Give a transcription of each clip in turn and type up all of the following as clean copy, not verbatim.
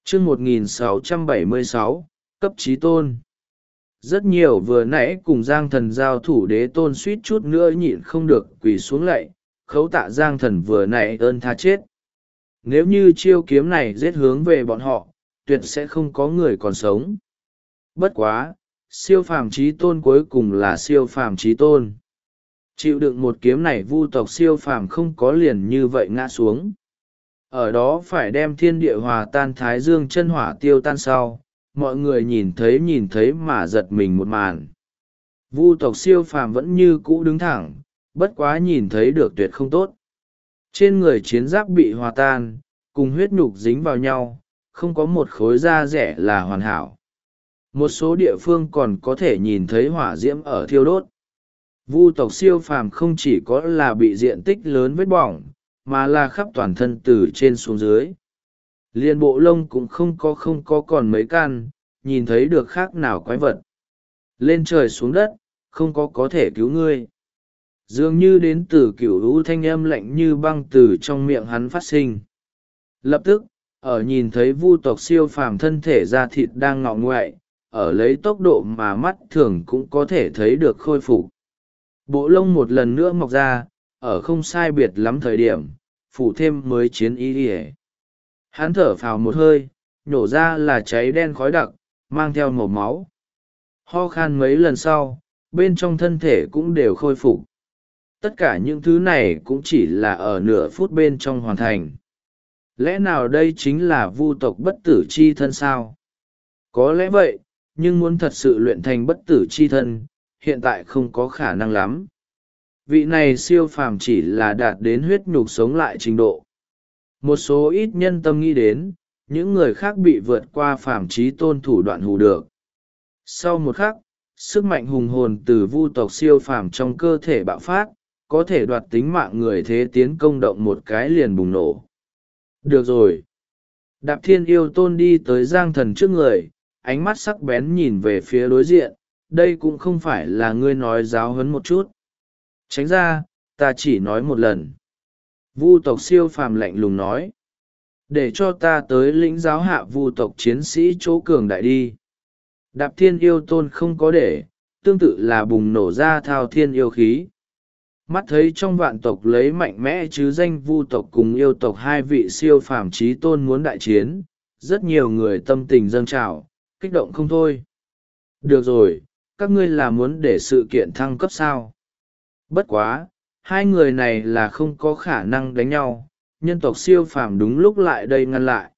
chương 1676, cấp chí tôn. Rất nhiều vừa nãy cùng Giang Thần giao thủ đế tôn suýt chút nữa nhịn không được quỳ xuống lạy, khấu tạ Giang Thần vừa nãy ơn tha chết. Nếu như chiêu kiếm này giết hướng về bọn họ, tuyệt sẽ không có người còn sống. Bất quá, siêu phàm chí tôn cuối cùng là siêu phàm chí tôn. Chịu đựng một kiếm này vu tộc siêu phàm không có liền như vậy ngã xuống. Ở đó phải đem thiên địa hòa tan thái dương chân hỏa tiêu tan sau, mọi người nhìn thấy mà giật mình một màn. Vu tộc siêu phàm vẫn như cũ đứng thẳng, bất quá nhìn thấy được tuyệt không tốt. Trên người chiến giáp bị hòa tan, cùng huyết nhục dính vào nhau, không có một khối da rẻ là hoàn hảo. Một số địa phương còn có thể nhìn thấy hỏa diễm ở thiêu đốt. Vu tộc siêu phàm không chỉ có là bị diện tích lớn vết bỏng, mà là khắp toàn thân từ trên xuống dưới. Liên bộ lông cũng không có còn mấy căn, nhìn thấy được khác nào quái vật. Lên trời xuống đất, không có thể cứu ngươi. Dường như đến từ cửu lũ thanh âm lạnh như băng từ trong miệng hắn phát sinh. Lập tức, ở nhìn thấy vu tộc siêu phàm thân thể da thịt đang ngọ ngoại, ở lấy tốc độ mà mắt thường cũng có thể thấy được khôi phục. Bộ lông một lần nữa mọc ra, ở không sai biệt lắm thời điểm, phủ thêm mới chiến ý ỉa. Hắn thở phào một hơi, nhổ ra là cháy đen khói đặc, mang theo màu máu. Ho khan mấy lần sau, bên trong thân thể cũng đều khôi phục. Tất cả những thứ này cũng chỉ là ở nửa phút bên trong hoàn thành. Lẽ nào đây chính là vu tộc bất tử chi thân sao? Có lẽ vậy, nhưng muốn thật sự luyện thành bất tử chi thân, hiện tại không có khả năng lắm. Vị này siêu phàm chỉ là đạt đến huyết nhục sống lại trình độ. Một số ít nhân tâm nghĩ đến, những người khác bị vượt qua phàm chí tôn thủ đoạn hù được. Sau một khắc, sức mạnh hùng hồn từ vu tộc siêu phàm trong cơ thể bạo phát, có thể đoạt tính mạng người thế tiến công động một cái liền bùng nổ. Được rồi. Đạp Thiên Yêu Tôn đi tới Giang Thần trước người, ánh mắt sắc bén nhìn về phía đối diện, đây cũng không phải là ngươi nói giáo huấn một chút. Tránh ra, ta chỉ nói một lần. Vu tộc siêu phàm lạnh lùng nói. Để cho ta tới lĩnh giáo hạ vu tộc chiến sĩ chỗ cường đại đi. Đạp Thiên Yêu Tôn không có để, tương tự là bùng nổ ra thao thiên yêu khí. Mắt thấy trong vạn tộc lấy mạnh mẽ chứ danh vu tộc cùng yêu tộc hai vị siêu phàm chí tôn muốn đại chiến, rất nhiều người tâm tình dâng trào, kích động không thôi. Được rồi, các ngươi là muốn để sự kiện thăng cấp sao? Bất quá, hai người này là không có khả năng đánh nhau, nhân tộc siêu phàm đúng lúc lại đây ngăn lại.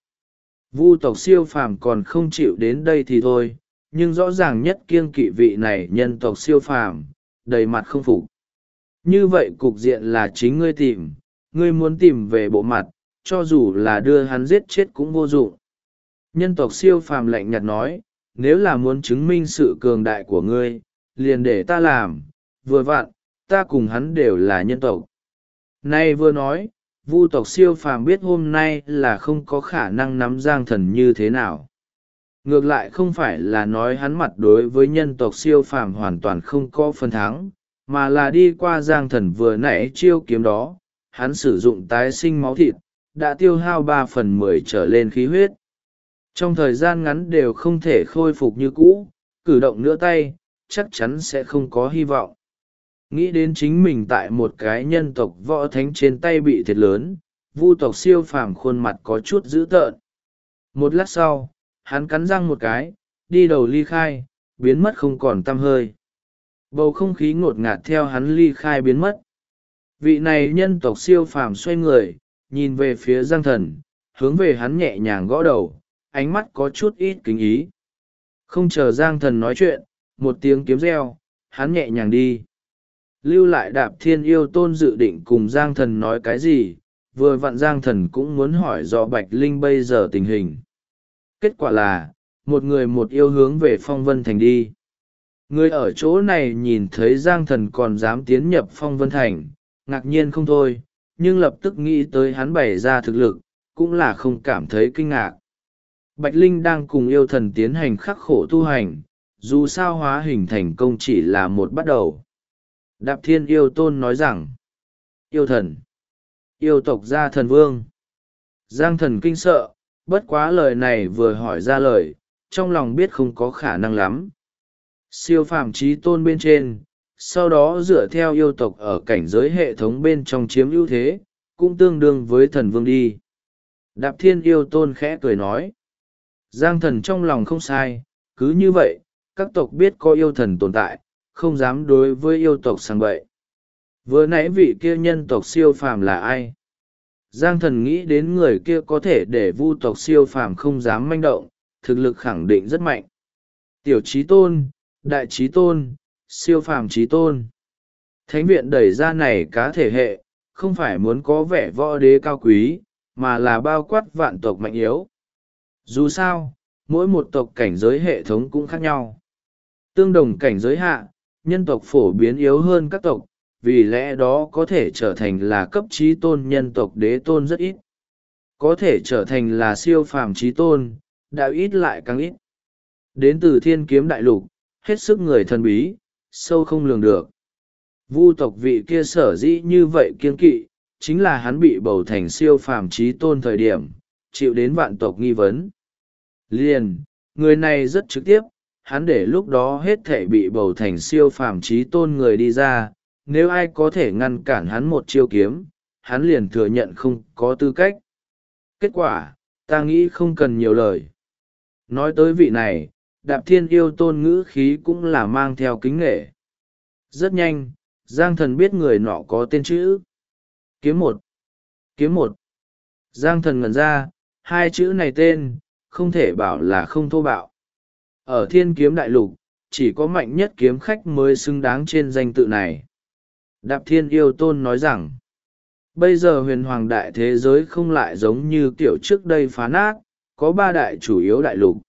Vu tộc siêu phàm còn không chịu đến đây thì thôi, nhưng rõ ràng nhất kiêng kỵ vị này nhân tộc siêu phàm, đầy mặt không phục. Như vậy cục diện là chính ngươi tìm, ngươi muốn tìm về bộ mặt, cho dù là đưa hắn giết chết cũng vô dụng. Nhân tộc siêu phàm lạnh nhạt nói, nếu là muốn chứng minh sự cường đại của ngươi, liền để ta làm, vừa vặn, ta cùng hắn đều là nhân tộc. Nay vừa nói, vu tộc siêu phàm biết hôm nay là không có khả năng nắm Giang Thần như thế nào. Ngược lại không phải là nói hắn mặt đối với nhân tộc siêu phàm hoàn toàn không có phần thắng, mà là đi qua Giang Thần vừa nãy chiêu kiếm đó, hắn sử dụng tái sinh máu thịt, đã tiêu hao 3/10 trở lên khí huyết. Trong thời gian ngắn đều không thể khôi phục như cũ, cử động nữa tay, chắc chắn sẽ không có hy vọng. Nghĩ đến chính mình tại một cái nhân tộc võ thánh trên tay bị thiệt lớn, vu tộc siêu phàm khuôn mặt có chút dữ tợn. Một lát sau, hắn cắn răng một cái, đi đầu ly khai, biến mất không còn tăm hơi. Bầu không khí ngột ngạt theo hắn ly khai biến mất. Vị này nhân tộc siêu phàm xoay người, nhìn về phía Giang Thần, hướng về hắn nhẹ nhàng gõ đầu, ánh mắt có chút ít kính ý. Không chờ Giang Thần nói chuyện, một tiếng kiếm reo, hắn nhẹ nhàng đi. Lưu lại Đạp Thiên Yêu Tôn dự định cùng Giang Thần nói cái gì, vừa vặn Giang Thần cũng muốn hỏi do Bạch Linh bây giờ tình hình. Kết quả là, một người một yêu hướng về Phong Vân Thành đi. Người ở chỗ này nhìn thấy Giang Thần còn dám tiến nhập Phong Vân Thành, ngạc nhiên không thôi, nhưng lập tức nghĩ tới hắn bày ra thực lực, cũng là không cảm thấy kinh ngạc. Bạch Linh đang cùng yêu thần tiến hành khắc khổ tu hành, dù sao hóa hình thành công chỉ là một bắt đầu. Đạp Thiên Yêu Tôn nói rằng, yêu thần, yêu tộc gia thần vương. Giang Thần kinh sợ, bất quá lời này vừa hỏi ra lời, trong lòng biết không có khả năng lắm. Siêu phàm trí tôn bên trên, sau đó dựa theo yêu tộc ở cảnh giới hệ thống bên trong chiếm ưu thế, cũng tương đương với thần vương đi. Đạp Thiên Yêu Tôn khẽ cười nói. Giang Thần trong lòng không sai, cứ như vậy, các tộc biết có yêu thần tồn tại, không dám đối với yêu tộc sang bậy. Vừa nãy vị kia nhân tộc siêu phàm là ai? Giang Thần nghĩ đến người kia có thể để vu tộc siêu phàm không dám manh động, thực lực khẳng định rất mạnh. Tiểu Chí Tôn, Đại Chí Tôn, siêu phàm Chí Tôn. Thánh viện đẩy ra này cá thể hệ, không phải muốn có vẻ võ đế cao quý, mà là bao quát vạn tộc mạnh yếu. Dù sao, mỗi một tộc cảnh giới hệ thống cũng khác nhau. Tương đồng cảnh giới hạ, nhân tộc phổ biến yếu hơn các tộc, vì lẽ đó có thể trở thành là cấp trí tôn nhân tộc đế tôn rất ít. Có thể trở thành là siêu phàm trí tôn, đã ít lại càng ít. Đến từ thiên kiếm đại lục, hết sức người thần bí, sâu không lường được. Vu tộc vị kia sở dĩ như vậy kiên kỵ, chính là hắn bị bầu thành siêu phàm trí tôn thời điểm, chịu đến vạn tộc nghi vấn. Liền, người này rất trực tiếp, hắn để lúc đó hết thể bị bầu thành siêu phàm trí tôn người đi ra, nếu ai có thể ngăn cản hắn một chiêu kiếm, hắn liền thừa nhận không có tư cách. Kết quả, ta nghĩ không cần nhiều lời. Nói tới vị này, Đạp Thiên Yêu Tôn ngữ khí cũng là mang theo kính nghệ. Rất nhanh, Giang Thần biết người nọ có tên chữ. Kiếm một. Kiếm một. Giang Thần ngẩn ra, hai chữ này tên, không thể bảo là không thô bạo. Ở Thiên Kiếm Đại Lục, chỉ có mạnh nhất kiếm khách mới xứng đáng trên danh tự này. Đạp Thiên Yêu Tôn nói rằng, bây giờ huyền hoàng đại thế giới không lại giống như kiểu trước đây phá nát, có ba đại chủ yếu đại lục.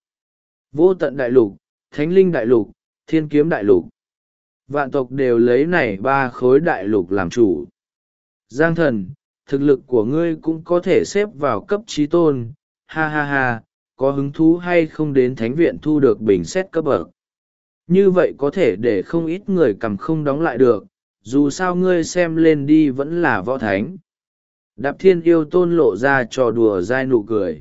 Vô tận đại lục, thánh linh đại lục, thiên kiếm đại lục. Vạn tộc đều lấy này ba khối đại lục làm chủ. Giang Thần, thực lực của ngươi cũng có thể xếp vào cấp trí tôn, ha ha ha, có hứng thú hay không đến thánh viện thu được bình xét cấp bậc. Như vậy có thể để không ít người cầm không đóng lại được, dù sao ngươi xem lên đi vẫn là võ thánh. Đạp Thiên Yêu Tôn lộ ra trò đùa dai nụ cười.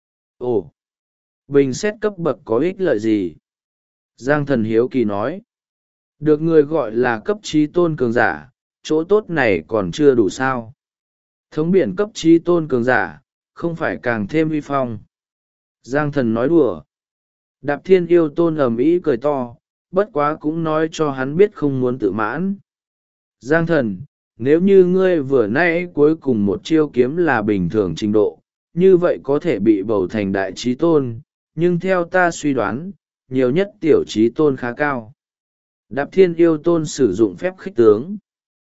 Ồ, bình xét cấp bậc có ích lợi gì? Giang Thần hiếu kỳ nói. Được người gọi là cấp trí tôn cường giả, chỗ tốt này còn chưa đủ sao. Thống biển cấp trí tôn cường giả, không phải càng thêm uy phong. Giang Thần nói đùa. Đạp Thiên Yêu Tôn ầm ĩ cười to, bất quá cũng nói cho hắn biết không muốn tự mãn. Giang Thần, nếu như ngươi vừa nãy cuối cùng một chiêu kiếm là bình thường trình độ, như vậy có thể bị bầu thành đại trí tôn, nhưng theo ta suy đoán, nhiều nhất tiểu trí tôn khá cao. Đạp Thiên Yêu Tôn sử dụng phép khích tướng.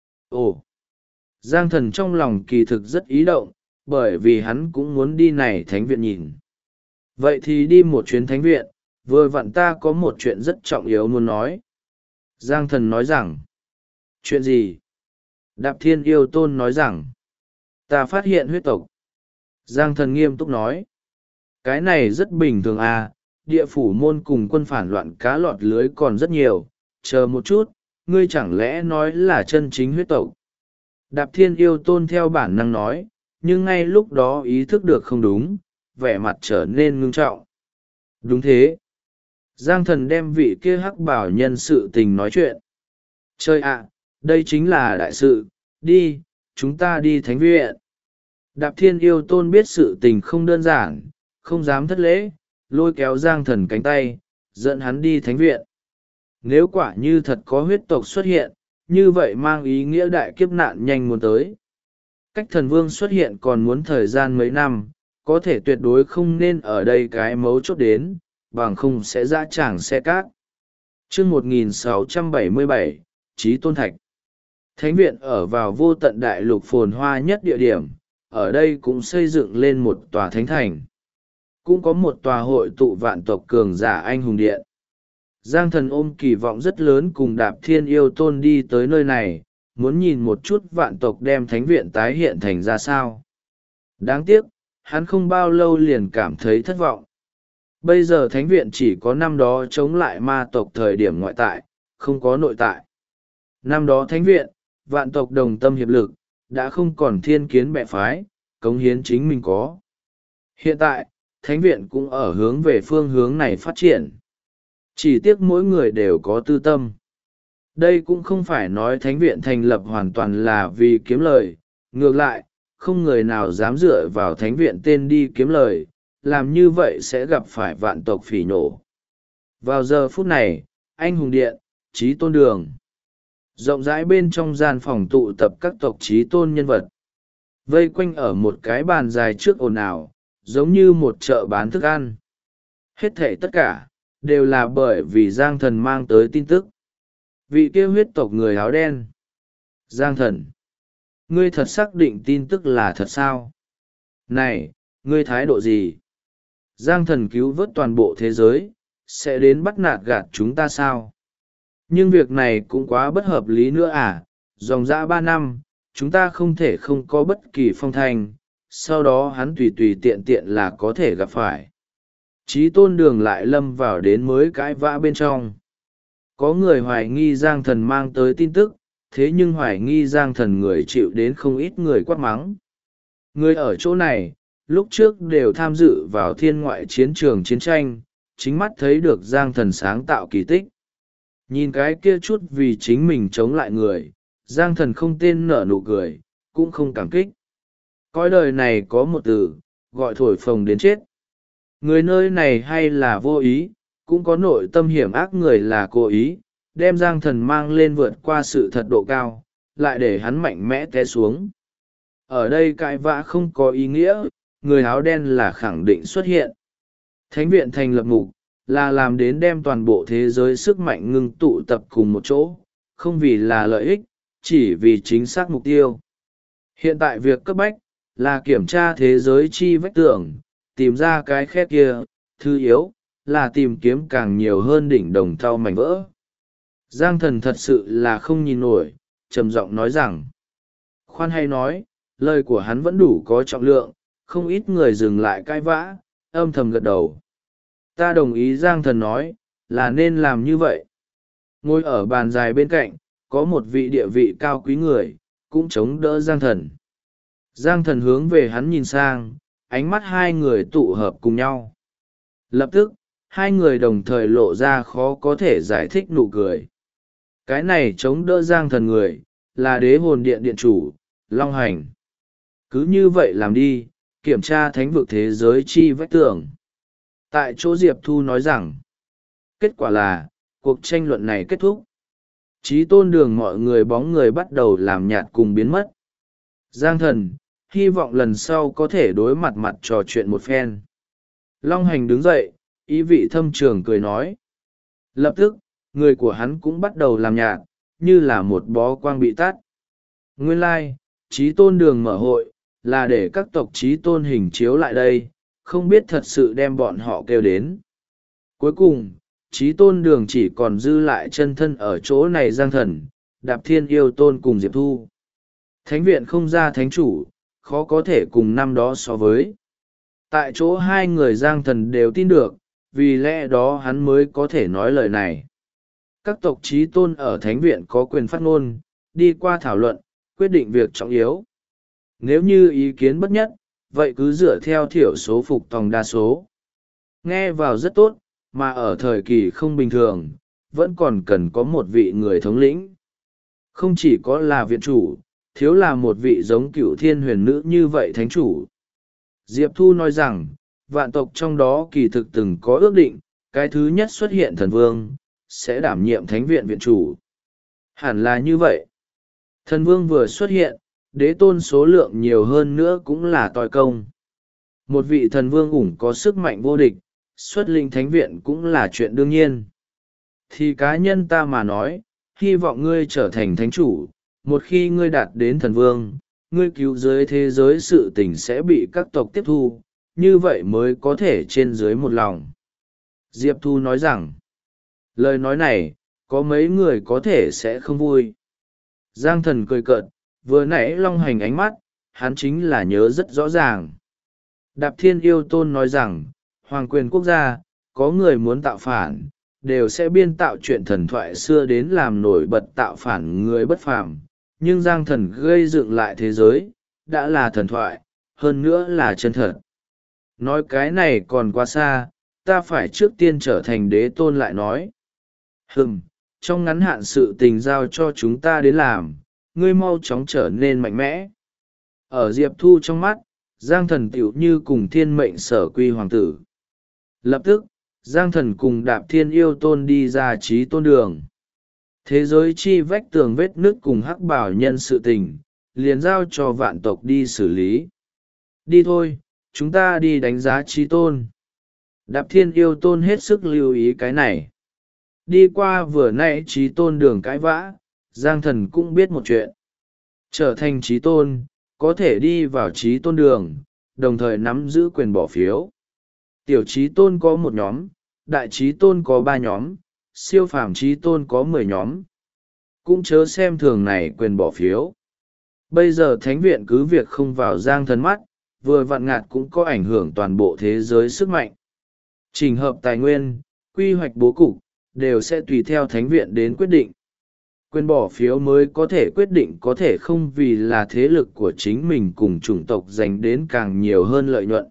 Ồ! Giang Thần trong lòng kỳ thực rất ý động, bởi vì hắn cũng muốn đi này thánh viện nhìn. Vậy thì đi một chuyến thánh viện, vừa vặn ta có một chuyện rất trọng yếu muốn nói. Giang Thần nói rằng, chuyện gì? Đạp Thiên Yêu Tôn nói rằng, ta phát hiện huyết tộc. Giang Thần nghiêm túc nói, cái này rất bình thường à, địa phủ môn cùng quân phản loạn cá lọt lưới còn rất nhiều, chờ một chút, ngươi chẳng lẽ nói là chân chính huyết tộc? Đạp Thiên Yêu Tôn theo bản năng nói, nhưng ngay lúc đó ý thức được không đúng, vẻ mặt trở nên ngưng trọng. Đúng thế. Giang Thần đem vị kia hắc bảo nhân sự tình nói chuyện. Chơi ạ, đây chính là đại sự, đi, chúng ta đi thánh viện. Đạp Thiên Yêu Tôn biết sự tình không đơn giản, không dám thất lễ, lôi kéo Giang Thần cánh tay, dẫn hắn đi thánh viện. Nếu quả như thật có huyết tộc xuất hiện, như vậy mang ý nghĩa đại kiếp nạn nhanh muốn tới. Cách thần vương xuất hiện còn muốn thời gian mấy năm, có thể tuyệt đối không nên ở đây cái mấu chốt đến, bằng không sẽ dã tràng xe cát. Chương 1677, Chí Tôn Thạch. Thánh viện ở vào vô tận đại lục phồn hoa nhất địa điểm, ở đây cũng xây dựng lên một tòa thánh thành. Cũng có một tòa hội tụ vạn tộc cường giả anh hùng điện. Giang Thần ôm kỳ vọng rất lớn cùng Đạp Thiên Yêu Tôn đi tới nơi này, muốn nhìn một chút vạn tộc đem thánh viện tái hiện thành ra sao. Đáng tiếc, hắn không bao lâu liền cảm thấy thất vọng. Bây giờ thánh viện chỉ có năm đó chống lại ma tộc thời điểm ngoại tại, không có nội tại. Năm đó thánh viện, vạn tộc đồng tâm hiệp lực, đã không còn thiên kiến bè phái, cống hiến chính mình có. Hiện tại, thánh viện cũng ở hướng về phương hướng này phát triển. Chỉ tiếc mỗi người đều có tư tâm. Đây cũng không phải nói thánh viện thành lập hoàn toàn là vì kiếm lời, ngược lại, không người nào dám dựa vào thánh viện tên đi kiếm lời, làm như vậy sẽ gặp phải vạn tộc phỉ nổ. Vào giờ phút này, anh hùng điện, chí tôn đường. Rộng rãi bên trong gian phòng tụ tập các tộc chí tôn nhân vật. Vây quanh ở một cái bàn dài trước ồn ào, giống như một chợ bán thức ăn. Hết thảy tất cả, đều là bởi vì Giang Thần mang tới tin tức. Vị kia huyết tộc người áo đen. Giang Thần, ngươi thật xác định tin tức là thật sao? Này, ngươi thái độ gì? Giang Thần cứu vớt toàn bộ thế giới, sẽ đến bắt nạt gạt chúng ta sao? Nhưng việc này cũng quá bất hợp lý nữa à? Dòng dã 3 năm, chúng ta không thể không có bất kỳ phong thanh, sau đó hắn tùy tùy tiện tiện là có thể gặp phải. Chí tôn đường lại lâm vào đến mới cãi vã bên trong. Có người hoài nghi Giang Thần mang tới tin tức, thế nhưng hoài nghi Giang Thần người chịu đến không ít người quát mắng. Người ở chỗ này, lúc trước đều tham dự vào thiên ngoại chiến trường chiến tranh, chính mắt thấy được Giang Thần sáng tạo kỳ tích. Nhìn cái kia chút vì chính mình chống lại người, Giang Thần không tên nở nụ cười, cũng không cảm kích. Cõi đời này có một từ, gọi thổi phồng đến chết. Người nơi này hay là vô ý, cũng có nội tâm hiểm ác người là cố ý, đem Giang Thần mang lên vượt qua sự thật độ cao, lại để hắn mạnh mẽ té xuống. Ở đây cãi vã không có ý nghĩa, người áo đen là khẳng định xuất hiện. Thánh viện thành lập mục, là làm đến đem toàn bộ thế giới sức mạnh ngưng tụ tập cùng một chỗ, không vì là lợi ích, chỉ vì chính xác mục tiêu. Hiện tại việc cấp bách, là kiểm tra thế giới chi vách tường, tìm ra cái khe kia, thứ yếu, là tìm kiếm càng nhiều hơn đỉnh đồng thau mảnh vỡ. Giang Thần thật sự là không nhìn nổi, trầm giọng nói rằng. Khoan hay nói, lời của hắn vẫn đủ có trọng lượng, không ít người dừng lại cãi vã, âm thầm gật đầu. Ta đồng ý Giang Thần nói, là nên làm như vậy. Ngồi ở bàn dài bên cạnh, có một vị địa vị cao quý người, cũng chống đỡ Giang Thần. Giang Thần hướng về hắn nhìn sang, ánh mắt hai người tụ hợp cùng nhau. Lập tức, hai người đồng thời lộ ra khó có thể giải thích nụ cười. Cái này chống đỡ Giang Thần người, là đế hồn điện điện chủ, Long Hành. Cứ như vậy làm đi, kiểm tra thánh vực thế giới chi vách tường. Tại chỗ Diệp Thu nói rằng, kết quả là, cuộc tranh luận này kết thúc. Chí tôn đường mọi người bóng người bắt đầu làm nhạt cùng biến mất. Giang Thần, hy vọng lần sau có thể đối mặt mặt trò chuyện một phen. Long Hành đứng dậy, ý vị thâm trường cười nói. Lập tức, người của hắn cũng bắt đầu làm nhạt, như là một bó quang bị tắt. Nguyên lai, chí tôn đường mở hội, là để các tộc chí tôn hình chiếu lại đây, không biết thật sự đem bọn họ kêu đến. Cuối cùng, chí tôn đường chỉ còn dư lại chân thân ở chỗ này Giang Thần, Đạp Thiên Yêu Tôn cùng Diệp Thu. Thánh viện không ra thánh chủ, khó có thể cùng năm đó so với. Tại chỗ hai người Giang Thần đều tin được, vì lẽ đó hắn mới có thể nói lời này. Các tộc chí tôn ở thánh viện có quyền phát ngôn, đi qua thảo luận, quyết định việc trọng yếu. Nếu như ý kiến bất nhất, vậy cứ dựa theo thiểu số phục tòng đa số. Nghe vào rất tốt, mà ở thời kỳ không bình thường, vẫn còn cần có một vị người thống lĩnh. Không chỉ có là viện chủ, thiếu là một vị giống Cửu Thiên Huyền Nữ như vậy thánh chủ. Diệp Thu nói rằng, vạn tộc trong đó kỳ thực từng có ước định, cái thứ nhất xuất hiện thần vương, sẽ đảm nhiệm thánh viện viện chủ. Hẳn là như vậy. Thần vương vừa xuất hiện, đế tôn số lượng nhiều hơn nữa cũng là toi công. Một vị thần vương ủng có sức mạnh vô địch, xuất linh thánh viện cũng là chuyện đương nhiên. Thì cá nhân ta mà nói, hy vọng ngươi trở thành thánh chủ, một khi ngươi đạt đến thần vương, ngươi cứu dưới thế giới sự tình sẽ bị các tộc tiếp thu, như vậy mới có thể trên dưới một lòng. Diệp Thu nói rằng, lời nói này, có mấy người có thể sẽ không vui. Giang Thần cười cợt, vừa nãy Long Hành ánh mắt, hắn chính là nhớ rất rõ ràng. Đạp Thiên Yêu Tôn nói rằng, hoàng quyền quốc gia, có người muốn tạo phản, đều sẽ biên tạo chuyện thần thoại xưa đến làm nổi bật tạo phản người bất phàm. Nhưng Giang Thần gây dựng lại thế giới, đã là thần thoại, hơn nữa là chân thật. Nói cái này còn quá xa, ta phải trước tiên trở thành đế tôn lại nói. Trong ngắn hạn sự tình giao cho chúng ta đến làm, ngươi mau chóng trở nên mạnh mẽ. Ở Diệp Thu trong mắt, Giang Thần tựu như cùng thiên mệnh sở quy hoàng tử. Lập tức, Giang Thần cùng Đạp Thiên Yêu Tôn đi ra Chí Tôn đường. Thế giới chi vách tường vết nước cùng hắc bảo nhân sự tình, liền giao cho vạn tộc đi xử lý. Đi thôi, chúng ta đi đánh giá Chí Tôn. Đạp Thiên Yêu Tôn hết sức lưu ý cái này. Đi qua vừa nãy Chí Tôn đường cãi vã, Giang Thần cũng biết một chuyện. Trở thành Chí Tôn, có thể đi vào Chí Tôn đường, đồng thời nắm giữ quyền bỏ phiếu. Tiểu Chí Tôn có 1 nhóm, Đại Chí Tôn có 3 nhóm, siêu phàm Chí Tôn có 10 nhóm. Cũng chớ xem thường này quyền bỏ phiếu. Bây giờ Thánh viện cứ việc không vào Giang Thần mắt, vừa vặn ngạt cũng có ảnh hưởng toàn bộ thế giới sức mạnh. Trình hợp tài nguyên, quy hoạch bố cục, đều sẽ tùy theo Thánh viện đến quyết định. Quyền bỏ phiếu mới có thể quyết định có thể không vì là thế lực của chính mình cùng chủng tộc giành đến càng nhiều hơn lợi nhuận.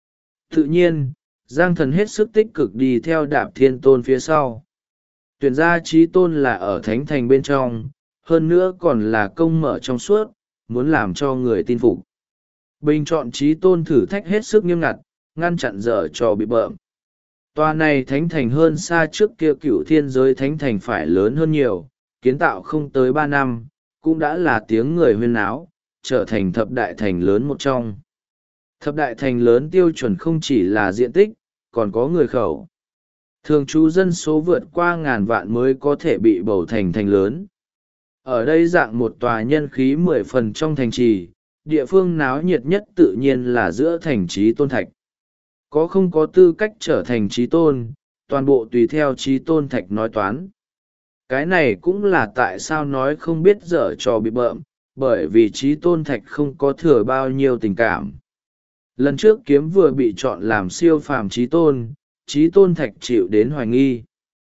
Tự nhiên, Giang Thần hết sức tích cực đi theo Đạp Thiên Tôn phía sau. Tuyển ra Chí Tôn là ở Thánh Thành bên trong, hơn nữa còn là công mở trong suốt, muốn làm cho người tin phục. Bình chọn Chí Tôn thử thách hết sức nghiêm ngặt, ngăn chặn dở trò bị bợm. Tòa này Thánh Thành hơn xa trước kia Cửu Thiên Giới Thánh Thành phải lớn hơn nhiều, kiến tạo không tới 3 năm, cũng đã là tiếng người huyên náo, trở thành thập đại thành lớn một trong. Thập đại thành lớn tiêu chuẩn không chỉ là diện tích, còn có người khẩu. Thường trú dân số vượt qua 1000 vạn mới có thể bị bầu thành thành lớn. Ở đây dạng một tòa nhân khí 10 phần trong thành trì, địa phương náo nhiệt nhất tự nhiên là giữa thành Chí Tôn Thạch. Có không có tư cách trở thành Chí Tôn, toàn bộ tùy theo Chí Tôn Thạch nói toán. Cái này cũng là tại sao nói không biết dở trò bị bợm, bởi vì Chí Tôn Thạch không có thừa bao nhiêu tình cảm. Lần trước kiếm vừa bị chọn làm siêu phàm Chí Tôn Thạch chịu đến hoài nghi.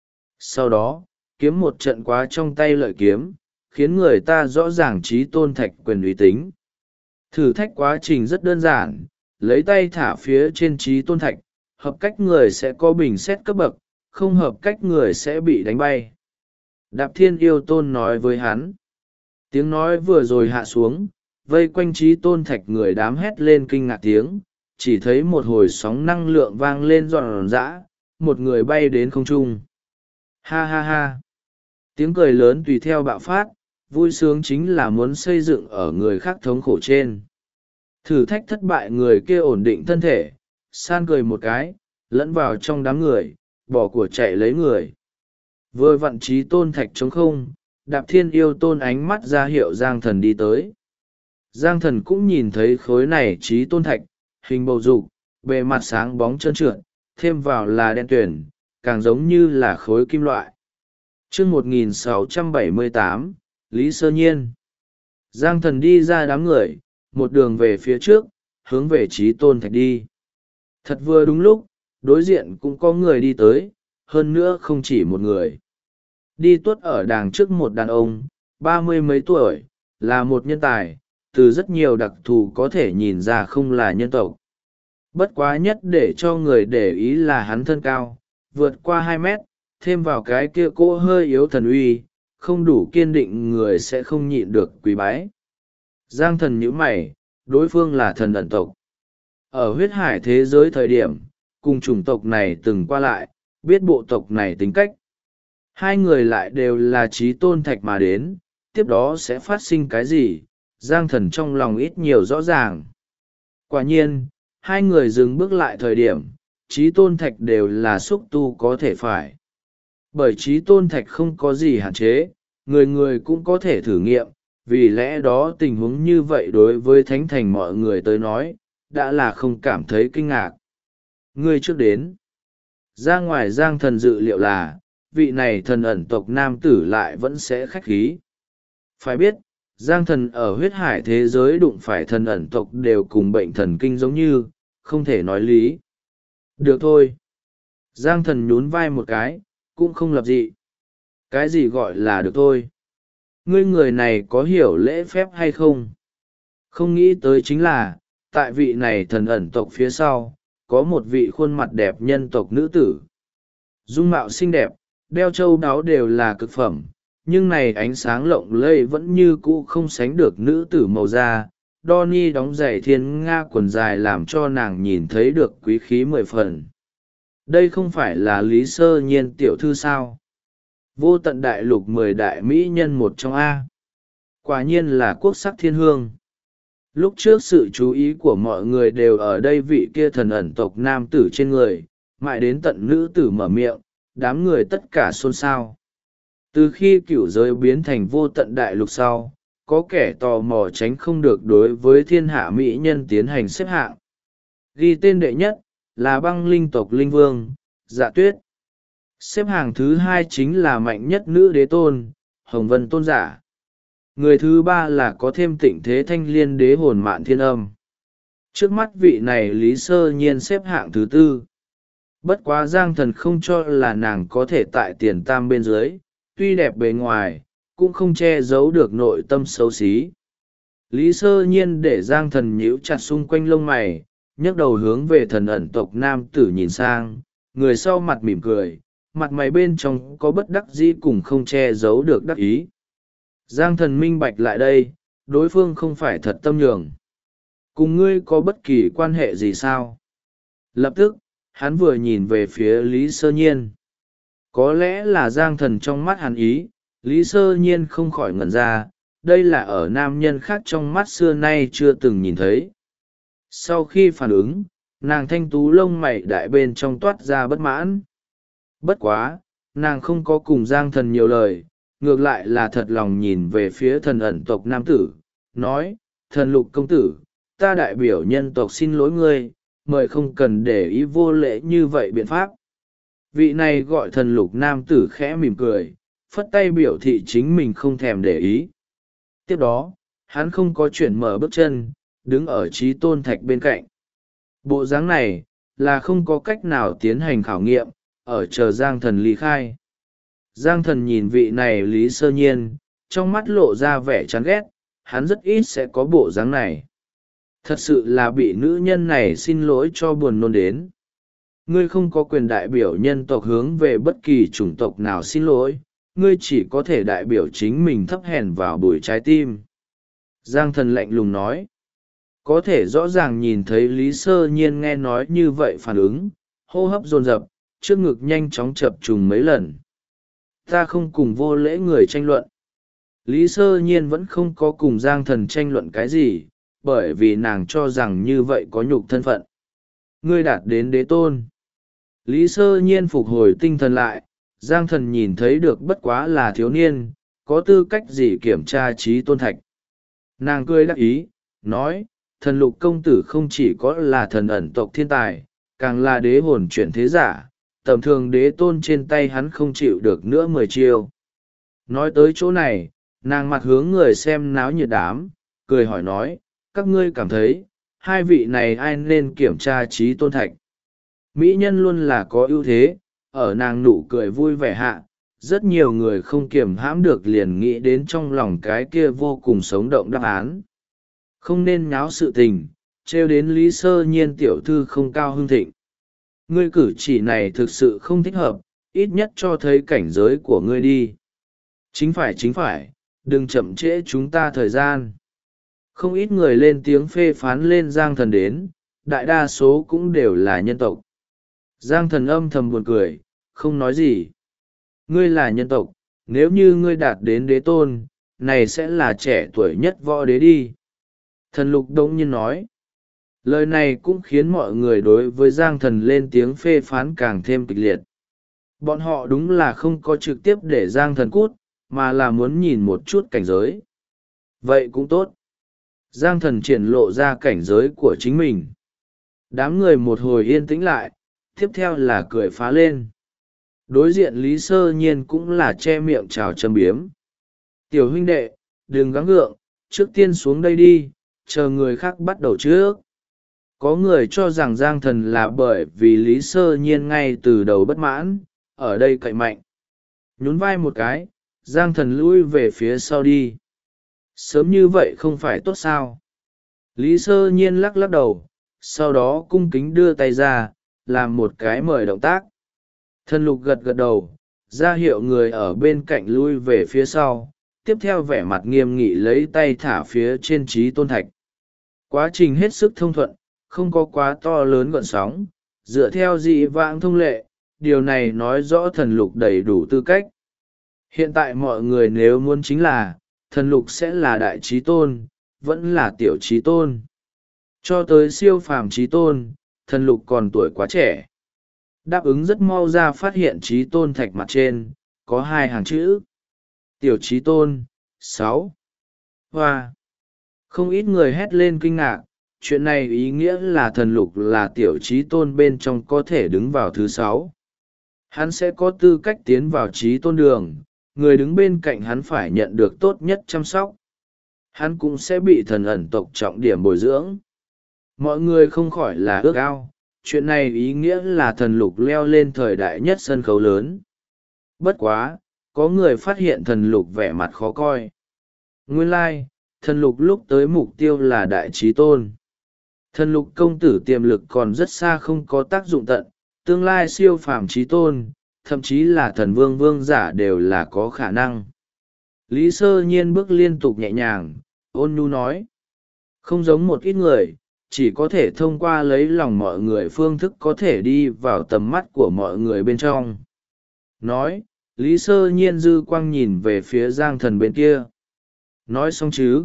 Sau đó, kiếm một trận quá trong tay lợi kiếm, khiến người ta rõ ràng Chí Tôn Thạch quyền uy tín. Thử thách quá trình rất đơn giản, lấy tay thả phía trên Chí Tôn Thạch, hợp cách người sẽ có bình xét cấp bậc, không hợp cách người sẽ bị đánh bay. Đạp Thiên Yêu Tôn nói với hắn. Tiếng nói vừa rồi hạ xuống, vây quanh Chí Tôn Thạch người đám hét lên kinh ngạc tiếng, chỉ thấy một hồi sóng năng lượng vang lên giòn giã, một người bay đến không trung. Ha ha ha! Tiếng cười lớn tùy theo bạo phát, vui sướng chính là muốn xây dựng ở người khác thống khổ trên. Thử thách thất bại người kia ổn định thân thể, san cười một cái, lẫn vào trong đám người, bỏ của chạy lấy người. Vừa vặn Chí Tôn Thạch trống không, Đạp Thiên Yêu Tôn ánh mắt ra hiệu Giang Thần đi tới. Giang Thần cũng nhìn thấy khối này Chí Tôn Thạch, hình bầu dục, bề mặt sáng bóng trơn trượt, thêm vào là đen tuyền, càng giống như là khối kim loại. Chương 1678, Lý Sơ Nhiên. Giang Thần đi ra đám người, một đường về phía trước, hướng về Chí Tôn Thạch đi. Thật vừa đúng lúc, đối diện cũng có người đi tới, hơn nữa không chỉ một người. Đi tuốt ở đàng trước một đàn ông, 30 mấy tuổi, là một nhân tài, từ rất nhiều đặc thù có thể nhìn ra không là nhân tộc. Bất quá nhất để cho người để ý là hắn thân cao, vượt qua 2 mét, thêm vào cái kia cỗ hơi yếu thần uy, không đủ kiên định người sẽ không nhịn được quý bái. Giang Thần nhíu mày, đối phương là thần ẩn tộc. Ở huyết hải thế giới thời điểm, cùng chủng tộc này từng qua lại, biết bộ tộc này tính cách. Hai người lại đều là Chí Tôn Thạch mà đến, tiếp đó sẽ phát sinh cái gì, Giang Thần trong lòng ít nhiều rõ ràng. Quả nhiên, hai người dừng bước lại thời điểm, Chí Tôn Thạch đều là xúc tu có thể phải. Bởi Chí Tôn Thạch không có gì hạn chế, người người cũng có thể thử nghiệm, vì lẽ đó tình huống như vậy đối với Thánh Thành mọi người tới nói, đã là không cảm thấy kinh ngạc. Người trước đến, ra ngoài Giang Thần dự liệu là, vị này thần ẩn tộc nam tử lại vẫn sẽ khách khí. Phải biết, Giang Thần ở huyết hải thế giới đụng phải thần ẩn tộc đều cùng bệnh thần kinh giống như, không thể nói lý. Được thôi. Giang Thần nhún vai một cái, cũng không lập dị. Cái gì gọi là được thôi? Ngươi người này có hiểu lễ phép hay không? Không nghĩ tới chính là, tại vị này thần ẩn tộc phía sau, có một vị khuôn mặt đẹp nhân tộc nữ tử. Dung mạo xinh đẹp, đeo châu đáo đều là cực phẩm, nhưng này ánh sáng lộng lẫy vẫn như cũ không sánh được nữ tử màu da. Donnie đóng giày thiên nga quần dài làm cho nàng nhìn thấy được quý khí 10 phần. Đây không phải là Lý Sơ Nhiên tiểu thư sao? Vô tận đại lục 10 đại mỹ nhân một trong A. Quả nhiên là quốc sắc thiên hương. Lúc trước sự chú ý của mọi người đều ở đây vị kia thần ẩn tộc nam tử trên người, mãi đến tận nữ tử mở miệng, đám người tất cả xôn xao. Từ khi cửu giới biến thành vô tận đại lục sau, có kẻ tò mò tránh không được đối với thiên hạ mỹ nhân tiến hành xếp hạng. Ghi tên đệ nhất là băng linh tộc linh vương, Dạ Tuyết. Xếp hàng thứ hai chính là mạnh nhất nữ đế tôn, Hồng Vân tôn giả. Người thứ ba là có thêm tịnh thế thanh liên đế hồn Mạn Thiên Âm. Trước mắt vị này Lý Sơ Nhiên xếp hạng thứ tư. Bất quá Giang Thần không cho là nàng có thể tại tiền tam bên dưới, tuy đẹp bề ngoài, cũng không che giấu được nội tâm xấu xí. Lý Sơ Nhiên để Giang Thần nhíu chặt xung quanh lông mày, nhấc đầu hướng về thần ẩn tộc nam tử nhìn sang, người sau mặt mỉm cười, mặt mày bên trong có bất đắc dĩ cùng không che giấu được đắc ý. Giang Thần minh bạch lại đây, đối phương không phải thật tâm nhường. Cùng ngươi có bất kỳ quan hệ gì sao? Lập tức, hắn vừa nhìn về phía Lý Sơ Nhiên. Có lẽ là Giang Thần trong mắt hắn ý, Lý Sơ Nhiên không khỏi ngẩn ra, đây là ở nam nhân khác trong mắt xưa nay chưa từng nhìn thấy. Sau khi phản ứng, nàng thanh tú lông mày đại bên trong toát ra bất mãn. Bất quá, nàng không có cùng Giang Thần nhiều lời, ngược lại là thật lòng nhìn về phía thần ẩn tộc nam tử, nói, thần lục công tử, ta đại biểu nhân tộc xin lỗi ngươi, mời không cần để ý vô lễ như vậy biện pháp. Vị này gọi thần lục nam tử khẽ mỉm cười, phất tay biểu thị chính mình không thèm để ý. Tiếp đó, hắn không có chuyển mở bước chân, đứng ở trí tôn thạch bên cạnh. Bộ dáng này, là không có cách nào tiến hành khảo nghiệm, ở chờ Giang Thần ly khai. Giang Thần nhìn vị này Lý Sơ Nhiên, trong mắt lộ ra vẻ chán ghét, hắn rất ít sẽ có bộ dáng này. Thật sự là bị nữ nhân này xin lỗi cho buồn nôn đến. Ngươi không có quyền đại biểu nhân tộc hướng về bất kỳ chủng tộc nào xin lỗi, ngươi chỉ có thể đại biểu chính mình thấp hèn vào bụi trái tim. Giang Thần lạnh lùng nói. Có thể rõ ràng nhìn thấy Lý Sơ Nhiên nghe nói như vậy phản ứng, hô hấp dồn dập, trước ngực nhanh chóng chập trùng mấy lần. Ta không cùng vô lễ người tranh luận. Lý Sơ Nhiên vẫn không có cùng Giang Thần tranh luận cái gì, bởi vì nàng cho rằng như vậy có nhục thân phận. Ngươi đạt đến đế tôn. Lý Sơ Nhiên phục hồi tinh thần lại, Giang Thần nhìn thấy được bất quá là thiếu niên, có tư cách gì kiểm tra trí tôn thạch. Nàng cười đắc ý, nói, thần lục công tử không chỉ có là thần ẩn tộc thiên tài, càng là đế hồn chuyển thế giả, tầm thường đế tôn trên tay hắn không chịu được nữa 10 chiêu. Nói tới chỗ này, nàng mặt hướng người xem náo nhiệt đám, cười hỏi nói, các ngươi cảm thấy, hai vị này ai nên kiểm tra trí tôn thạch. Mỹ nhân luôn là có ưu thế, ở nàng nụ cười vui vẻ hạ, rất nhiều người không kiềm hãm được liền nghĩ đến trong lòng cái kia vô cùng sống động đáp án. Không nên nháo sự tình, trêu đến Lý Sơ Nhiên tiểu thư không cao hưng thịnh. Ngươi cử chỉ này thực sự không thích hợp, ít nhất cho thấy cảnh giới của ngươi đi. Chính phải, đừng chậm trễ chúng ta thời gian. Không ít người lên tiếng phê phán lên Giang Thần đến, đại đa số cũng đều là nhân tộc. Giang Thần âm thầm buồn cười, không nói gì. Ngươi là nhân tộc, nếu như ngươi đạt đến đế tôn, này sẽ là trẻ tuổi nhất võ đế đi. Thần lục đông nhiên nói. Lời này cũng khiến mọi người đối với Giang Thần lên tiếng phê phán càng thêm kịch liệt. Bọn họ đúng là không có trực tiếp để Giang Thần cút, mà là muốn nhìn một chút cảnh giới. Vậy cũng tốt. Giang Thần triển lộ ra cảnh giới của chính mình. Đám người một hồi yên tĩnh lại, tiếp theo là cười phá lên. Đối diện Lý Sơ Nhiên cũng là che miệng chào châm biếm. Tiểu huynh đệ, đừng gắng gượng, trước tiên xuống đây đi, chờ người khác bắt đầu trước. Có người cho rằng Giang Thần là bởi vì Lý Sơ Nhiên ngay từ đầu bất mãn, ở đây cậy mạnh. Nhún vai một cái, Giang Thần lui về phía sau đi. Sớm như vậy không phải tốt sao? Lý Sơ Nhiên lắc lắc đầu, sau đó cung kính đưa tay ra làm một cái mời động tác. Thần lục gật gật đầu, ra hiệu người ở bên cạnh lui về phía sau, tiếp theo vẻ mặt nghiêm nghị lấy tay thả phía trên trí tôn thạch. Quá trình hết sức thông thuận, không có quá to lớn gợn sóng, dựa theo dị vãng thông lệ, điều này nói rõ thần lục đầy đủ tư cách. Hiện tại mọi người nếu muốn chính là, thần lục sẽ là đại trí tôn, vẫn là tiểu trí tôn. Cho tới siêu phàm trí tôn, thần lục còn tuổi quá trẻ. Đáp ứng rất mau ra phát hiện trí tôn thạch mặt trên, có hai hàng chữ. Tiểu trí tôn, 6. Hoa! Không ít người hét lên kinh ngạc, chuyện này ý nghĩa là thần lục là tiểu trí tôn bên trong có thể đứng vào thứ 6. Hắn sẽ có tư cách tiến vào trí tôn đường, người đứng bên cạnh hắn phải nhận được tốt nhất chăm sóc. Hắn cũng sẽ bị thần ẩn tộc trọng điểm bồi dưỡng. Mọi người không khỏi là ước ao, chuyện này ý nghĩa là thần lục leo lên thời đại nhất sân khấu lớn. Bất quá, có người phát hiện thần lục vẻ mặt khó coi. Nguyên lai, thần lục lúc tới mục tiêu là đại trí tôn. Thần lục công tử tiềm lực còn rất xa không có tác dụng tận, tương lai siêu phàm trí tôn, thậm chí là thần vương vương giả đều là có khả năng. Lý Sơ Nhiên bước liên tục nhẹ nhàng, ôn nhu nói. Không giống một ít người, chỉ có thể thông qua lấy lòng mọi người phương thức có thể đi vào tầm mắt của mọi người bên trong. Nói, Lý Sơ Nhiên dư quang nhìn về phía Giang Thần bên kia. Nói xong chứ.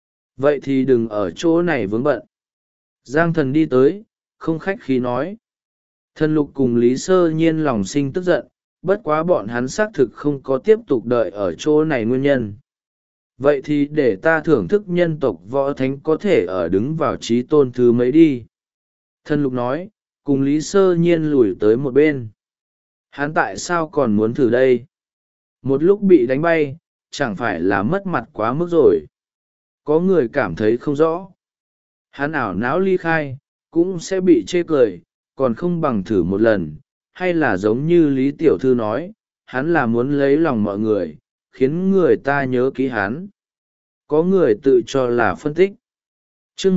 Vậy thì đừng ở chỗ này vướng bận. Giang Thần đi tới, không khách khí nói. Thần lục cùng Lý Sơ Nhiên lòng sinh tức giận, bất quá bọn hắn xác thực không có tiếp tục đợi ở chỗ này nguyên nhân. Vậy thì để ta thưởng thức nhân tộc võ thánh có thể ở đứng vào trí tôn thứ mấy đi. Thần lục nói, cùng Lý Sơ Nhiên lùi tới một bên. Hắn tại sao còn muốn thử đây? Một lúc bị đánh bay, chẳng phải là mất mặt quá mức rồi. Có người cảm thấy không rõ. Hắn ảo não ly khai, cũng sẽ bị chê cười, còn không bằng thử một lần, hay là giống như Lý Tiểu Thư nói, hắn là muốn lấy lòng mọi người, khiến người ta nhớ kỹ hắn. Có người tự cho là phân tích. Chương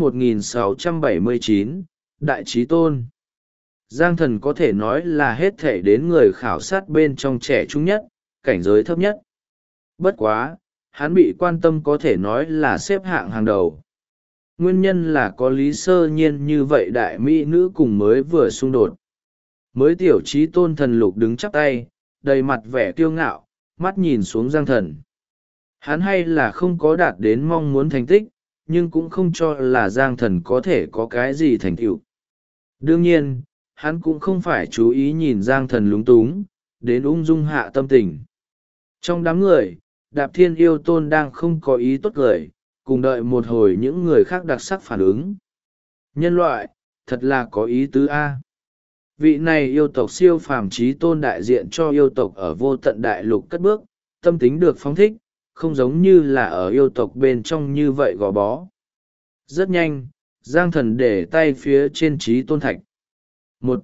1679, Đại Trí Tôn. Giang Thần có thể nói là hết thể đến người khảo sát bên trong trẻ trung nhất, cảnh giới thấp nhất. Bất quá, hắn bị quan tâm có thể nói là xếp hạng hàng đầu. Nguyên nhân là có Lý Sơ Nhiên như vậy đại mỹ nữ cùng mới vừa xung đột. Mới tiểu trí tôn thần lục đứng chắp tay, đầy mặt vẻ kiêu ngạo, mắt nhìn xuống Giang Thần. Hắn hay là không có đạt đến mong muốn thành tích, nhưng cũng không cho là Giang Thần có thể có cái gì thành tựu. Đương nhiên, hắn cũng không phải chú ý nhìn Giang Thần lúng túng, đến ung dung hạ tâm tình. Trong đám người, Đạp Thiên Yêu Tôn đang không có ý tốt cười, cùng đợi một hồi những người khác đặc sắc phản ứng. Nhân loại, thật là có ý tứ A. Vị này yêu tộc siêu phàm trí tôn đại diện cho yêu tộc ở vô tận đại lục cất bước, tâm tính được phóng thích, không giống như là ở yêu tộc bên trong như vậy gò bó. Rất nhanh, Giang Thần để tay phía trên trí tôn thạch. 1,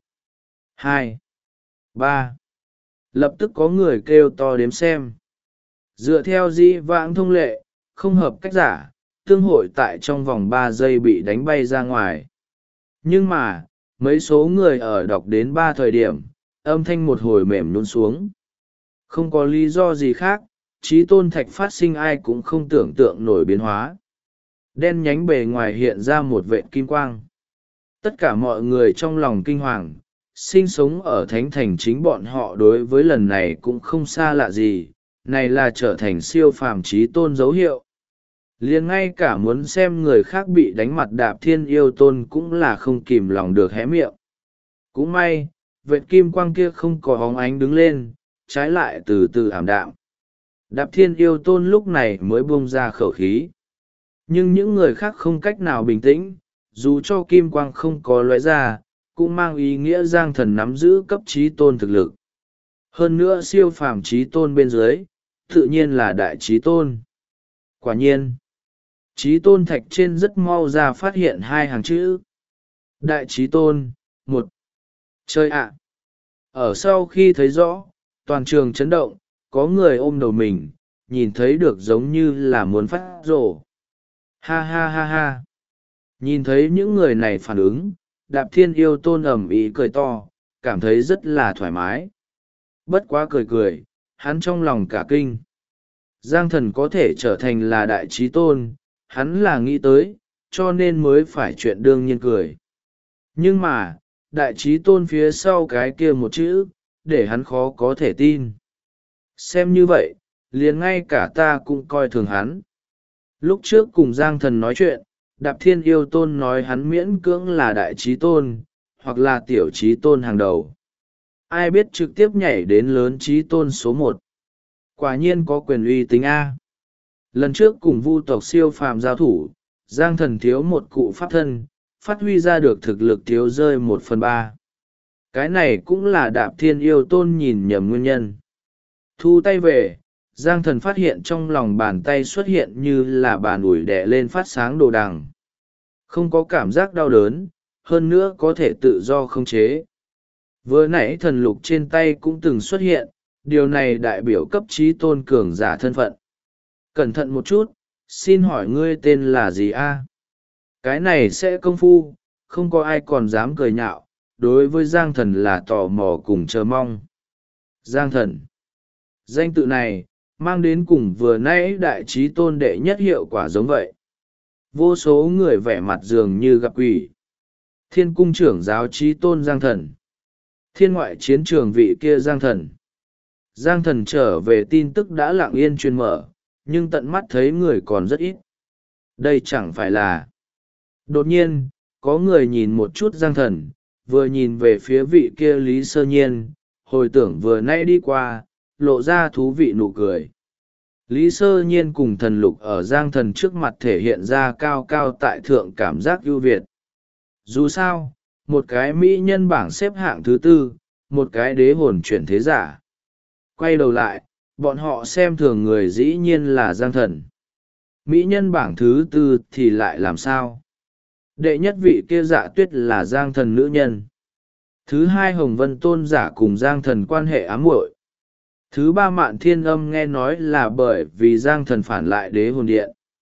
2, 3. Lập tức có người kêu to đếm xem. Dựa theo dĩ vãng thông lệ, không hợp cách giả, tương hội tại trong vòng 3 giây bị đánh bay ra ngoài. Nhưng mà, mấy số người ở đọc đến 3 thời điểm, âm thanh một hồi mềm nhún xuống. Không có lý do gì khác, trí tôn thạch phát sinh ai cũng không tưởng tượng nổi biến hóa. Đen nhánh bề ngoài hiện ra một vệt kim quang. Tất cả mọi người trong lòng kinh hoàng, sinh sống ở thánh thành chính bọn họ đối với lần này cũng không xa lạ gì, này là trở thành siêu phàm trí tôn dấu hiệu. Liền ngay cả muốn xem người khác bị đánh mặt Đạp Thiên Yêu Tôn cũng là không kìm lòng được hé miệng. Cũng may, vệt kim quang kia không có hóng ánh đứng lên, trái lại từ từ ảm đạm. Đạp Thiên Yêu Tôn lúc này mới buông ra khẩu khí. Nhưng những người khác không cách nào bình tĩnh, dù cho kim quang không có lóe ra, cũng mang ý nghĩa Giang Thần nắm giữ cấp trí tôn thực lực. Hơn nữa siêu phàm trí tôn bên dưới, tự nhiên là đại trí tôn. Quả nhiên, trí tôn thạch trên rất mau ra phát hiện 2 hàng chữ. Đại trí tôn, 1. Chơi ạ! Ở sau khi thấy rõ, toàn trường chấn động, có người ôm đầu mình, nhìn thấy được giống như là muốn phát rồ. Ha ha ha ha! Nhìn thấy những người này phản ứng, Đạp Thiên Yêu Tôn ầm ĩ cười to, cảm thấy rất là thoải mái. Bất quá cười cười, hắn trong lòng cả kinh. Giang thần có thể trở thành là đại trí tôn, hắn là nghĩ tới, cho nên mới phải chuyện đương nhiên cười. Nhưng mà, đại trí tôn phía sau cái kia một chữ, để hắn khó có thể tin. Xem như vậy, liền ngay cả ta cũng coi thường hắn. Lúc trước cùng Giang thần nói chuyện, Đạp Thiên Yêu Tôn nói hắn miễn cưỡng là đại trí tôn, hoặc là tiểu trí tôn hàng đầu. Ai biết trực tiếp nhảy đến lớn trí tôn số một. Quả nhiên có quyền uy tính A. Lần trước cùng vu tộc siêu phàm giao thủ, Giang thần thiếu một cụ pháp thân, phát huy ra được thực lực thiếu rơi 1/3. Cái này cũng là Đạp Thiên Yêu Tôn nhìn nhầm nguyên nhân. Thu tay về, Giang thần phát hiện trong lòng bàn tay xuất hiện như là bàn ủi đè lên phát sáng đồ đằng. Không có cảm giác đau đớn, hơn nữa có thể tự do khống chế. Vừa nãy thần lục trên tay cũng từng xuất hiện, điều này đại biểu cấp trí tôn cường giả thân phận. Cẩn thận một chút, xin hỏi ngươi tên là gì a? Cái này sẽ công phu, không có ai còn dám cười nhạo, đối với Giang thần là tò mò cùng chờ mong. Giang thần. Danh tự này, mang đến cùng vừa nãy đại trí tôn đệ nhất hiệu quả giống vậy. Vô số người vẻ mặt dường như gặp quỷ. Thiên cung trưởng giáo trí tôn Giang thần. Thiên ngoại chiến trường vị kia Giang thần. Giang thần trở về tin tức đã lặng yên truyền mở, nhưng tận mắt thấy người còn rất ít. Đây chẳng phải là... Đột nhiên, có người nhìn một chút Giang thần, vừa nhìn về phía vị kia Lý Sơ Nhiên, hồi tưởng vừa nãy đi qua, lộ ra thú vị nụ cười. Lý Sơ Nhiên cùng thần lục ở Giang thần trước mặt thể hiện ra cao cao tại thượng cảm giác ưu việt. Dù sao, một cái mỹ nhân bảng xếp hạng thứ tư, một cái đế hồn chuyển thế giả. Quay đầu lại, bọn họ xem thường người dĩ nhiên là Giang thần. Mỹ nhân bảng thứ tư thì lại làm sao? Đệ nhất vị kia Dạ Tuyết là Giang thần nữ nhân. Thứ hai Hồng Vân Tôn giả cùng Giang thần quan hệ ám muội. Thứ ba Mạn Thiên Âm nghe nói là bởi vì Giang thần phản lại đế hồn điện.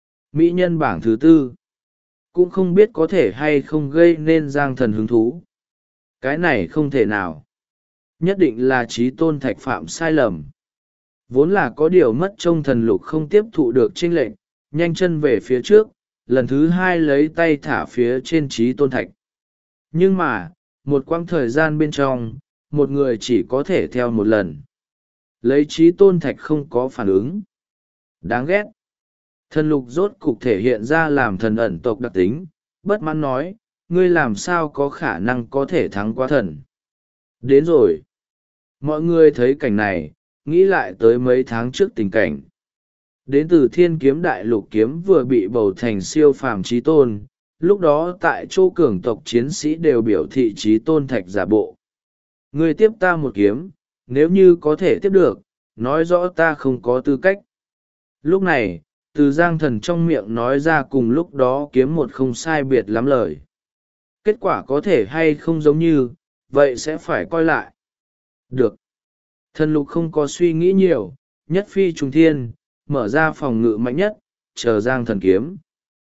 Mỹ nhân bảng thứ tư. Cũng không biết có thể hay không gây nên Giang thần hứng thú. Cái này không thể nào. Nhất định là trí tôn thạch phạm sai lầm. Vốn là có điều mất trông thần lục không tiếp thụ được chênh lệnh, nhanh chân về phía trước, lần thứ hai lấy tay thả phía trên trí tôn thạch. Nhưng mà, một quãng thời gian bên trong, một người chỉ có thể theo một lần. Lấy trí tôn thạch không có phản ứng. Đáng ghét. Thần lục rốt cục thể hiện ra làm thần ẩn tộc đặc tính, bất mãn nói, ngươi làm sao có khả năng có thể thắng qua thần. Đến rồi. Mọi người thấy cảnh này, nghĩ lại tới mấy tháng trước tình cảnh. Đến từ Thiên Kiếm Đại Lục kiếm vừa bị bầu thành siêu phàm trí tôn, lúc đó tại chỗ cường tộc chiến sĩ đều biểu thị trí tôn thạch giả bộ. Ngươi tiếp ta một kiếm, nếu như có thể tiếp được, nói rõ ta không có tư cách. Lúc này, từ Giang thần trong miệng nói ra cùng lúc đó kiếm một không sai biệt lắm lời. Kết quả có thể hay không giống như, vậy sẽ phải coi lại. Được. Thần lục không có suy nghĩ nhiều, nhất phi trùng thiên, mở ra phòng ngự mạnh nhất, chờ Giang thần kiếm.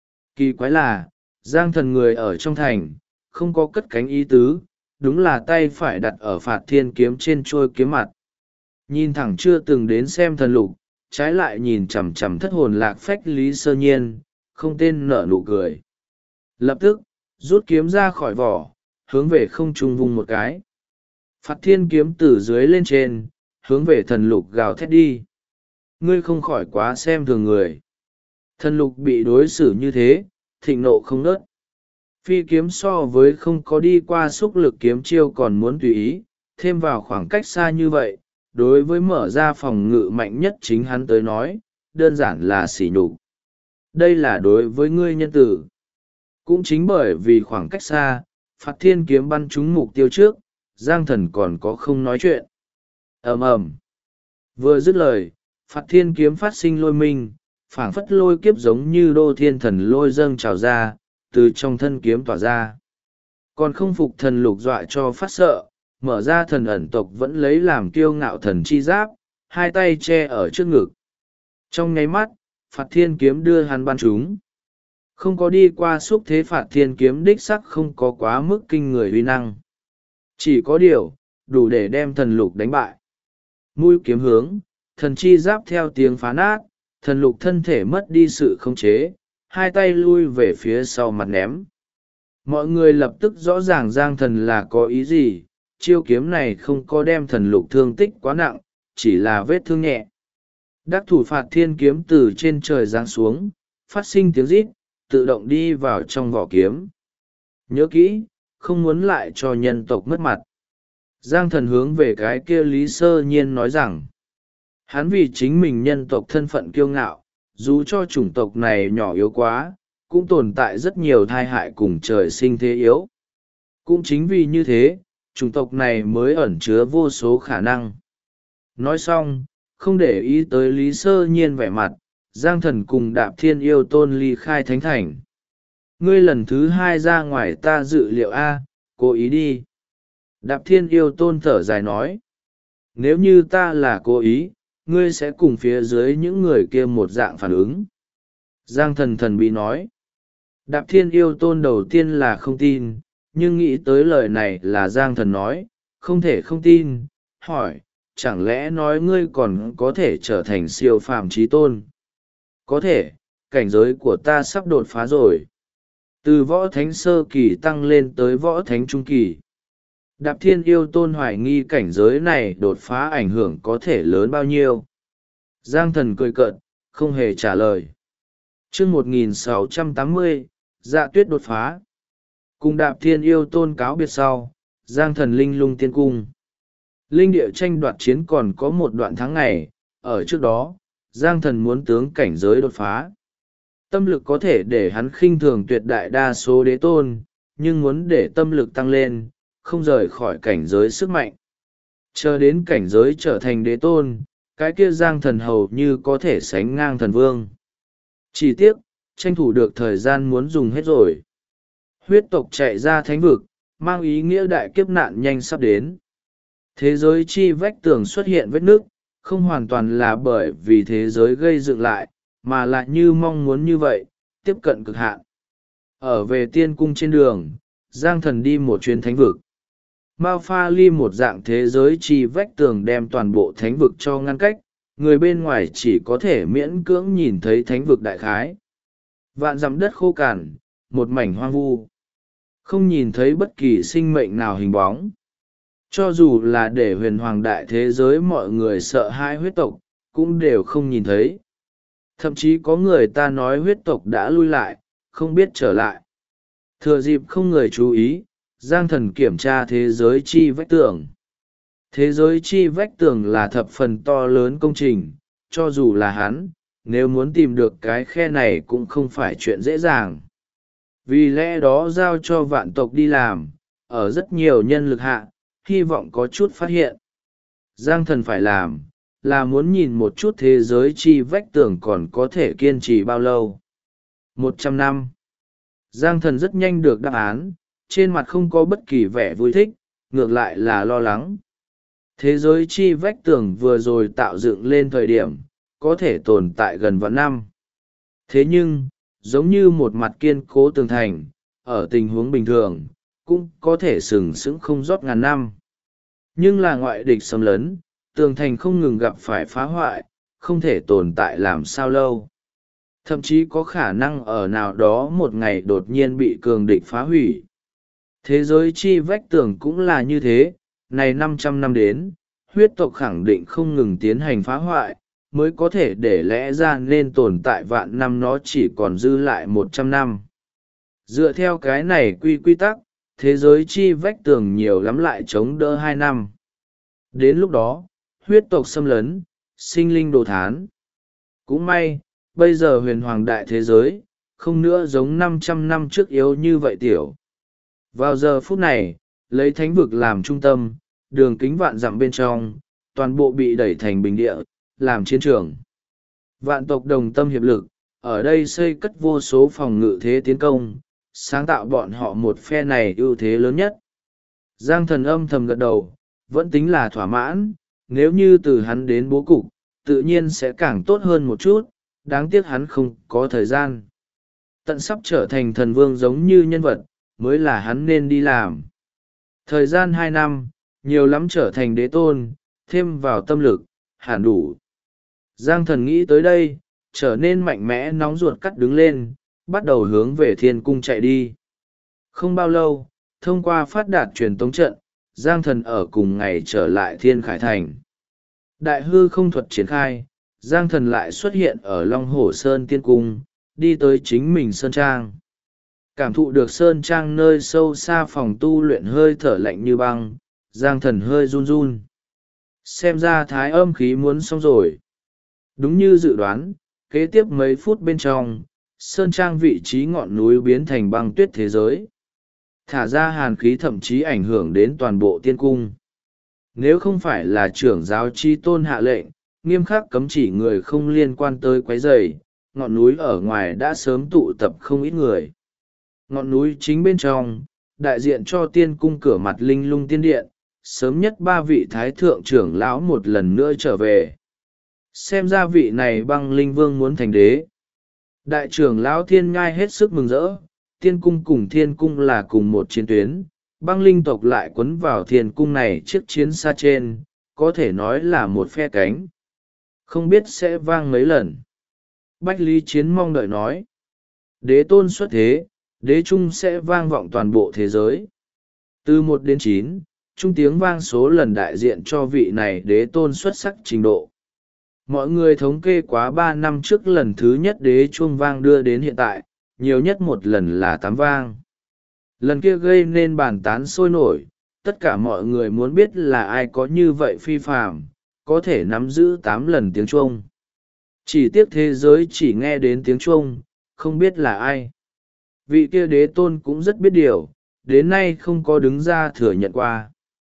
Kỳ quái là, Giang thần người ở trong thành, không có cất cánh ý tứ, đúng là tay phải đặt ở phạt thiên kiếm trên trôi kiếm mặt. Nhìn thẳng chưa từng đến xem thần lục, trái lại nhìn chằm chằm thất hồn lạc phách Lý Sơ Nhiên, không tên nở nụ cười. Lập tức, rút kiếm ra khỏi vỏ, hướng về không trung vung một cái. Phạt thiên kiếm từ dưới lên trên, hướng về thần lục gào thét đi. Ngươi không khỏi quá xem thường người. Thần lục bị đối xử như thế, thịnh nộ không nớt. Phi kiếm so với không có đi qua xúc lực kiếm chiêu còn muốn tùy ý, thêm vào khoảng cách xa như vậy, đối với mở ra phòng ngự mạnh nhất chính hắn tới nói, đơn giản là sỉ nhục. Đây là đối với ngươi nhân tử. Cũng chính bởi vì khoảng cách xa, phạt thiên kiếm bắn trúng mục tiêu trước, Giang thần còn có không nói chuyện. Ầm ầm. Vừa dứt lời, phạt thiên kiếm phát sinh lôi minh, phảng phất lôi kiếp giống như đô thiên thần lôi dâng trào ra, từ trong thân kiếm tỏa ra. Còn không phục thần lục dọa cho phát sợ, mở ra thần ẩn tộc vẫn lấy làm kiêu ngạo thần chi giáp, hai tay che ở trước ngực. Trong nháy mắt, phạt thiên kiếm đưa hắn bắn trúng. Không có đi qua xúc thế phạt thiên kiếm đích sắc không có quá mức kinh người uy năng. Chỉ có điều, đủ để đem thần lục đánh bại. Mũi kiếm hướng, thần chi giáp theo tiếng phá nát, thần lục thân thể mất đi sự khống chế, hai tay lui về phía sau mặt ném. Mọi người lập tức rõ ràng Giang Thần là có ý gì, chiêu kiếm này không có đem thần lục thương tích quá nặng, chỉ là vết thương nhẹ. Đắc thủ phạt thiên kiếm từ trên trời giáng xuống, phát sinh tiếng rít, tự động đi vào trong vỏ kiếm. Nhớ kỹ, không muốn lại cho nhân tộc mất mặt. Giang Thần hướng về cái kia Lý Sơ Nhiên nói rằng, hắn vì chính mình nhân tộc thân phận kiêu ngạo, dù cho chủng tộc này nhỏ yếu quá, cũng tồn tại rất nhiều tai hại cùng trời sinh thế yếu. Cũng chính vì như thế, chủng tộc này mới ẩn chứa vô số khả năng. Nói xong, không để ý tới Lý Sơ Nhiên vẻ mặt, Giang Thần cùng Đạp Thiên Yêu Tôn ly khai thánh thành. Ngươi lần thứ hai ra ngoài ta dự liệu A, cố ý đi. Đạp Thiên Yêu Tôn thở dài nói, nếu như ta là cố ý, ngươi sẽ cùng phía dưới những người kia một dạng phản ứng. Giang Thần thần bí nói, Đạp Thiên Yêu Tôn đầu tiên là không tin, nhưng nghĩ tới lời này là Giang Thần nói, không thể không tin, hỏi, chẳng lẽ nói ngươi còn có thể trở thành siêu phàm chí tôn? Có thể, cảnh giới của ta sắp đột phá rồi. Từ võ thánh sơ kỳ tăng lên tới võ thánh trung kỳ. Đạp Thiên Yêu Tôn hoài nghi cảnh giới này đột phá ảnh hưởng có thể lớn bao nhiêu. Giang Thần cười cợt, không hề trả lời. Chương 1680, Dạ Tuyết đột phá. Cùng Đạp Thiên Yêu Tôn cáo biệt sau, Giang Thần linh lung tiên cung. Linh địa tranh đoạt chiến còn có một đoạn tháng ngày, ở trước đó, Giang Thần muốn tướng cảnh giới đột phá. Tâm lực có thể để hắn khinh thường tuyệt đại đa số đế tôn, nhưng muốn để tâm lực tăng lên, không rời khỏi cảnh giới sức mạnh. Chờ đến cảnh giới trở thành đế tôn, cái kia Giang Thần hầu như có thể sánh ngang thần vương. Chỉ tiếc, tranh thủ được thời gian muốn dùng hết rồi. Huyết tộc chạy ra thánh vực, mang ý nghĩa đại kiếp nạn nhanh sắp đến. Thế giới chi vách tường xuất hiện vết nước, không hoàn toàn là bởi vì thế giới gây dựng lại, mà lại như mong muốn như vậy, tiếp cận cực hạn. Ở về tiên cung trên đường, Giang Thần đi một chuyến thánh vực. Mao pha ly một dạng thế giới chi vách tường đem toàn bộ thánh vực cho ngăn cách, người bên ngoài chỉ có thể miễn cưỡng nhìn thấy thánh vực đại khái. Vạn dặm đất khô cằn, một mảnh hoang vu. Không nhìn thấy bất kỳ sinh mệnh nào hình bóng. Cho dù là để huyền hoàng đại thế giới mọi người sợ hãi huyết tộc, cũng đều không nhìn thấy. Thậm chí có người ta nói huyết tộc đã lui lại, không biết trở lại. Thừa dịp không người chú ý, Giang Thần kiểm tra thế giới chi vách tường. Thế giới chi vách tường là thập phần to lớn công trình, cho dù là hắn, nếu muốn tìm được cái khe này cũng không phải chuyện dễ dàng. Vì lẽ đó giao cho vạn tộc đi làm, ở rất nhiều nhân lực hạ, hy vọng có chút phát hiện. Giang Thần phải làm, là muốn nhìn một chút thế giới chi vách tường còn có thể kiên trì bao lâu. 100 năm. Giang Thần rất nhanh được đáp án, trên mặt không có bất kỳ vẻ vui thích, ngược lại là lo lắng. Thế giới chi vách tường vừa rồi tạo dựng lên thời điểm, có thể tồn tại gần vạn năm. Thế nhưng, giống như một mặt kiên cố tường thành, ở tình huống bình thường, cũng có thể sừng sững không rót ngàn năm. Nhưng là ngoại địch xâm lấn, tường thành không ngừng gặp phải phá hoại, không thể tồn tại làm sao lâu. Thậm chí có khả năng ở nào đó một ngày đột nhiên bị cường địch phá hủy. Thế giới chi vách tường cũng là như thế, này 500 năm đến, huyết tộc khẳng định không ngừng tiến hành phá hoại, mới có thể để lẽ ra nên tồn tại vạn năm nó chỉ còn dư lại 100 năm. Dựa theo cái này quy tắc, thế giới chi vách tường nhiều lắm lại chống đỡ 2 năm. Đến lúc đó, huyết tộc xâm lấn, sinh linh đồ thán. Cũng may, bây giờ huyền hoàng đại thế giới, không nữa giống 500 năm trước yếu như vậy tiểu. Vào giờ phút này, lấy thánh vực làm trung tâm, đường kính vạn dặm bên trong, toàn bộ bị đẩy thành bình địa, làm chiến trường. Vạn tộc đồng tâm hiệp lực, ở đây xây cất vô số phòng ngự thế tiến công, sáng tạo bọn họ một phe này ưu thế lớn nhất. Giang Thần âm thầm gật đầu, vẫn tính là thỏa mãn, nếu như từ hắn đến bố cục, tự nhiên sẽ càng tốt hơn một chút, đáng tiếc hắn không có thời gian. Tận sắp trở thành thần vương giống như nhân vật, mới là hắn nên đi làm. Thời gian 2 năm, nhiều lắm trở thành đế tôn, thêm vào tâm lực, hẳn đủ. Giang thần nghĩ tới đây, trở nên mạnh mẽ nóng ruột cắt đứng lên, bắt đầu hướng về thiên cung chạy đi. Không bao lâu, thông qua phát đạt truyền tống trận, Giang thần ở cùng ngày trở lại Thiên Khải Thành. Đại hư không thuật triển khai, Giang thần lại xuất hiện ở Long Hổ Sơn Tiên Cung, đi tới chính mình Sơn Trang. Cảm thụ được Sơn Trang nơi sâu xa phòng tu luyện hơi thở lạnh như băng, Giang thần hơi run run. Xem ra thái âm khí muốn xong rồi. Đúng như dự đoán, kế tiếp mấy phút bên trong, Sơn Trang vị trí ngọn núi biến thành băng tuyết thế giới. Thả ra hàn khí thậm chí ảnh hưởng đến toàn bộ tiên cung. Nếu không phải là trưởng giáo chi tôn hạ lệnh, nghiêm khắc cấm chỉ người không liên quan tới quấy rầy, ngọn núi ở ngoài đã sớm tụ tập không ít người. Ngọn núi chính bên trong, đại diện cho tiên cung cửa mặt linh lung tiên điện, sớm nhất 3 vị thái thượng trưởng lão một lần nữa trở về. Xem ra vị này băng linh vương muốn thành đế. Đại trưởng lão thiên nhai hết sức mừng rỡ, tiên cung cùng thiên cung là cùng một chiến tuyến, băng linh tộc lại quấn vào thiên cung này chiếc chiến xa trên, có thể nói là một phe cánh. Không biết sẽ vang mấy lần. Bách Lý Chiến mong đợi nói. Đế tôn xuất thế, đế trung sẽ vang vọng toàn bộ thế giới. Từ 1 đến 9, trung tiếng vang số lần đại diện cho vị này đế tôn xuất sắc trình độ. Mọi người thống kê quá 3 năm trước lần thứ nhất đế chuông vang đưa đến hiện tại, nhiều nhất một lần là 8 vang. Lần kia gây nên bàn tán sôi nổi, tất cả mọi người muốn biết là ai có như vậy phi phàm, có thể nắm giữ 8 lần tiếng chuông. Chỉ tiếc thế giới chỉ nghe đến tiếng chuông, không biết là ai. Vị kia đế tôn cũng rất biết điều, đến nay không có đứng ra thừa nhận qua.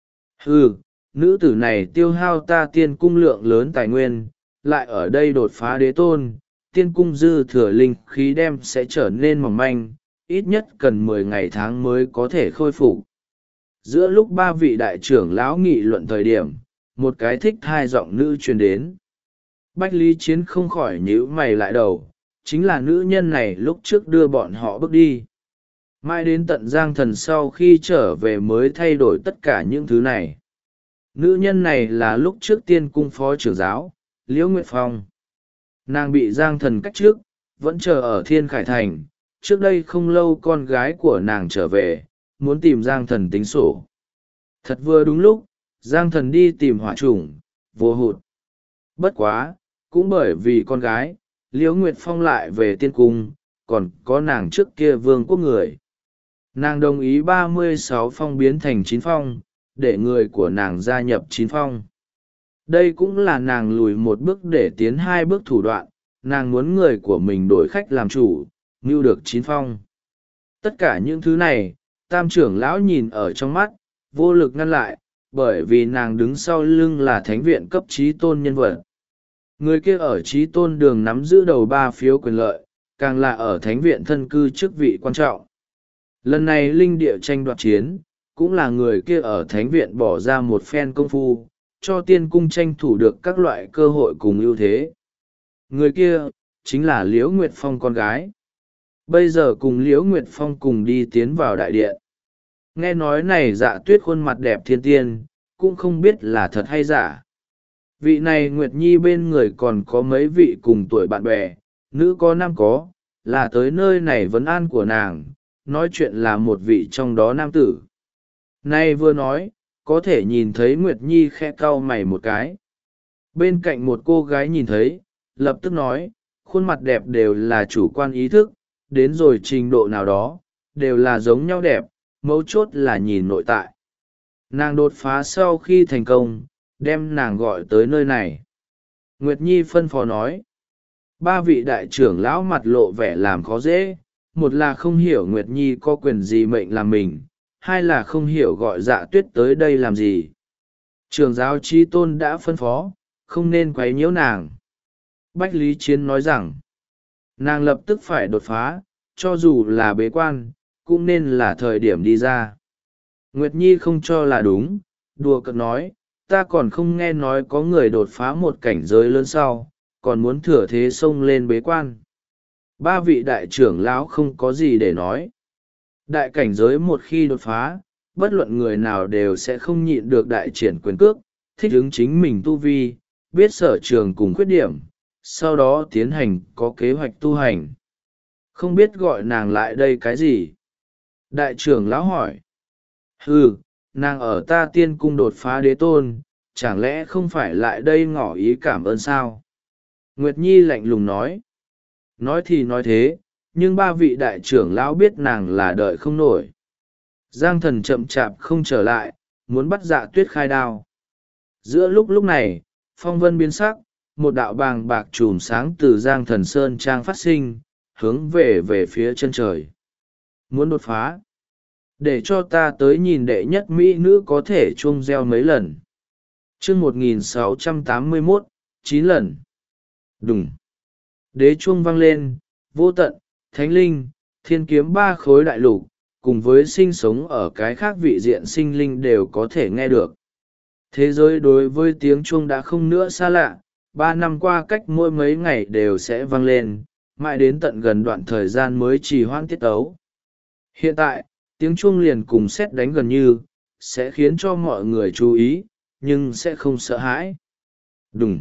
Nữ tử này tiêu hao ta tiên cung lượng lớn tài nguyên, lại ở đây đột phá đế tôn, tiên cung dư thừa linh khí đem sẽ trở nên mỏng manh, ít nhất cần 10 ngày tháng mới có thể khôi phục. Giữa lúc 3 vị đại trưởng lão nghị luận thời điểm, một cái thích 2 giọng nữ truyền đến. Bách Lý Chiến không khỏi nhíu mày lại đầu, chính là nữ nhân này lúc trước đưa bọn họ bước đi. Mãi đến tận Giang thần sau khi trở về mới thay đổi tất cả những thứ này. Nữ nhân này là lúc trước tiên cung phó trưởng giáo, Liễu Nguyệt Phong. Nàng bị Giang thần cách trước, vẫn chờ ở Thiên Khải Thành. Trước đây không lâu con gái của nàng trở về, muốn tìm Giang thần tính sổ. Thật vừa đúng lúc, Giang thần đi tìm hỏa chủng, vô hụt. Bất quá, cũng bởi vì con gái, Liễu Nguyệt Phong lại về tiên cung, còn có nàng trước kia vương quốc người. Nàng đồng ý 36 phong biến thành 9 phong, để người của nàng gia nhập 9 phong. Đây cũng là nàng lùi một bước để tiến 2 bước thủ đoạn, nàng muốn người của mình đổi khách làm chủ, mưu được 9 phong. Tất cả những thứ này, tam trưởng lão nhìn ở trong mắt, vô lực ngăn lại, bởi vì nàng đứng sau lưng là thánh viện cấp trí tôn nhân vật. Người kia ở trí tôn đường nắm giữ đầu 3 phiếu quyền lợi, càng là ở thánh viện thân cư chức vị quan trọng. Lần này linh địa tranh đoạt chiến, cũng là người kia ở thánh viện bỏ ra một phen công phu, cho tiên cung tranh thủ được các loại cơ hội cùng ưu thế. Người kia, chính là Liễu Nguyệt Phong con gái. Bây giờ cùng Liễu Nguyệt Phong cùng đi tiến vào đại điện. Nghe nói này Dạ Tuyết khuôn mặt đẹp thiên tiên, cũng không biết là thật hay giả. Vị này Nguyệt Nhi bên người còn có mấy vị cùng tuổi bạn bè, nữ có nam có, là tới nơi này vấn an của nàng, nói chuyện là một vị trong đó nam tử. Nay vừa nói, có thể nhìn thấy Nguyệt Nhi khẽ cau mày một cái. Bên cạnh một cô gái nhìn thấy, lập tức nói, khuôn mặt đẹp đều là chủ quan ý thức, đến rồi trình độ nào đó, đều là giống nhau đẹp, mấu chốt là nhìn nội tại. Nàng đột phá sau khi thành công, đem nàng gọi tới nơi này. Nguyệt Nhi phân phó nói. 3 vị đại trưởng lão mặt lộ vẻ làm khó dễ, một là không hiểu Nguyệt Nhi có quyền gì mệnh làm mình, hai là không hiểu gọi Dạ Tuyết tới đây làm gì. Trưởng giáo Chí Tôn đã phân phó, không nên quấy nhiễu nàng. Bách Lý Chiến nói rằng, nàng lập tức phải đột phá, cho dù là bế quan, cũng nên là thời điểm đi ra. Nguyệt Nhi không cho là đúng, đùa cợt nói, ta còn không nghe nói có người đột phá một cảnh giới lớn sau, còn muốn thừa thế xông lên bế quan. Ba vị đại trưởng lão không có gì để nói. Đại cảnh giới một khi đột phá, bất luận người nào đều sẽ không nhịn được đại triển quyền cước, thích ứng chính mình tu vi, biết sở trường cùng khuyết điểm, sau đó tiến hành có kế hoạch tu hành. Không biết gọi nàng lại đây cái gì? Đại trưởng lão hỏi. Nàng ở ta tiên cung đột phá đế tôn, chẳng lẽ không phải lại đây ngỏ ý cảm ơn sao? Nguyệt Nhi lạnh lùng nói. Nói thì nói thế, nhưng ba vị đại trưởng lão biết nàng là đợi không nổi. Giang Thần chậm chạp không trở lại, muốn bắt Dạ Tuyết khai đao. Giữa lúc này, phong vân biến sắc, một đạo bàng bạc chùm sáng từ Giang Thần Sơn Trang phát sinh, hướng về phía chân trời. Muốn đột phá. Để cho ta tới nhìn đệ nhất mỹ nữ có thể chuông reo mấy lần. chương 1681, 9 lần. Đùng. Đế chuông vang lên, vô tận, thánh linh, thiên kiếm ba khối đại lục, cùng với sinh sống ở cái khác vị diện sinh linh đều có thể nghe được. Thế giới đối với tiếng chuông đã không nữa xa lạ, 3 năm qua cách mỗi mấy ngày đều sẽ vang lên, mãi đến tận gần đoạn thời gian mới trì hoãn tiết tấu. Hiện tại, tiếng chuông liền cùng sét đánh gần như, sẽ khiến cho mọi người chú ý, nhưng sẽ không sợ hãi. Đùng.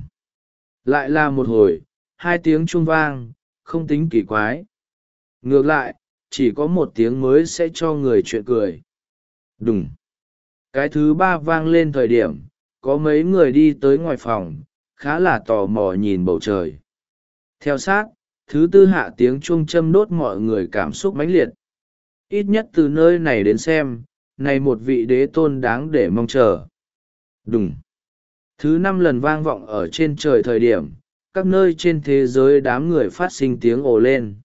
Lại là một hồi, 2 tiếng chuông vang, không tính kỳ quái. Ngược lại, chỉ có 1 tiếng mới sẽ cho người chuyện cười. Đùng. Cái thứ 3 vang lên thời điểm, có mấy người đi tới ngoài phòng, khá là tò mò nhìn bầu trời. Theo sát, thứ 4 hạ tiếng chuông châm đốt mọi người cảm xúc mãnh liệt. Ít nhất từ nơi này đến xem, này một vị đế tôn đáng để mong chờ. Đùng. Thứ 5 lần vang vọng ở trên trời thời điểm, các nơi trên thế giới đám người phát sinh tiếng ồ lên.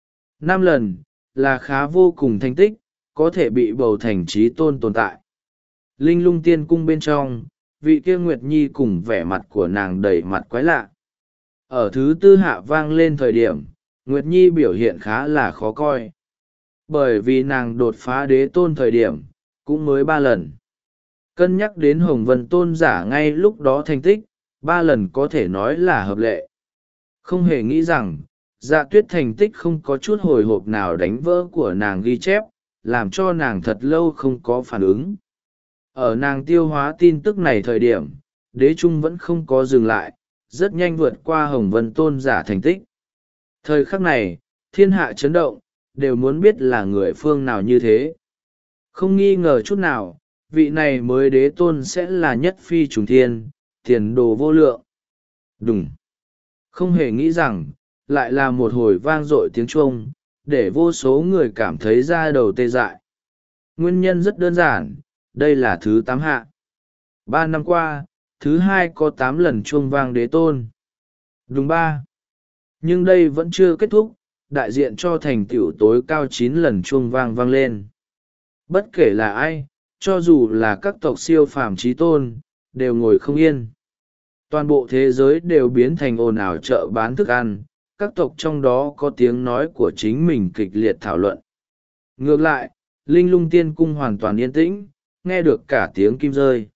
5 lần, là khá vô cùng thành tích, có thể bị bầu thành trí tôn tồn tại. Linh Lung Tiên Cung bên trong, vị kia Nguyệt Nhi cùng vẻ mặt của nàng đầy mặt quái lạ. Ở thứ 4 hạ vang lên thời điểm, Nguyệt Nhi biểu hiện khá là khó coi. Bởi vì nàng đột phá đế tôn thời điểm, cũng mới 3 lần. Cân nhắc đến Hồng Vân Tôn giả ngay lúc đó thành tích, 3 lần có thể nói là hợp lệ. Không hề nghĩ rằng, Dạ Tuyết thành tích không có chút hồi hộp nào đánh vỡ của nàng ghi chép, làm cho nàng thật lâu không có phản ứng. Ở nàng tiêu hóa tin tức này thời điểm, đế trung vẫn không có dừng lại, rất nhanh vượt qua Hồng Vân Tôn giả thành tích. Thời khắc này, thiên hạ chấn động, đều muốn biết là người phương nào như thế. Không nghi ngờ chút nào, vị này mới đế tôn sẽ là nhất phi trùng thiên, tiền đồ vô lượng. Đùng. Không hề nghĩ rằng, lại là một hồi vang dội tiếng chuông, để vô số người cảm thấy da đầu tê dại. Nguyên nhân rất đơn giản, đây là thứ 8 hạ. 3 năm qua, thứ 2 có 8 lần chuông vang đế tôn. Đúng 3. Nhưng đây vẫn chưa kết thúc, đại diện cho thành tựu tối cao 9 lần chuông vang vang lên. Bất kể là ai, cho dù là các tộc siêu phàm trí tôn, đều ngồi không yên. Toàn bộ thế giới đều biến thành ồn ào chợ bán thức ăn, các tộc trong đó có tiếng nói của chính mình kịch liệt thảo luận. Ngược lại, Linh Lung Tiên Cung hoàn toàn yên tĩnh, nghe được cả tiếng kim rơi.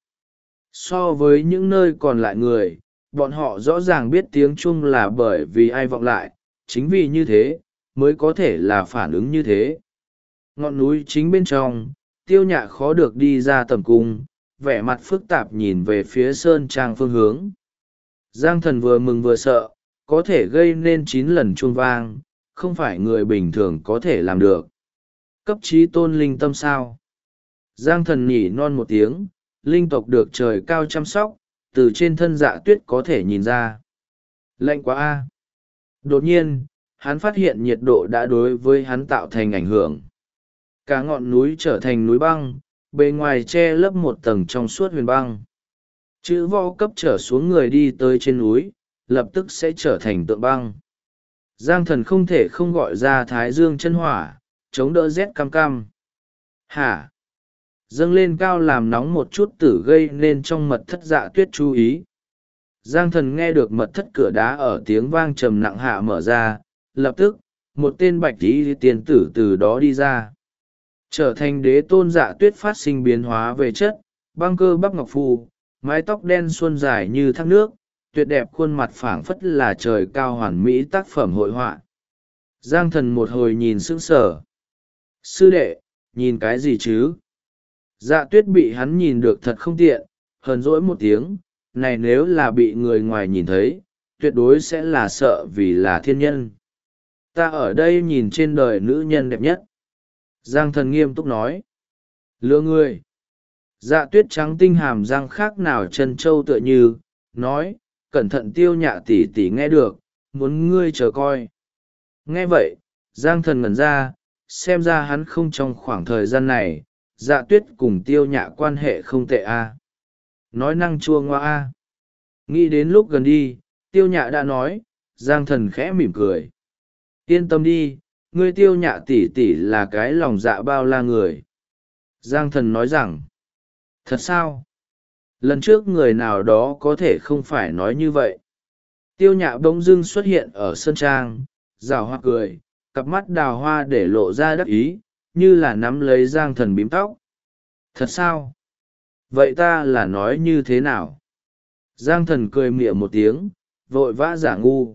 So với những nơi còn lại người, bọn họ rõ ràng biết tiếng chuông là bởi vì ai vọng lại, chính vì như thế, mới có thể là phản ứng như thế. Ngọn núi chính bên trong, Tiêu Nhạ khó được đi ra tầm cung, vẻ mặt phức tạp nhìn về phía sơn trang phương hướng. Giang Thần vừa mừng vừa sợ, có thể gây nên 9 lần chuông vang, không phải người bình thường có thể làm được. Cấp trí tôn linh tâm sao? Giang Thần nhỉ non một tiếng, linh tộc được trời cao chăm sóc, từ trên thân Dạ Tuyết có thể nhìn ra. Lạnh quá a! Đột nhiên, hắn phát hiện nhiệt độ đã đối với hắn tạo thành ảnh hưởng. Cả ngọn núi trở thành núi băng, bề ngoài che lấp một tầng trong suốt huyền băng. Chữ võ cấp trở xuống người đi tới trên núi, lập tức sẽ trở thành tượng băng. Giang Thần không thể không gọi ra Thái Dương chân hỏa, chống đỡ rét cam cam. Hả? Dâng lên cao làm nóng một chút tử gây nên trong mật thất Dạ Tuyết chú ý. Giang Thần nghe được mật thất cửa đá ở tiếng vang trầm nặng hạ mở ra, lập tức, một tên bạch tí tiên tử từ đó đi ra. Trở thành đế tôn Dạ Tuyết phát sinh biến hóa về chất, băng cơ bắp ngọc phù, mái tóc đen suôn dài như thác nước, tuyệt đẹp khuôn mặt phảng phất là trời cao hoàn mỹ tác phẩm hội họa. Giang thần một hồi nhìn sững sờ. Sư đệ, nhìn cái gì chứ? Dạ tuyết bị hắn nhìn được thật không tiện, hờn dỗi một tiếng, này nếu là bị người ngoài nhìn thấy, tuyệt đối sẽ là sợ vì là thiên nhân. Ta ở đây nhìn trên đời nữ nhân đẹp nhất. Giang thần nghiêm túc nói. Lừa ngươi. Dạ tuyết trắng tinh hàm răng khác nào chân trâu tựa như, nói, cẩn thận tiêu nhạ tỉ tỉ nghe được, muốn ngươi chờ coi. Nghe vậy, Giang thần ngẩn ra, xem ra hắn không trong khoảng thời gian này, dạ tuyết cùng tiêu nhạ quan hệ không tệ a. Nói năng chua ngoa a. Nghĩ đến lúc gần đi, tiêu nhạ đã nói, Giang thần khẽ mỉm cười. Yên tâm đi, ngươi tiêu nhạ tỉ tỉ là cái lòng dạ bao la người. Giang thần nói rằng, thật sao? Lần trước người nào đó có thể không phải nói như vậy. Tiêu nhạ bỗng dưng xuất hiện ở sân trang, rào hoa cười, cặp mắt đào hoa để lộ ra đắc ý, như là nắm lấy Giang thần bím tóc. Thật sao? Vậy ta là nói như thế nào? Giang thần cười mỉa một tiếng, vội vã giả ngu.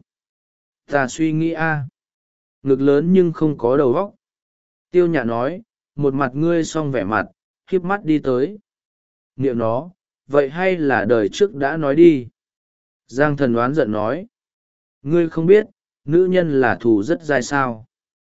Ta suy nghĩ a. Ngực lớn nhưng không có đầu óc. Tiêu nhạ nói, một mặt ngươi xong vẻ mặt, híp mắt đi tới. Niệm nó, vậy hay là đời trước đã nói đi. Giang thần oán giận nói. Ngươi không biết, nữ nhân là thù rất dai sao.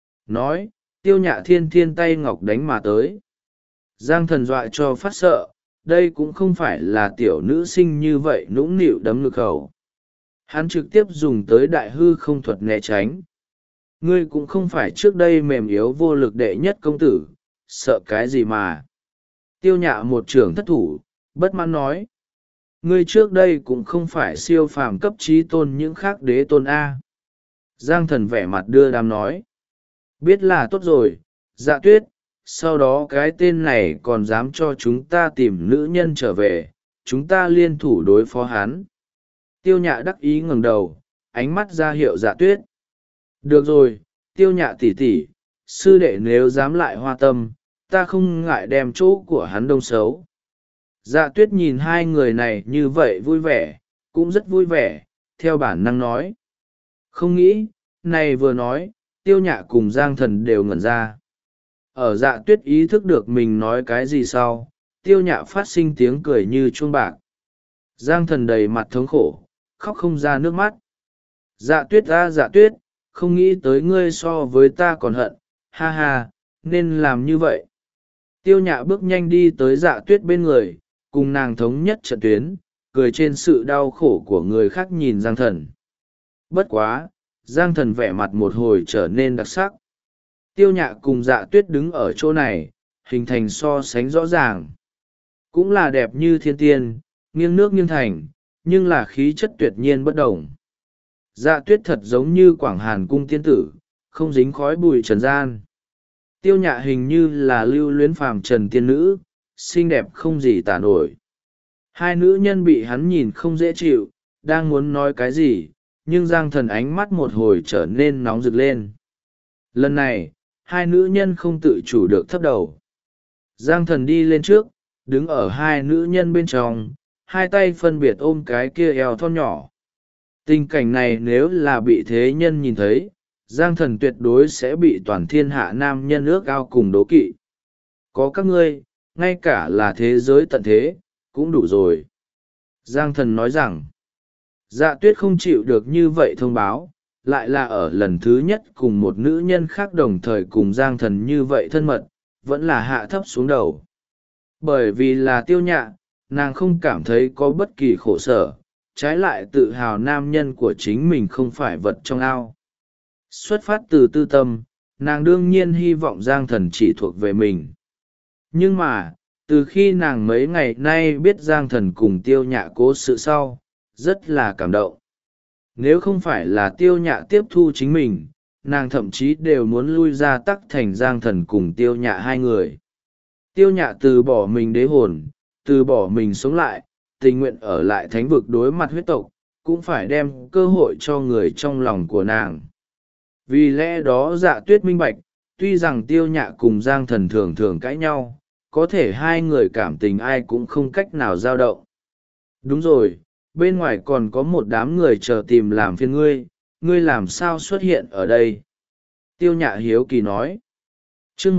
Nói, tiêu nhạ thiên thiên tay ngọc đánh mà tới. Giang thần dọa cho phát sợ, đây cũng không phải là tiểu nữ sinh như vậy nũng nịu đấm ngực khẩu. Hắn trực tiếp dùng tới đại hư không thuật né tránh. Ngươi cũng không phải trước đây mềm yếu vô lực đệ nhất công tử, sợ cái gì mà. Tiêu nhạ một trưởng thất thủ, bất mãn nói. Ngươi trước đây cũng không phải siêu phàm cấp trí tôn những khác đế tôn A. Giang thần vẻ mặt đưa đám nói. Biết là tốt rồi, dạ tuyết, sau đó cái tên này còn dám cho chúng ta tìm nữ nhân trở về, chúng ta liên thủ đối phó hắn. Tiêu nhạ đắc ý ngẩng đầu, ánh mắt ra hiệu dạ tuyết. Được rồi, tiêu nhạ tỉ tỉ, sư đệ nếu dám lại hoa tâm, ta không ngại đem chỗ của hắn đông xấu. Dạ tuyết nhìn hai người này như vậy vui vẻ, cũng rất vui vẻ, theo bản năng nói. Không nghĩ, này vừa nói, tiêu nhạ cùng Giang thần đều ngẩn ra. Ở dạ tuyết ý thức được mình nói cái gì sau, tiêu nhạ phát sinh tiếng cười như chuông bạc. Giang thần đầy mặt thống khổ, khóc không ra nước mắt. Dạ tuyết ra dạ tuyết, không nghĩ tới ngươi so với ta còn hận, ha ha, nên làm như vậy. Tiêu nhạ bước nhanh đi tới dạ tuyết bên người, cùng nàng thống nhất trận tuyến, cười trên sự đau khổ của người khác nhìn Giang thần. Bất quá, Giang thần vẻ mặt một hồi trở nên đặc sắc. Tiêu nhạ cùng dạ tuyết đứng ở chỗ này, hình thành so sánh rõ ràng. Cũng là đẹp như thiên tiên, nghiêng nước nghiêng thành, nhưng là khí chất tuyệt nhiên bất đồng. Dạ tuyết thật giống như Quảng Hàn cung tiên tử, không dính khói bụi trần gian. Tiêu nhạ hình như là lưu luyến phàm trần tiên nữ, xinh đẹp không gì tả nổi. Hai nữ nhân bị hắn nhìn không dễ chịu, đang muốn nói cái gì, nhưng Giang thần ánh mắt một hồi trở nên nóng rực lên. Lần này, hai nữ nhân không tự chủ được thấp đầu. Giang thần đi lên trước, đứng ở hai nữ nhân bên trong, hai tay phân biệt ôm cái kia eo thon nhỏ. Tình cảnh này nếu là bị thế nhân nhìn thấy, Giang thần tuyệt đối sẽ bị toàn thiên hạ nam nhân ước ao cùng đố kỵ. Có các ngươi, ngay cả là thế giới tận thế, cũng đủ rồi. Giang thần nói rằng, dạ tuyết không chịu được như vậy thông báo, lại là ở lần thứ nhất cùng một nữ nhân khác đồng thời cùng Giang thần như vậy thân mật, vẫn là hạ thấp xuống đầu. Bởi vì là tiêu nhạ, nàng không cảm thấy có bất kỳ khổ sở, trái lại tự hào nam nhân của chính mình không phải vật trong ao. Xuất phát từ tư tâm, nàng đương nhiên hy vọng Giang thần chỉ thuộc về mình. Nhưng mà, từ khi nàng mấy ngày nay biết Giang thần cùng tiêu nhạ cố sự sau, rất là cảm động. Nếu không phải là tiêu nhạ tiếp thu chính mình, nàng thậm chí đều muốn lui ra tắc thành Giang thần cùng tiêu nhạ hai người. Tiêu nhạ từ bỏ mình đế hồn, từ bỏ mình sống lại, tình nguyện ở lại thánh vực đối mặt huyết tộc, cũng phải đem cơ hội cho người trong lòng của nàng. Vì lẽ đó dạ tuyết minh bạch, tuy rằng tiêu nhạ cùng Giang thần thường thường cãi nhau, có thể hai người cảm tình ai cũng không cách nào dao động. Đúng rồi, bên ngoài còn có một đám người chờ tìm làm phiền ngươi, ngươi làm sao xuất hiện ở đây? Tiêu Nhạ hiếu kỳ nói. Chương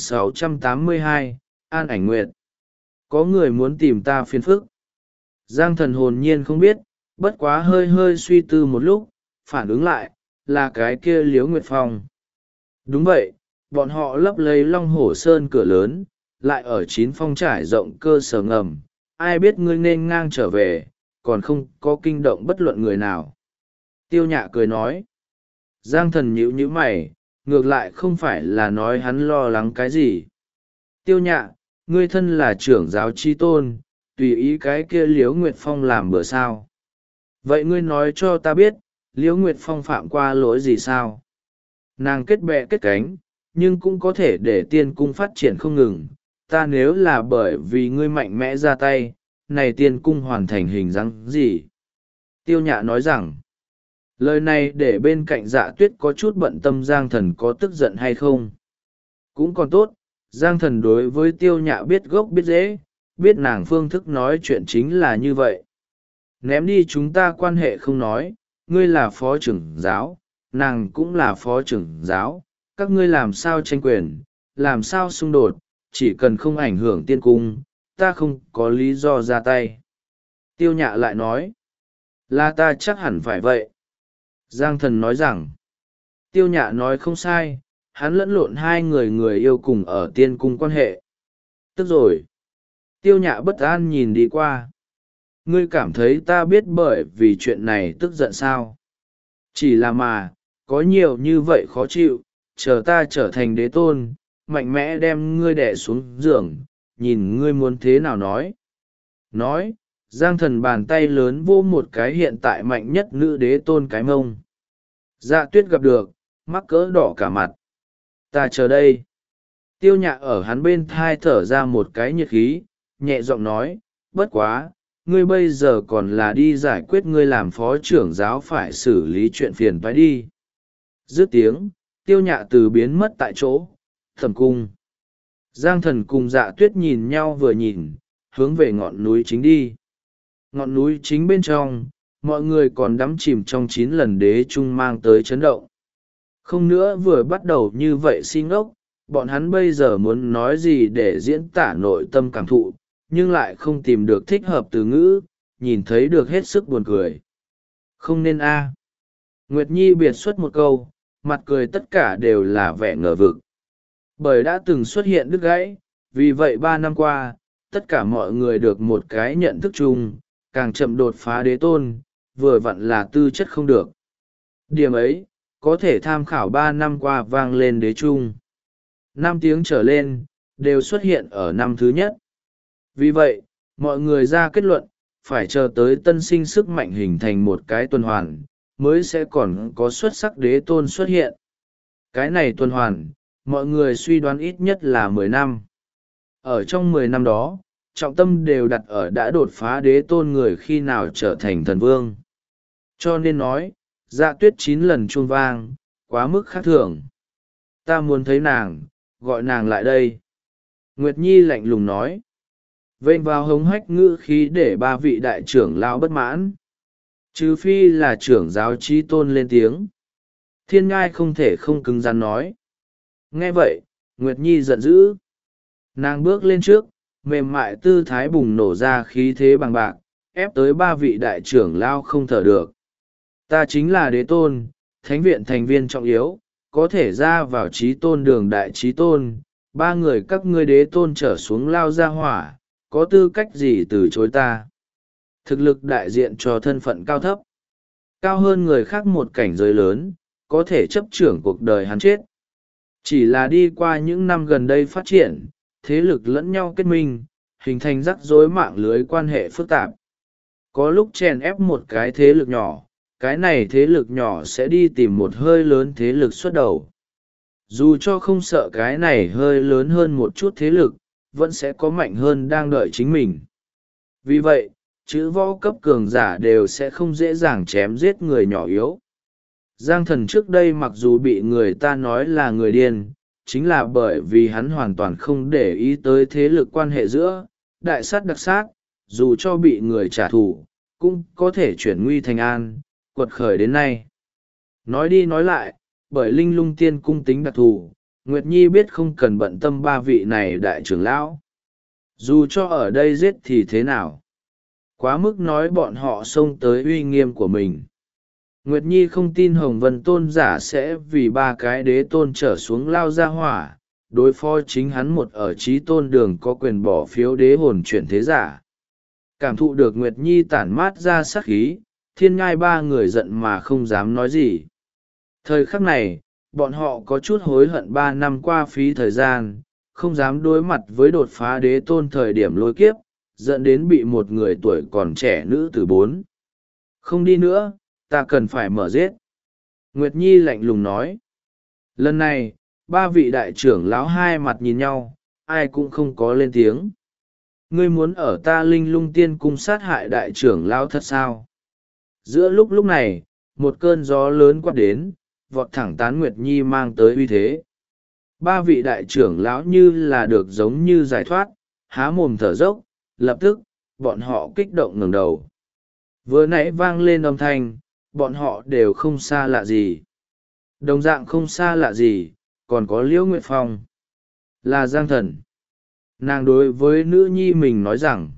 1682, An Ảnh Nguyệt. Có người muốn tìm ta phiền phức. Giang Thần hồn nhiên không biết, bất quá hơi hơi suy tư một lúc, phản ứng lại, là cái kia Liễu Nguyệt Phong. Đúng vậy, bọn họ lấp lấy Long Hổ Sơn cửa lớn, lại ở 9 phong trải rộng cơ sở ngầm, ai biết ngươi nên ngang trở về, còn không có kinh động bất luận người nào. Tiêu Nhạ cười nói. Giang Thần nhíu nhíu mày, ngược lại không phải là nói hắn lo lắng cái gì. Tiêu Nhạ, ngươi thân là trưởng giáo chi tôn, tùy ý cái kia Liễu Nguyệt Phong làm bữa sao. Vậy ngươi nói cho ta biết, Liễu Nguyệt Phong phạm qua lỗi gì sao? Nàng kết bè kết cánh, nhưng cũng có thể để tiên cung phát triển không ngừng. Ta nếu là bởi vì ngươi mạnh mẽ ra tay, này tiên cung hoàn thành hình dáng gì? Tiêu Nhạ nói rằng, lời này để bên cạnh Dạ Tuyết có chút bận tâm Giang Thần có tức giận hay không. Cũng còn tốt, Giang Thần đối với Tiêu Nhạ biết gốc biết rễ, biết nàng phương thức nói chuyện chính là như vậy. Ném đi chúng ta quan hệ không nói, ngươi là phó trưởng giáo, nàng cũng là phó trưởng giáo, các ngươi làm sao tranh quyền, làm sao xung đột, chỉ cần không ảnh hưởng tiên cung, ta không có lý do ra tay. Tiêu Nhạ lại nói, là ta chắc hẳn phải vậy. Giang Thần nói rằng, Tiêu Nhạ nói không sai, hắn lẫn lộn hai người yêu cùng ở tiên cung quan hệ. Tức rồi. Tiêu Nhạ bất an nhìn đi qua. Ngươi cảm thấy ta biết bởi vì chuyện này tức giận sao? Chỉ là mà, có nhiều như vậy khó chịu, chờ ta trở thành đế tôn, mạnh mẽ đem ngươi đẻ xuống giường, nhìn ngươi muốn thế nào nói. Nói, Giang Thần bàn tay lớn vô một cái hiện tại mạnh nhất nữ đế tôn cái mông. Dạ Tuyết gặp được, mắc cỡ đỏ cả mặt. Ta chờ đây. Tiêu Nhạ ở hắn bên thai thở ra một cái nhiệt khí, nhẹ giọng nói, bất quá, ngươi bây giờ còn là đi giải quyết ngươi làm phó trưởng giáo phải xử lý chuyện phiền phải đi. Dứt tiếng, Tiêu Nhạ từ biến mất tại chỗ, thẩm cung. Giang Thần cùng Dạ Tuyết nhìn nhau vừa nhìn, hướng về ngọn núi chính đi. Ngọn núi chính bên trong, mọi người còn đắm chìm trong 9 lần đế trung mang tới chấn động. Không nữa vừa bắt đầu như vậy si ngốc, bọn hắn bây giờ muốn nói gì để diễn tả nội tâm cảm thụ, nhưng lại không tìm được thích hợp từ ngữ, nhìn thấy được hết sức buồn cười. Không nên a. Nguyệt Nhi biệt xuất một câu, mặt cười tất cả đều là vẻ ngờ vực. Bởi đã từng xuất hiện đứt gãy, vì vậy 3 năm qua, tất cả mọi người được một cái nhận thức chung, càng chậm đột phá đế tôn, vừa vặn là tư chất không được. Điểm ấy, có thể tham khảo 3 năm qua vang lên đế trung. 5 tiếng trở lên, đều xuất hiện ở năm thứ nhất. Vì vậy, mọi người ra kết luận, phải chờ tới tân sinh sức mạnh hình thành một cái tuần hoàn, mới sẽ còn có xuất sắc đế tôn xuất hiện. Cái này tuần hoàn, mọi người suy đoán ít nhất là 10 năm. Ở trong 10 năm đó, trọng tâm đều đặt ở đã đột phá đế tôn người khi nào trở thành thần vương. Cho nên nói, Dạ Tuyết 9 lần chuông vang, quá mức khác thường. Ta muốn thấy nàng, gọi nàng lại đây. Nguyệt Nhi lạnh lùng nói. Vênh vào hống hách ngữ khí để 3 vị đại trưởng lao bất mãn. Trừ phi là trưởng giáo trí tôn lên tiếng. Thiên Ngai không thể không cứng rắn nói. Nghe vậy, Nguyệt Nhi giận dữ. Nàng bước lên trước, mềm mại tư thái bùng nổ ra khí thế bằng bạc, ép tới 3 vị đại trưởng lao không thở được. Ta chính là đế tôn, thánh viện thành viên trọng yếu, có thể ra vào trí tôn đường đại trí tôn, 3 người các ngươi đế tôn trở xuống lao ra hỏa, có tư cách gì từ chối ta? Thực lực đại diện cho thân phận cao thấp, cao hơn người khác một cảnh giới lớn, có thể chấp trưởng cuộc đời hắn chết. Chỉ là đi qua những năm gần đây phát triển, thế lực lẫn nhau kết minh, hình thành rắc rối mạng lưới quan hệ phức tạp. Có lúc chèn ép một cái thế lực nhỏ, cái này thế lực nhỏ sẽ đi tìm một hơi lớn thế lực xuất đầu. Dù cho không sợ cái này hơi lớn hơn một chút thế lực, vẫn sẽ có mạnh hơn đang đợi chính mình. Vì vậy, chữ võ cấp cường giả đều sẽ không dễ dàng chém giết người nhỏ yếu. Giang Thần trước đây mặc dù bị người ta nói là người điên, chính là bởi vì hắn hoàn toàn không để ý tới thế lực quan hệ giữa, đại sát đặc sát, dù cho bị người trả thù, cũng có thể chuyển nguy thành an, quật khởi đến nay. Nói đi nói lại, bởi linh lung tiên cung tính đặc thù, Nguyệt Nhi biết không cần bận tâm ba vị này đại trưởng lão. Dù cho ở đây giết thì thế nào? Quá mức nói bọn họ xông tới uy nghiêm của mình. Nguyệt Nhi không tin Hồng Vân tôn giả sẽ vì ba cái đế tôn trở xuống lao ra hỏa, đối phó chính hắn một ở trí tôn đường có quyền bỏ phiếu đế hồn chuyển thế giả. Cảm thụ được Nguyệt Nhi tản mát ra sát khí, thiên ngai ba người giận mà không dám nói gì. Thời khắc này, bọn họ có chút hối hận 3 năm qua phí thời gian, không dám đối mặt với đột phá đế tôn thời điểm lôi kiếp, dẫn đến bị một người tuổi còn trẻ nữ tử 4. Không đi nữa, ta cần phải mở giết. Nguyệt Nhi lạnh lùng nói. Lần này, ba vị đại trưởng lão hai mặt nhìn nhau, ai cũng không có lên tiếng. Ngươi muốn ở ta linh lung tiên cung sát hại đại trưởng lão thật sao? Giữa lúc này, một cơn gió lớn quát đến, vọt thẳng tán Nguyệt Nhi mang tới uy thế. Ba vị đại trưởng lão như là được giống như giải thoát, há mồm thở dốc, lập tức, bọn họ kích động ngẩng đầu. Vừa nãy vang lên âm thanh, bọn họ đều không xa lạ gì. Đồng dạng không xa lạ gì, còn có Liễu Nguyệt Phong. Là Giang Thần. Nàng đối với nữ nhi mình nói rằng,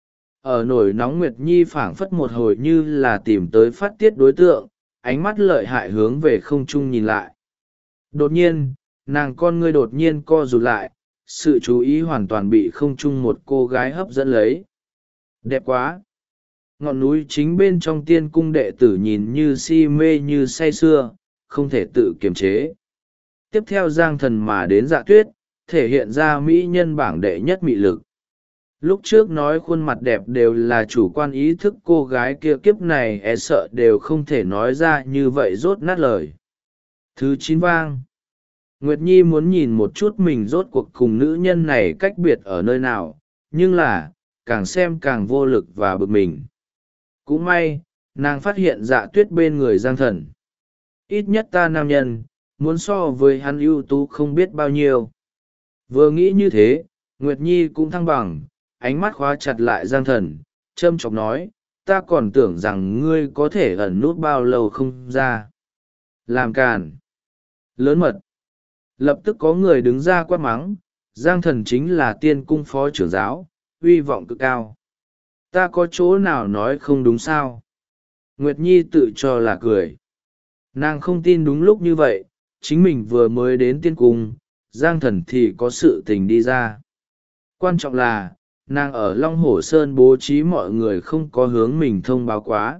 ở nổi nóng Nguyệt Nhi phảng phất một hồi như là tìm tới phát tiết đối tượng, ánh mắt lợi hại hướng về không trung nhìn lại. Đột nhiên, nàng con ngươi đột nhiên co rụt lại, sự chú ý hoàn toàn bị không trung một cô gái hấp dẫn lấy. Đẹp quá! Ngọn núi chính bên trong tiên cung đệ tử nhìn như si mê như say sưa, không thể tự kiềm chế. Tiếp theo Giang Thần mà đến Dạ Tuyết, thể hiện ra mỹ nhân bảng đệ nhất mị lực. Lúc trước nói khuôn mặt đẹp đều là chủ quan ý thức cô gái kia kiếp này e sợ đều không thể nói ra như vậy rốt nát lời. Thứ 9 vang. Nguyệt Nhi muốn nhìn một chút mình rốt cuộc cùng nữ nhân này cách biệt ở nơi nào, nhưng là, càng xem càng vô lực và bực mình. Cũng may, nàng phát hiện Dạ Tuyết bên người Giang Thần. Ít nhất ta nam nhân, muốn so với hắn ưu tú không biết bao nhiêu. Vừa nghĩ như thế, Nguyệt Nhi cũng thăng bằng, ánh mắt khóa chặt lại Giang Thần, châm chọc nói, ta còn tưởng rằng ngươi có thể ẩn nút bao lâu không ra. Làm càn. Lớn mật. Lập tức có người đứng ra quát mắng, Giang Thần chính là tiên cung phó trưởng giáo, uy vọng cực cao. Ta có chỗ nào nói không đúng sao? Nguyệt Nhi tự cho là cười. Nàng không tin đúng lúc như vậy, chính mình vừa mới đến tiên cung, Giang Thần thì có sự tình đi ra. Quan trọng là, nàng ở Long Hổ Sơn bố trí mọi người không có hướng mình thông báo quá.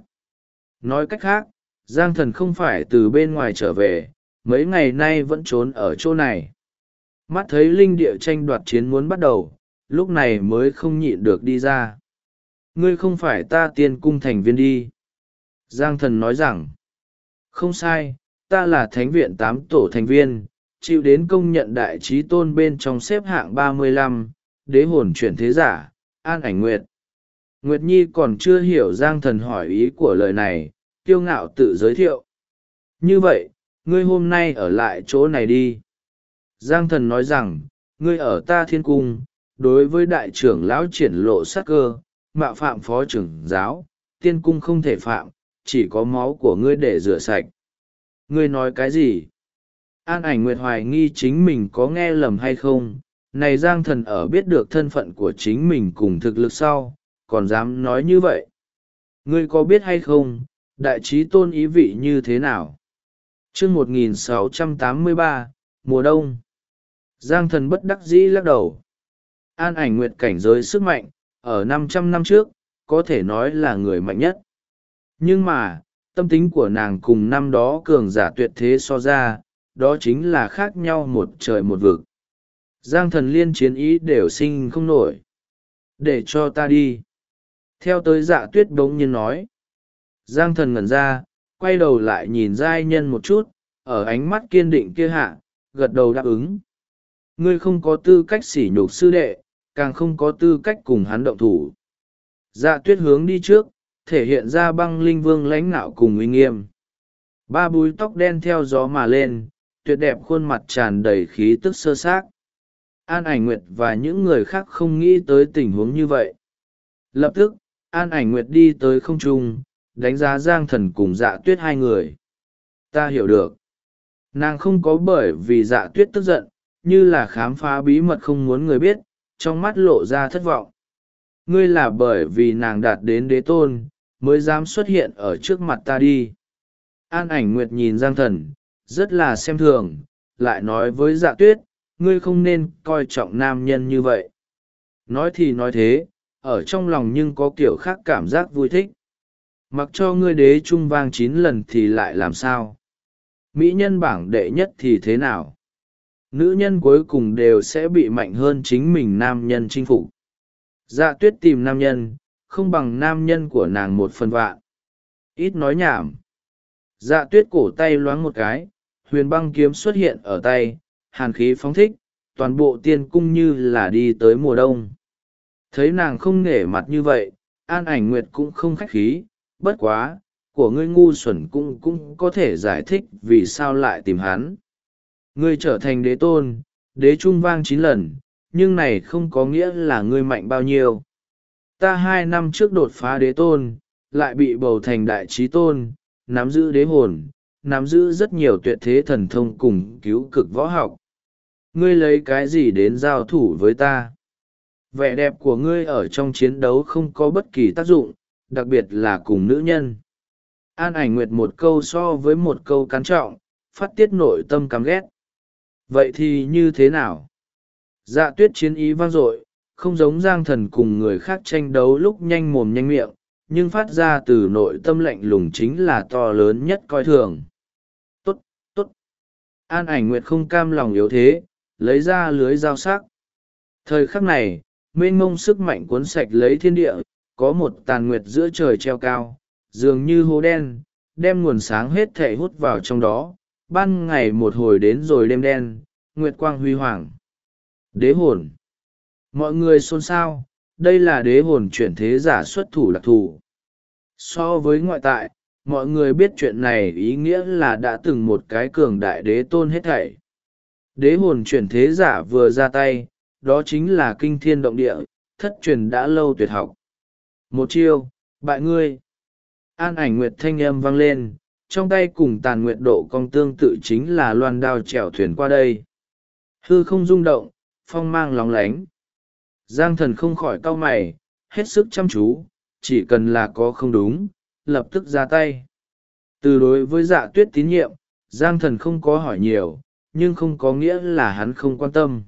Nói cách khác, Giang Thần không phải từ bên ngoài trở về, mấy ngày nay vẫn trốn ở chỗ này. Mắt thấy linh địa tranh đoạt chiến muốn bắt đầu, lúc này mới không nhịn được đi ra. Ngươi không phải ta tiên cung thành viên đi. Giang Thần nói rằng, không sai, ta là thánh viện 8 tổ thành viên, chịu đến công nhận đại trí tôn bên trong xếp hạng 35, đế hồn chuyển thế giả, An Ảnh Nguyệt. Nguyệt Nhi còn chưa hiểu Giang Thần hỏi ý của lời này, kiêu ngạo tự giới thiệu. Như vậy, ngươi hôm nay ở lại chỗ này đi. Giang Thần nói rằng, ngươi ở ta thiên cung, đối với đại trưởng lão triển lộ sát cơ, mạo phạm phó trưởng giáo, tiên cung không thể phạm, chỉ có máu của ngươi để rửa sạch. Ngươi nói cái gì? An Ảnh Nguyệt hoài nghi chính mình có nghe lầm hay không, này Giang Thần ở biết được thân phận của chính mình cùng thực lực sau, còn dám nói như vậy. Ngươi có biết hay không, đại trí tôn ý vị như thế nào? Chương 1683, mùa đông. Giang Thần bất đắc dĩ lắc đầu. An Ảnh Nguyệt cảnh giới sức mạnh, ở 500 năm trước, có thể nói là người mạnh nhất. Nhưng mà, tâm tính của nàng cùng năm đó cường giả tuyệt thế so ra, đó chính là khác nhau một trời một vực. Giang Thần liên chiến ý đều sinh không nổi. Để cho ta đi. Theo tới Dạ Tuyết bỗng nhiên nói. Giang Thần ngẩn ra, quay đầu lại nhìn giai nhân một chút, ở ánh mắt kiên định kia hạ, gật đầu đáp ứng. Ngươi không có tư cách sỉ nhục sư đệ, càng không có tư cách cùng hắn động thủ. Dạ Tuyết hướng đi trước, thể hiện ra băng linh vương lãnh nạo cùng uy nghiêm. Ba búi tóc đen theo gió mà lên, tuyệt đẹp khuôn mặt tràn đầy khí tức sơ xác. An Ảnh Nguyệt và những người khác không nghĩ tới tình huống như vậy. Lập tức, An Ảnh Nguyệt đi tới không trung, đánh giá Giang Thần cùng Dạ Tuyết hai người. Ta hiểu được. Nàng không có bởi vì Dạ Tuyết tức giận, như là khám phá bí mật không muốn người biết, trong mắt lộ ra thất vọng. Ngươi là bởi vì nàng đạt đến đế tôn, mới dám xuất hiện ở trước mặt ta đi. An Ảnh Nguyệt nhìn Giang Thần, rất là xem thường, lại nói với Dạ Tuyết, ngươi không nên coi trọng nam nhân như vậy. Nói thì nói thế, ở trong lòng nhưng có kiểu khác cảm giác vui thích. Mặc cho ngươi đế trung vang 9 lần thì lại làm sao? Mỹ nhân bảng đệ nhất thì thế nào? Nữ nhân cuối cùng đều sẽ bị mạnh hơn chính mình nam nhân chinh phục. Dạ Tuyết tìm nam nhân, không bằng nam nhân của nàng 1/1000. Ít nói nhảm. Dạ Tuyết cổ tay loáng một cái, huyền băng kiếm xuất hiện ở tay, hàn khí phóng thích, toàn bộ tiên cung như là đi tới mùa đông. Thấy nàng không nể mặt như vậy, An Ảnh Nguyệt cũng không khách khí, bất quá, của ngươi ngu xuẩn cũng có thể giải thích vì sao lại tìm hắn. Ngươi trở thành đế tôn, đế trung vang 9 lần, nhưng này không có nghĩa là ngươi mạnh bao nhiêu. Ta 2 năm trước đột phá đế tôn, lại bị bầu thành đại trí tôn, nắm giữ đế hồn, nắm giữ rất nhiều tuyệt thế thần thông cùng cứu cực võ học. Ngươi lấy cái gì đến giao thủ với ta? Vẻ đẹp của ngươi ở trong chiến đấu không có bất kỳ tác dụng, đặc biệt là cùng nữ nhân. An Ảnh Nguyệt một câu so với một câu cắn trọng, phát tiết nội tâm căm ghét. Vậy thì như thế nào? Dạ Tuyết chiến ý vang dội, không giống Giang Thần cùng người khác tranh đấu lúc nhanh mồm nhanh miệng, nhưng phát ra từ nội tâm lạnh lùng chính là to lớn nhất coi thường. Tốt, tốt. An Ảnh Nguyệt không cam lòng yếu thế, lấy ra lưới dao sắc. Thời khắc này, mênh mông sức mạnh cuốn sạch lấy thiên địa, có một tàn nguyệt giữa trời treo cao, dường như hố đen, đem nguồn sáng hết thể hút vào trong đó, ban ngày một hồi đến rồi đêm đen, nguyệt quang huy hoàng. Đế hồn. Mọi người xôn xao, đây là đế hồn chuyển thế giả xuất thủ đặc thù. So với ngoại tại, mọi người biết chuyện này ý nghĩa là đã từng một cái cường đại đế tôn hết thảy. Đế hồn chuyển thế giả vừa ra tay, đó chính là kinh thiên động địa, thất truyền đã lâu tuyệt học. Một chiêu, bại ngươi. An Ảnh Nguyệt thanh âm vang lên, trong tay cùng tàn nguyệt độ cong tương tự chính là loan đao chèo thuyền qua đây. Hư không rung động, phong mang lóng lánh. Giang Thần không khỏi cau mày, hết sức chăm chú, chỉ cần là có không đúng, lập tức ra tay. Từ đối với Dạ Tuyết tín nhiệm, Giang Thần không có hỏi nhiều, nhưng không có nghĩa là hắn không quan tâm.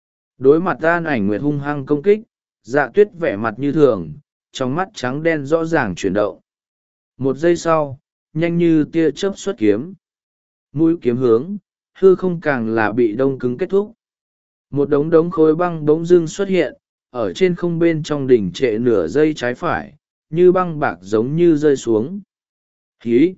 Đối mặt An Ảnh Nguyệt hung hăng công kích, Dạ Tuyết vẻ mặt như thường, trong mắt trắng đen rõ ràng chuyển động. Một giây sau, nhanh như tia chớp xuất kiếm. Mũi kiếm hướng, hư không càng là bị đông cứng kết thúc. Một đống khối băng bỗng dưng xuất hiện, ở trên không bên trong đỉnh trệ nửa giây trái phải, như băng bạc giống như rơi xuống. Hí!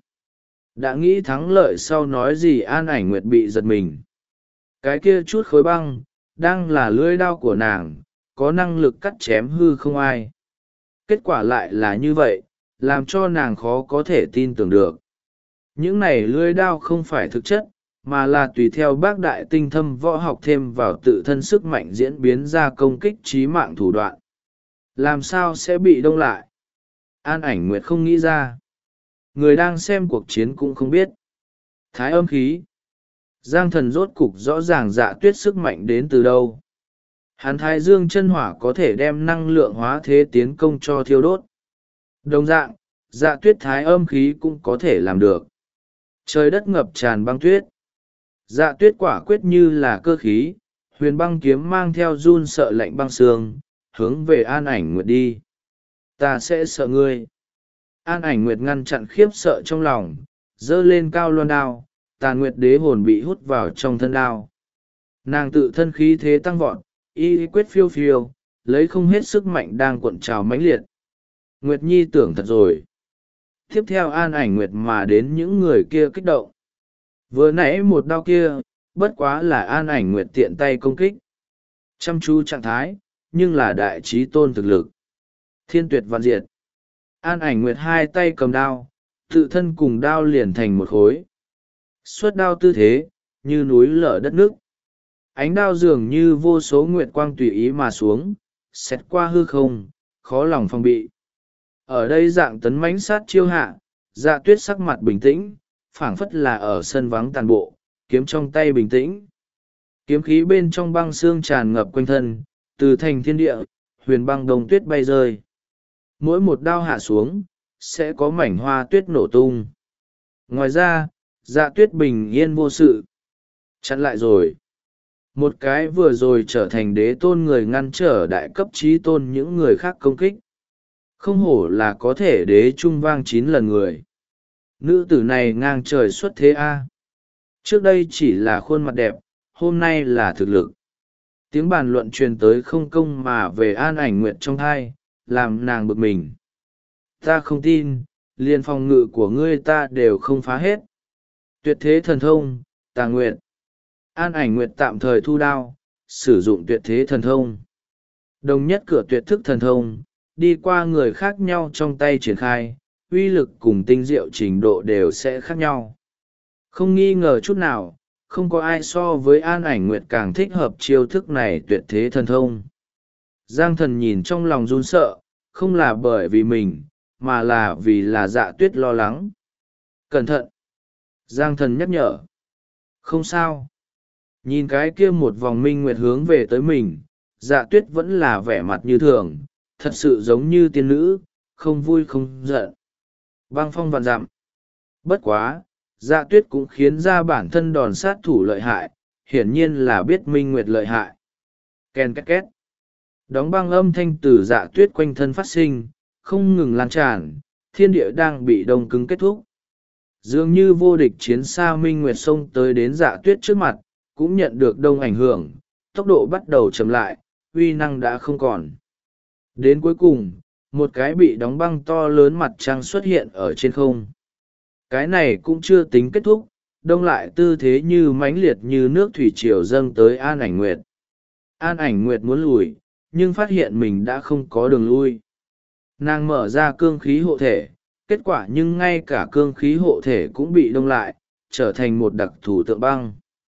Đã nghĩ thắng lợi sau nói gì An Ảnh Nguyệt bị giật mình. Cái kia chút khối băng, đang là lưỡi đao của nàng, có năng lực cắt chém hư không ai. Kết quả lại là như vậy, làm cho nàng khó có thể tin tưởng được. Những này lưỡi đao không phải thực chất, mà là tùy theo bác đại tinh thâm võ học thêm vào tự thân sức mạnh diễn biến ra công kích trí mạng thủ đoạn. Làm sao sẽ bị đông lại? An Ảnh Nguyệt không nghĩ ra. Người đang xem cuộc chiến cũng không biết. Thái âm khí. Giang Thần rốt cục rõ ràng Dạ Tuyết sức mạnh đến từ đâu. Hắn Thái Dương chân hỏa có thể đem năng lượng hóa thế tiến công cho thiêu đốt. Đồng dạng, Dạ Tuyết thái âm khí cũng có thể làm được. Trời đất ngập tràn băng tuyết. Dạ Tuyết quả quyết như là cơ khí, huyền băng kiếm mang theo run sợ lạnh băng xương, hướng về An Ảnh Nguyệt đi. Ta sẽ sợ ngươi. An Ảnh Nguyệt ngăn chặn khiếp sợ trong lòng, dơ lên cao loan đao, tàn nguyệt đế hồn bị hút vào trong thân đao. Nàng tự thân khí thế tăng vọt, y quyết phiêu phiêu, lấy không hết sức mạnh đang cuộn trào mãnh liệt. Nguyệt Nhi tưởng thật rồi. Tiếp theo An Ảnh Nguyệt mà đến những người kia kích động. Vừa nãy một đao kia, bất quá là An Ảnh Nguyệt tiện tay công kích. Chăm chú trạng thái, nhưng là đại trí tôn thực lực. Thiên tuyệt vạn diệt. An Ảnh Nguyệt hai tay cầm đao, tự thân cùng đao liền thành một khối. Xuất đao tư thế, như núi lở đất nước. Ánh đao dường như vô số nguyệt quang tùy ý mà xuống, xẹt qua hư không, khó lòng phòng bị. Ở đây dạng tấn mãnh sát chiêu hạ, Dạ Tuyết sắc mặt bình tĩnh, phảng phất là ở sân vắng tàn bộ, kiếm trong tay bình tĩnh. Kiếm khí bên trong băng xương tràn ngập quanh thân, từ thành thiên địa, huyền băng đông tuyết bay rơi. Mỗi một đao hạ xuống, sẽ có mảnh hoa tuyết nổ tung. Ngoài ra, Dạ Tuyết bình yên vô sự. Chặn lại rồi. Một cái vừa rồi trở thành đế tôn người ngăn trở đại cấp trí tôn những người khác công kích. Không hổ là có thể đế trung vang 9 lần người. Nữ tử này ngang trời xuất thế a. Trước đây chỉ là khuôn mặt đẹp, hôm nay là thực lực. Tiếng bàn luận truyền tới không công mà về An Ảnh Nguyệt trong thai, làm nàng bực mình. Ta không tin, liền phòng ngự của ngươi ta đều không phá hết. Tuyệt thế thần thông, Tà Nguyệt. An Ảnh Nguyệt tạm thời thu đao, sử dụng tuyệt thế thần thông. Đồng nhất cửa tuyệt thức thần thông, đi qua người khác nhau trong tay triển khai, uy lực cùng tinh diệu trình độ đều sẽ khác nhau. Không nghi ngờ chút nào, không có ai so với An Ảnh Nguyệt càng thích hợp chiêu thức này tuyệt thế thần thông. Giang Thần nhìn trong lòng run sợ, không là bởi vì mình, mà là vì là Dạ Tuyết lo lắng. Cẩn thận! Giang Thần nhắc nhở. Không sao. Nhìn cái kia một vòng minh nguyệt hướng về tới mình, Dạ Tuyết vẫn là vẻ mặt như thường, thật sự giống như tiên nữ, không vui không giận. Băng phong vạn dặm. Bất quá, Dạ Tuyết cũng khiến ra bản thân đòn sát thủ lợi hại, hiển nhiên là biết minh nguyệt lợi hại. Ken két két. Đóng băng âm thanh từ Dạ Tuyết quanh thân phát sinh, không ngừng lan tràn, thiên địa đang bị đông cứng kết thúc. Dường như vô địch chiến xa minh nguyệt xông tới đến Dạ Tuyết trước mặt, cũng nhận được đông ảnh hưởng, tốc độ bắt đầu chậm lại, uy năng đã không còn. Đến cuối cùng, một cái bị đóng băng to lớn mặt trăng xuất hiện ở trên không. Cái này cũng chưa tính kết thúc, đông lại tư thế như mãnh liệt như nước thủy triều dâng tới An Ảnh Nguyệt. An Ảnh Nguyệt muốn lùi, nhưng phát hiện mình đã không có đường lui. Nàng mở ra cương khí hộ thể, kết quả nhưng ngay cả cương khí hộ thể cũng bị đông lại, trở thành một đặc thù tượng băng.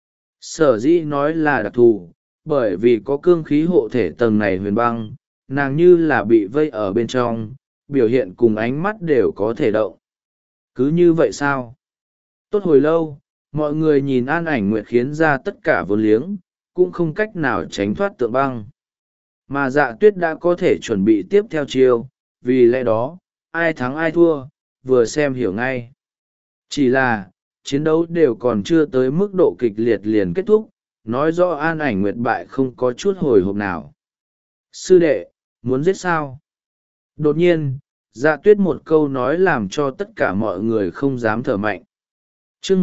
Sở dĩ nói là đặc thù, bởi vì có cương khí hộ thể tầng này huyền băng, nàng như là bị vây ở bên trong, biểu hiện cùng ánh mắt đều có thể động. Cứ như vậy sao? Tốt hồi lâu, mọi người nhìn An Ảnh Nguyệt khiến ra tất cả vốn liếng, cũng không cách nào tránh thoát tượng băng. Mà Dạ Tuyết đã có thể chuẩn bị tiếp theo chiêu, vì lẽ đó, ai thắng ai thua, vừa xem hiểu ngay. Chỉ là, chiến đấu đều còn chưa tới mức độ kịch liệt liền kết thúc, nói rõ An Ảnh Nguyệt bại không có chút hồi hộp nào. Sư đệ, muốn giết sao? Đột nhiên, Dạ Tuyết một câu nói làm cho tất cả mọi người không dám thở mạnh. Chương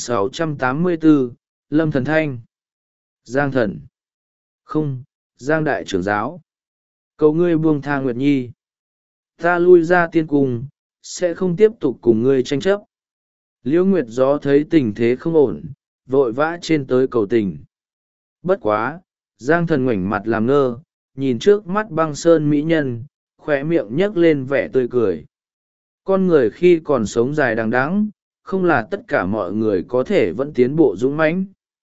1684, Lâm Thần Thanh. Giang Thần. Không, Giang Đại trưởng giáo. Cầu ngươi buông tha Nguyệt Nhi. Ta lui ra tiên cung, sẽ không tiếp tục cùng ngươi tranh chấp. Liễu Nguyệt Gió thấy tình thế không ổn, vội vã trên tới cầu tình. Bất quá, Giang Thần ngoảnh mặt làm ngơ, nhìn trước mắt băng sơn mỹ nhân, khóe miệng nhấc lên vẻ tươi cười. Con người khi còn sống dài đằng đẵng, không là tất cả mọi người có thể vẫn tiến bộ dũng mãnh.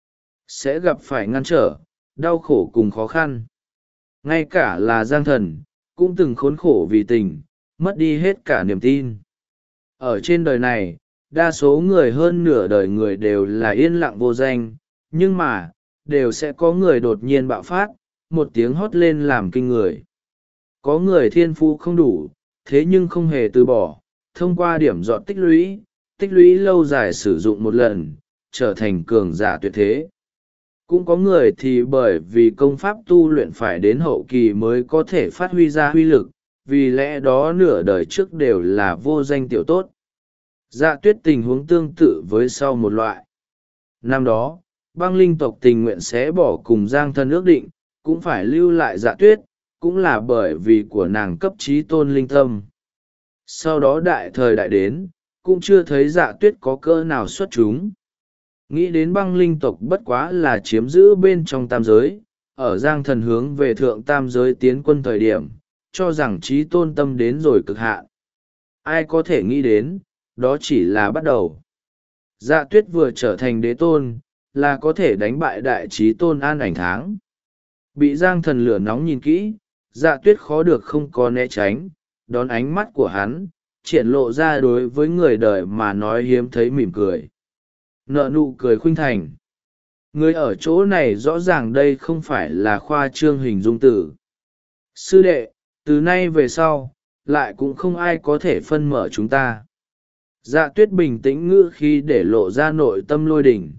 Sẽ gặp phải ngăn trở, đau khổ cùng khó khăn. Ngay cả là Giang Thần, cũng từng khốn khổ vì tình, mất đi hết cả niềm tin. Ở trên đời này, đa số người hơn nửa đời người đều là yên lặng vô danh, nhưng mà, đều sẽ có người đột nhiên bạo phát, một tiếng hót lên làm kinh người. Có người thiên phú không đủ, thế nhưng không hề từ bỏ, thông qua điểm dọn tích lũy lâu dài sử dụng một lần, trở thành cường giả tuyệt thế. Cũng có người thì bởi vì công pháp tu luyện phải đến hậu kỳ mới có thể phát huy ra huy lực, vì lẽ đó nửa đời trước đều là vô danh tiểu tốt. Dạ Tuyết tình huống tương tự với sau một loại. Năm đó, băng linh tộc tình nguyện sẽ bỏ cùng Giang Thần ước định, cũng phải lưu lại Dạ Tuyết, cũng là bởi vì của nàng cấp trí tôn linh tâm. Sau đó đại thời đại đến, cũng chưa thấy Dạ Tuyết có cơ nào xuất chúng. Nghĩ đến băng linh tộc bất quá là chiếm giữ bên trong tam giới, ở Giang Thần hướng về thượng tam giới tiến quân thời điểm, cho rằng trí tôn tâm đến rồi cực hạn. Ai có thể nghĩ đến, đó chỉ là bắt đầu. Dạ Tuyết vừa trở thành đế tôn, là có thể đánh bại đại trí tôn An Ảnh Tháng. Bị Giang Thần lửa nóng nhìn kỹ, Dạ Tuyết khó được không có né tránh, đón ánh mắt của hắn, triển lộ ra đối với người đời mà nói hiếm thấy mỉm cười. nở nụ cười khuynh thành. Người ở chỗ này rõ ràng đây không phải là khoa trương hình dung tử. Sư đệ, từ nay về sau lại cũng không ai có thể phân mở chúng ta. Dạ tuyết bình tĩnh ngữ khi để lộ ra nội tâm lôi đỉnh.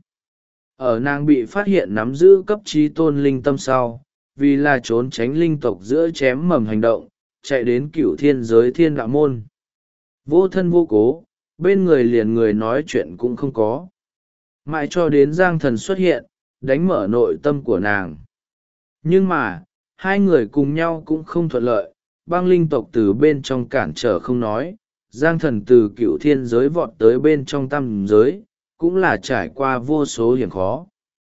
Ở nàng bị phát hiện nắm giữ cấp trí tôn linh tâm sau, vì là trốn tránh linh tộc giữa chém mầm hành động, chạy đến cửu thiên giới thiên đạo môn. Vô thân vô cố, bên người liền người nói chuyện cũng không có. Mãi cho đến Giang Thần xuất hiện, đánh mở nội tâm của nàng. Nhưng mà, hai người cùng nhau cũng không thuận lợi, băng linh tộc từ bên trong cản trở không nói, Giang Thần từ cửu thiên giới vọt tới bên trong tam giới, cũng là trải qua vô số hiểm khó.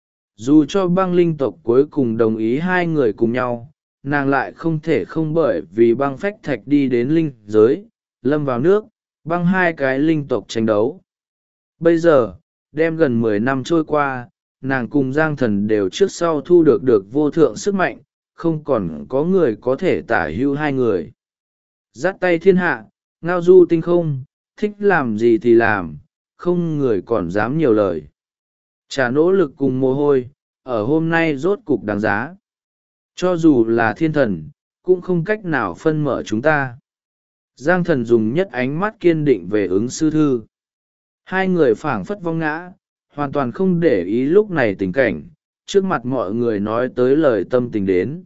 Dù cho băng linh tộc cuối cùng đồng ý hai người cùng nhau, nàng lại không thể không bởi vì băng phách thạch đi đến linh giới, lâm vào nước, băng hai cái linh tộc tranh đấu. Bây giờ, đem gần 10 năm trôi qua, nàng cùng Giang Thần đều trước sau thu được vô thượng sức mạnh, không còn có người có thể tả hữu hai người. Dắt tay thiên hạ, ngao du tinh không, thích làm gì thì làm, không người còn dám nhiều lời. Trả nỗ lực cùng mồ hôi, ở hôm nay rốt cục đáng giá. Cho dù là thiên thần, cũng không cách nào phân mở chúng ta. Giang Thần dùng nhất ánh mắt kiên định về ứng sư thư. Hai người phảng phất vong ngã, hoàn toàn không để ý lúc này tình cảnh, trước mặt mọi người nói tới lời tâm tình đến.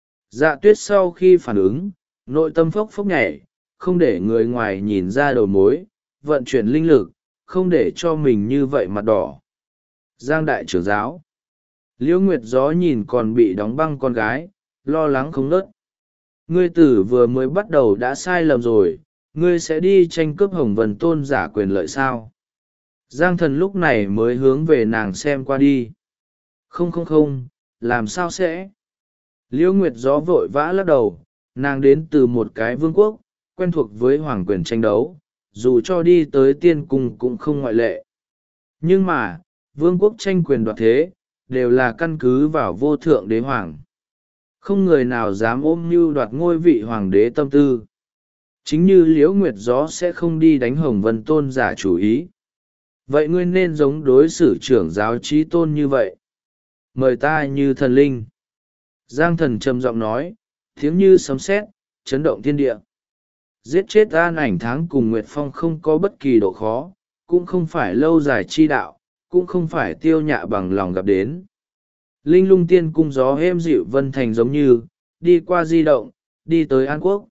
Dạ tuyết sau khi phản ứng, nội tâm phốc phốc nhảy, không để người ngoài nhìn ra đầu mối, vận chuyển linh lực, không để cho mình như vậy mặt đỏ. Giang đại trưởng giáo. Liễu Nguyệt Gió nhìn còn bị đóng băng con gái, lo lắng không nớt. Ngươi tử vừa mới bắt đầu đã sai lầm rồi, ngươi sẽ đi tranh cướp Hồng Vân Tôn giả quyền lợi sao? Giang Thần lúc này mới hướng về nàng xem qua đi. Không, làm sao sẽ? Liễu Nguyệt Gió vội vã lắc đầu, nàng đến từ một cái vương quốc, quen thuộc với hoàng quyền tranh đấu, dù cho đi tới tiên cung cũng không ngoại lệ. Nhưng mà, vương quốc tranh quyền đoạt thế, đều là căn cứ vào vô thượng đế hoàng. Không người nào dám ôm mưu đoạt ngôi vị hoàng đế tâm tư. Chính như Liễu Nguyệt Gió sẽ không đi đánh Hồng Vân Tôn giả chủ ý. Vậy ngươi nên giống đối xử trưởng giáo trí tôn như vậy. Mời ta như thần linh. Giang Thần trầm giọng nói, tiếng như sấm sét, chấn động thiên địa. Giết chết An Ảnh Tháng cùng Nguyệt Phong không có bất kỳ độ khó, cũng không phải lâu dài chi đạo, cũng không phải Tiêu Nhạ bằng lòng gặp đến. Linh Lung Tiên cung gió êm dịu vân thành giống như, đi qua di động, đi tới An Quốc.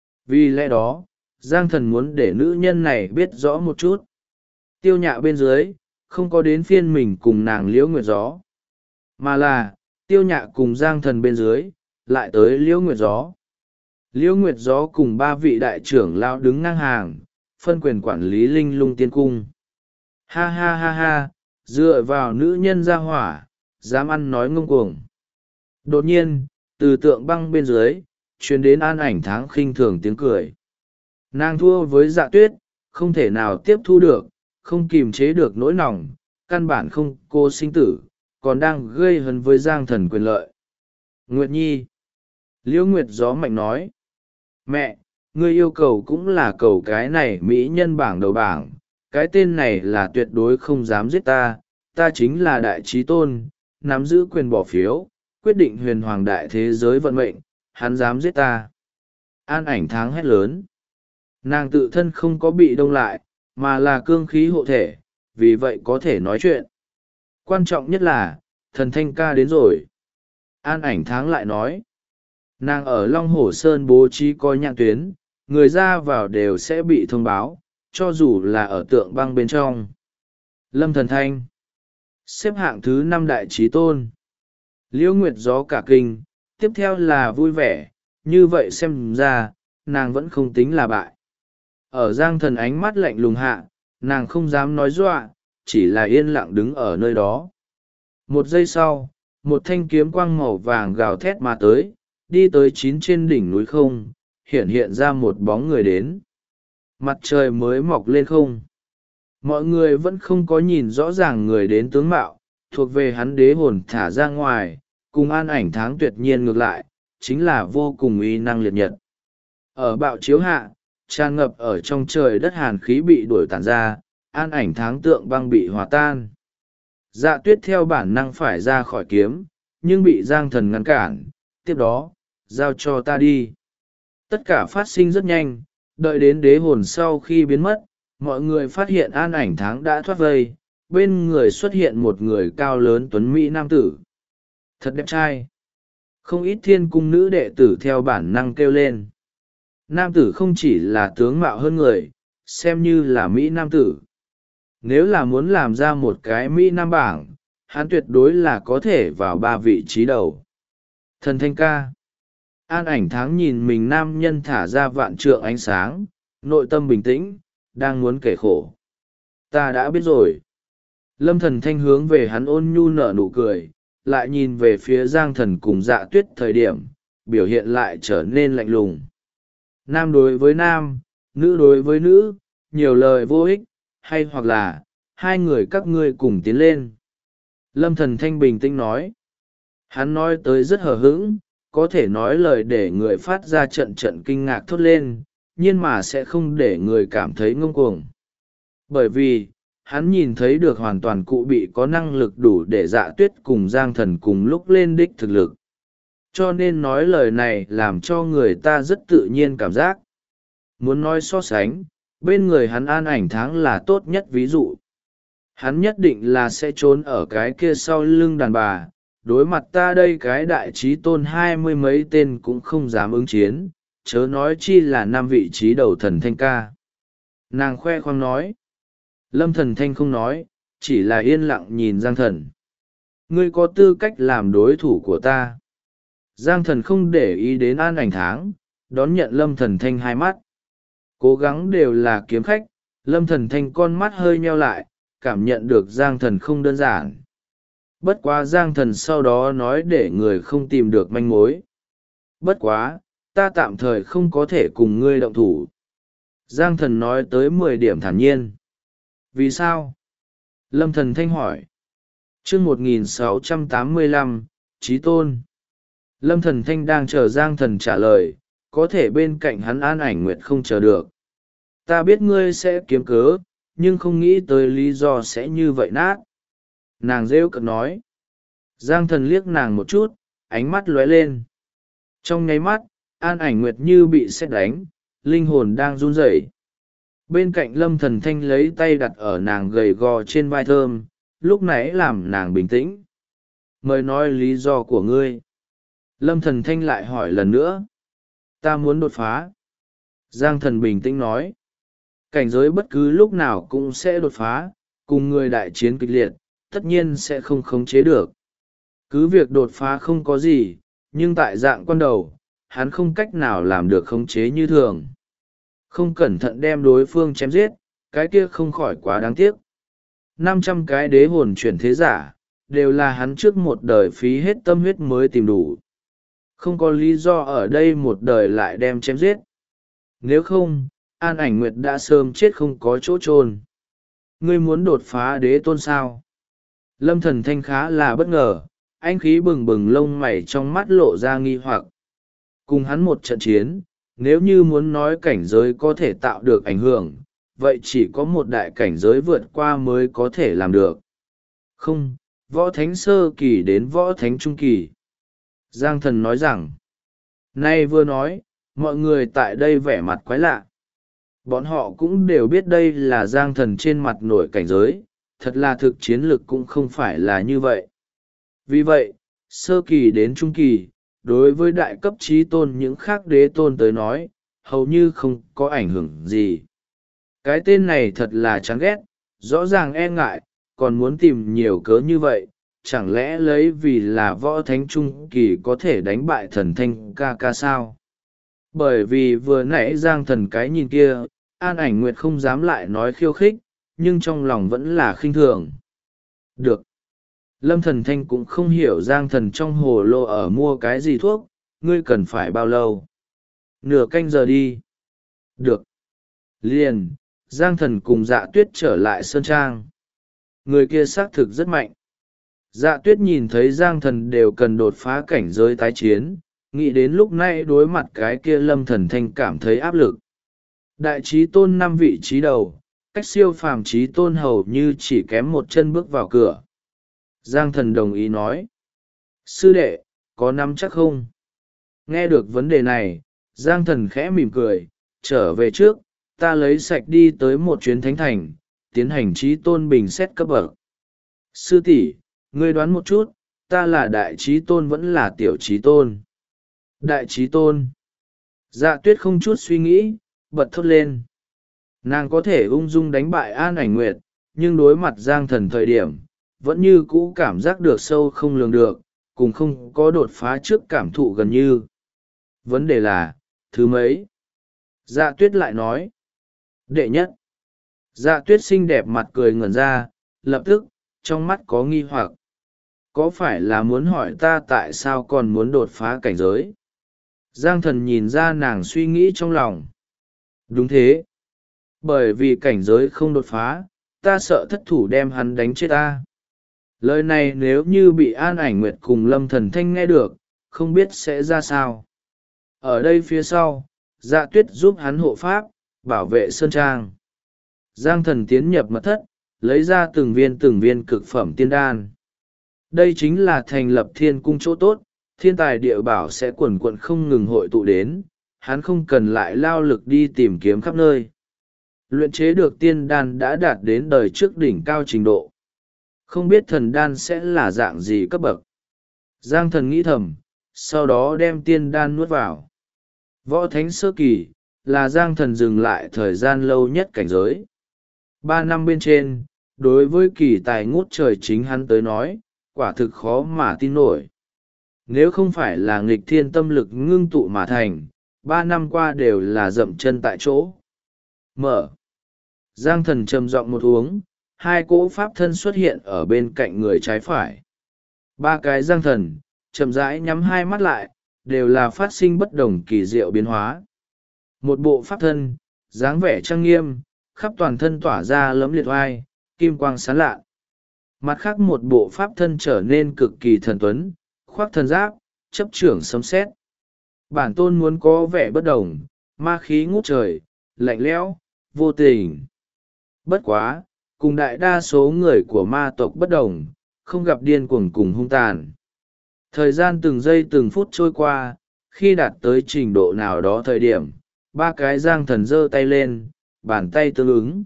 Vì lẽ đó, Giang Thần muốn để nữ nhân này biết rõ một chút. Tiêu Nhạ bên dưới, không có đến phiên mình cùng nàng Liễu Nguyệt Gió. Mà là, Tiêu Nhạ cùng Giang Thần bên dưới, lại tới Liễu Nguyệt Gió. Liễu Nguyệt Gió cùng ba vị đại trưởng lao đứng ngang hàng, phân quyền quản lý Linh Lung Tiên cung. Ha ha ha ha, dựa vào nữ nhân ra hỏa, dám ăn nói ngông cuồng. Đột nhiên, từ tượng băng bên dưới, truyền đến An Ảnh Tháng khinh thường tiếng cười. Nàng thua với Dạ tuyết, không thể nào tiếp thu được, không kìm chế được nỗi lòng, căn bản không cô sinh tử, còn đang gây hấn với Giang Thần quyền lợi. Nguyệt Nhi. Liễu Nguyệt Gió mạnh nói. Mẹ, ngươi yêu cầu cũng là cầu cái này mỹ nhân bảng đầu bảng, cái tên này là tuyệt đối không dám giết ta, ta chính là đại trí tôn, nắm giữ quyền bỏ phiếu, quyết định huyền hoàng đại thế giới vận mệnh, hắn dám giết ta. An Ảnh Tháng hét lớn. Nàng tự thân không có bị đông lại, mà là cương khí hộ thể, vì vậy có thể nói chuyện. Quan trọng nhất là, thần Thanh ca đến rồi. An Ảnh Tháng lại nói. Nàng ở Long Hổ Sơn bố trí coi nhãn tuyến, người ra vào đều sẽ bị thông báo, cho dù là ở tượng băng bên trong. Lâm Thần Thanh. Xếp hạng thứ 5 đại trí tôn. Liễu Nguyệt Gió cả kinh, tiếp theo là vui vẻ, như vậy xem ra, nàng vẫn không tính là bại. Ở Giang Thần ánh mắt lạnh lùng hạ, nàng không dám nói dọa, chỉ là yên lặng đứng ở nơi đó. Một giây sau, một thanh kiếm quang màu vàng gào thét mà tới, đi tới 9 trên đỉnh núi không, hiện ra một bóng người đến. Mặt trời mới mọc lên không. Mọi người vẫn không có nhìn rõ ràng người đến tướng mạo, thuộc về hắn đế hồn thả ra ngoài, cùng An Ảnh Tháng tuyệt nhiên ngược lại, chính là vô cùng uy năng liệt nhật. Ở bạo chiếu hạ, tràn ngập ở trong trời đất hàn khí bị đuổi tản ra, an ảnh tháng tượng băng bị hòa tan. Dạ tuyết theo bản năng phải ra khỏi kiếm, nhưng bị Giang Thần ngăn cản. Tiếp đó, giao cho ta đi. Tất cả phát sinh rất nhanh, đợi đến đế hồn sau khi biến mất, mọi người phát hiện an ảnh tháng đã thoát vây, bên người xuất hiện một người cao lớn tuấn mỹ nam tử. Thật đẹp trai. Không ít thiên cung nữ đệ tử theo bản năng kêu lên. Nam tử không chỉ là tướng mạo hơn người, xem như là mỹ nam tử. Nếu là muốn làm ra một cái mỹ nam bảng, hắn tuyệt đối là có thể vào 3 vị trí đầu. Thần Thanh ca. An ảnh tháng nhìn mình nam nhân thả ra vạn trượng ánh sáng, nội tâm bình tĩnh, đang muốn kể khổ. Ta đã biết rồi. Lâm Thần Thanh hướng về hắn ôn nhu nở nụ cười, lại nhìn về phía Giang Thần cùng Dạ Tuyết thời điểm, biểu hiện lại trở nên lạnh lùng. Nam đối với nam, nữ đối với nữ, nhiều lời vô ích, hay hoặc là, hai người các ngươi cùng tiến lên. Lâm Thần Thanh bình tĩnh nói. Hắn nói tới rất hờ hững, có thể nói lời để người phát ra trận trận kinh ngạc thốt lên, nhưng mà sẽ không để người cảm thấy ngông cuồng. Bởi vì, hắn nhìn thấy được hoàn toàn cụ bị có năng lực đủ để Dạ Tuyết cùng Giang Thần cùng lúc lên đích thực lực. Cho nên nói lời này làm cho người ta rất tự nhiên cảm giác. Muốn nói so sánh, bên người hắn an ảnh tháng là tốt nhất ví dụ. Hắn nhất định là sẽ trốn ở cái kia sau lưng đàn bà, đối mặt ta đây cái đại trí tôn 20 mấy tên cũng không dám ứng chiến, chớ nói chi là 5 vị trí đầu Thần Thanh ca. Nàng khoe khoang nói. Lâm Thần Thanh không nói, chỉ là yên lặng nhìn Giang Thần. Ngươi có tư cách làm đối thủ của ta. Giang Thần không để ý đến an ảnh tháng, đón nhận Lâm Thần Thanh hai mắt. Cố gắng đều là kiếm khách, Lâm Thần Thanh con mắt hơi nheo lại, cảm nhận được Giang Thần không đơn giản. Bất quá Giang Thần sau đó nói để người không tìm được manh mối. Bất quá, ta tạm thời không có thể cùng ngươi động thủ. Giang Thần nói tới 10 điểm thản nhiên. Vì sao? Lâm Thần Thanh hỏi. Chương 1685, Chí Tôn. Lâm Thần Thanh đang chờ Giang Thần trả lời, có thể bên cạnh hắn an ảnh nguyệt không chờ được. Ta biết ngươi sẽ kiếm cớ, nhưng không nghĩ tới lý do sẽ như vậy nát. Nàng rêu cợt nói. Giang Thần liếc nàng một chút, ánh mắt lóe lên. Trong nháy mắt, an ảnh nguyệt như bị sét đánh, linh hồn đang run rẩy. Bên cạnh Lâm Thần Thanh lấy tay đặt ở nàng gầy gò trên vai thơm, lúc nãy làm nàng bình tĩnh. Mời nói lý do của ngươi. Lâm Thần Thanh lại hỏi lần nữa. Ta muốn đột phá. Giang Thần bình tĩnh nói. Cảnh giới bất cứ lúc nào cũng sẽ đột phá, cùng người đại chiến kịch liệt, tất nhiên sẽ không khống chế được. Cứ việc đột phá không có gì, nhưng tại dạng quan đầu, hắn không cách nào làm được khống chế như thường. Không cẩn thận đem đối phương chém giết, cái kia không khỏi quá đáng tiếc. 500 cái đế hồn chuyển thế giả, đều là hắn trước một đời phí hết tâm huyết mới tìm đủ. Không có lý do ở đây một đời lại đem chém giết. Nếu không, an ảnh nguyệt đã sớm chết không có chỗ chôn. Ngươi muốn đột phá đế tôn sao? Lâm Thần Thanh khá là bất ngờ, anh khí bừng bừng lông mày trong mắt lộ ra nghi hoặc. Cùng hắn một trận chiến, nếu như muốn nói cảnh giới có thể tạo được ảnh hưởng, vậy chỉ có một đại cảnh giới vượt qua mới có thể làm được. Không, võ thánh sơ kỳ đến võ thánh trung kỳ. Giang Thần nói rằng, nay vừa nói, mọi người tại đây vẻ mặt quái lạ. Bọn họ cũng đều biết đây là Giang Thần trên mặt nổi cảnh giới, thật là thực chiến lực cũng không phải là như vậy. Vì vậy, sơ kỳ đến trung kỳ, đối với đại cấp trí tôn những khác đế tôn tới nói, hầu như không có ảnh hưởng gì. Cái tên này thật là chán ghét, rõ ràng e ngại, còn muốn tìm nhiều cớ như vậy, chẳng lẽ lấy vì là võ thánh trung kỳ có thể đánh bại Thần Thanh ca ca sao? Bởi vì vừa nãy Giang Thần cái nhìn kia, an ảnh nguyệt không dám lại nói khiêu khích, nhưng trong lòng vẫn là khinh thường. Được. Lâm Thần Thanh cũng không hiểu Giang Thần trong hồ lô ở mua cái gì thuốc, ngươi cần phải bao lâu? Nửa canh giờ đi. Được. Liền, Giang Thần cùng Dạ Tuyết trở lại Sơn Trang. Người kia xác thực rất mạnh. Dạ Tuyết nhìn thấy Giang Thần đều cần đột phá cảnh giới tái chiến, nghĩ đến lúc này đối mặt cái kia Lâm Thần Thanh cảm thấy áp lực. Đại trí tôn 5 vị trí đầu, cách siêu phàm trí tôn hầu như chỉ kém một chân bước vào cửa. Giang thần đồng ý nói. Sư đệ, có nắm chắc không? Nghe được vấn đề này, Giang thần khẽ mỉm cười, trở về trước, ta lấy sạch đi tới một chuyến thánh thành, tiến hành trí tôn bình xét cấp bậc. Sư tỷ, ngươi đoán một chút, ta là đại trí tôn vẫn là tiểu trí tôn? Đại trí tôn. Dạ tuyết không chút suy nghĩ, bật thốt lên. Nàng có thể ung dung đánh bại An Ảnh Nguyệt, nhưng đối mặt Giang thần thời điểm, vẫn như cũ cảm giác được sâu không lường được, cùng không có đột phá trước cảm thụ gần như. Vấn đề là, thứ mấy? Dạ tuyết lại nói. Đệ nhất. Dạ tuyết xinh đẹp mặt cười ngẩn ra, lập tức, trong mắt có nghi hoặc. Có phải là muốn hỏi ta tại sao còn muốn đột phá cảnh giới? Giang thần nhìn ra nàng suy nghĩ trong lòng. Đúng thế. Bởi vì cảnh giới không đột phá, ta sợ thất thủ đem hắn đánh chết ta. Lời này nếu như bị An Ảnh Nguyệt cùng Lâm Thần Thanh nghe được, không biết sẽ ra sao. Ở đây phía sau, Dạ tuyết giúp hắn hộ pháp, bảo vệ sơn trang. Giang thần tiến nhập mật thất, lấy ra từng viên cực phẩm tiên đan. Đây chính là thành lập thiên cung chỗ tốt, thiên tài địa bảo sẽ quần quận không ngừng hội tụ đến, hắn không cần lại lao lực đi tìm kiếm khắp nơi. Luyện chế được tiên đan đã đạt đến đời trước đỉnh cao trình độ. Không biết thần đan sẽ là dạng gì cấp bậc. Giang thần nghĩ thầm, sau đó đem tiên đan nuốt vào. Võ thánh sơ kỳ, là Giang thần dừng lại thời gian lâu nhất cảnh giới. 3 năm bên trên, đối với kỳ tài ngút trời chính hắn tới nói, quả thực khó mà tin nổi. Nếu không phải là nghịch thiên tâm lực ngưng tụ mà thành, 3 năm qua đều là dậm chân tại chỗ. Mở. Giang thần trầm giọng một uống, 2 cỗ pháp thân xuất hiện ở bên cạnh người trái phải. 3 cái Giang thần, chậm rãi nhắm 2 mắt lại, đều là phát sinh bất đồng kỳ diệu biến hóa. Một bộ pháp thân, dáng vẻ trang nghiêm, khắp toàn thân tỏa ra lấm liệt oai, kim quang sáng lạ. Mặt khác một bộ pháp thân trở nên cực kỳ thần tuấn, khoác thần giáp, chấp trưởng sấm sét. Bản tôn muốn có vẻ bất đồng, ma khí ngút trời, lạnh lẽo, vô tình. Bất quá, cùng đại đa số người của ma tộc bất đồng, không gặp điên cuồng cùng hung tàn. Thời gian từng giây từng phút trôi qua, khi đạt tới trình độ nào đó thời điểm, 3 cái Giang thần giơ tay lên, bàn tay tương ứng.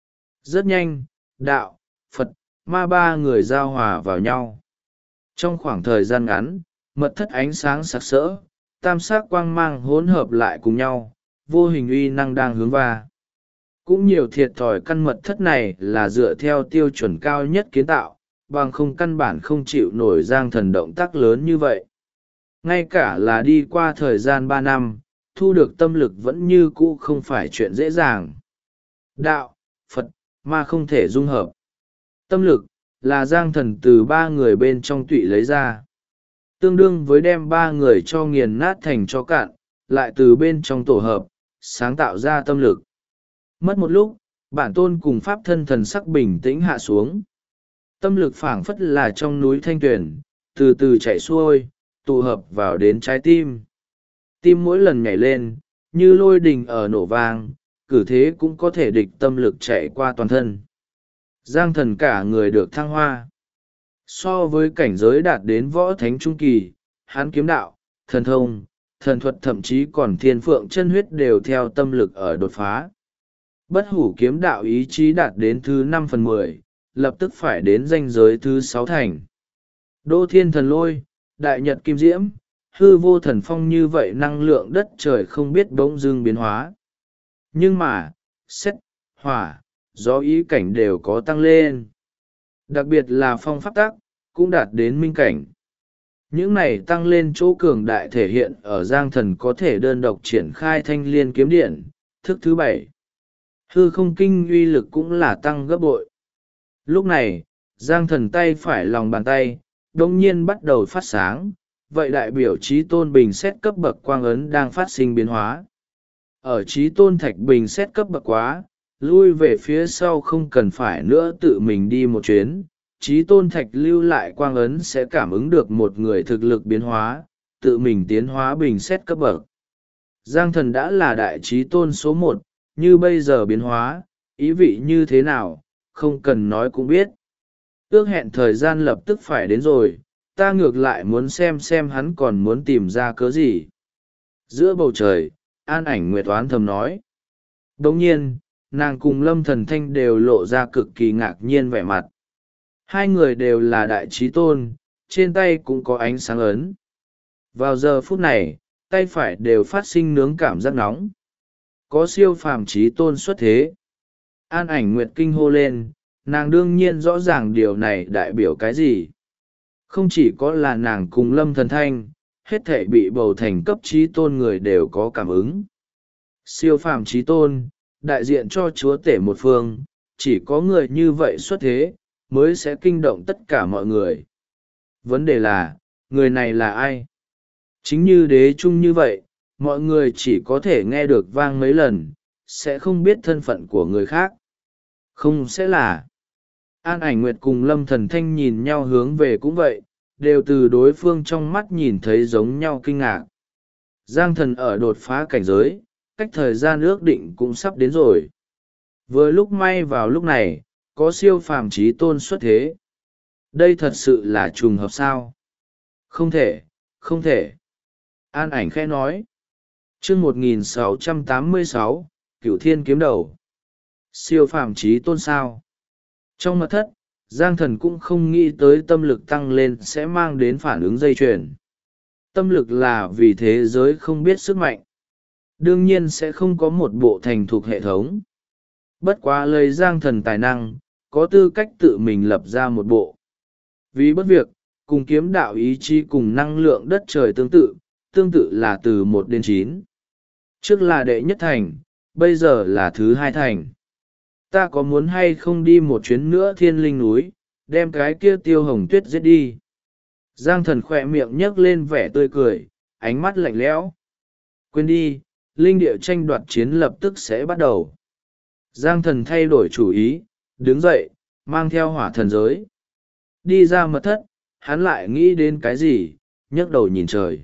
Rất nhanh, đạo, Phật, ma 3 người giao hòa vào nhau. Trong khoảng thời gian ngắn, mật thất ánh sáng sặc sỡ, tam sắc quang mang hỗn hợp lại cùng nhau, vô hình uy năng đang hướng va. Cũng nhiều thiệt thòi căn mật thất này là dựa theo tiêu chuẩn cao nhất kiến tạo, bằng không căn bản không chịu nổi Giang thần động tác lớn như vậy. Ngay cả là đi qua thời gian 3 năm, thu được tâm lực vẫn như cũ không phải chuyện dễ dàng. Đạo, Phật, ma không thể dung hợp. Tâm lực, là Giang thần từ 3 người bên trong tụy lấy ra. Tương đương với đem 3 người cho nghiền nát thành cho cạn, lại từ bên trong tổ hợp, sáng tạo ra tâm lực. Mất một lúc, bản tôn cùng pháp thân thần sắc bình tĩnh hạ xuống. Tâm lực phảng phất là trong núi thanh tuyển, từ từ chảy xuôi, tụ hợp vào đến trái tim. Tim mỗi lần nhảy lên, như lôi đình ở nổ vang, cử thế cũng có thể địch tâm lực chạy qua toàn thân. Giang thần cả người được thăng hoa. So với cảnh giới đạt đến võ thánh trung kỳ, hắn kiếm đạo, thần thông, thần thuật thậm chí còn thiên phượng chân huyết đều theo tâm lực ở đột phá. Bất hủ kiếm đạo ý chí đạt đến thứ 5/10, lập tức phải đến ranh giới thứ 6 thành. Đô thiên thần lôi, đại nhật kim diễm, hư vô thần phong như vậy năng lượng đất trời không biết bỗng dưng biến hóa. Nhưng mà, sét, hỏa, gió ý cảnh đều có tăng lên. Đặc biệt là phong pháp tắc, cũng đạt đến minh cảnh. Những này tăng lên chỗ cường đại thể hiện ở Giang thần có thể đơn độc triển khai thanh liên kiếm điện, thức thứ 7. Hư không kinh uy lực cũng là tăng gấp bội. Lúc này, Giang thần tay phải lòng bàn tay, đông nhiên bắt đầu phát sáng, vậy đại biểu trí tôn bình xét cấp bậc quang ấn đang phát sinh biến hóa. Ở trí tôn thạch bình xét cấp bậc quá, lui về phía sau không cần phải nữa tự mình đi một chuyến, trí tôn thạch lưu lại quang ấn sẽ cảm ứng được một người thực lực biến hóa, tự mình tiến hóa bình xét cấp bậc. Giang thần đã là đại trí tôn số 1, như bây giờ biến hóa, ý vị như thế nào không cần nói cũng biết. Ước hẹn thời gian lập tức phải đến rồi, ta ngược lại muốn xem hắn còn muốn tìm ra cớ gì. Giữa bầu trời, An Ảnh Nguyệt oán thầm nói. Đồng nhiên, nàng cùng Lâm Thần Thanh đều lộ ra cực kỳ ngạc nhiên vẻ mặt. Hai người đều là đại trí tôn, trên tay cũng có ánh sáng ấn. Vào giờ phút này, tay phải đều phát sinh nướng cảm giác nóng. Có siêu phàm trí tôn xuất thế. An Ảnh Nguyệt kinh hô lên, nàng đương nhiên rõ ràng điều này đại biểu cái gì. Không chỉ có là nàng cùng Lâm Thần Thanh, hết thảy bị bầu thành cấp trí tôn người đều có cảm ứng. Siêu phàm trí tôn, đại diện cho chúa tể một phương, chỉ có người như vậy xuất thế, mới sẽ kinh động tất cả mọi người. Vấn đề là, người này là ai? Chính như đế trung như vậy, mọi người chỉ có thể nghe được vang mấy lần, sẽ không biết thân phận của người khác. Không sẽ là. An Ảnh Nguyệt cùng Lâm Thần Thanh nhìn nhau hướng về cũng vậy, đều từ đối phương trong mắt nhìn thấy giống nhau kinh ngạc. Giang Thần ở đột phá cảnh giới, cách thời gian ước định cũng sắp đến rồi. Vừa lúc may vào lúc này, có siêu phàm trí tôn xuất thế. Đây thật sự là trùng hợp sao? Không thể, không thể. An Ảnh khẽ nói. Chương 1686, Cửu Thiên Kiếm Đầu. Siêu phàm trí tôn sao? Trong mật thất, Giang Thần cũng không nghĩ tới tâm lực tăng lên sẽ mang đến phản ứng dây chuyền. Tâm lực là vì thế giới không biết sức mạnh. Đương nhiên sẽ không có một bộ thành thuộc hệ thống. Bất quá lời Giang Thần tài năng, có tư cách tự mình lập ra một bộ. Vì bất việc, cùng kiếm đạo ý chí cùng năng lượng đất trời tương tự là từ 1 đến 9. Trước là đệ nhất thành, bây giờ là thứ 2 thành. Ta có muốn hay không đi một chuyến nữa Thiên Linh núi, đem cái kia Tiêu Hồng Tuyết giết đi. Giang Thần khỏe miệng nhấc lên vẻ tươi cười, ánh mắt lạnh lẽo. Quên đi, linh địa tranh đoạt chiến lập tức sẽ bắt đầu. Giang Thần thay đổi chủ ý, đứng dậy, mang theo hỏa thần giới. Đi ra mật thất, hắn lại nghĩ đến cái gì, nhấc đầu nhìn trời.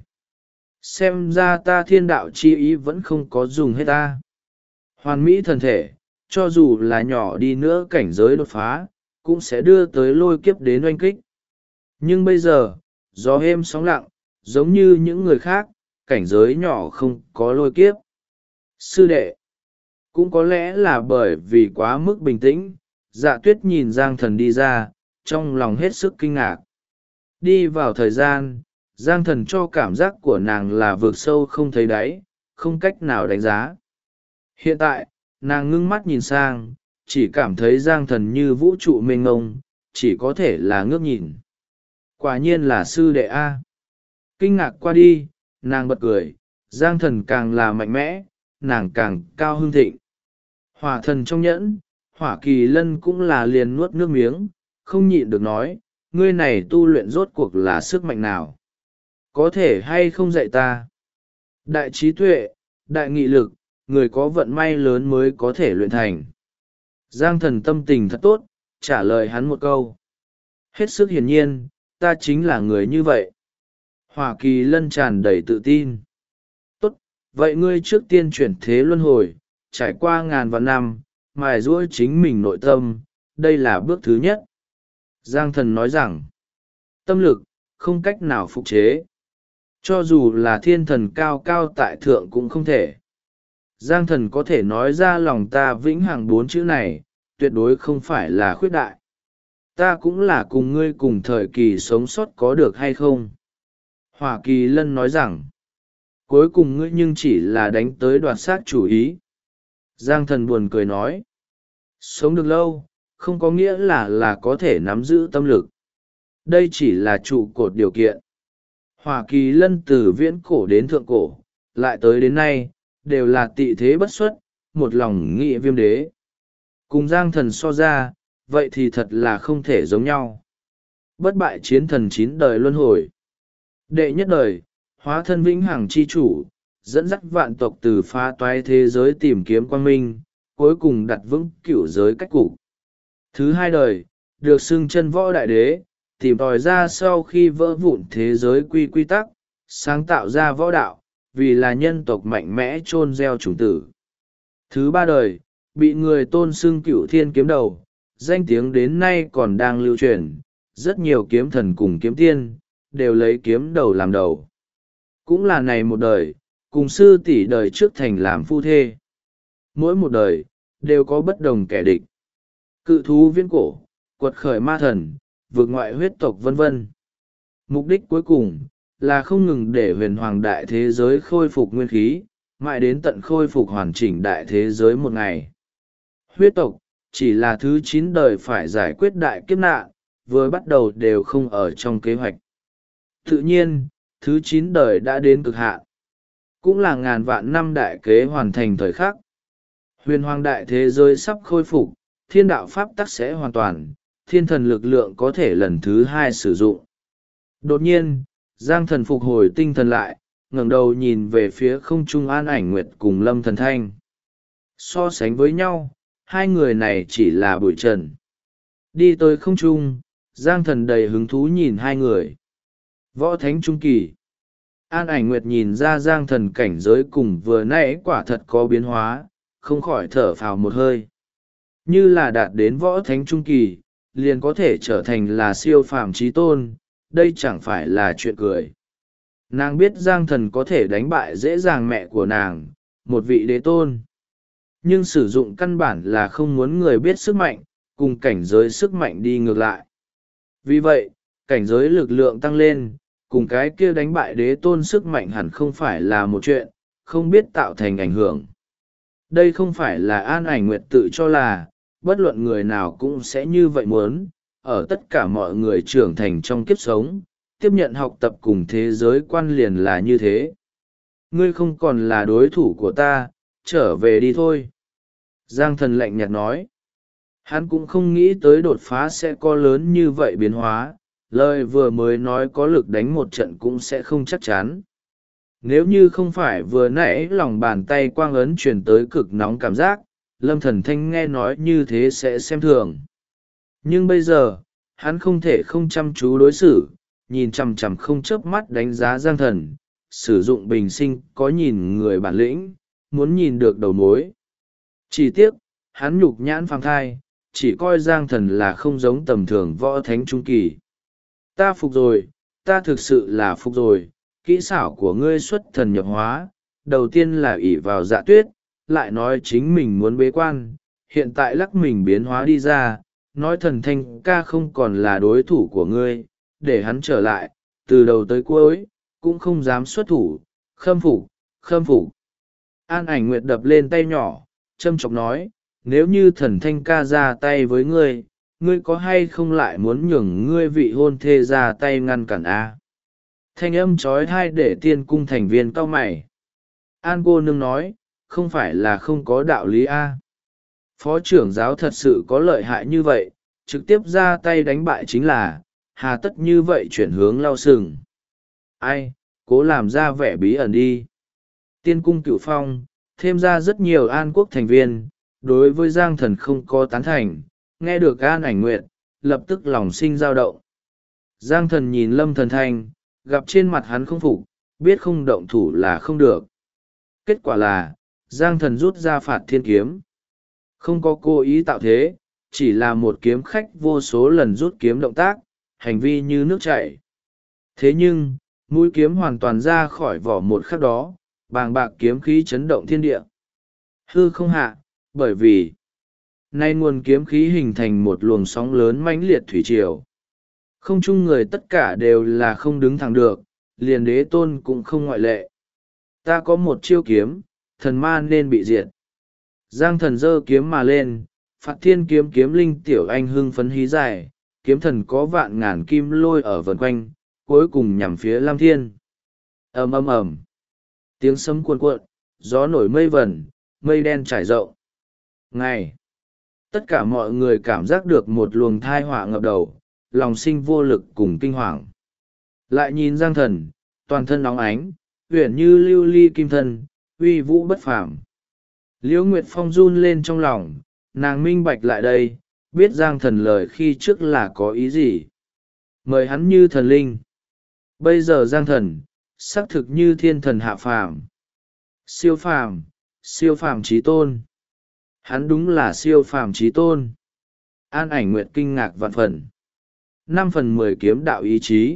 Xem ra ta thiên đạo chi ý vẫn không có dùng hết ta. Hoàn mỹ thần thể, cho dù là nhỏ đi nữa cảnh giới đột phá, cũng sẽ đưa tới lôi kiếp đến oanh kích. Nhưng bây giờ, gió êm sóng lặng, giống như những người khác, cảnh giới nhỏ không có lôi kiếp. Sư đệ, cũng có lẽ là bởi vì quá mức bình tĩnh, Dạ Tuyết nhìn Giang Thần đi ra, trong lòng hết sức kinh ngạc. Đi vào thời gian, Giang Thần cho cảm giác của nàng là vượt sâu không thấy đáy, không cách nào đánh giá. Hiện tại, nàng ngưng mắt nhìn sang, chỉ cảm thấy Giang Thần như vũ trụ mênh mông, chỉ có thể là ngước nhìn. Quả nhiên là sư đệ A. Kinh ngạc qua đi, nàng bật cười, Giang Thần càng là mạnh mẽ, nàng càng cao hưng thịnh. Hỏa thần trong nhẫn, Hỏa Kỳ Lân cũng là liền nuốt nước miếng, không nhịn được nói, ngươi này tu luyện rốt cuộc là sức mạnh nào? Có thể hay không dạy ta? Đại trí tuệ, đại nghị lực, người có vận may lớn mới có thể luyện thành. Giang Thần tâm tình thật tốt, trả lời hắn một câu. Hết sức hiển nhiên, ta chính là người như vậy. Hỏa Kỳ Lân tràn đầy tự tin. Tốt, vậy ngươi trước tiên chuyển thế luân hồi, trải qua ngàn vạn năm, mài giũa chính mình nội tâm, đây là bước thứ nhất. Giang Thần nói rằng, tâm lực, không cách nào phục chế. Cho dù là thiên thần cao cao tại thượng cũng không thể. Giang Thần có thể nói ra lòng ta vĩnh hằng 4 chữ này, tuyệt đối không phải là khuyết đại. Ta cũng là cùng ngươi cùng thời kỳ sống sót có được hay không? Hỏa Kỳ Lân nói rằng, cuối cùng ngươi nhưng chỉ là đánh tới đoạt sát chủ ý. Giang Thần buồn cười nói, sống được lâu, không có nghĩa là có thể nắm giữ tâm lực. Đây chỉ là trụ cột điều kiện. Hỏa Kỳ Lân từ viễn cổ đến thượng cổ, lại tới đến nay, đều là tị thế bất xuất, một lòng nghị viêm đế. Cùng Giang Thần so ra, vậy thì thật là không thể giống nhau. Bất bại chiến thần 9 đời luân hồi. Đệ nhất đời, hóa thân vĩnh hằng chi chủ, dẫn dắt vạn tộc từ phá toái thế giới tìm kiếm quang minh, cuối cùng đặt vững cửu giới cách cục. Thứ 2 đời, được xưng chân võ đại đế, tìm tòi ra sau khi vỡ vụn thế giới quy tắc, sáng tạo ra võ đạo, vì là nhân tộc mạnh mẽ chôn gieo chủng tử. Thứ 3 đời, bị người tôn xưng cựu thiên kiếm đầu, danh tiếng đến nay còn đang lưu truyền. Rất nhiều kiếm thần cùng kiếm tiên đều lấy kiếm đầu làm đầu. Cũng là này một đời, cùng sư tỷ đời trước thành làm phu thê. Mỗi một đời đều có bất đồng kẻ địch. Cự thú viễn cổ, quật khởi ma thần, vượt ngoại huyết tộc vân vân. Mục đích cuối cùng là không ngừng để huyền hoàng đại thế giới khôi phục nguyên khí, mãi đến tận khôi phục hoàn chỉnh đại thế giới một ngày. Huyết tộc chỉ là thứ 9 đời phải giải quyết đại kiếp nạn, vừa bắt đầu đều không ở trong kế hoạch. Tự nhiên, thứ 9 đời đã đến cực hạn, cũng là ngàn vạn năm đại kế hoàn thành thời khắc. Huyền hoàng đại thế giới sắp khôi phục, thiên đạo pháp tắc sẽ hoàn toàn, thiên thần lực lượng có thể lần thứ 2 sử dụng. Đột nhiên, Giang Thần phục hồi tinh thần lại, ngẩng đầu nhìn về phía không trung An Ảnh Nguyệt cùng Lâm Thần Thanh. So sánh với nhau, hai người này chỉ là bụi trần. Đi tới không trung, Giang Thần đầy hứng thú nhìn hai người. Võ Thánh Trung Kỳ. An Ảnh Nguyệt nhìn ra Giang Thần cảnh giới cùng vừa nãy quả thật có biến hóa, không khỏi thở phào một hơi. Như là đạt đến Võ Thánh Trung Kỳ, liền có thể trở thành là siêu phàm chí tôn, đây chẳng phải là chuyện cười. Nàng biết Giang Thần có thể đánh bại dễ dàng mẹ của nàng, một vị đế tôn. Nhưng sử dụng căn bản là không muốn người biết sức mạnh, cùng cảnh giới sức mạnh đi ngược lại. Vì vậy, cảnh giới lực lượng tăng lên, cùng cái kia đánh bại đế tôn sức mạnh hẳn không phải là một chuyện, không biết tạo thành ảnh hưởng. Đây không phải là An Ảnh Nguyệt tự cho là, bất luận người nào cũng sẽ như vậy muốn, ở tất cả mọi người trưởng thành trong kiếp sống, tiếp nhận học tập cùng thế giới quan liền là như thế. Ngươi không còn là đối thủ của ta, trở về đi thôi. Giang Thần lạnh nhạt nói. Hắn cũng không nghĩ tới đột phá sẽ có lớn như vậy biến hóa, lời vừa mới nói có lực đánh một trận cũng sẽ không chắc chắn. Nếu như không phải vừa nãy lòng bàn tay quang ấn truyền tới cực nóng cảm giác, Lâm Thần Thanh nghe nói như thế sẽ xem thường. Nhưng bây giờ, hắn không thể không chăm chú đối xử, nhìn chằm chằm không chớp mắt đánh giá Giang Thần, sử dụng bình sinh có nhìn người bản lĩnh, muốn nhìn được đầu mối. Chỉ tiếc, hắn nhục nhãn phàng thai, chỉ coi Giang Thần là không giống tầm thường võ thánh trung kỳ. Ta phục rồi, ta thực sự là phục rồi, kỹ xảo của ngươi xuất thần nhập hóa, đầu tiên là ỷ vào Dạ Tuyết, lại nói chính mình muốn bế quan, hiện tại lắc mình biến hóa đi ra, nói Thần Thanh ca không còn là đối thủ của ngươi, để hắn trở lại, từ đầu tới cuối, cũng không dám xuất thủ, khâm phục, khâm phục. An Ảnh Nguyệt đập lên tay nhỏ, châm chọc nói, nếu như Thần Thanh ca ra tay với ngươi, ngươi có hay không lại muốn nhường ngươi vị hôn thê ra tay ngăn cản a? Thanh âm trói thai để tiên cung thành viên cau mày. An cô nương nói, không phải là không có đạo lý a. Phó trưởng giáo thật sự có lợi hại như vậy, trực tiếp ra tay đánh bại chính là, hà tất như vậy chuyển hướng lao sừng. Ai, cố làm ra vẻ bí ẩn đi. Tiên cung Cửu Phong, thêm ra rất nhiều An quốc thành viên, đối với Giang Thần không có tán thành, nghe được An Ảnh Nguyệt, lập tức lòng sinh dao động. Giang Thần nhìn Lâm Thần Thanh, gặp trên mặt hắn không phục, biết không động thủ là không được. Kết quả là, Giang Thần rút ra Phạt Thiên Kiếm. Không có cố ý tạo thế, chỉ là một kiếm khách vô số lần rút kiếm động tác, hành vi như nước chảy. Thế nhưng, mũi kiếm hoàn toàn ra khỏi vỏ một khắc đó, bàng bạc kiếm khí chấn động thiên địa. Hư không hạ, bởi vì nay nguồn kiếm khí hình thành một luồng sóng lớn mãnh liệt thủy triều. Không chung người tất cả đều là không đứng thẳng được, liền đế tôn cũng không ngoại lệ. Ta có một chiêu kiếm, thần ma nên bị diệt. Giang Thần giơ kiếm mà lên, Phạt Thiên Kiếm kiếm linh tiểu anh hưng phấn hí dài, kiếm thần có vạn ngàn kim lôi ở vần quanh, cuối cùng nhằm phía Lam Thiên. Ầm ầm ầm, tiếng sấm cuồn cuộn, gió nổi mây vẩn, mây đen trải rộng. Ngày, tất cả mọi người cảm giác được một luồng thai họa ngập đầu, lòng sinh vô lực cùng kinh hoàng. Lại nhìn Giang Thần, toàn thân nóng ánh, uyển như lưu ly kim thân, uy vũ bất phàm. Liễu Nguyệt Phong run lên trong lòng, nàng minh bạch lại đây, biết Giang Thần lời khi trước là có ý gì. Mời hắn như thần linh. Bây giờ Giang Thần, xác thực như thiên thần hạ phàm. Siêu phàm, siêu phàm chí tôn. Hắn đúng là siêu phàm trí tôn. An Ảnh Nguyệt kinh ngạc vạn phần. 5/10 kiếm đạo ý chí.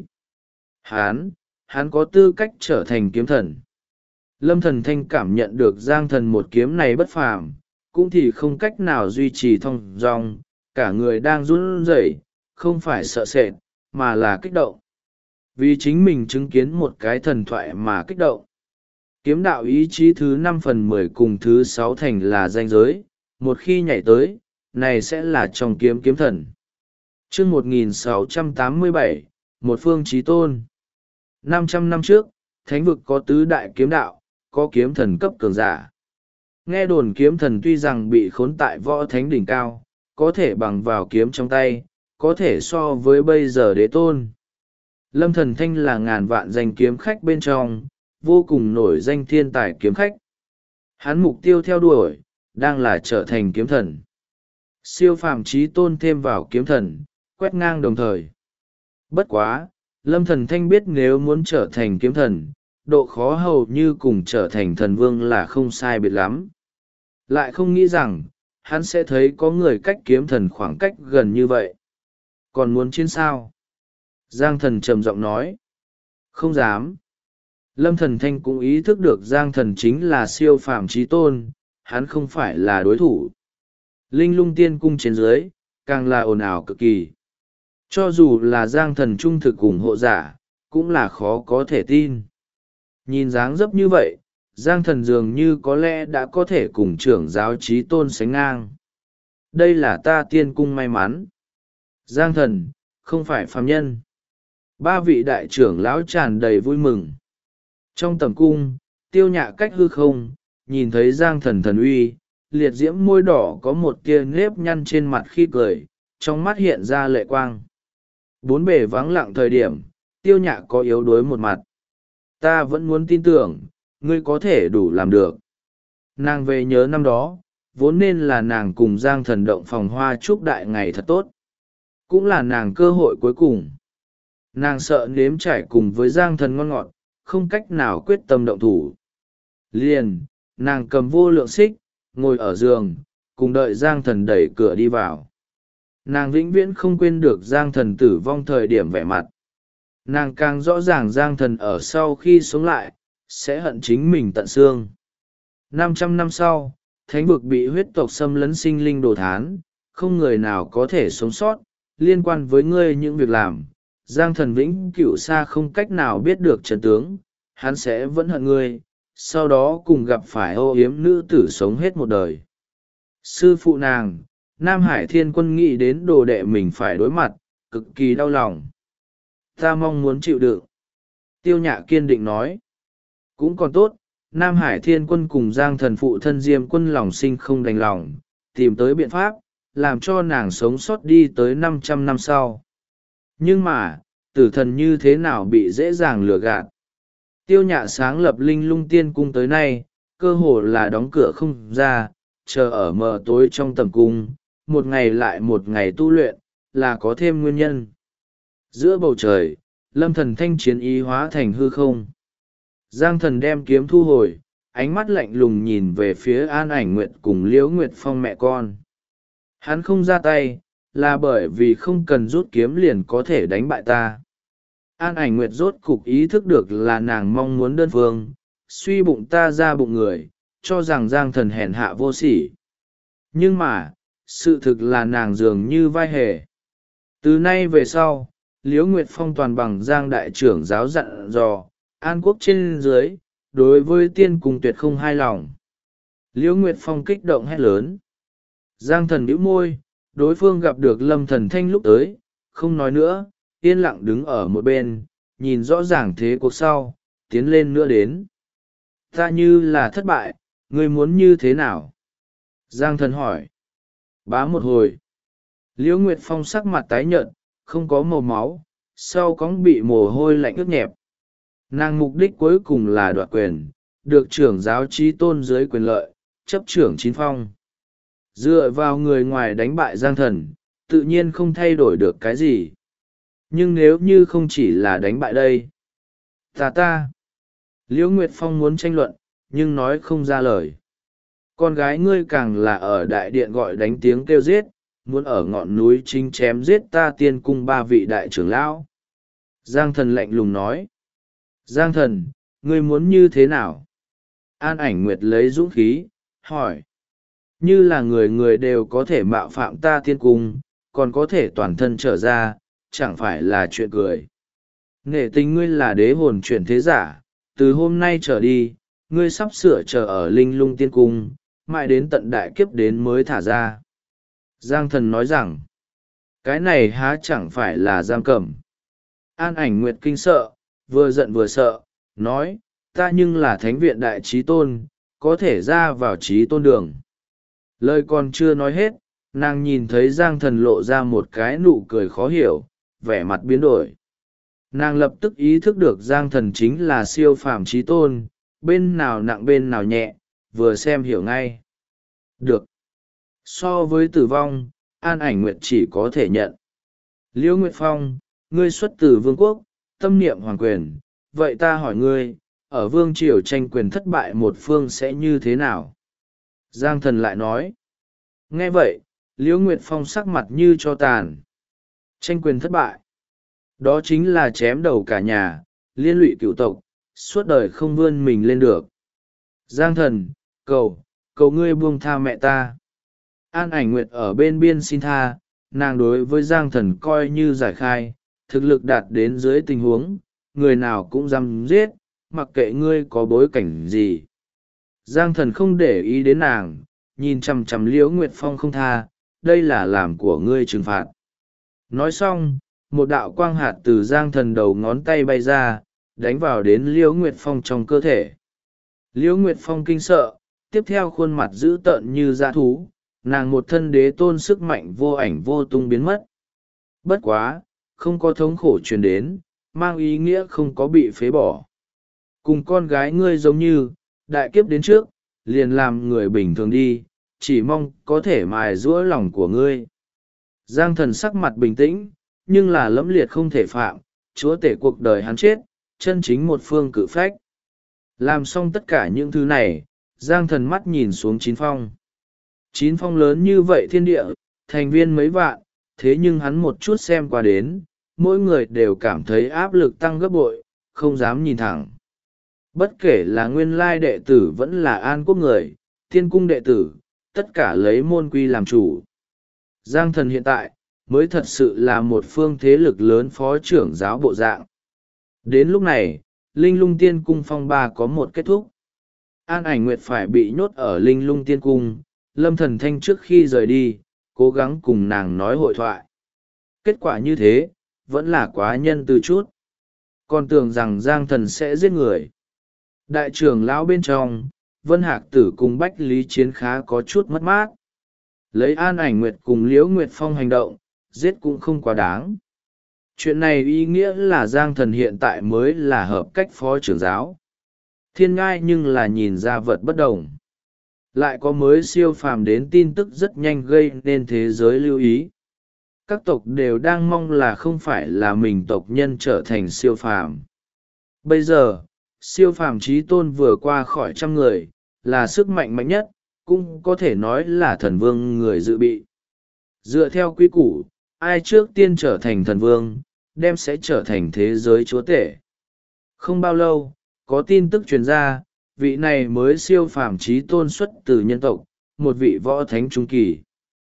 Hắn có tư cách trở thành kiếm thần. Lâm Thần Thanh cảm nhận được Giang Thần một kiếm này bất phàm, cũng thì không cách nào duy trì thong dong, cả người đang run rẩy, không phải sợ sệt, mà là kích động. Vì chính mình chứng kiến một cái thần thoại mà kích động. Kiếm đạo ý chí thứ 5/10 cùng thứ 6 thành là ranh giới, một khi nhảy tới, này sẽ là trong kiếm thần. Chương 1687, một phương chí tôn. 500 năm trước, thánh vực có tứ đại kiếm đạo, có kiếm thần cấp cường giả. Nghe đồn kiếm thần tuy rằng bị khốn tại võ thánh đỉnh cao, có thể bằng vào kiếm trong tay, có thể so với bây giờ đế tôn. Lâm Thần Thanh là ngàn vạn danh kiếm khách bên trong, vô cùng nổi danh thiên tài kiếm khách. Hắn mục tiêu theo đuổi, đang là trở thành kiếm thần. Siêu phàm chí tôn thêm vào kiếm thần, quét ngang đồng thời. Bất quá, Lâm Thần Thanh biết nếu muốn trở thành kiếm thần, độ khó hầu như cùng trở thành thần vương là không sai biệt lắm. Lại không nghĩ rằng, hắn sẽ thấy có người cách kiếm thần khoảng cách gần như vậy. Còn muốn chiến sao? Giang Thần trầm giọng nói. Không dám. Lâm Thần Thanh cũng ý thức được Giang Thần chính là siêu phàm chí tôn, hắn không phải là đối thủ. Linh Lung Tiên Cung trên dưới, càng là ồn ào cực kỳ. Cho dù là Giang Thần trung thực ủng hộ giả, cũng là khó có thể tin. Nhìn dáng dấp như vậy, Giang Thần dường như có lẽ đã có thể cùng trưởng giáo chí tôn sánh ngang. Đây là ta tiên cung may mắn. Giang Thần, không phải phàm nhân. Ba vị đại trưởng lão tràn đầy vui mừng. Trong tầm cung, Tiêu Nhạ cách hư không, nhìn thấy Giang Thần thần uy, liệt diễm môi đỏ có một tia nếp nhăn trên mặt khi cười, trong mắt hiện ra lệ quang. Bốn bề vắng lặng thời điểm, Tiêu Nhạ có yếu đuối một mặt. Ta vẫn muốn tin tưởng, ngươi có thể đủ làm được. Nàng về nhớ năm đó, vốn nên là nàng cùng Giang Thần động phòng hoa chúc đại ngày thật tốt. Cũng là nàng cơ hội cuối cùng. Nàng sợ nếm trải cùng với Giang Thần ngon ngọt, không cách nào quyết tâm động thủ. Liền, nàng cầm vô lượng xích, ngồi ở giường, cùng đợi Giang Thần đẩy cửa đi vào. Nàng vĩnh viễn không quên được Giang Thần tử vong thời điểm vẻ mặt. Nàng càng rõ ràng Giang Thần ở sau khi sống lại, sẽ hận chính mình tận xương. 500 năm sau, thánh vực bị huyết tộc xâm lấn sinh linh đồ thán, không người nào có thể sống sót, liên quan với ngươi những việc làm. Giang Thần vĩnh cửu xa không cách nào biết được trận tướng, hắn sẽ vẫn hận ngươi, sau đó cùng gặp phải ô yếm nữ tử sống hết một đời. Sư phụ nàng, Nam Hải Thiên Quân nghĩ đến đồ đệ mình phải đối mặt, cực kỳ đau lòng. Ta mong muốn chịu đựng. Tiêu Nhạ kiên định nói. Cũng còn tốt, Nam Hải Thiên Quân cùng Giang Thần phụ thân Diêm Quân lòng sinh không đành lòng, tìm tới biện pháp, làm cho nàng sống sót đi tới 500 năm sau. Nhưng mà, tử thần như thế nào bị dễ dàng lừa gạt. Tiêu Nhạ sáng lập Linh Lung Tiên Cung tới nay, cơ hồ là đóng cửa không ra, chờ ở mờ tối trong tầm cung, một ngày lại một ngày tu luyện, là có thêm nguyên nhân. Giữa bầu trời, Lâm Thần Thanh chiến ý hóa thành hư không. Giang Thần đem kiếm thu hồi, ánh mắt lạnh lùng nhìn về phía An Ảnh Nguyệt cùng Liễu Nguyệt Phong mẹ con. Hắn không ra tay, là bởi vì không cần rút kiếm liền có thể đánh bại ta. An Ảnh Nguyệt rốt cục ý thức được là nàng mong muốn đơn phương, suy bụng ta ra bụng người, cho rằng Giang Thần hèn hạ vô sỉ. Nhưng mà, sự thực là nàng dường như vai hề. Từ nay về sau, Liễu Nguyệt Phong toàn bằng Giang đại trưởng giáo dặn dò, An quốc trên dưới, đối với tiên cung tuyệt không hài lòng. Liễu Nguyệt Phong kích động hét lớn. Giang Thần bĩu môi, đối phương gặp được Lâm Thần Thanh lúc tới, không nói nữa, yên lặng đứng ở một bên, nhìn rõ ràng thế cuộc sau, tiến lên nữa đến. Ta như là thất bại, ngươi muốn như thế nào? Giang Thần hỏi. Bá một hồi. Liễu Nguyệt Phong sắc mặt tái nhợt, không có màu máu, sau cóng bị mồ hôi lạnh ướt nhẹp. Nàng mục đích cuối cùng là đoạt quyền, được trưởng giáo chí tôn dưới quyền lợi, chấp trưởng chín phong. Dựa vào người ngoài đánh bại Giang Thần, tự nhiên không thay đổi được cái gì. Nhưng nếu như không chỉ là đánh bại đây. Ta. Liễu Nguyệt Phong muốn tranh luận, nhưng nói không ra lời. Con gái ngươi càng là ở đại điện gọi đánh tiếng kêu giết, muốn ở ngọn núi chính chém giết ta tiên cung 3 vị đại trưởng lão. Giang thần lạnh lùng nói. Giang thần, ngươi muốn như thế nào? An Ảnh Nguyệt lấy dũng khí, hỏi. Như là người người đều có thể mạo phạm ta tiên cung, còn có thể toàn thân trở ra, chẳng phải là chuyện cười. Nghệ tình ngươi là đế hồn chuyển thế giả, từ hôm nay trở đi, ngươi sắp sửa chờ ở linh lung tiên cung, mãi đến tận đại kiếp đến mới thả ra. Giang thần nói rằng, cái này há chẳng phải là giam cầm. An Ảnh Nguyệt kinh sợ, vừa giận vừa sợ, nói, ta nhưng là thánh viện đại trí tôn, có thể ra vào trí tôn đường. Lời còn chưa nói hết, nàng nhìn thấy Giang thần lộ ra một cái nụ cười khó hiểu, vẻ mặt biến đổi. Nàng lập tức ý thức được Giang thần chính là siêu phàm trí tôn, bên nào nặng bên nào nhẹ, vừa xem hiểu ngay. Được. So với tử vong, An Ảnh Nguyệt chỉ có thể nhận. Liễu Nguyệt Phong, ngươi xuất từ vương quốc, tâm niệm hoàng quyền, vậy ta hỏi ngươi, ở vương triều tranh quyền thất bại một phương sẽ như thế nào? Giang thần lại nói. Nghe vậy, Liễu Nguyệt Phong sắc mặt như cho tàn. Tranh quyền thất bại. Đó chính là chém đầu cả nhà, liên lụy cựu tộc, suốt đời không vươn mình lên được. Giang thần, cầu ngươi buông tha mẹ ta. An Ảnh Nguyệt ở bên biên xin tha, nàng đối với Giang thần coi như giải khai, thực lực đạt đến dưới tình huống, người nào cũng dám giết, mặc kệ ngươi có bối cảnh gì. Giang thần không để ý đến nàng, nhìn chằm chằm Liễu Nguyệt Phong không tha, đây là làm của ngươi trừng phạt. Nói xong, một đạo quang hạt từ Giang thần đầu ngón tay bay ra, đánh vào đến Liễu Nguyệt Phong trong cơ thể. Liễu Nguyệt Phong kinh sợ, tiếp theo khuôn mặt dữ tợn như dã thú, nàng một thân đế tôn sức mạnh vô ảnh vô tung biến mất. Bất quá, không có thống khổ truyền đến, mang ý nghĩa không có bị phế bỏ. Cùng con gái ngươi giống như, đại kiếp đến trước, liền làm người bình thường đi, chỉ mong có thể mài giũa lòng của ngươi. Giang thần sắc mặt bình tĩnh, nhưng là lẫm liệt không thể phạm, chúa tể cuộc đời hắn chết, chân chính một phương cự phách. Làm xong tất cả những thứ này, Giang thần mắt nhìn xuống Chín Phong. Chín Phong lớn như vậy thiên địa, thành viên mấy vạn, thế nhưng hắn một chút xem qua đến, mỗi người đều cảm thấy áp lực tăng gấp bội, không dám nhìn thẳng. Bất kể là nguyên lai đệ tử vẫn là an quốc người, tiên cung đệ tử, tất cả lấy môn quy làm chủ. Giang thần hiện tại, mới thật sự là một phương thế lực lớn phó trưởng giáo bộ dạng. Đến lúc này, Linh Lung Tiên Cung phong ba có một kết thúc. An Ảnh Nguyệt phải bị nhốt ở Linh Lung Tiên Cung, Lâm Thần Thanh trước khi rời đi, cố gắng cùng nàng nói hội thoại. Kết quả như thế, vẫn là quá nhân từ chút. Còn tưởng rằng Giang thần sẽ giết người. Đại trưởng lão bên trong, Vân Hạc Tử cùng Bách Lý Chiến khá có chút mất mát. Lấy An Ảnh Nguyệt cùng Liễu Nguyệt Phong hành động, giết cũng không quá đáng. Chuyện này ý nghĩa là Giang thần hiện tại mới là hợp cách phó trưởng giáo. Thiên ngai nhưng là nhìn ra vật bất đồng. Lại có mới siêu phàm đến tin tức rất nhanh gây nên thế giới lưu ý. Các tộc đều đang mong là không phải là mình tộc nhân trở thành siêu phàm. Bây giờ, siêu phàm trí tôn vừa qua khỏi 100 người, là sức mạnh mạnh nhất, cũng có thể nói là thần vương người dự bị. Dựa theo quy củ, ai trước tiên trở thành thần vương, đem sẽ trở thành thế giới chúa tể. Không bao lâu, có tin tức truyền ra, vị này mới siêu phàm trí tôn xuất từ nhân tộc, một vị võ thánh trung kỳ.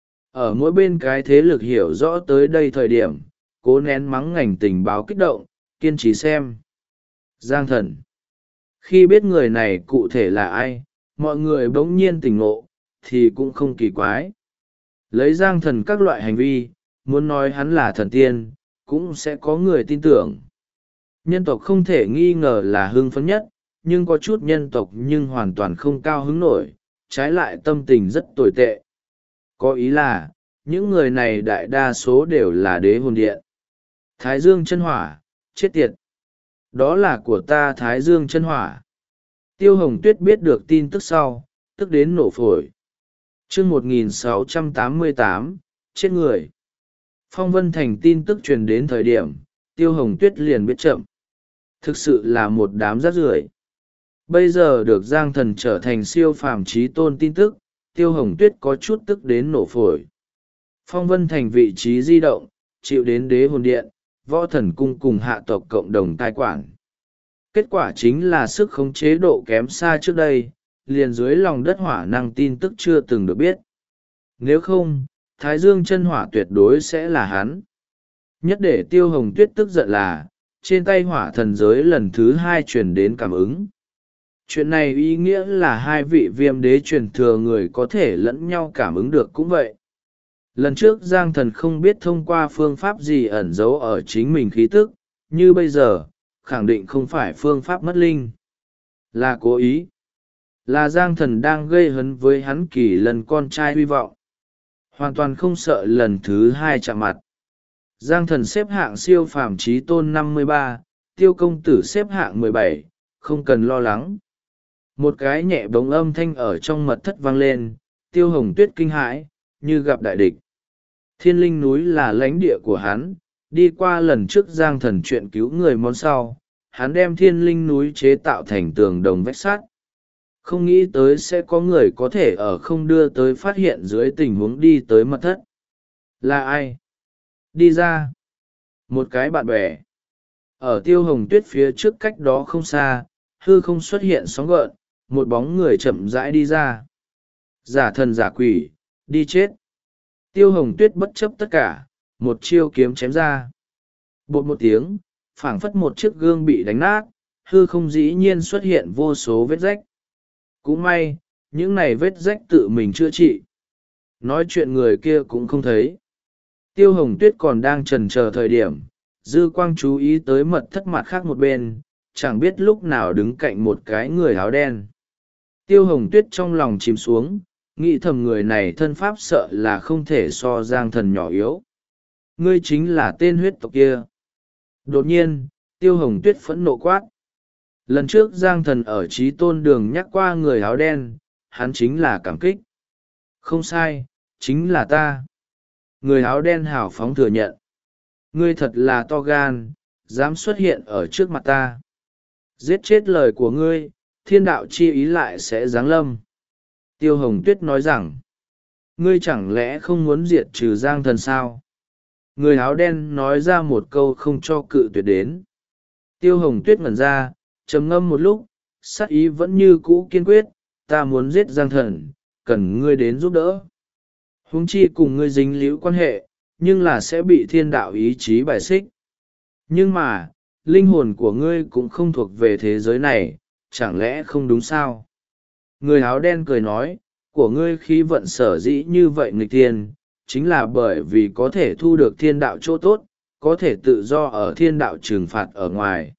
Ở mỗi bên cái thế lực hiểu rõ tới đây thời điểm, cố nén mắng ngành tình báo kích động, kiên trì xem. Giang thần. Khi biết người này cụ thể là ai, mọi người bỗng nhiên tỉnh ngộ, thì cũng không kỳ quái. Lấy Giang thần các loại hành vi, muốn nói hắn là thần tiên, cũng sẽ có người tin tưởng. Nhân tộc không thể nghi ngờ là hưng phấn nhất, nhưng có chút nhân tộc nhưng hoàn toàn không cao hứng nổi, trái lại tâm tình rất tồi tệ. Có ý là, những người này đại đa số đều là đế hồn điện. Thái Dương chân hỏa, chết tiệt. Đó là của ta Thái Dương chân hỏa. Tiêu Hồng Tuyết biết được tin tức sau, tức đến nổ phổi. Chương 1688, chết người. Phong Vân Thành tin tức truyền đến thời điểm, Tiêu Hồng Tuyết liền biết chậm. Thực sự là một đám rác rưởi. Bây giờ được Giang Thần trở thành siêu phàm chí tôn tin tức, Tiêu Hồng Tuyết có chút tức đến nổ phổi. Phong Vân Thành vị trí di động, chịu đến Đế Hồn Điện, Võ Thần Cung cùng hạ tộc cộng đồng cai quản. Kết quả chính là sức khống chế độ kém xa trước đây, liền dưới lòng đất hỏa năng tin tức chưa từng được biết. Nếu không, Thái Dương chân hỏa tuyệt đối sẽ là hắn. Nhất để Tiêu Hồng Tuyết tức giận là, trên tay hỏa thần giới lần thứ 2 truyền đến cảm ứng. Chuyện này ý nghĩa là hai vị viêm đế truyền thừa người có thể lẫn nhau cảm ứng được cũng vậy. Lần trước Giang Thần không biết thông qua phương pháp gì ẩn giấu ở chính mình khí tức, như bây giờ, khẳng định không phải phương pháp mất linh. Là cố ý. Là Giang Thần đang gây hấn với hắn kỳ lần con trai hy vọng. Hoàn toàn không sợ lần thứ 2 chạm mặt. Giang Thần xếp hạng siêu phàm chí tôn 53, Tiêu công tử xếp hạng 17, không cần lo lắng. Một cái nhẹ bóng âm thanh ở trong mật thất vang lên, Tiêu Hồng Tuyết kinh hãi, như gặp đại địch. Thiên Linh núi là lãnh địa của hắn, đi qua lần trước Giang Thần chuyện cứu người món sau, hắn đem Thiên Linh núi chế tạo thành tường đồng vách sắt. Không nghĩ tới sẽ có người có thể ở không đưa tới phát hiện dưới tình huống đi tới mật thất. Là ai? Đi ra. Một cái bạn bè. Ở Tiêu Hồng Tuyết phía trước cách đó không xa, hư không xuất hiện sóng gợn, một bóng người chậm rãi đi ra. Giả thần giả quỷ, đi chết. Tiêu Hồng Tuyết bất chấp tất cả, một chiêu kiếm chém ra. Bột một tiếng, phảng phất một chiếc gương bị đánh nát, hư không dĩ nhiên xuất hiện vô số vết rách. Cũng may, những này vết rách tự mình chữa trị. Nói chuyện người kia cũng không thấy. Tiêu Hồng Tuyết còn đang chần chờ thời điểm, dư quang chú ý tới mật thất mặt khác một bên, chẳng biết lúc nào đứng cạnh một cái người áo đen. Tiêu Hồng Tuyết trong lòng chìm xuống, nghĩ thầm người này thân pháp sợ là không thể so Giang Thần nhỏ yếu. Ngươi chính là tên huyết tộc kia. Đột nhiên, Tiêu Hồng Tuyết phẫn nộ quát. Lần trước Giang Thần ở Chí Tôn Đường nhắc qua người áo đen, hắn chính là cảm kích. Không sai, chính là ta. Người áo đen hào phóng thừa nhận. Ngươi thật là to gan, dám xuất hiện ở trước mặt ta. Giết chết lời của ngươi, thiên đạo chi ý lại sẽ giáng lâm. Tiêu Hồng Tuyết nói rằng, ngươi chẳng lẽ không muốn diệt trừ Giang Thần sao? Người áo đen nói ra một câu không cho cự tuyệt đến. Tiêu Hồng Tuyết ngẩn ra, trầm ngâm một lúc, sát ý vẫn như cũ kiên quyết, ta muốn giết Giang Thần, cần ngươi đến giúp đỡ. Huống chi cùng ngươi dính líu quan hệ, nhưng là sẽ bị thiên đạo ý chí bài xích. Nhưng mà, linh hồn của ngươi cũng không thuộc về thế giới này, chẳng lẽ không đúng sao? Người áo đen cười nói, của ngươi khí vận sở dĩ như vậy nghịch thiên, chính là bởi vì có thể thu được thiên đạo chỗ tốt, có thể tự do ở thiên đạo trừng phạt ở ngoài.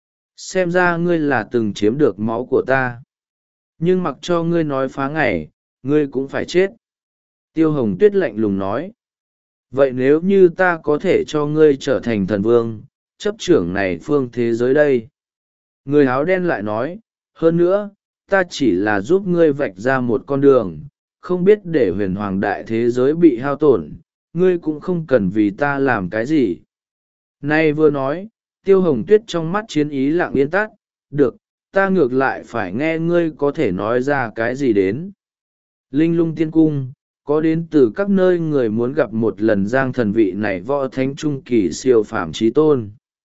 Xem ra ngươi là từng chiếm được máu của ta. Nhưng mặc cho ngươi nói phá ngày, ngươi cũng phải chết. Tiêu Hồng Tuyết lạnh lùng nói. Vậy nếu như ta có thể cho ngươi trở thành thần vương, chấp trưởng này phương thế giới đây? Người áo đen lại nói, hơn nữa, ta chỉ là giúp ngươi vạch ra một con đường, không biết để huyền hoàng đại thế giới bị hao tổn, ngươi cũng không cần vì ta làm cái gì. Nay vừa nói, Tiêu Hồng Tuyết trong mắt chiến ý lặng yên tắt, được, ta ngược lại phải nghe ngươi có thể nói ra cái gì đến. Linh Lung Tiên Cung, có đến từ các nơi người muốn gặp một lần Giang Thần vị này võ thánh trung kỳ siêu phàm chí tôn.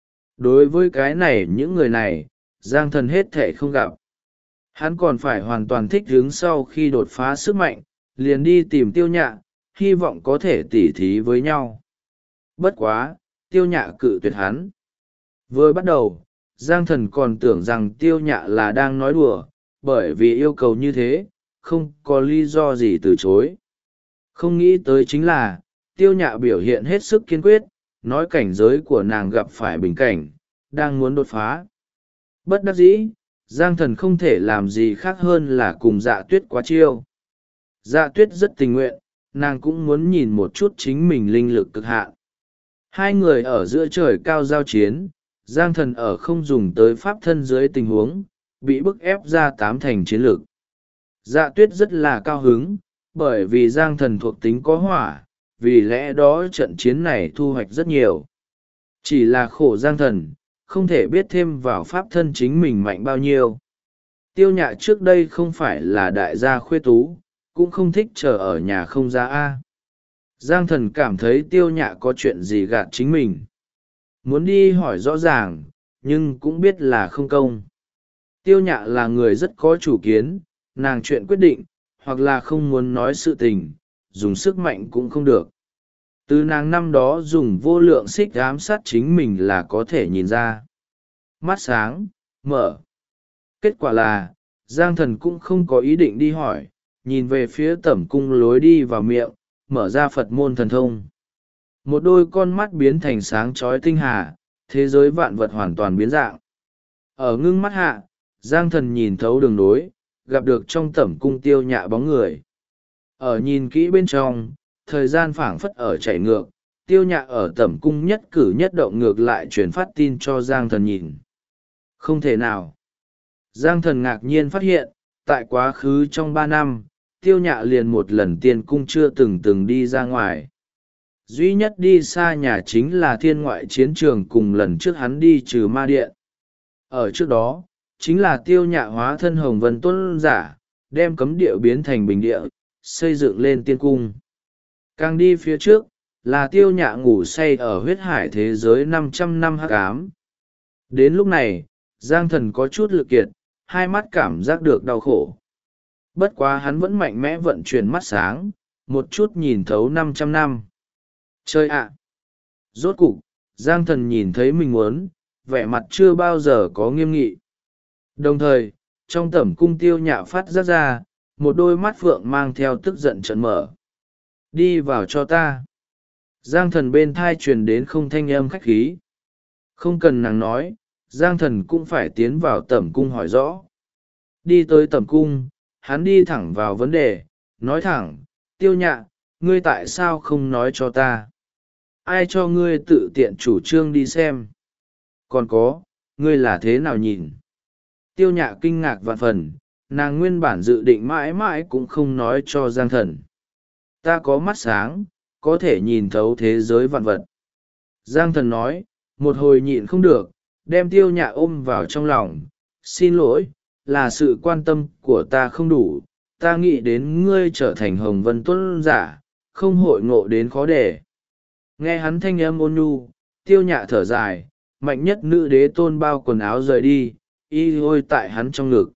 Đối với cái này những người này, Giang Thần hết thể không gặp. Hắn còn phải hoàn toàn thích ứng sau khi đột phá sức mạnh, liền đi tìm Tiêu Nhạ, hy vọng có thể tỉ thí với nhau. Bất quá, Tiêu Nhạ cự tuyệt hắn. Vừa bắt đầu, Giang Thần còn tưởng rằng Tiêu Nhạ là đang nói đùa, bởi vì yêu cầu như thế, không có lý do gì từ chối. Không nghĩ tới chính là, Tiêu Nhạ biểu hiện hết sức kiên quyết, nói cảnh giới của nàng gặp phải bình cảnh, đang muốn đột phá. Bất đắc dĩ, Giang Thần không thể làm gì khác hơn là cùng Dạ Tuyết quá chiêu. Dạ Tuyết rất tình nguyện, nàng cũng muốn nhìn một chút chính mình linh lực cực hạn. Hai người ở giữa trời cao giao chiến, Giang Thần ở không dùng tới pháp thân dưới tình huống, bị bức ép ra 8 thành chiến lực. Dạ Tuyết rất là cao hứng, bởi vì Giang Thần thuộc tính có hỏa, vì lẽ đó trận chiến này thu hoạch rất nhiều. Chỉ là khổ Giang Thần, không thể biết thêm vào pháp thân chính mình mạnh bao nhiêu. Tiêu Nhạ trước đây không phải là đại gia khuê tú, cũng không thích chờ ở nhà không ra a. Giang Thần cảm thấy Tiêu Nhạ có chuyện gì gạt chính mình. Muốn đi hỏi rõ ràng, nhưng cũng biết là không công. Tiêu Nhạ là người rất có chủ kiến, nàng chuyện quyết định, hoặc là không muốn nói sự tình, dùng sức mạnh cũng không được. Từ nàng năm đó dùng vô lượng xích ám sát chính mình là có thể nhìn ra. Mắt sáng, mở. Kết quả là, Giang Thần cũng không có ý định đi hỏi, nhìn về phía tẩm cung lối đi vào miệng, mở ra Phật môn thần thông. Một đôi con mắt biến thành sáng chói tinh hà, thế giới vạn vật hoàn toàn biến dạng. Ở ngưng mắt hạ, Giang Thần nhìn thấu đường nối, gặp được trong tẩm cung Tiêu Nhạ bóng người. Ở nhìn kỹ bên trong, thời gian phảng phất ở chạy ngược, Tiêu Nhạ ở tẩm cung nhất cử nhất động ngược lại truyền phát tin cho Giang Thần nhìn. Không thể nào. Giang Thần ngạc nhiên phát hiện, tại quá khứ trong 3 năm, Tiêu Nhạ liền một lần tiên cung chưa từng đi ra ngoài. Duy nhất đi xa nhà chính là thiên ngoại chiến trường cùng lần trước hắn đi trừ ma điện. Ở trước đó, chính là Tiêu Nhạ hóa thân Hồng Vân Tôn giả, đem cấm địa biến thành bình địa, xây dựng lên tiên cung. Càng đi phía trước, là Tiêu Nhạ ngủ say ở huyết hải thế giới 500 năm hắc ám. Đến lúc này, Giang Thần có chút lực kiệt, hai mắt cảm giác được đau khổ. Bất quá hắn vẫn mạnh mẽ vận chuyển mắt sáng, một chút nhìn thấu 500 năm. Chơi ạ! Rốt cục, Giang Thần nhìn thấy mình muốn, vẻ mặt chưa bao giờ có nghiêm nghị. Đồng thời, trong tẩm cung Tiêu Nhạ phát giác ra, một đôi mắt phượng mang theo tức giận trợn mở. Đi vào cho ta. Giang Thần bên thai truyền đến không thanh âm khách khí. Không cần nàng nói, Giang Thần cũng phải tiến vào tẩm cung hỏi rõ. Đi tới tẩm cung, hắn đi thẳng vào vấn đề, nói thẳng, Tiêu Nhạ, ngươi tại sao không nói cho ta? Ai cho ngươi tự tiện chủ trương đi xem? Còn có, ngươi là thế nào nhìn? Tiêu Nhạ kinh ngạc vạn phần, nàng nguyên bản dự định mãi mãi cũng không nói cho Giang Thần. Ta có mắt sáng, có thể nhìn thấu thế giới vạn vật. Giang Thần nói, một hồi nhịn không được, đem Tiêu Nhạ ôm vào trong lòng. Xin lỗi, là sự quan tâm của ta không đủ, ta nghĩ đến ngươi trở thành Hồng Vân Tôn giả, không hội ngộ đến khó để. Nghe hắn thanh âm ôn nhu, Tiêu Nhạ thở dài, mạnh nhất nữ đế tôn bao quần áo rời đi, y hôi tại hắn trong ngực.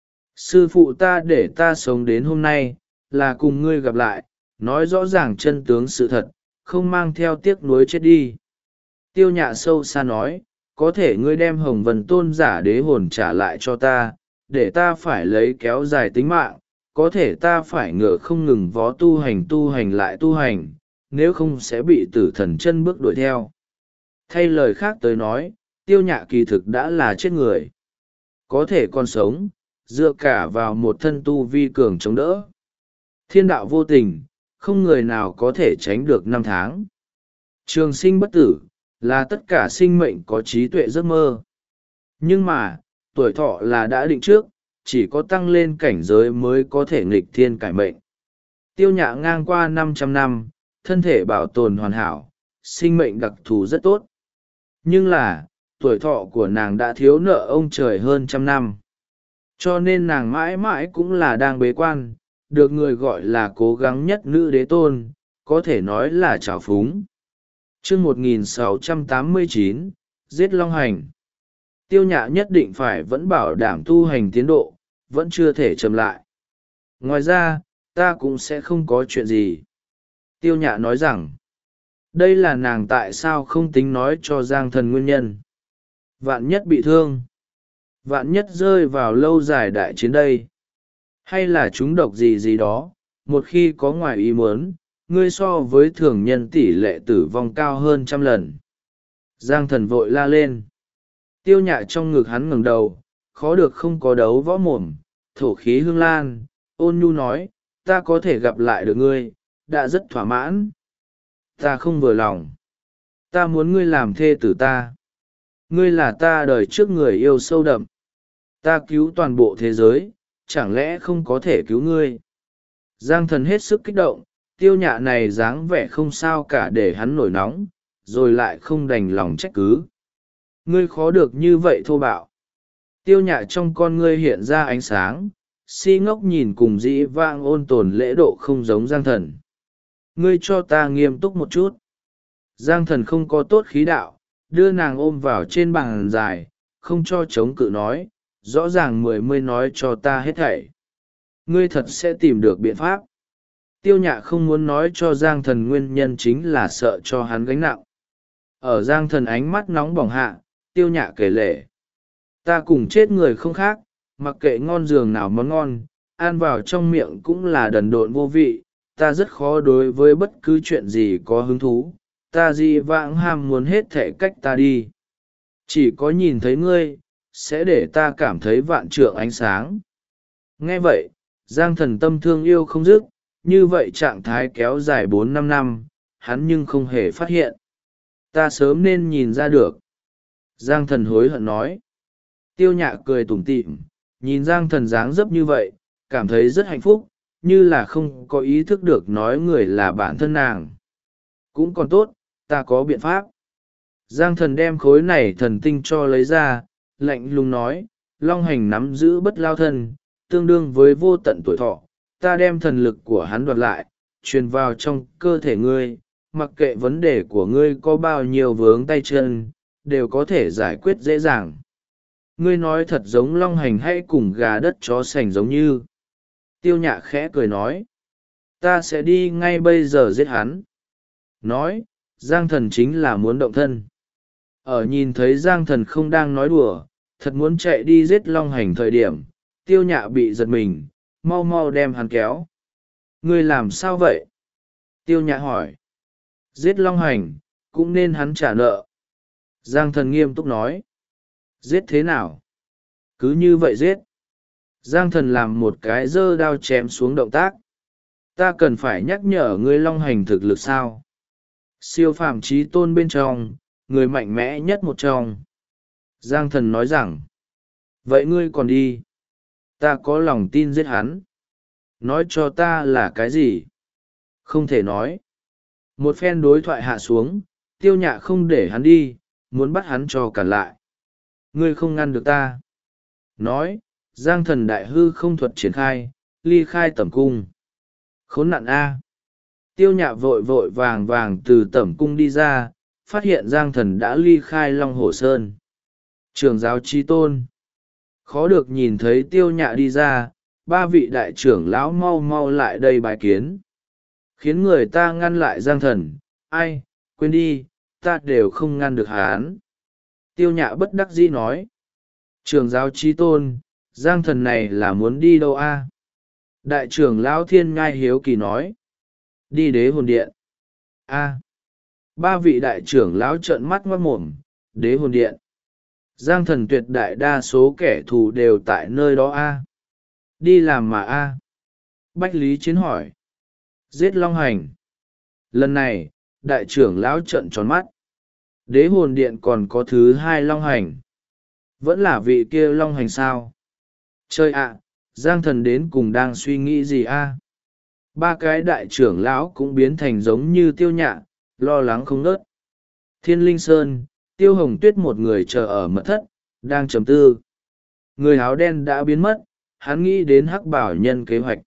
Sư phụ ta để ta sống đến hôm nay, là cùng ngươi gặp lại, nói rõ ràng chân tướng sự thật, không mang theo tiếc nuối chết đi. Tiêu Nhạ sâu xa nói, có thể ngươi đem Hồng Vân Tôn giả đế hồn trả lại cho ta, để ta phải lấy kéo dài tính mạng, có thể ta phải ngựa không ngừng vó tu hành lại tu hành, nếu không sẽ bị tử thần chân bước đuổi theo. Thay lời khác tới nói, Tiêu Nhạ kỳ thực đã là chết người. Có thể còn sống, dựa cả vào một thân tu vi cường chống đỡ. Thiên đạo vô tình, không người nào có thể tránh được 5 tháng. Trường sinh bất tử, là tất cả sinh mệnh có trí tuệ giấc mơ. Nhưng mà, tuổi thọ là đã định trước, chỉ có tăng lên cảnh giới mới có thể nghịch thiên cải mệnh. Tiêu Nhạ ngang qua 500 năm, thân thể bảo tồn hoàn hảo, sinh mệnh đặc thù rất tốt. Nhưng là, tuổi thọ của nàng đã thiếu nợ ông trời hơn 100 năm. Cho nên nàng mãi mãi cũng là đang bế quan, được người gọi là cố gắng nhất nữ đế tôn, có thể nói là trào phúng. Chương 1689, Giết Long Hành. Tiêu Nhạ nhất định phải vẫn bảo đảm tu hành tiến độ, vẫn chưa thể chậm lại. Ngoài ra, ta cũng sẽ không có chuyện gì. Tiêu Nhạ nói rằng, đây là nàng tại sao không tính nói cho Giang Thần nguyên nhân. Vạn nhất bị thương, vạn nhất rơi vào lâu dài đại chiến đây, hay là chúng độc gì gì đó, một khi có ngoài ý muốn, ngươi so với thường nhân tỷ lệ tử vong cao hơn 100 lần. Giang Thần vội la lên. Tiêu Nhạ trong ngực hắn ngẩng đầu, khó được không có đấu võ mồm, thổ khí hương lan, ôn nhu nói, ta có thể gặp lại được ngươi, đã rất thỏa mãn. Ta không vừa lòng. Ta muốn ngươi làm thê tử ta. Ngươi là ta đời trước người yêu sâu đậm. Ta cứu toàn bộ thế giới, chẳng lẽ không có thể cứu ngươi? Giang Thần hết sức kích động, Tiêu Nhạ này dáng vẻ không sao cả để hắn nổi nóng, rồi lại không đành lòng trách cứ. Ngươi khó được như vậy thô bạo. Tiêu Nhạ trong con ngươi hiện ra ánh sáng, si ngốc nhìn cùng dĩ vãng ôn tồn lễ độ không giống Giang Thần. Ngươi cho ta nghiêm túc một chút. Giang Thần không có tốt khí đạo, đưa nàng ôm vào trên bàn dài, không cho chống cự nói, rõ ràng mươi nói cho ta hết thảy. Ngươi thật sẽ tìm được biện pháp. Tiêu Nhạ không muốn nói cho Giang Thần nguyên nhân chính là sợ cho hắn gánh nặng. Ở Giang Thần ánh mắt nóng bỏng hạ, Tiêu Nhạ kể lể. Ta cùng chết người không khác, mặc kệ ngon giường nào món ngon, ăn vào trong miệng cũng là đần độn vô vị, ta rất khó đối với bất cứ chuyện gì có hứng thú, ta dị vãng ham muốn hết thể cách ta đi. Chỉ có nhìn thấy ngươi, sẽ để ta cảm thấy vạn trượng ánh sáng. Nghe vậy, Giang Thần tâm thương yêu không dứt, như vậy trạng thái kéo dài 4-5 năm, hắn nhưng không hề phát hiện. Ta sớm nên nhìn ra được. Giang Thần hối hận nói. Tiêu Nhạ cười tủm tỉm, nhìn Giang Thần dáng dấp như vậy, cảm thấy rất hạnh phúc, như là không có ý thức được nói người là bản thân nàng. Cũng còn tốt, ta có biện pháp. Giang Thần đem khối này thần tinh cho lấy ra, lạnh lùng nói, Long Hành nắm giữ bất lao thân, tương đương với vô tận tuổi thọ, ta đem thần lực của hắn đoạt lại, truyền vào trong cơ thể ngươi, mặc kệ vấn đề của ngươi có bao nhiêu vướng tay chân, đều có thể giải quyết dễ dàng. Ngươi nói thật giống Long Hành hay cùng gà đất chó sành giống như. Tiêu Nhạ khẽ cười nói, ta sẽ đi ngay bây giờ giết hắn. Nói, Giang Thần chính là muốn động thân. Ở nhìn thấy Giang Thần không đang nói đùa, thật muốn chạy đi giết Long Hành thời điểm, Tiêu Nhạ bị giật mình, mau mau đem hắn kéo. Ngươi làm sao vậy? Tiêu Nhạ hỏi. Giết Long Hành, cũng nên hắn trả nợ. Giang Thần nghiêm túc nói. Giết thế nào? Cứ như vậy giết. Giang Thần làm một cái giơ đao chém xuống động tác. Ta cần phải nhắc nhở ngươi Long Hành thực lực sao? Siêu phàm trí tôn bên trong, người mạnh mẽ nhất một trong. Giang Thần nói rằng. Vậy ngươi còn đi. Ta có lòng tin giết hắn. Nói cho ta là cái gì? Không thể nói. Một phen đối thoại hạ xuống, Tiêu Nhạ không để hắn đi, muốn bắt hắn cho cản lại. Ngươi không ngăn được ta. Nói, Giang Thần đại hư không thuật triển khai, ly khai tẩm cung. Khốn nạn A. Tiêu Nhạ vội vội vàng vàng từ tẩm cung đi ra, phát hiện Giang Thần đã ly khai Long Hổ Sơn. Trưởng giáo Chí Tôn. Khó được nhìn thấy Tiêu Nhạ đi ra, ba vị đại trưởng lão mau mau lại đây bái kiến. Khiến người ta ngăn lại Giang Thần, ai, quên đi, ta đều không ngăn được hắn. Tiêu Nhạ bất đắc dĩ nói. Trưởng giáo Chí Tôn, Giang Thần này là muốn đi đâu a? Đại trưởng lão Thiên Ngai hiếu kỳ nói. Đi Đế Hồn Điện. A. Ba vị đại trưởng lão trợn mắt ngoác mồm, Đế Hồn Điện. Giang Thần tuyệt đại đa số kẻ thù đều tại nơi đó a. Đi làm mà a. Bách Lý Chiến hỏi. Giết Long Hành. Lần này, đại trưởng lão trợn tròn mắt. Đế Hồn Điện còn có thứ hai Long Hành. Vẫn là vị kia Long Hành sao? Chơi ạ, Giang Thần đến cùng đang suy nghĩ gì a? Ba cái đại trưởng lão cũng biến thành giống như Tiêu Nhạ, lo lắng không ngớt. Thiên Linh Sơn, Tiêu Hồng Tuyết một người chờ ở mật thất, đang trầm tư. Người áo đen đã biến mất, hắn nghĩ đến Hắc Bảo Nhân kế hoạch.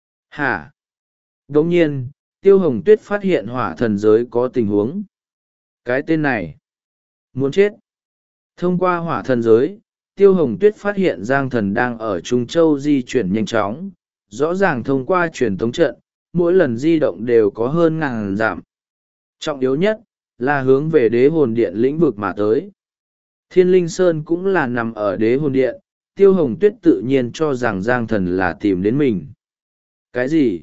Hả? Đồng nhiên, Tiêu Hồng Tuyết phát hiện hỏa thần giới có tình huống. Cái tên này, muốn chết. Thông qua hỏa thần giới, Tiêu Hồng Tuyết phát hiện Giang Thần đang ở Trung Châu di chuyển nhanh chóng, rõ ràng thông qua truyền tống trận, mỗi lần di động đều có hơn 1000 dặm. Trọng yếu nhất, là hướng về Đế Hồn Điện lĩnh vực mà tới. Thiên Linh Sơn cũng là nằm ở Đế Hồn Điện, Tiêu Hồng Tuyết tự nhiên cho rằng Giang Thần là tìm đến mình. Cái gì?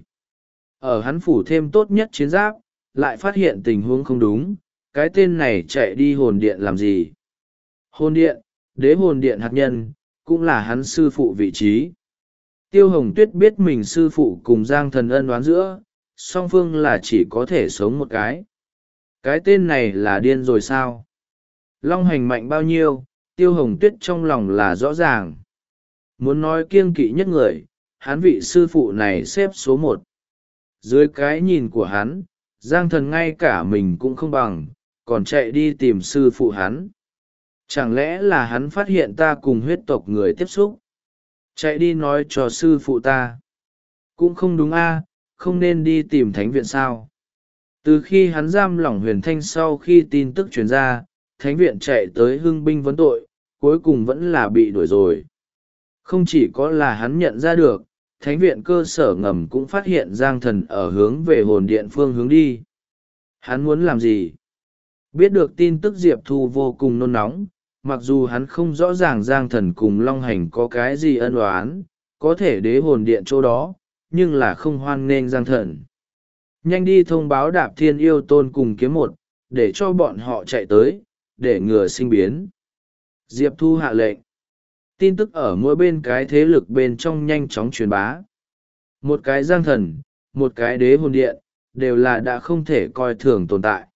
Ở hắn phủ thêm tốt nhất chiến giáp, lại phát hiện tình huống không đúng, cái tên này chạy đi Hồn Điện làm gì? Hồn Điện, Đế Hồn Điện hạt nhân, cũng là hắn sư phụ vị trí. Tiêu Hồng Tuyết biết mình sư phụ cùng Giang Thần ân oán giữa, song phương là chỉ có thể sống một cái. Cái tên này là điên rồi sao? Long Hành mạnh bao nhiêu, Tiêu Hồng Tuyết trong lòng là rõ ràng. Muốn nói kiêng kỵ nhất người, hắn vị sư phụ này xếp số 1. Dưới cái nhìn của hắn, Giang Thần ngay cả mình cũng không bằng, còn chạy đi tìm sư phụ hắn. Chẳng lẽ là hắn phát hiện ta cùng huyết tộc người tiếp xúc, chạy đi nói cho sư phụ ta? Cũng không đúng a, không nên đi tìm thánh viện sao? Từ khi hắn giam lỏng Huyền Thanh, sau khi tin tức truyền ra, thánh viện chạy tới hưng binh vấn tội, cuối cùng vẫn là bị đuổi rồi. Không chỉ có là hắn nhận ra được, thánh viện cơ sở ngầm cũng phát hiện Giang Thần ở hướng về hồn điện phương hướng đi. Hắn muốn làm gì? Biết được tin tức Diệp Thu vô cùng nôn nóng, mặc dù hắn không rõ ràng Giang Thần cùng Long Hành có cái gì ân oán, có thể đế hồn điện chỗ đó, nhưng là không hoan nghênh Giang Thần. Nhanh đi thông báo Đạp Thiên Yêu Tôn cùng Kiếm Một, để cho bọn họ chạy tới, để ngừa sinh biến. Diệp Thu hạ lệnh. Tin tức ở mỗi bên cái thế lực bên trong nhanh chóng truyền bá. Một cái Giang Thần, một cái đế hồn điện, đều là đã không thể coi thường tồn tại.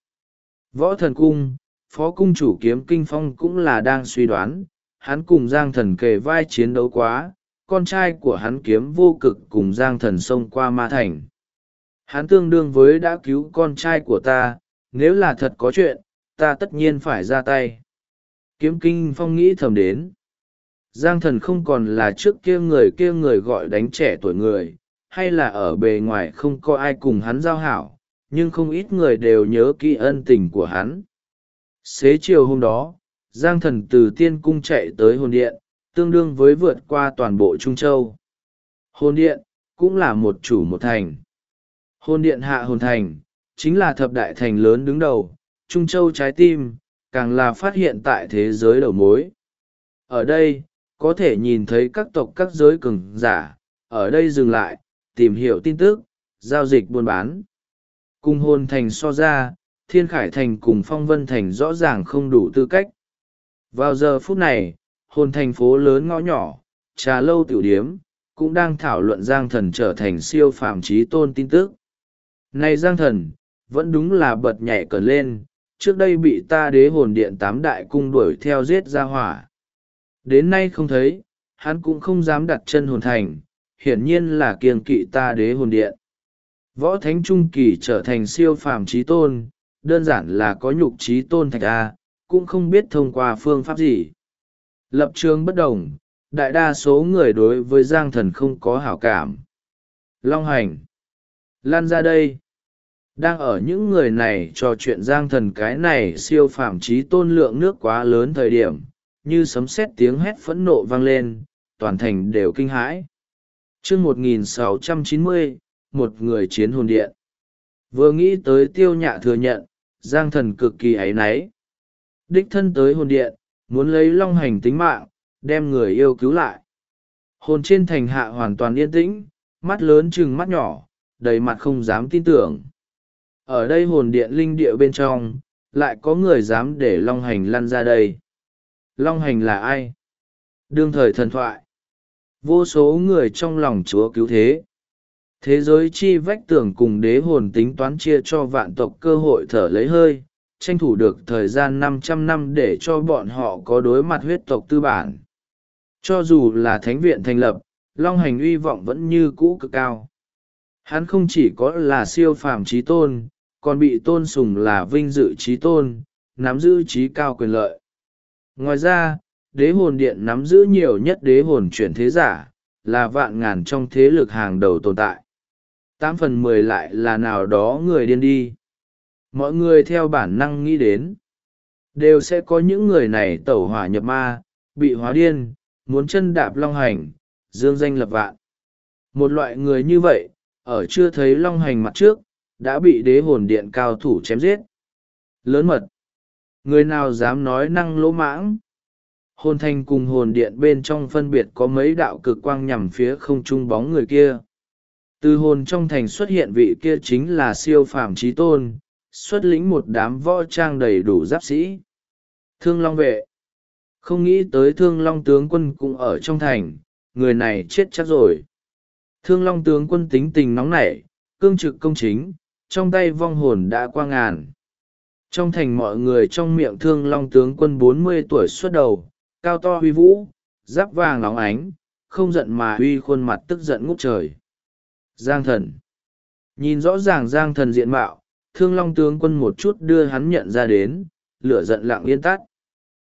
Võ Thần Cung, Phó Cung chủ Kiếm Kinh Phong cũng là đang suy đoán, hắn cùng Giang Thần kề vai chiến đấu quá, con trai của hắn Kiếm Vô Cực cùng Giang Thần xông qua Ma Thành. Hắn tương đương với đã cứu con trai của ta, nếu là thật có chuyện, ta tất nhiên phải ra tay. Kiếm Kinh Phong nghĩ thầm đến. Giang Thần không còn là trước kia người gọi đánh trẻ tuổi người, hay là ở bề ngoài không có ai cùng hắn giao hảo, nhưng không ít người đều nhớ kỹ ân tình của hắn. Xế chiều hôm đó, Giang Thần từ Tiên Cung chạy tới hồn điện, tương đương với vượt qua toàn bộ Trung Châu. Hồn điện, cũng là một chủ một thành. Hồn điện hạ hồn thành, chính là thập đại thành lớn đứng đầu, Trung Châu trái tim, càng là phát hiện tại thế giới đầu mối. Ở đây, có thể nhìn thấy các tộc các giới cường giả, ở đây dừng lại, tìm hiểu tin tức, giao dịch buôn bán. Cùng hồn thành so ra, Thiên Khải thành cùng Phong Vân thành rõ ràng không đủ tư cách. Vào giờ phút này, hồn thành phố lớn ngõ nhỏ, trà lâu tiểu điếm, cũng đang thảo luận Giang Thần trở thành siêu phàm trí tôn tin tức. Này Giang Thần, vẫn đúng là bật nhảy cờ lên, trước đây bị ta đế hồn điện 8 đại cung đuổi theo giết ra hỏa. Đến nay không thấy, hắn cũng không dám đặt chân hồn thành, hiển nhiên là kiêng kỵ ta đế hồn điện. Võ thánh trung kỳ trở thành siêu phàm trí tôn, đơn giản là có nhục trí tôn thạch A, cũng không biết thông qua phương pháp gì. Lập trường bất đồng, đại đa số người đối với Giang Thần không có hảo cảm. Long Hành, lan ra đây. Đang ở những người này trò chuyện Giang Thần cái này siêu phàm trí tôn lượng nước quá lớn thời điểm, như sấm sét tiếng hét phẫn nộ vang lên, toàn thành đều kinh hãi. Chương 1690, một người chiến hồn điện. Vừa nghĩ tới Tiêu Nhạ thừa nhận, Giang Thần cực kỳ áy náy. Đích thân tới hồn điện, muốn lấy Long Hành tính mạng, đem người yêu cứu lại. Hồn trên thành hạ hoàn toàn yên tĩnh, mắt lớn chừng mắt nhỏ, đầy mặt không dám tin tưởng. Ở đây hồn điện linh địa bên trong, lại có người dám để Long Hành lăn ra đây. Long Hành là ai? Đương thời thần thoại. Vô số người trong lòng Chúa cứu thế. Thế giới chi vách tường cùng đế hồn tính toán chia cho vạn tộc cơ hội thở lấy hơi, tranh thủ được thời gian 500 năm để cho bọn họ có đối mặt huyết tộc tư bản. Cho dù là thánh viện thành lập, Long Hành uy vọng vẫn như cũ cực cao. Hắn không chỉ có là siêu phàm trí tôn, còn bị tôn sùng là vinh dự trí tôn, nắm giữ trí cao quyền lợi. Ngoài ra, đế hồn điện nắm giữ nhiều nhất đế hồn chuyển thế giả, là vạn ngàn trong thế lực hàng đầu tồn tại. 8/10 lại là nào đó người điên đi. Mọi người theo bản năng nghĩ đến, đều sẽ có những người này tẩu hỏa nhập ma, bị hóa điên, muốn chân đạp Long Hành, dương danh lập vạn. Một loại người như vậy, ở chưa thấy Long Hành mặt trước, đã bị đế hồn điện cao thủ chém giết. Lớn mật. Người nào dám nói năng lỗ mãng? Hồn thành cùng hồn điện bên trong phân biệt có mấy đạo cực quang nhằm phía không trung bóng người kia. Từ hồn trong thành xuất hiện vị kia chính là siêu phàm trí tôn, xuất lĩnh một đám võ trang đầy đủ giáp sĩ. Thương Long vệ. Không nghĩ tới Thương Long tướng quân cũng ở trong thành, người này chết chắc rồi. Thương Long tướng quân tính tình nóng nảy, cương trực công chính, trong tay vong hồn đã qua ngàn. Trong thành mọi người trong miệng Thương Long tướng quân 40 tuổi xuất đầu, cao to huy vũ, giáp vàng óng ánh, không giận mà huy khuôn mặt tức giận ngút trời. Giang Thần. Nhìn rõ ràng Giang Thần diện mạo, Thương Long tướng quân một chút đưa hắn nhận ra đến, lửa giận lặng yên tắt.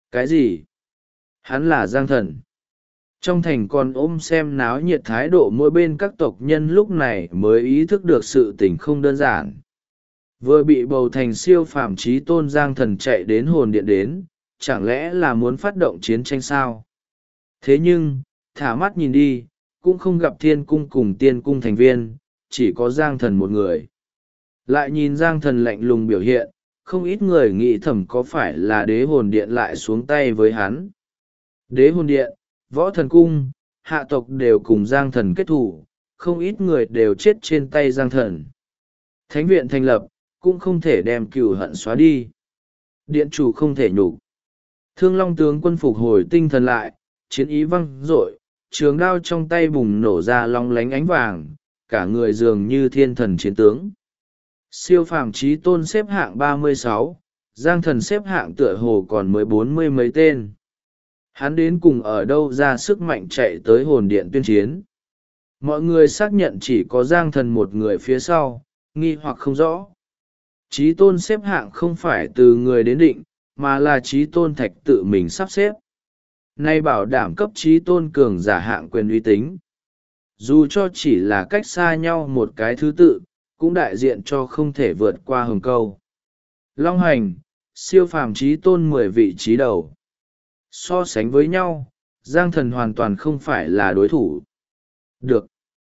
Cái gì? Hắn là Giang Thần. Trong thành còn ôm xem náo nhiệt thái độ mỗi bên các tộc nhân lúc này mới ý thức được sự tình không đơn giản. Vừa bị bầu thành siêu phàm trí tôn Giang Thần chạy đến hồn điện đến, chẳng lẽ là muốn phát động chiến tranh sao? Thế nhưng, thả mắt nhìn đi, cũng không gặp thiên cung cùng tiên cung thành viên, chỉ có Giang Thần một người. Lại nhìn Giang Thần lạnh lùng biểu hiện, không ít người nghĩ thầm có phải là đế hồn điện lại xuống tay với hắn. Đế hồn điện, võ thần cung, hạ tộc đều cùng Giang Thần kết thủ, không ít người đều chết trên tay Giang Thần. Thánh viện thành lập, cũng không thể đem cừu hận xóa đi. Điện chủ không thể nhục. Thương Long tướng quân phục hồi tinh thần lại, chiến ý văng dội, trường đao trong tay bùng nổ ra long lánh ánh vàng, cả người dường như thiên thần chiến tướng. Siêu phàm trí tôn xếp hạng 36, Giang Thần xếp hạng tựa hồ còn mới 40 mấy tên. Hắn đến cùng ở đâu ra sức mạnh chạy tới hồn điện tuyên chiến. Mọi người xác nhận chỉ có Giang Thần một người phía sau, nghi hoặc không rõ. Trí tôn xếp hạng không phải từ người đến định, mà là trí tôn thạch tự mình sắp xếp. Nay bảo đảm cấp trí tôn cường giả hạng quyền uy tín. Dù cho chỉ là cách xa nhau một cái thứ tự, cũng đại diện cho không thể vượt qua hừng câu. Long hành, siêu phàm trí tôn 10 vị trí đầu. So sánh với nhau, Giang Thần hoàn toàn không phải là đối thủ. Được.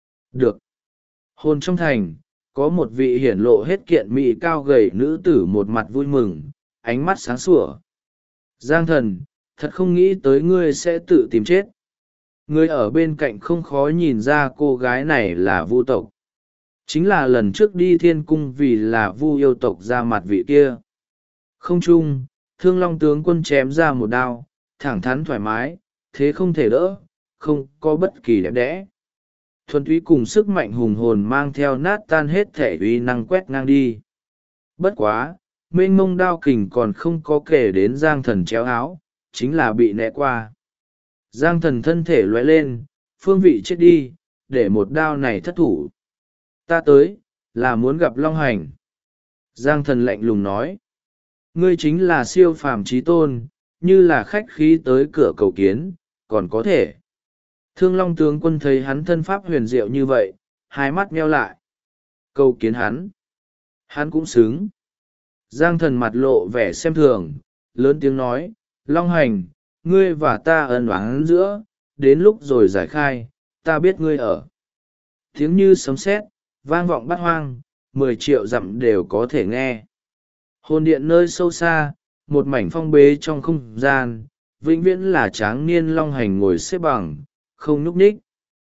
Hồn trong thành, có một vị hiển lộ hết kiện mỹ cao gầy nữ tử một mặt vui mừng, ánh mắt sáng sủa. Giang Thần, thật không nghĩ tới ngươi sẽ tự tìm chết. Người ở bên cạnh không khó nhìn ra cô gái này là Vu tộc. Chính là lần trước đi thiên cung vì là Vu yêu tộc ra mặt vị kia. Không chung, Thương Long tướng quân chém ra một đao, thẳng thắn thoải mái, thế không thể đỡ, không có bất kỳ đẹp đẽ. Thuần túy cùng sức mạnh hùng hồn mang theo nát tan hết thể uy năng quét ngang đi. Bất quá, mênh mông đao kình còn không có kể đến Giang Thần chéo áo, chính là bị né qua. Giang Thần thân thể lóe lên, phương vị chết đi, để một đao này thất thủ. Ta tới, là muốn gặp Long Hành. Giang Thần lạnh lùng nói. Ngươi chính là siêu phàm trí tôn, như là khách khí tới cửa cầu kiến, còn có thể. Thương Long tướng quân thấy hắn thân pháp huyền diệu như vậy, hai mắt nheo lại. Cầu kiến hắn. Hắn cũng xứng. Giang Thần mặt lộ vẻ xem thường, lớn tiếng nói, Long Hành, ngươi và ta ân oán giữa, đến lúc rồi giải khai, ta biết ngươi ở. Tiếng như sấm sét, vang vọng bát hoang, 10 triệu dặm đều có thể nghe. Hồn điện nơi sâu xa, một mảnh phong bế trong không gian, vĩnh viễn là tráng niên Long Hành ngồi xếp bằng, không nhúc nhích.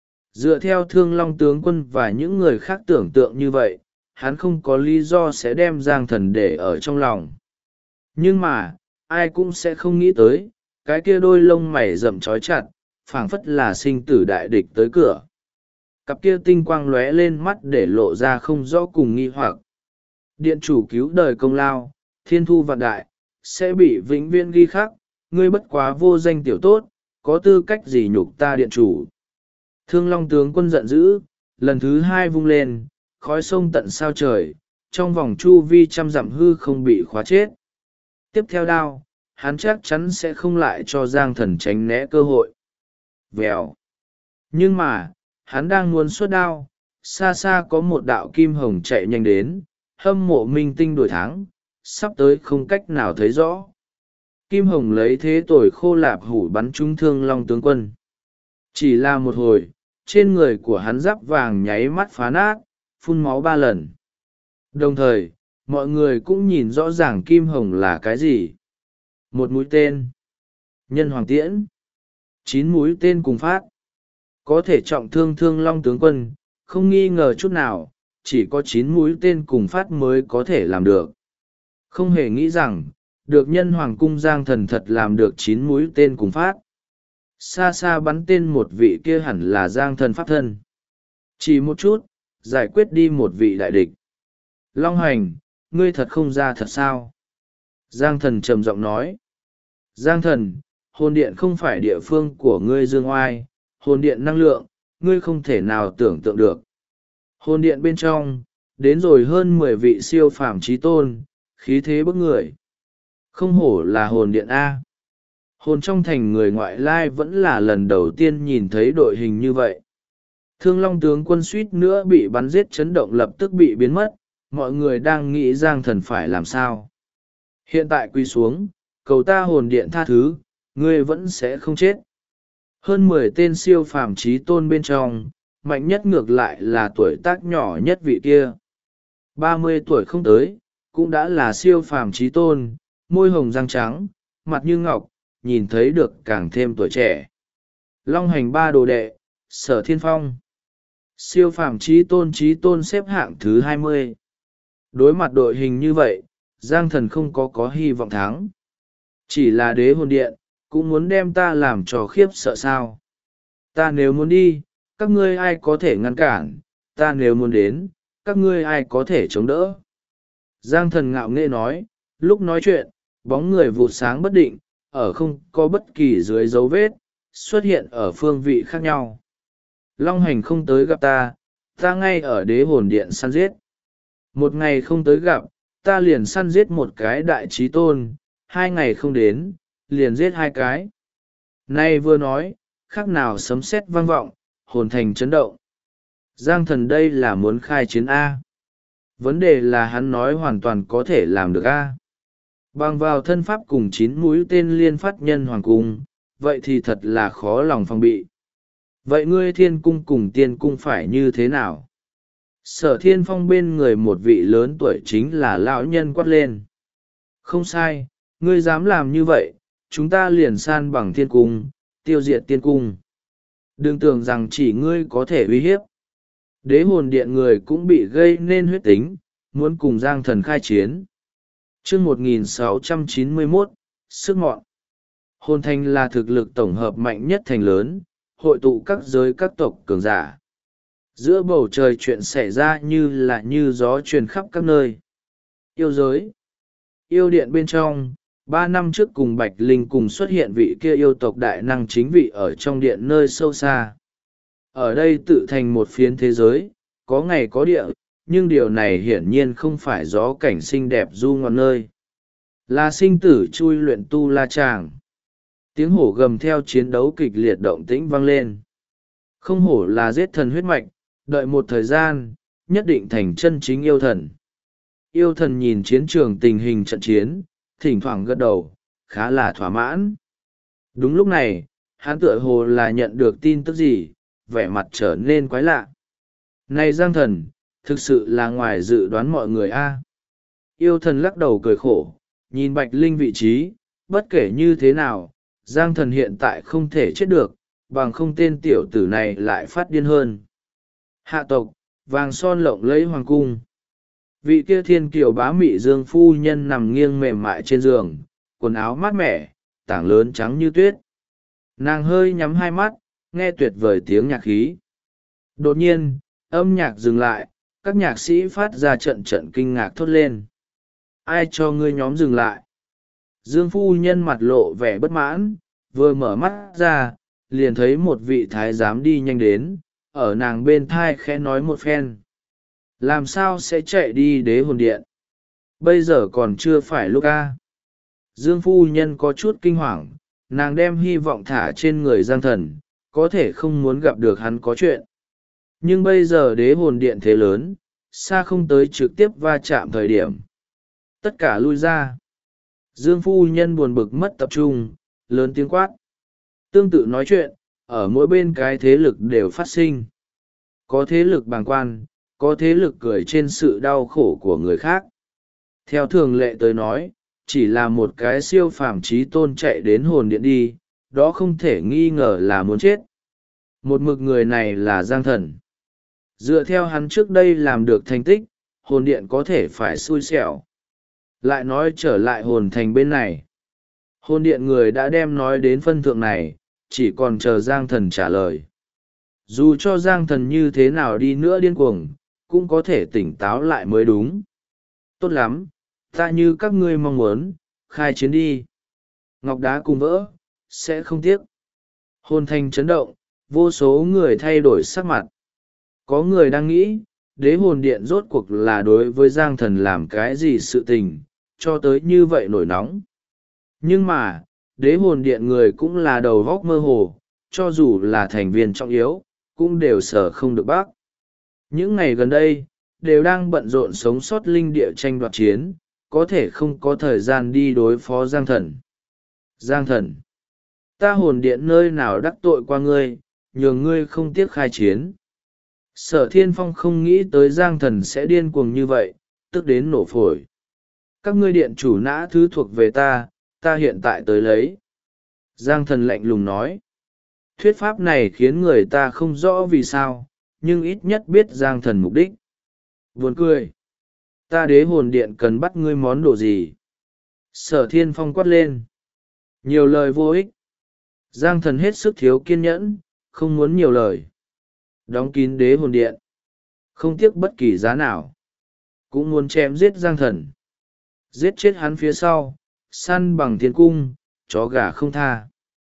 Dựa theo Thương Long tướng quân và những người khác tưởng tượng như vậy, hắn không có lý do sẽ đem Giang Thần để ở trong lòng. Nhưng mà, ai cũng sẽ không nghĩ tới, cái kia đôi lông mày rậm trói chặt, phảng phất là sinh tử đại địch tới cửa. Cặp kia tinh quang lóe lên mắt để lộ ra không rõ cùng nghi hoặc. Điện chủ cứu đời công lao, thiên thu vạn đại, sẽ bị vĩnh viễn ghi khắc, ngươi bất quá vô danh tiểu tốt, có tư cách gì nhục ta điện chủ. Thương Long tướng quân giận dữ, lần thứ hai vung lên, khói sông tận sao trời, trong vòng chu vi trăm dặm hư không bị khóa chết. Tiếp theo đao, hắn chắc chắn sẽ không lại cho Giang Thần tránh né cơ hội. Vèo. Nhưng mà, hắn đang muốn xuất đao, xa xa có một đạo kim hồng chạy nhanh đến, hâm mộ minh tinh đổi thắng, sắp tới không cách nào thấy rõ. Kim hồng lấy thế tồi khô lạp hủ bắn trúng Thương Long tướng quân. Chỉ là một hồi, trên người của hắn giáp vàng nháy mắt phá nát, phun máu 3 lần. Đồng thời, mọi người cũng nhìn rõ ràng kim hồng là cái gì. Một mũi tên. Nhân hoàng tiễn. 9 mũi tên cùng phát. Có thể trọng thương Thương Long tướng quân, không nghi ngờ chút nào, chỉ có 9 mũi tên cùng phát mới có thể làm được. Không hề nghĩ rằng, được nhân hoàng cung Giang Thần thật làm được 9 mũi tên cùng phát. Xa xa bắn tên một vị kia hẳn là Giang Thần pháp thân. Chỉ một chút, giải quyết đi một vị đại địch. Long Hành, ngươi thật không ra thật sao? Giang Thần trầm giọng nói. Giang Thần, hồn điện không phải địa phương của ngươi dương oai, hồn điện năng lượng, ngươi không thể nào tưởng tượng được. Hồn điện bên trong, đến rồi hơn 10 vị siêu phàm trí tôn, khí thế bức người. Không hổ là hồn điện A. Hồn trong thành người ngoại lai vẫn là lần đầu tiên nhìn thấy đội hình như vậy. Thương Long tướng quân suýt nữa bị bắn giết, chấn động lập tức bị biến mất, mọi người đang nghĩ Giang Thần phải làm sao. Hiện tại quỳ xuống, cầu ta hồn điện tha thứ, ngươi vẫn sẽ không chết. Hơn 10 tên siêu phàm trí tôn bên trong, mạnh nhất ngược lại là tuổi tác nhỏ nhất vị kia. 30 tuổi không tới, cũng đã là siêu phàm trí tôn, môi hồng răng trắng, mặt như ngọc, nhìn thấy được càng thêm tuổi trẻ. Long hành ba đồ đệ, Sở Thiên Phong. Siêu phàm trí tôn xếp hạng thứ 20. Đối mặt đội hình như vậy, Giang Thần không có hy vọng thắng. Chỉ là đế hồn điện, cũng muốn đem ta làm trò khiếp sợ sao. Ta nếu muốn đi, các ngươi ai có thể ngăn cản, ta nếu muốn đến, các ngươi ai có thể chống đỡ. Giang Thần ngạo nghễ nói, lúc nói chuyện, bóng người vụt sáng bất định, ở không có bất kỳ dưới dấu vết, xuất hiện ở phương vị khác nhau. Long hành không tới gặp ta, ta ngay ở đế hồn điện săn giết. Một ngày không tới gặp, ta liền săn giết một cái đại trí tôn, 2 ngày không đến, liền giết 2 cái. Nay vừa nói, khác nào sấm sét vang vọng, hồn thành chấn động. Giang Thần đây là muốn khai chiến A. Vấn đề là hắn nói hoàn toàn có thể làm được A. Bằng vào thân pháp cùng 9 mũi tên liên phát nhân hoàng cung, vậy thì thật là khó lòng phòng bị. Vậy ngươi thiên cung cùng tiên cung phải như thế nào? Sở Thiên Phong bên người một vị lớn tuổi chính là lão nhân quát lên. Không sai, ngươi dám làm như vậy, chúng ta liền san bằng thiên cung, tiêu diệt tiên cung. Đừng tưởng rằng chỉ ngươi có thể uy hiếp. Đế hồn điện người cũng bị gây nên huyết tính, muốn cùng Giang Thần khai chiến. Chương 1691, sức mọn. Hồn thành là thực lực tổng hợp mạnh nhất thành lớn, hội tụ các giới các tộc cường giả. Giữa bầu trời chuyện xảy ra như gió truyền khắp các nơi. Yêu giới. Yêu điện bên trong, 3 năm trước cùng Bạch Linh cùng xuất hiện vị kia yêu tộc đại năng chính vị ở trong điện nơi sâu xa. Ở đây tự thành một phiến thế giới, có ngày có địa, nhưng điều này hiển nhiên không phải gió cảnh xinh đẹp du ngoạn nơi. Là sinh tử chui luyện tu la tràng. Tiếng hổ gầm theo chiến đấu kịch liệt động tĩnh vang lên. Không hổ là giết thần huyết mạch, đợi một thời gian, nhất định thành chân chính yêu thần. Yêu thần nhìn chiến trường tình hình trận chiến, thỉnh thoảng gật đầu, khá là thỏa mãn. Đúng lúc này, hắn tựa hồ là nhận được tin tức gì, vẻ mặt trở nên quái lạ. Này Giang Thần, thực sự là ngoài dự đoán mọi người a. Yêu thần lắc đầu cười khổ, nhìn Bạch Linh vị trí, bất kể như thế nào, Giang Thần hiện tại không thể chết được, bằng không tên tiểu tử này lại phát điên hơn. Hạ tộc, vàng son lộng lẫy hoàng cung. Vị kia thiên kiều bá mị dương phu nhân nằm nghiêng mềm mại trên giường, quần áo mát mẻ, tảng lớn trắng như tuyết. Nàng hơi nhắm hai mắt, nghe tuyệt vời tiếng nhạc khí. Đột nhiên, âm nhạc dừng lại, các nhạc sĩ phát ra trận trận kinh ngạc thốt lên. Ai cho ngươi nhóm dừng lại? Dương phu nhân mặt lộ vẻ bất mãn, vừa mở mắt ra, liền thấy một vị thái giám đi nhanh đến, ở nàng bên thai khẽ nói một phen. Làm sao sẽ chạy đi đế hồn điện? Bây giờ còn chưa phải lúc a. Dương phu nhân có chút kinh hoàng, nàng đem hy vọng thả trên người Giang Thần, có thể không muốn gặp được hắn có chuyện. Nhưng bây giờ đế hồn điện thế lớn, xa không tới trực tiếp va chạm thời điểm. Tất cả lui ra. Dương phu nhân buồn bực mất tập trung, lớn tiếng quát. Tương tự nói chuyện, ở mỗi bên cái thế lực đều phát sinh. Có thế lực bàng quan, có thế lực cười trên sự đau khổ của người khác. Theo thường lệ tới nói, chỉ là một cái siêu phàm trí tôn chạy đến hồn điện đi, đó không thể nghi ngờ là muốn chết. Một mực người này là Giang Thần. Dựa theo hắn trước đây làm được thành tích, hồn điện có thể phải xui xẻo. Lại nói trở lại hồn thành bên này. Hồn điện người đã đem nói đến phân thượng này, chỉ còn chờ Giang Thần trả lời. Dù cho Giang Thần như thế nào đi nữa điên cuồng, cũng có thể tỉnh táo lại mới đúng. Tốt lắm, ta như các ngươi mong muốn, khai chiến đi. Ngọc đá cùng vỡ, sẽ không tiếc. Hồn thành chấn động, vô số người thay đổi sắc mặt. Có người đang nghĩ, đế hồn điện rốt cuộc là đối với Giang Thần làm cái gì sự tình, cho tới như vậy nổi nóng. Nhưng mà, đế hồn điện người cũng là đầu góc mơ hồ, cho dù là thành viên trọng yếu, cũng đều sở không được bác. Những ngày gần đây, đều đang bận rộn sống sót linh địa tranh đoạt chiến, có thể không có thời gian đi đối phó Giang Thần. Giang Thần, ta hồn điện nơi nào đắc tội qua ngươi, nhường ngươi không tiếc khai chiến. Sở Thiên Phong không nghĩ tới Giang Thần sẽ điên cuồng như vậy, tức đến nổ phổi. Các ngươi điện chủ nã thứ thuộc về ta hiện tại tới lấy. Giang Thần lạnh lùng nói. Thuyết pháp này khiến người ta không rõ vì sao, nhưng ít nhất biết Giang Thần mục đích. Buồn cười. Ta đế hồn điện cần bắt ngươi món đồ gì? Sở Thiên Phong quát lên. Nhiều lời vô ích. Giang Thần hết sức thiếu kiên nhẫn, không muốn nhiều lời. Đóng kín đế hồn điện. Không tiếc bất kỳ giá nào. Cũng muốn chém giết Giang Thần. Giết chết hắn phía sau, săn bằng thiên cung, chó gà không tha.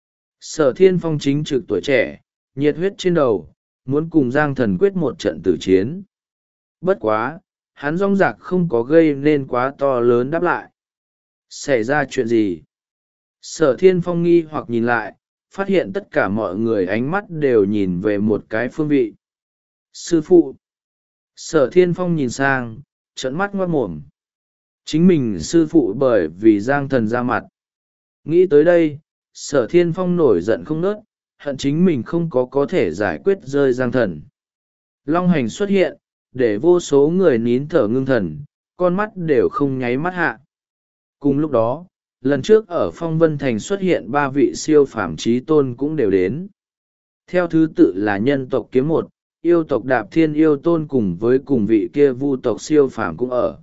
Sở Thiên Phong chính trực tuổi trẻ, nhiệt huyết trên đầu, muốn cùng Giang Thần quyết một trận tử chiến. Bất quá, hắn rong rạc không có gây nên quá to lớn đáp lại. Xảy ra chuyện gì? Sở Thiên Phong nghi hoặc nhìn lại, phát hiện tất cả mọi người ánh mắt đều nhìn về một cái phương vị. Sư phụ! Sở Thiên Phong nhìn sang, trợn mắt ngoác mồm. Chính mình sư phụ bởi vì Giang Thần ra mặt. Nghĩ tới đây, Sở Thiên Phong nổi giận không nớt, hận chính mình không có thể giải quyết rơi Giang Thần. Long hành xuất hiện, để vô số người nín thở ngưng thần, con mắt đều không nháy mắt hạ. Cùng lúc đó, lần trước ở Phong Vân Thành xuất hiện 3 vị siêu phàm chí tôn cũng đều đến. Theo thứ tự là nhân tộc Kiếm Một, yêu tộc Đạp Thiên Yêu Tôn cùng với cùng vị kia vu tộc siêu phàm cũng ở.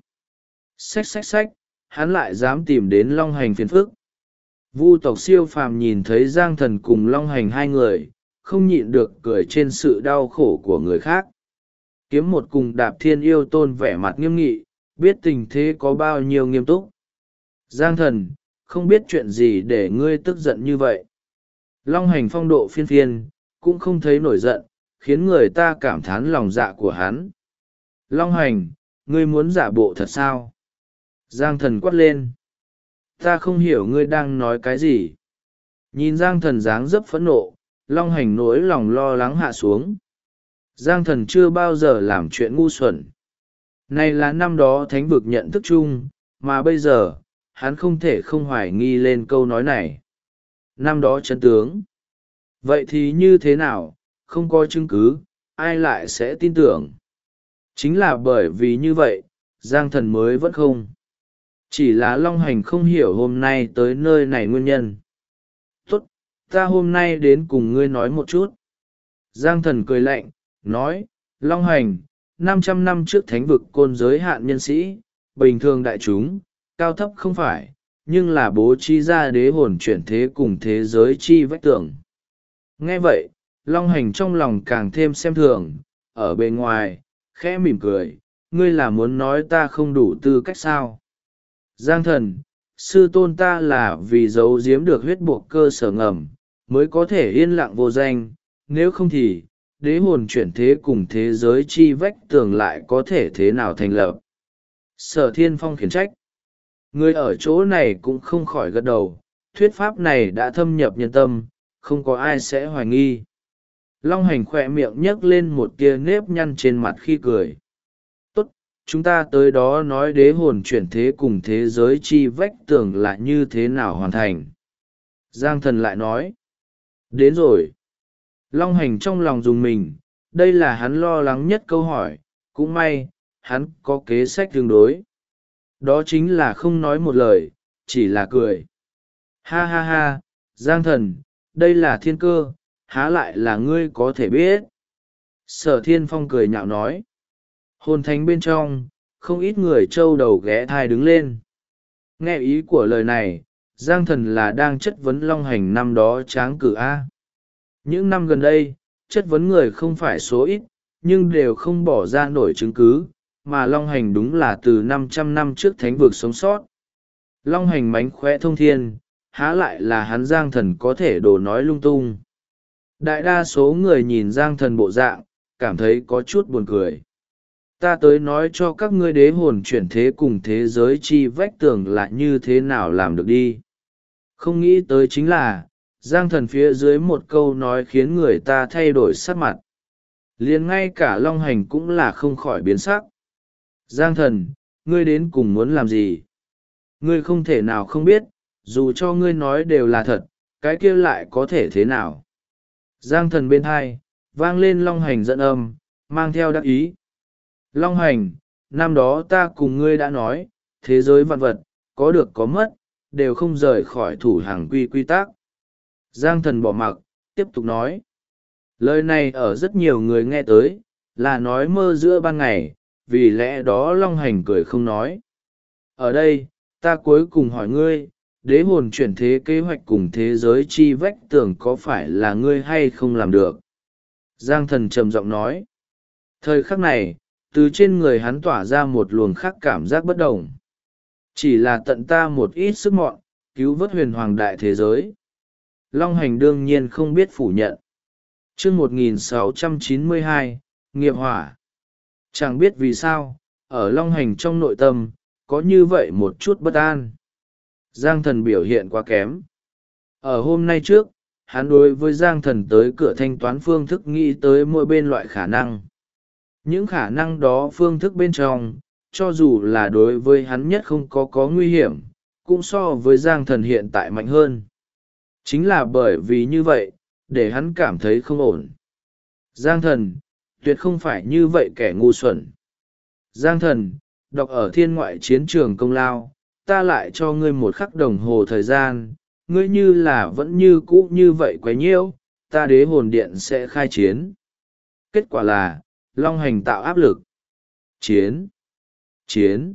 Xách, hắn lại dám tìm đến Long hành phiền phức. Vu tộc siêu phàm nhìn thấy Giang Thần cùng Long hành hai người, không nhịn được cười trên sự đau khổ của người khác. Kiếm Một cùng Đạp Thiên Yêu Tôn vẻ mặt nghiêm nghị, biết tình thế có bao nhiêu nghiêm túc. Giang Thần, không biết chuyện gì để ngươi tức giận như vậy. Long hành phong độ phiên phiên, cũng không thấy nổi giận, khiến người ta cảm thán lòng dạ của hắn. Long hành, ngươi muốn giả bộ thật sao? Giang Thần quát lên. Ta không hiểu ngươi đang nói cái gì. Nhìn Giang Thần dáng dấp phẫn nộ, Long hành nỗi lòng lo lắng hạ xuống. Giang Thần chưa bao giờ làm chuyện ngu xuẩn. Này là năm đó thánh vực nhận thức chung, mà bây giờ, hắn không thể không hoài nghi lên câu nói này. Năm đó chân tướng. Vậy thì như thế nào, không có chứng cứ, ai lại sẽ tin tưởng? Chính là bởi vì như vậy, Giang Thần mới vẫn không. Chỉ là Long hành không hiểu hôm nay tới nơi này nguyên nhân. Tốt, ta hôm nay đến cùng ngươi nói một chút. Giang Thần cười lạnh, nói, Long hành, 500 năm trước thánh vực côn giới hạn nhân sĩ, bình thường đại chúng, cao thấp không phải, nhưng là bố trí ra đế hồn chuyển thế cùng thế giới chi vách tường. Nghe vậy, Long hành trong lòng càng thêm xem thường, ở bề ngoài, khẽ mỉm cười, ngươi là muốn nói ta không đủ tư cách sao? Giang Thần, sư tôn ta là vì giấu giếm được huyết buộc cơ sở ngầm, mới có thể yên lặng vô danh, nếu không thì, đế hồn chuyển thế cùng thế giới chi vách tường lại có thể thế nào thành lập. Sở Thiên Phong khiển trách. Người ở chỗ này cũng không khỏi gật đầu, thuyết pháp này đã thâm nhập nhân tâm, không có ai sẽ hoài nghi. Long hành khỏe miệng nhấc lên một tia nếp nhăn trên mặt khi cười. Tốt, chúng ta tới đó nói đế hồn chuyển thế cùng thế giới chi vách tường là như thế nào hoàn thành. Giang Thần lại nói. Đến rồi. Long hành trong lòng dùng mình, đây là hắn lo lắng nhất câu hỏi, cũng may, hắn có kế sách tương đối. Đó chính là không nói một lời, chỉ là cười. Ha ha ha, Giang Thần, đây là thiên cơ, há lại là ngươi có thể biết. Sở Thiên Phong cười nhạo nói. Hồn thánh bên trong, không ít người trâu đầu ghé thai đứng lên. Nghe ý của lời này, Giang Thần là đang chất vấn Long hành năm đó tráng cử A. Những năm gần đây, chất vấn người không phải số ít, nhưng đều không bỏ ra nổi chứng cứ, mà Long hành đúng là từ 500 năm trước thánh vực sống sót. Long hành mánh khóe thông thiên, há lại là hắn Giang Thần có thể đổ nói lung tung. Đại đa số người nhìn Giang Thần bộ dạng, cảm thấy có chút buồn cười. Ta tới nói cho các ngươi đế hồn chuyển thế cùng thế giới chi vách tường là như thế nào làm được đi. Không nghĩ tới chính là, Giang Thần phía dưới một câu nói khiến người ta thay đổi sắc mặt. Liền ngay cả Long Hành cũng là không khỏi biến sắc. Giang Thần, ngươi đến cùng muốn làm gì? Ngươi không thể nào không biết, dù cho ngươi nói đều là thật, cái kia lại có thể thế nào? Giang Thần bên hai, vang lên Long Hành dẫn âm, mang theo đắc ý. Long Hành, năm đó ta cùng ngươi đã nói, thế giới vạn vật, có được có mất, đều không rời khỏi thủ hàng quy tắc. Giang Thần bỏ mặc, tiếp tục nói. Lời này ở rất nhiều người nghe tới, là nói mơ giữa ban ngày, vì lẽ đó Long Hành cười không nói. Ở đây, ta cuối cùng hỏi ngươi, đế hồn chuyển thế kế hoạch cùng thế giới chi vách tường có phải là ngươi hay không làm được? Giang Thần trầm giọng nói. Thời khắc này, từ trên người hắn tỏa ra một luồng khác cảm giác bất đồng. Chỉ là tận ta một ít sức mọn, cứu vớt huyền hoàng đại thế giới. Long Hành đương nhiên không biết phủ nhận. Chương 1692, nghiệp hỏa. Chẳng biết vì sao, ở Long Hành trong nội tâm, có như vậy một chút bất an. Giang Thần biểu hiện quá kém. Ở hôm nay trước, hắn đối với Giang Thần tới cửa thanh toán phương thức nghĩ tới mỗi bên loại khả năng. Những khả năng đó phương thức bên trong, cho dù là đối với hắn nhất không có nguy hiểm, cũng so với Giang Thần hiện tại mạnh hơn. Chính là bởi vì như vậy, để hắn cảm thấy không ổn. Giang Thần, tuyệt không phải như vậy kẻ ngu xuẩn. Giang Thần, đọc ở thiên ngoại chiến trường công lao, ta lại cho ngươi một khắc đồng hồ thời gian, ngươi như là vẫn như cũ như vậy quấy nhiễu, ta đế hồn điện sẽ khai chiến. Kết quả là, Long Hành tạo áp lực. Chiến! Chiến!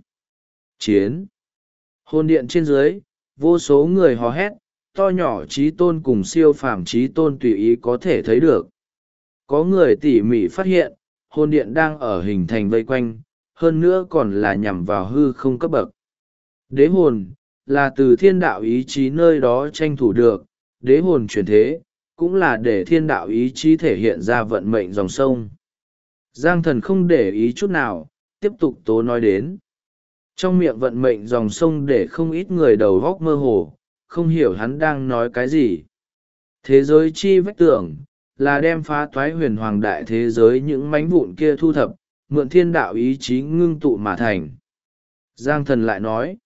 Chiến! Hồn điện trên dưới, vô số người hò hét, to nhỏ trí tôn cùng siêu phàm trí tôn tùy ý có thể thấy được. Có người tỉ mỉ phát hiện, hồn điện đang ở hình thành vây quanh, hơn nữa còn là nhằm vào hư không cấp bậc. Đế hồn, là từ thiên đạo ý chí nơi đó tranh thủ được, đế hồn chuyển thế, cũng là để thiên đạo ý chí thể hiện ra vận mệnh dòng sông. Giang Thần không để ý chút nào, tiếp tục tố nói đến. Trong miệng vận mệnh dòng sông để không ít người đầu góc mơ hồ, không hiểu hắn đang nói cái gì. Thế giới chi vách tưởng, là đem phá toái huyền hoàng đại thế giới những mánh vụn kia thu thập, mượn thiên đạo ý chí ngưng tụ mà thành. Giang Thần lại nói.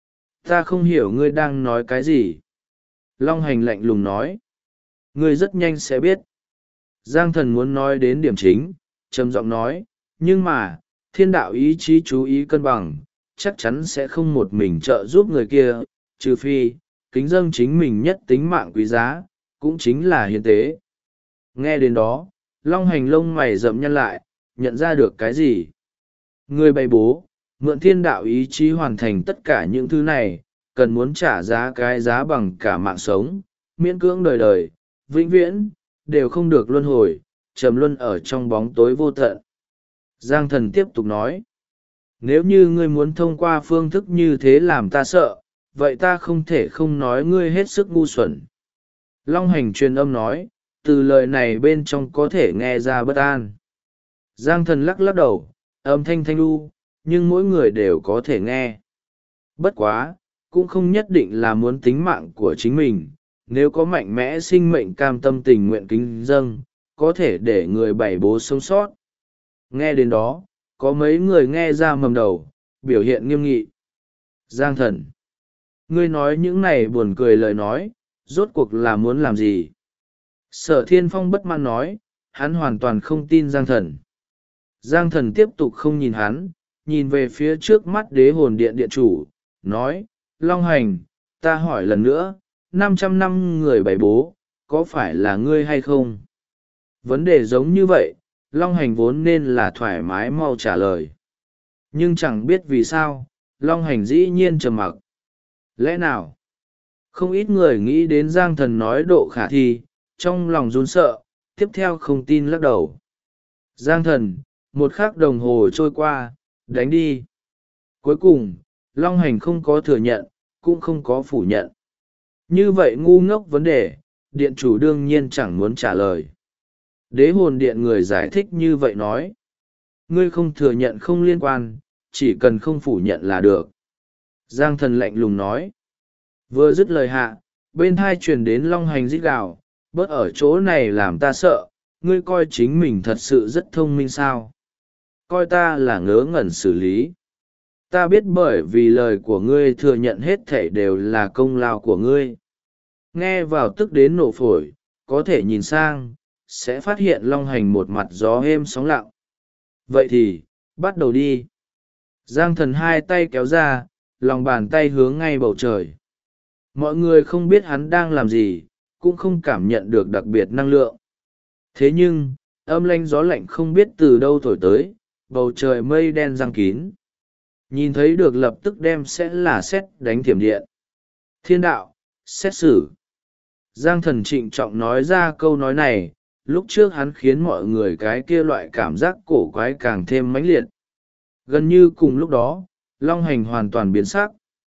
Ta không hiểu ngươi đang nói cái gì. Long Hành lạnh lùng nói. Ngươi rất nhanh sẽ biết. Giang Thần muốn nói đến điểm chính, trầm giọng nói, nhưng mà, thiên đạo ý chí chú ý cân bằng, chắc chắn sẽ không một mình trợ giúp người kia, trừ phi, kính dâng chính mình nhất tính mạng quý giá, cũng chính là hiến tế. Nghe đến đó, Long Hành lông mày rậm nhăn lại, nhận ra được cái gì? Người bày bố, mượn thiên đạo ý chí hoàn thành tất cả những thứ này, cần muốn trả giá cái giá bằng cả mạng sống, miễn cưỡng đời đời, vĩnh viễn, đều không được luân hồi, trầm luân ở trong bóng tối vô tận. Giang Thần tiếp tục nói, nếu như ngươi muốn thông qua phương thức như thế làm ta sợ, vậy ta không thể không nói ngươi hết sức ngu xuẩn. Long Hành truyền âm nói, từ lời này bên trong có thể nghe ra bất an. Giang Thần lắc lắc đầu, âm thanh thanh lu, nhưng mỗi người đều có thể nghe. Bất quá, cũng không nhất định là muốn tính mạng của chính mình, nếu có mạnh mẽ sinh mệnh cam tâm tình nguyện kính dâng, có thể để người bảy bố sống sót. Nghe đến đó, có mấy người nghe ra mầm đầu, biểu hiện nghiêm nghị. Giang Thần, ngươi nói những này buồn cười lời nói, rốt cuộc là muốn làm gì? Sở Thiên Phong bất mãn nói, hắn hoàn toàn không tin Giang Thần. Giang Thần tiếp tục không nhìn hắn, nhìn về phía trước mắt đế hồn điện điện chủ, nói, Long Hành, ta hỏi lần nữa, 500 năm người bày bố, có phải là ngươi hay không? Vấn đề giống như vậy, Long Hành vốn nên là thoải mái mau trả lời. Nhưng chẳng biết vì sao, Long Hành dĩ nhiên trầm mặc. Lẽ nào? Không ít người nghĩ đến Giang Thần nói độ khả thi, trong lòng run sợ, tiếp theo không tin lắc đầu. Giang Thần, một khắc đồng hồ trôi qua, đánh đi. Cuối cùng, Long Hành không có thừa nhận, cũng không có phủ nhận. Như vậy ngu ngốc vấn đề, điện chủ đương nhiên chẳng muốn trả lời. Đế hồn điện người giải thích như vậy nói. Ngươi không thừa nhận không liên quan, chỉ cần không phủ nhận là được. Giang Thần lạnh lùng nói. Vừa dứt lời hạ, bên thai truyền đến long hành rít gào, bớt ở chỗ này làm ta sợ, ngươi coi chính mình thật sự rất thông minh sao? Coi ta là ngớ ngẩn xử lý. Ta biết bởi vì lời của ngươi thừa nhận hết thảy đều là công lao của ngươi. Nghe vào tức đến nổ phổi, có thể nhìn sang, sẽ phát hiện long hành một mặt gió êm sóng lặng. Vậy thì, bắt đầu đi. Giang thần hai tay kéo ra, lòng bàn tay hướng ngay bầu trời. Mọi người không biết hắn đang làm gì, cũng không cảm nhận được đặc biệt năng lượng. Thế nhưng, âm lanh gió lạnh không biết từ đâu thổi tới, bầu trời mây đen giăng kín. Nhìn thấy được lập tức đem sẽ là sét đánh thiểm điện. Thiên đạo, xét xử. Giang thần trịnh trọng nói ra câu nói này, lúc trước hắn khiến mọi người cái kia loại cảm giác cổ quái càng thêm mãnh liệt. Gần như cùng lúc đó, long hành hoàn toàn biến sắc.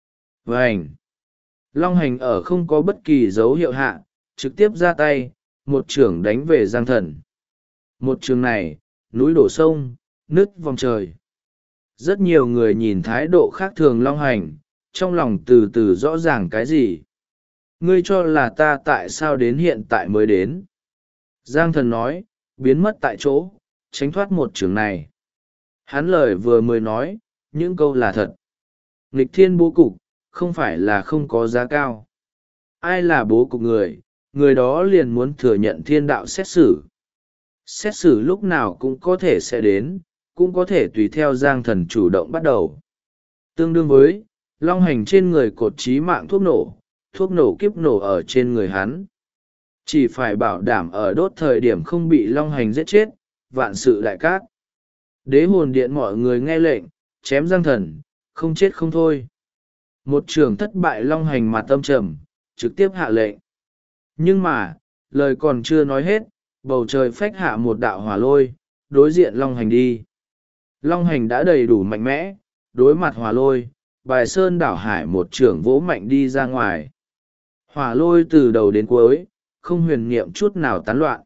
Vành! Long hành ở không có bất kỳ dấu hiệu hạ, trực tiếp ra tay, một chưởng đánh về Giang thần. Một trường này, núi đổ sông, nứt vòng trời. Rất nhiều người nhìn thái độ khác thường long hành, trong lòng từ từ rõ ràng cái gì. Ngươi cho là ta tại sao đến hiện tại mới đến? Giang thần nói, biến mất tại chỗ, tránh thoát một trường này. Hắn lời vừa mới nói, những câu là thật. Nghịch thiên bố cục, không phải là không có giá cao. Ai là bố cục người, người đó liền muốn thừa nhận thiên đạo xét xử. Xét xử lúc nào cũng có thể sẽ đến, cũng có thể tùy theo Giang thần chủ động bắt đầu. Tương đương với, long hành trên người cột chí mạng thuốc nổ kiếp nổ ở trên người hắn. Chỉ phải bảo đảm ở đốt thời điểm không bị long hành giết chết, vạn sự đại cát. Đế hồn điện mọi người nghe lệnh, chém Giang thần, không chết không thôi. Một trường thất bại long hành mặt âm trầm, trực tiếp hạ lệnh. Nhưng mà, lời còn chưa nói hết, bầu trời phách hạ một đạo hỏa lôi, đối diện long hành đi. Long hành đã đầy đủ mạnh mẽ, đối mặt hỏa lôi, bài sơn đảo hải một trưởng vỗ mạnh đi ra ngoài. Hỏa lôi từ đầu đến cuối, không huyền niệm chút nào tán loạn.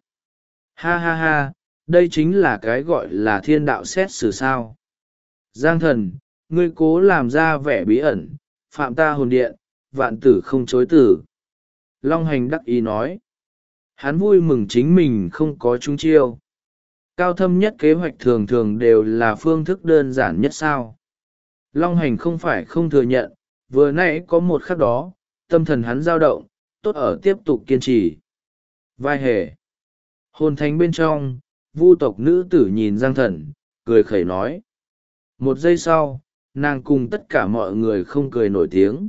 Ha ha ha, đây chính là cái gọi là thiên đạo xét xử sao. Giang thần, ngươi cố làm ra vẻ bí ẩn, phạm ta hồn điện, vạn tử không chối tử. Long hành đắc ý nói. Hắn vui mừng chính mình không có trúng chiêu. Cao thâm nhất kế hoạch thường thường đều là phương thức đơn giản nhất sao. Long hành không phải không thừa nhận, vừa nãy có một khắc đó, tâm thần hắn dao động, tốt ở tiếp tục kiên trì. Vai hề. Hồn thánh bên trong, vu tộc nữ tử nhìn Giang thần, cười khẩy nói. Một giây sau, nàng cùng tất cả mọi người không cười nổi tiếng.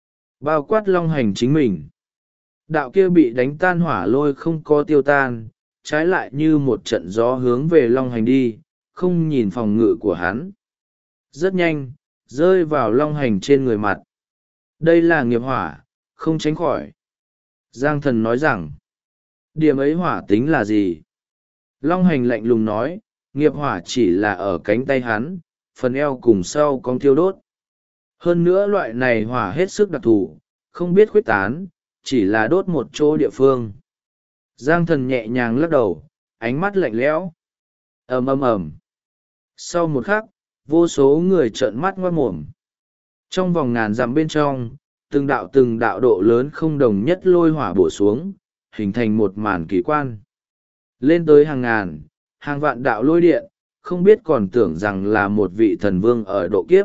Bao quát long hành chính mình. Đạo kia bị đánh tan hỏa lôi không có tiêu tan, trái lại như một trận gió hướng về long hành đi, không nhìn phòng ngự của hắn. Rất nhanh, rơi vào long hành trên người mặt. Đây là nghiệp hỏa, không tránh khỏi. Giang thần nói rằng, điểm ấy hỏa tính là gì? Long hành lạnh lùng nói, nghiệp hỏa chỉ là ở cánh tay hắn, phần eo cùng sau cong thiêu đốt. Hơn nữa loại này hỏa hết sức đặc thù, không biết khuếch tán, chỉ là đốt một chỗ địa phương. Giang thần nhẹ nhàng lắc đầu, ánh mắt lạnh lẽo. Ầm ầm ầm. Sau một khắc, vô số người trợn mắt ngoác mồm. Trong vòng ngàn dặm bên trong, từng đạo độ lớn không đồng nhất lôi hỏa bổ xuống, hình thành một màn kỳ quan. Lên tới hàng ngàn, hàng vạn đạo lôi điện, không biết còn tưởng rằng là một vị thần vương ở độ kiếp.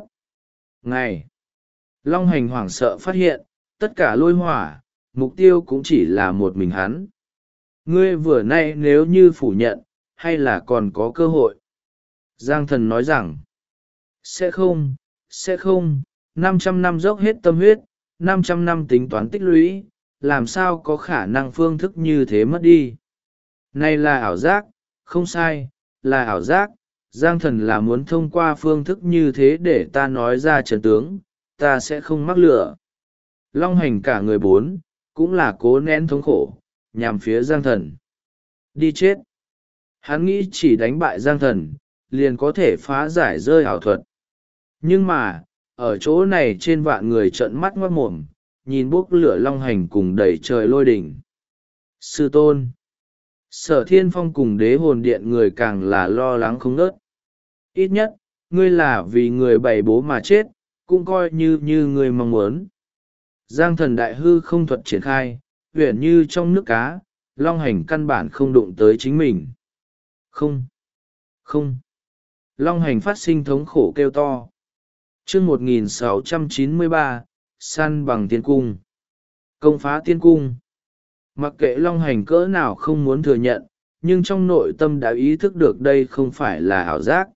Ngày, Long hành hoảng sợ phát hiện, tất cả lôi hỏa, mục tiêu cũng chỉ là một mình hắn. Ngươi vừa nay nếu như phủ nhận, hay là còn có cơ hội? Giang thần nói rằng, sẽ không, 500 năm dốc hết tâm huyết, 500 năm tính toán tích lũy, làm sao có khả năng phương thức như thế mất đi. Này là ảo giác, không sai, là ảo giác, Giang thần là muốn thông qua phương thức như thế để ta nói ra trận tướng, ta sẽ không mắc lửa. Long hành cả người bốn, cũng là cố nén thống khổ, nhằm phía Giang thần. Đi chết. Hắn nghĩ chỉ đánh bại Giang thần, liền có thể phá giải rơi ảo thuật. Nhưng mà, ở chỗ này trên vạn người trợn mắt ngoác mồm, nhìn bốc lửa long hành cùng đẩy trời lôi đỉnh. Sư tôn. Sở Thiên Phong cùng đế hồn điện người càng là lo lắng không ngớt. Ít nhất, ngươi là vì người bày bố mà chết, cũng coi như ngươi mong muốn. Giang thần đại hư không thuật triển khai, uyển như trong nước cá, long hành căn bản không đụng tới chính mình. Không, không. Long hành phát sinh thống khổ kêu to. Chương 1693, săn bằng tiên cung. Công phá tiên cung. Mặc kệ long hành cỡ nào không muốn thừa nhận, nhưng trong nội tâm đã ý thức được đây không phải là ảo giác.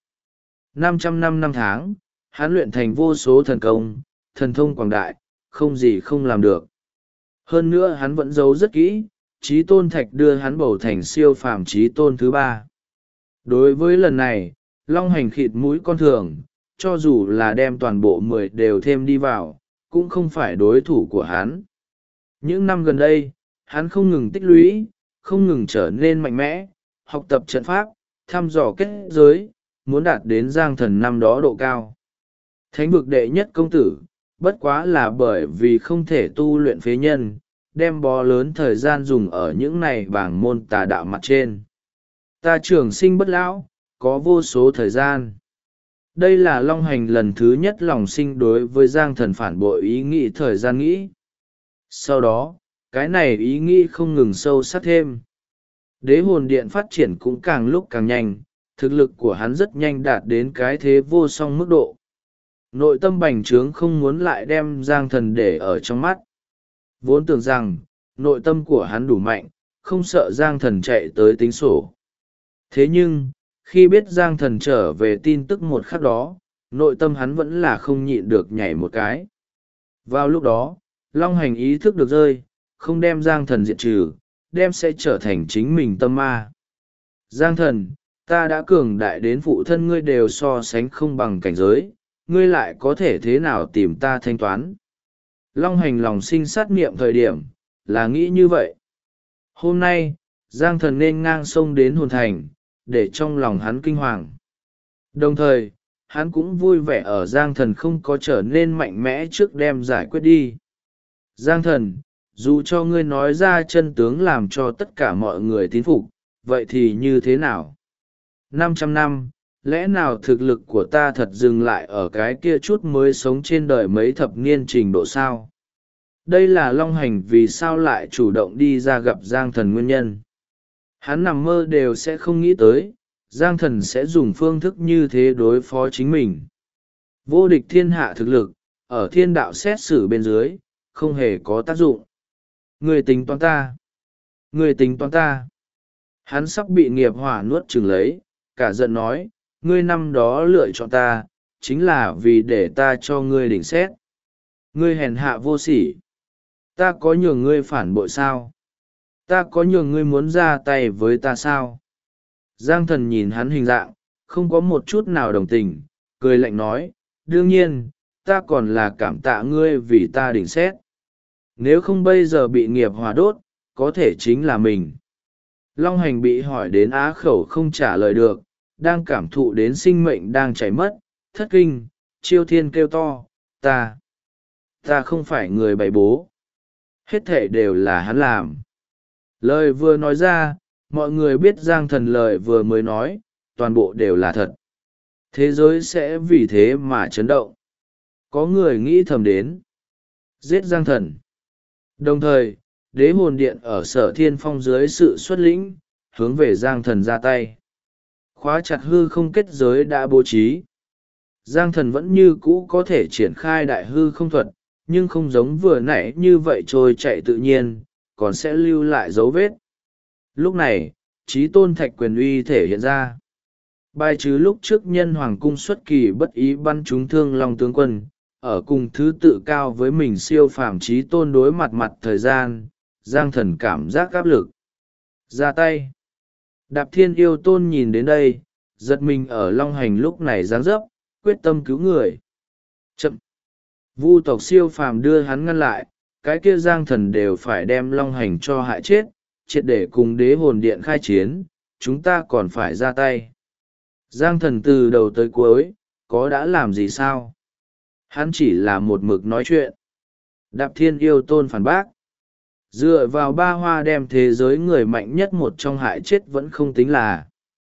500 năm tháng, hắn luyện thành vô số thần công, thần thông quảng đại, không gì không làm được. Hơn nữa hắn vẫn giấu rất kỹ, Chí Tôn Thạch đưa hắn bầu thành siêu phàm Chí Tôn thứ 3. Đối với lần này, long hành khịt mũi con thường, cho dù là đem toàn bộ 10 đều thêm đi vào, cũng không phải đối thủ của hắn. Những năm gần đây, hắn không ngừng tích lũy, không ngừng trở nên mạnh mẽ, học tập trận pháp, thăm dò kết giới, muốn đạt đến Giang thần năm đó độ cao. Thánh vực đệ nhất công tử, bất quá là bởi vì không thể tu luyện phế nhân, đem bó lớn thời gian dùng ở những này bảng môn tà đạo mặt trên. Ta trường sinh bất lão, có vô số thời gian. Đây là long hành lần thứ nhất lòng sinh đối với Giang thần phản bội ý nghĩ thời gian nghĩ. Sau đó, cái này ý nghĩ không ngừng sâu sắc thêm. Đế hồn điện phát triển cũng càng lúc càng nhanh, thực lực của hắn rất nhanh đạt đến cái thế vô song mức độ. Nội tâm bành trướng không muốn lại đem Giang thần để ở trong mắt. Vốn tưởng rằng, nội tâm của hắn đủ mạnh, không sợ Giang thần chạy tới tính sổ. Thế nhưng, khi biết Giang thần trở về tin tức một khắc đó, nội tâm hắn vẫn là không nhịn được nhảy một cái. Vào lúc đó, long hành ý thức được rơi, không đem Giang thần diệt trừ, đem sẽ trở thành chính mình tâm ma. Giang thần, ta đã cường đại đến phụ thân ngươi đều so sánh không bằng cảnh giới, ngươi lại có thể thế nào tìm ta thanh toán. Long hành lòng sinh sát niệm thời điểm, là nghĩ như vậy. Hôm nay, Giang thần nên ngang sông đến hồn thành, để trong lòng hắn kinh hoàng. Đồng thời, hắn cũng vui vẻ ở Giang thần không có trở nên mạnh mẽ trước đem giải quyết đi. Giang thần, dù cho ngươi nói ra chân tướng làm cho tất cả mọi người tín phục, vậy thì như thế nào? 500 năm, lẽ nào thực lực của ta thật dừng lại ở cái kia chút mới sống trên đời mấy thập niên trình độ sao? Đây là long hành vì sao lại chủ động đi ra gặp Giang thần nguyên nhân. Hắn nằm mơ đều sẽ không nghĩ tới, Giang thần sẽ dùng phương thức như thế đối phó chính mình. Vô địch thiên hạ thực lực, ở thiên đạo xét xử bên dưới, không hề có tác dụng. Người tính toán ta. Người tính toán ta. Hắn sắp bị nghiệp hỏa nuốt chửng lấy, cả giận nói, ngươi năm đó lựa chọn ta, chính là vì để ta cho ngươi đỉnh xét. Ngươi hèn hạ vô sỉ. Ta có nhường ngươi phản bội sao? Ta có nhường ngươi muốn ra tay với ta sao? Giang thần nhìn hắn hình dạng, không có một chút nào đồng tình, cười lạnh nói, đương nhiên, ta còn là cảm tạ ngươi vì ta đỉnh xét. Nếu không bây giờ bị nghiệp hỏa đốt, có thể chính là mình. Long hành bị hỏi đến á khẩu không trả lời được, đang cảm thụ đến sinh mệnh đang chảy mất, thất kinh, chiêu thiên kêu to, ta không phải người bày bố. Hết thể đều là hắn làm. Lời vừa nói ra, mọi người biết Giang thần lời vừa mới nói, toàn bộ đều là thật. Thế giới sẽ vì thế mà chấn động. Có người nghĩ thầm đến. Giết Giang thần. Đồng thời, đế hồn điện ở Sở Thiên Phong dưới sự xuất lĩnh, hướng về Giang thần ra tay. Khóa chặt hư không kết giới đã bố trí. Giang thần vẫn như cũ có thể triển khai đại hư không thuật, nhưng không giống vừa nãy như vậy trôi chạy tự nhiên, còn sẽ lưu lại dấu vết. Lúc này, Chí Tôn Thạch quyền uy thể hiện ra. Bài trừ lúc trước nhân hoàng cung xuất kỳ bất ý bắn trúng thương long tướng quân, ở cùng thứ tự cao với mình siêu phàm Chí Tôn đối mặt thời gian, Giang thần cảm giác áp lực. Ra tay. Đạp Thiên Yêu Tôn nhìn đến đây, giật mình ở long hành lúc này giáng dấp, quyết tâm cứu người. Chậm. Vu tộc siêu phàm đưa hắn ngăn lại, cái kia Giang thần đều phải đem long hành cho hại chết, triệt để cùng đế hồn điện khai chiến, chúng ta còn phải ra tay. Giang thần từ đầu tới cuối, có đã làm gì sao? Hắn chỉ là một mực nói chuyện. Đạp Thiên Yêu Tôn phản bác. Dựa vào ba hoa đem thế giới người mạnh nhất một trong hại chết vẫn không tính là.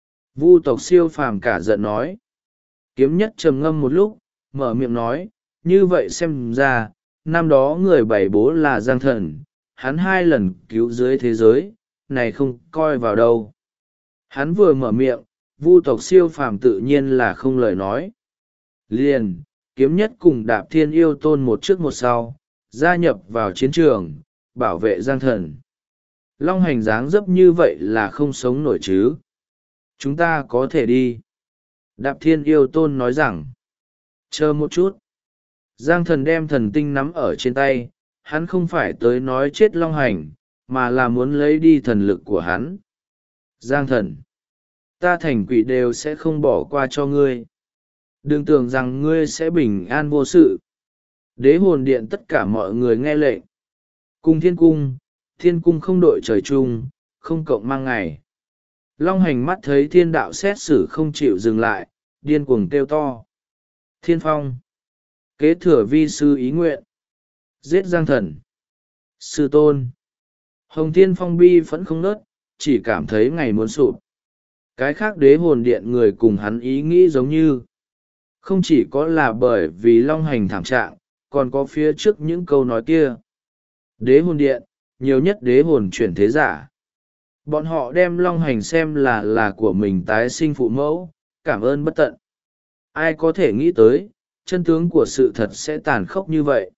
Vu tộc siêu phàm cả giận nói. Kiếm nhất trầm ngâm một lúc, mở miệng nói, như vậy xem ra, năm đó người bày bố là Giang Thần, hắn 2 lần cứu dưới thế giới, này không coi vào đâu. Hắn vừa mở miệng, vu tộc siêu phàm tự nhiên là không lời nói. Liền, kiếm nhất cùng Đạp Thiên Yêu Tôn một trước một sau, gia nhập vào chiến trường, bảo vệ Giang Thần. Long Hành dáng dấp như vậy là không sống nổi chứ. Chúng ta có thể đi. Đạp Thiên Yêu Tôn nói rằng, chờ một chút. Giang Thần đem thần tinh nắm ở trên tay, hắn không phải tới nói chết Long Hành, mà là muốn lấy đi thần lực của hắn. Giang Thần, ta thành quỷ đều sẽ không bỏ qua cho ngươi. Đừng tưởng rằng ngươi sẽ bình an vô sự. Đế hồn điện tất cả mọi người nghe lệnh. Cùng thiên cung không đội trời chung, không cộng mang ngày. Long Hành mắt thấy thiên đạo xét xử không chịu dừng lại, điên cuồng kêu to. Thiên phong, kế thừa vi sư ý nguyện. Giết Giang Thần. Sư tôn. Hồng Thiên Phong bi vẫn không nớt, chỉ cảm thấy ngày muốn sụp. Cái khác đế hồn điện người cùng hắn ý nghĩ giống như. Không chỉ có là bởi vì Long Hành thảm trạng, còn có phía trước những câu nói kia. Đế hồn điện, nhiều nhất đế hồn chuyển thế giả. Bọn họ đem Long Hành xem là của mình tái sinh phụ mẫu, cảm ơn bất tận. Ai có thể nghĩ tới, chân tướng của sự thật sẽ tàn khốc như vậy.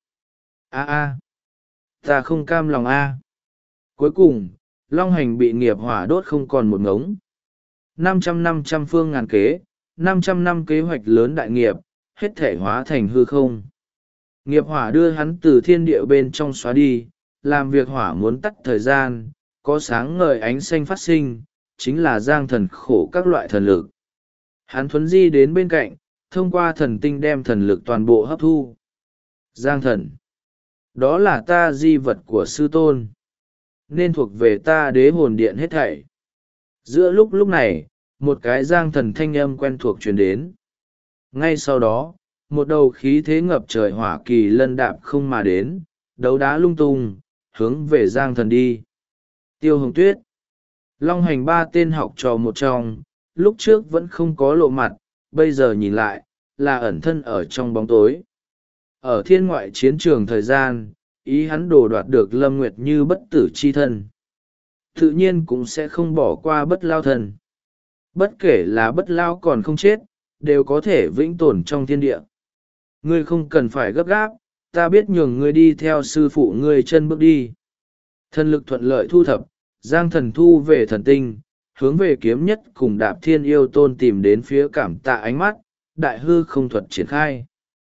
Ta không cam lòng Cuối cùng, Long Hành bị nghiệp hỏa đốt không còn một ngống. 500 phương ngàn kế, 500 năm kế hoạch lớn đại nghiệp, hết thể hóa thành hư không. Nghiệp hỏa đưa hắn từ thiên địa bên trong xóa đi, làm việc hỏa muốn tắt thời gian, có sáng ngời ánh xanh phát sinh, chính là Giang Thần khổ các loại thần lực. Hắn thuấn di đến bên cạnh, thông qua thần tinh đem thần lực toàn bộ hấp thu. Giang Thần, đó là ta di vật của sư tôn, nên thuộc về ta đế hồn điện hết thảy. Giữa lúc này, một cái Giang Thần thanh âm quen thuộc truyền đến. Ngay sau đó, một đầu khí thế ngập trời hỏa kỳ lân đạp không mà đến, đấu đá lung tung, hướng về Giang Thần đi. Tiêu Hồng Tuyết, Long Hành 3 tên học trò một trong, lúc trước vẫn không có lộ mặt, bây giờ nhìn lại, là ẩn thân ở trong bóng tối. Ở thiên ngoại chiến trường thời gian, ý hắn đồ đoạt được Lâm Nguyệt Như bất tử chi thân. Tự nhiên cũng sẽ không bỏ qua bất lao thần. Bất kể là bất lao còn không chết, đều có thể vĩnh tồn trong thiên địa. Ngươi không cần phải gấp gáp, ta biết nhường ngươi đi theo sư phụ ngươi chân bước đi. Thần lực thuận lợi thu thập, Giang Thần thu về thần tinh, hướng về kiếm nhất cùng Đạp Thiên Yêu Tôn tìm đến phía cảm tạ ánh mắt, đại hư không thuật triển khai.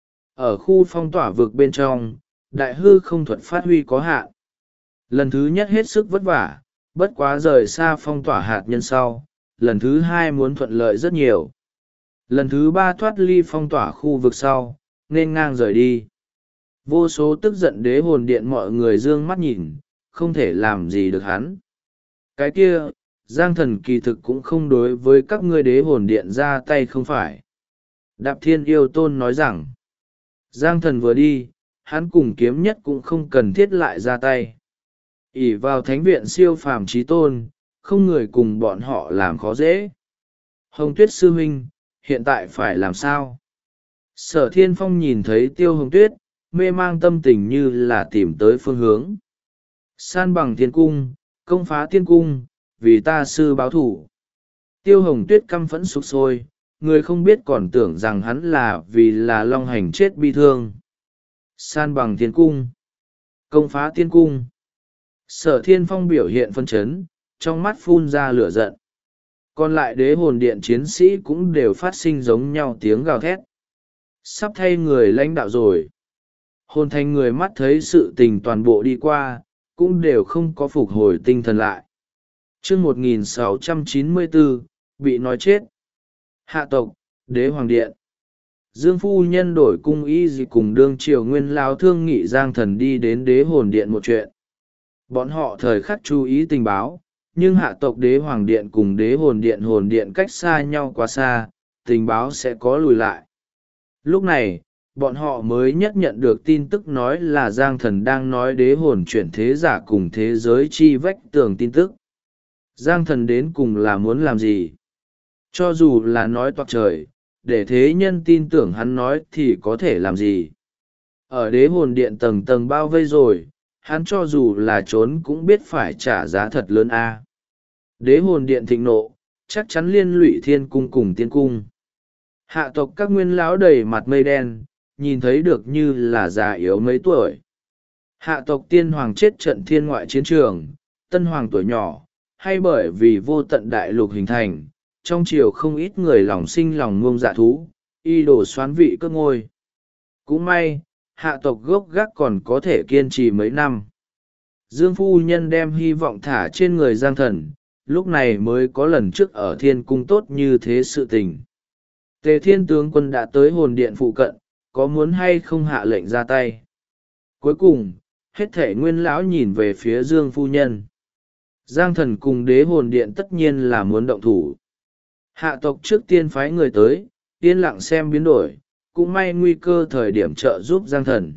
Ở khu phong tỏa vực bên trong, đại hư không thuật phát huy có hạn. Lần thứ nhất hết sức vất vả, bất quá rời xa phong tỏa hạt nhân sau, lần thứ 2 muốn thuận lợi rất nhiều. Lần thứ 3 thoát ly phong tỏa khu vực sau, nên ngang rời đi. Vô số tức giận đế hồn điện mọi người dương mắt nhìn, không thể làm gì được hắn. Cái kia, Giang Thần kỳ thực cũng không đối với các ngươi đế hồn điện ra tay không phải. Đạp Thiên Yêu Tôn nói rằng, Giang Thần vừa đi, hắn cùng kiếm nhất cũng không cần thiết lại ra tay. ỷ vào thánh viện siêu phàm trí tôn, không người cùng bọn họ làm khó dễ. Hồng Tuyết sư huynh, hiện tại phải làm sao? Sở Thiên Phong nhìn thấy Tiêu Hồng Tuyết, mê mang tâm tình như là tìm tới phương hướng. San bằng thiên cung, công phá thiên cung, vì ta sư báo thủ. Tiêu Hồng Tuyết căm phẫn sục sôi, người không biết còn tưởng rằng hắn là vì là Long Hành chết bi thương. San bằng thiên cung, công phá thiên cung. Sở Thiên Phong biểu hiện phân chấn, trong mắt phun ra lửa giận. Còn lại đế hồn điện chiến sĩ cũng đều phát sinh giống nhau tiếng gào thét. Sắp thay người lãnh đạo rồi. Hồn thành người mắt thấy sự tình toàn bộ đi qua, cũng đều không có phục hồi tinh thần lại. Chương 1694, bị nói chết. Hạ tộc, đế hoàng điện. Dương phu nhân đổi cung y gì cùng đương triều nguyên lao thương nghị Giang Thần đi đến đế hồn điện một chuyện. Bọn họ thời khắc chú ý tình báo, nhưng hạ tộc đế hoàng điện cùng đế hồn điện cách xa nhau quá xa, tình báo sẽ có lùi lại. Lúc này, bọn họ mới nhất nhận được tin tức nói là Giang Thần đang nói đế hồn chuyển thế giả cùng thế giới chi vách tường tin tức. Giang Thần đến cùng là muốn làm gì? Cho dù là nói toạc trời, để thế nhân tin tưởng hắn nói thì có thể làm gì? Ở đế hồn điện tầng tầng bao vây rồi, hắn cho dù là trốn cũng biết phải trả giá thật lớn a. Đế hồn điện thịnh nộ, chắc chắn liên lụy thiên cung cùng tiên cung. Hạ tộc các nguyên lão đầy mặt mây đen, nhìn thấy được như là già yếu mấy tuổi. Hạ tộc tiên hoàng chết trận thiên ngoại chiến trường, tân hoàng tuổi nhỏ, hay bởi vì vô tận đại lục hình thành, trong triều không ít người lòng sinh lòng ngông dạ thú, y đồ xoán vị cướp ngôi. Cũng may, hạ tộc gốc gác còn có thể kiên trì mấy năm. Dương phu nhân đem hy vọng thả trên người Giang Thần, lúc này mới có lần trước ở thiên cung tốt như thế sự tình. Tề thiên tướng quân đã tới hồn điện phụ cận, có muốn hay không hạ lệnh ra tay. Cuối cùng, hết thể nguyên lão nhìn về phía Dương phu nhân. Giang Thần cùng đế hồn điện tất nhiên là muốn động thủ. Hạ tộc trước tiên phái người tới, yên lặng xem biến đổi, cũng may nguy cơ thời điểm trợ giúp Giang Thần.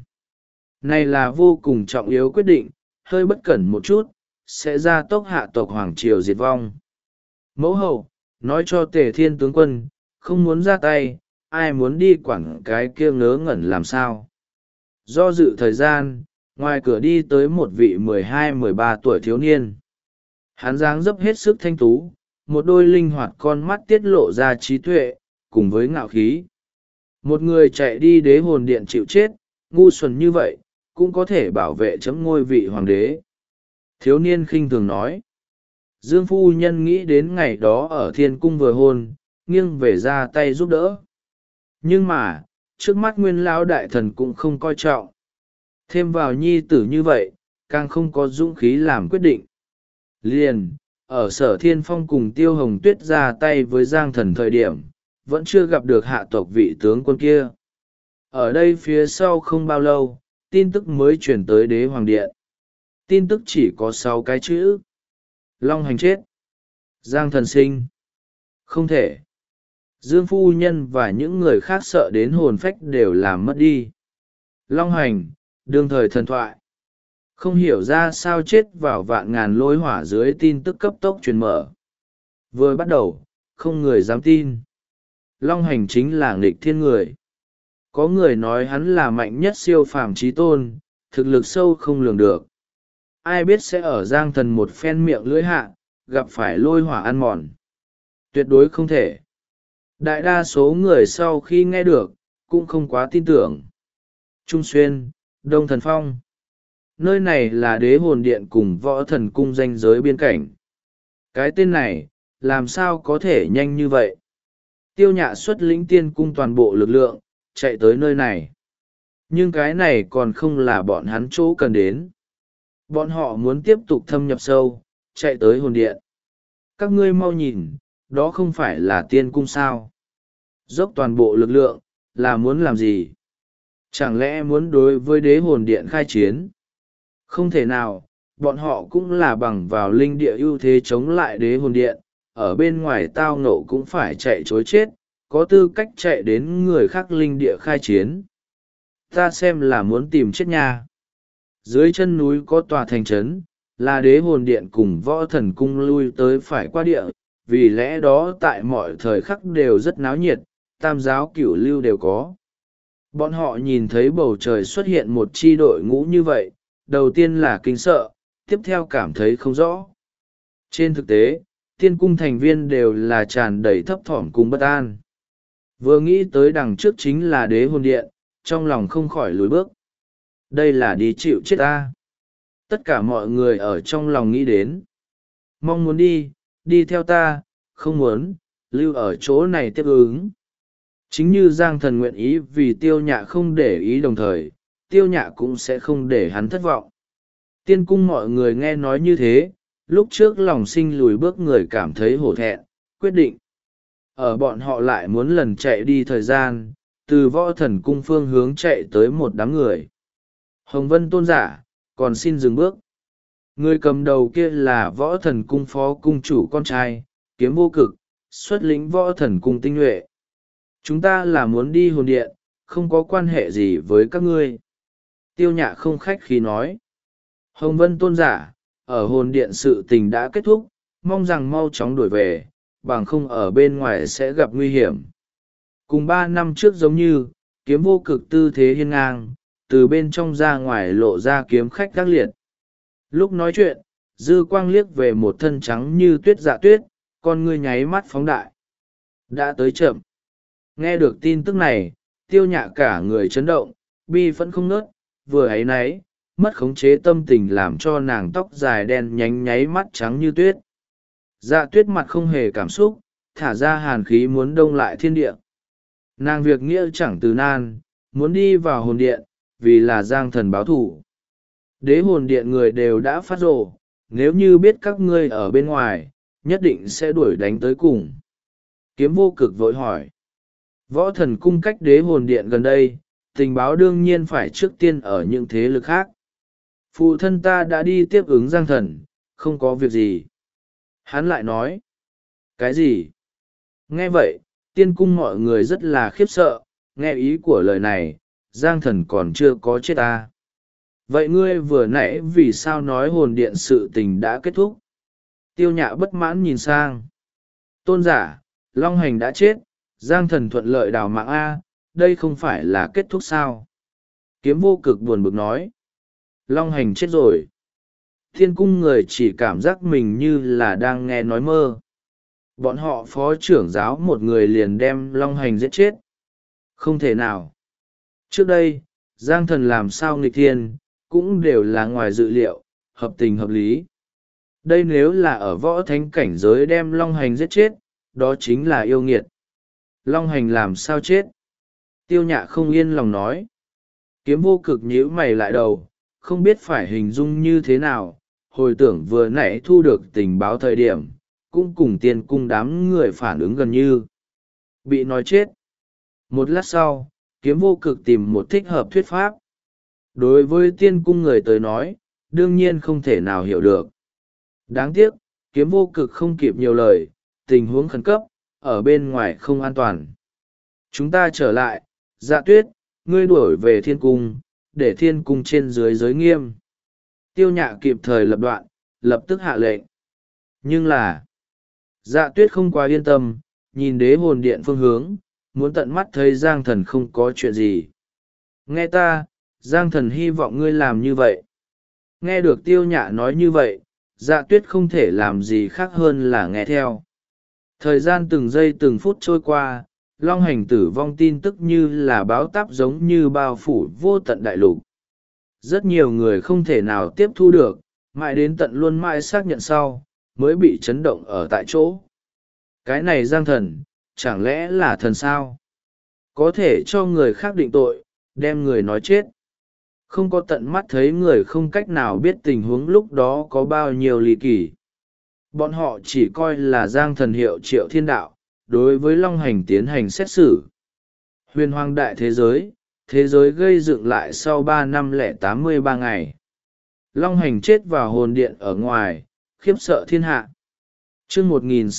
Này là vô cùng trọng yếu quyết định, hơi bất cẩn một chút, sẽ ra tốc hạ tộc Hoàng Triều diệt vong. Mẫu hậu, nói cho Tề Thiên tướng quân, không muốn ra tay, ai muốn đi quản cái kia ngớ ngẩn làm sao. Do dự thời gian, ngoài cửa đi tới một vị 12-13 tuổi thiếu niên. Hắn dáng dấp hết sức thanh tú, một đôi linh hoạt con mắt tiết lộ ra trí tuệ, cùng với ngạo khí. Một người chạy đi đế hồn điện chịu chết, ngu xuẩn như vậy, cũng có thể bảo vệ chấm ngôi vị hoàng đế. Thiếu niên khinh thường nói. Dương phu nhân nghĩ đến ngày đó ở thiên cung vừa hôn, nghiêng về ra tay giúp đỡ. Nhưng mà, trước mắt nguyên lão đại thần cũng không coi trọng. Thêm vào nhi tử như vậy, càng không có dũng khí làm quyết định. Liền, ở sở thiên phong cùng tiêu hồng tuyết ra tay với Giang Thần thời điểm, vẫn chưa gặp được hạ tộc vị tướng quân kia. Ở đây phía sau không bao lâu, tin tức mới chuyển tới đế hoàng điện. Tin tức chỉ có 6 cái chữ. Long hành chết. Giang Thần sinh. Không thể. Dương phu nhân và những người khác sợ đến hồn phách đều làm mất đi. Long hành, đương thời thần thoại. Không hiểu ra sao chết vào vạn ngàn lôi hỏa dưới tin tức cấp tốc truyền mở. Vừa bắt đầu, không người dám tin. Long hành chính là nghịch thiên người. Có người nói hắn là mạnh nhất siêu phàm trí tôn, thực lực sâu không lường được. Ai biết sẽ ở Giang Thần một phen miệng lưỡi hạ, gặp phải lôi hỏa ăn mòn. Tuyệt đối không thể. Đại đa số người sau khi nghe được, cũng không quá tin tưởng. Trung Xuyên, Đông Thần Phong. Nơi này là đế hồn điện cùng võ thần cung ranh giới biên cảnh. Cái tên này, làm sao có thể nhanh như vậy? Tiêu Nhạ xuất lĩnh tiên cung toàn bộ lực lượng, chạy tới nơi này. Nhưng cái này còn không là bọn hắn chỗ cần đến. Bọn họ muốn tiếp tục thâm nhập sâu, chạy tới hồn điện. Các ngươi mau nhìn, đó không phải là tiên cung sao? Dốc toàn bộ lực lượng, là muốn làm gì? Chẳng lẽ muốn đối với đế hồn điện khai chiến? Không thể nào, bọn họ cũng là bằng vào linh địa ưu thế chống lại đế hồn điện, ở bên ngoài tao ngộ cũng phải chạy chối chết, có tư cách chạy đến người khác linh địa khai chiến. Ta xem là muốn tìm chết nha. Dưới chân núi có tòa thành trấn, là đế hồn điện cùng võ thần cung lui tới phải qua địa, vì lẽ đó tại mọi thời khắc đều rất náo nhiệt, tam giáo cửu lưu đều có. Bọn họ nhìn thấy bầu trời xuất hiện một chi đội ngũ như vậy, đầu tiên là kinh sợ, tiếp theo cảm thấy không rõ. Trên thực tế, tiên cung thành viên đều là tràn đầy thấp thỏm cùng bất an. Vừa nghĩ tới đằng trước chính là đế hồn điện, trong lòng không khỏi lùi bước. Đây là đi chịu chết ta. Tất cả mọi người ở trong lòng nghĩ đến. Mong muốn đi, đi theo ta, không muốn, lưu ở chỗ này tiếp ứng. Chính như Giang Thần nguyện ý vì Tiêu Nhạ không để ý đồng thời, Tiêu Nhạ cũng sẽ không để hắn thất vọng. Tiên cung mọi người nghe nói như thế, lúc trước lòng sinh lùi bước người cảm thấy hổ thẹn, quyết định. Ở bọn họ lại muốn lần chạy đi thời gian, từ võ thần cung phương hướng chạy tới một đám người. Hồng Vân tôn giả, còn xin dừng bước. Người cầm đầu kia là võ thần cung phó cung chủ con trai, Kiếm Vô Cực, xuất lĩnh võ thần cung tinh nhuệ. Chúng ta là muốn đi hồn điện, không có quan hệ gì với các ngươi. Tiêu Nhạ không khách khí nói. Hồng Vân tôn giả, ở hồn điện sự tình đã kết thúc, mong rằng mau chóng đuổi về, bằng không ở bên ngoài sẽ gặp nguy hiểm. Cùng 3 năm trước giống như, Kiếm Vô Cực tư thế hiên ngang, từ bên trong ra ngoài lộ ra kiếm khách gác liệt. Lúc nói chuyện, dư quang liếc về một thân trắng như tuyết Dạ Tuyết, con ngươi nháy mắt phóng đại. Đã tới chậm. Nghe được tin tức này, Tiêu Nhạ cả người chấn động, bi phẫn không ngớt, vừa áy náy, mất khống chế tâm tình làm cho nàng tóc dài đen nhánh nháy mắt trắng như tuyết. Dạ Tuyết mặt không hề cảm xúc, thả ra hàn khí muốn đông lại thiên địa. Nàng việc nghĩa chẳng từ nan, muốn đi vào hồn điện, vì là Giang Thần báo thù. Đế hồn điện người đều đã phát rồ, nếu như biết các ngươi ở bên ngoài, nhất định sẽ đuổi đánh tới cùng. Kiếm Vô Cực vội hỏi. Võ Thần cung cách đế hồn điện gần đây, tình báo đương nhiên phải trước tiên ở những thế lực khác. Phụ thân ta đã đi tiếp ứng Giang Thần, không có việc gì. Hắn lại nói. Cái gì? Nghe vậy, tiên cung mọi người rất là khiếp sợ, nghe ý của lời này, Giang Thần còn chưa có chết ta. Vậy ngươi vừa nãy vì sao nói hồn điện sự tình đã kết thúc? Tiêu Nhạ bất mãn nhìn sang. Tôn giả, Long Hành đã chết, Giang Thần thuận lợi đào mạng A, đây không phải là kết thúc sao? Kiếm Vô Cực buồn bực nói. Long Hành chết rồi. Thiên cung người chỉ cảm giác mình như là đang nghe nói mơ. Bọn họ phó trưởng giáo một người liền đem Long Hành giết chết. Không thể nào. Trước đây, Giang Thần làm sao nghịch thiên, cũng đều là ngoài dự liệu, hợp tình hợp lý. Đây nếu là ở võ thánh cảnh giới đem Long Hành giết chết, đó chính là yêu nghiệt. Long Hành làm sao chết? Tiêu Nhạ không yên lòng nói. Kiếm Vô Cực nhíu mày lại đầu, không biết phải hình dung như thế nào, hồi tưởng vừa nãy thu được tình báo thời điểm, cũng cùng tiên cung đám người phản ứng gần như. Bị nói chết. Một lát sau, Kiếm Vô Cực tìm một thích hợp thuyết pháp. Đối với tiên cung người tới nói, đương nhiên không thể nào hiểu được. Đáng tiếc, Kiếm Vô Cực không kịp nhiều lời, tình huống khẩn cấp, ở bên ngoài không an toàn. Chúng ta trở lại, Dạ Tuyết, ngươi đuổi về thiên cung, để thiên cung trên dưới giới nghiêm. Tiêu Nhạ kịp thời lập đoạn, lập tức hạ lệnh. Nhưng là, Dạ Tuyết không quá yên tâm, nhìn đế hồn điện phương hướng, muốn tận mắt thấy Giang Thần không có chuyện gì. Nghe ta, Giang Thần hy vọng ngươi làm như vậy. Nghe được Tiêu Nhạ nói như vậy, Dạ Tuyết không thể làm gì khác hơn là nghe theo. Thời gian từng giây từng phút trôi qua, Long Hành tử vong tin tức như là báo táp giống như bao phủ vô tận đại lục. Rất nhiều người không thể nào tiếp thu được, mãi đến tận luôn mãi xác nhận sau, mới bị chấn động ở tại chỗ. Cái này Giang Thần, chẳng lẽ là thần sao? Có thể cho người khác định tội, đem người nói chết. Không có tận mắt thấy người không cách nào biết tình huống lúc đó có bao nhiêu ly kỳ. Bọn họ chỉ coi là Giang Thần hiệu Triệu Thiên Đạo, đối với Long Hành tiến hành xét xử. Huyền hoang đại thế giới gây dựng lại sau 3 năm 083 ngày. Long Hành chết vào hồn điện ở ngoài, khiếp sợ thiên hạ. Chương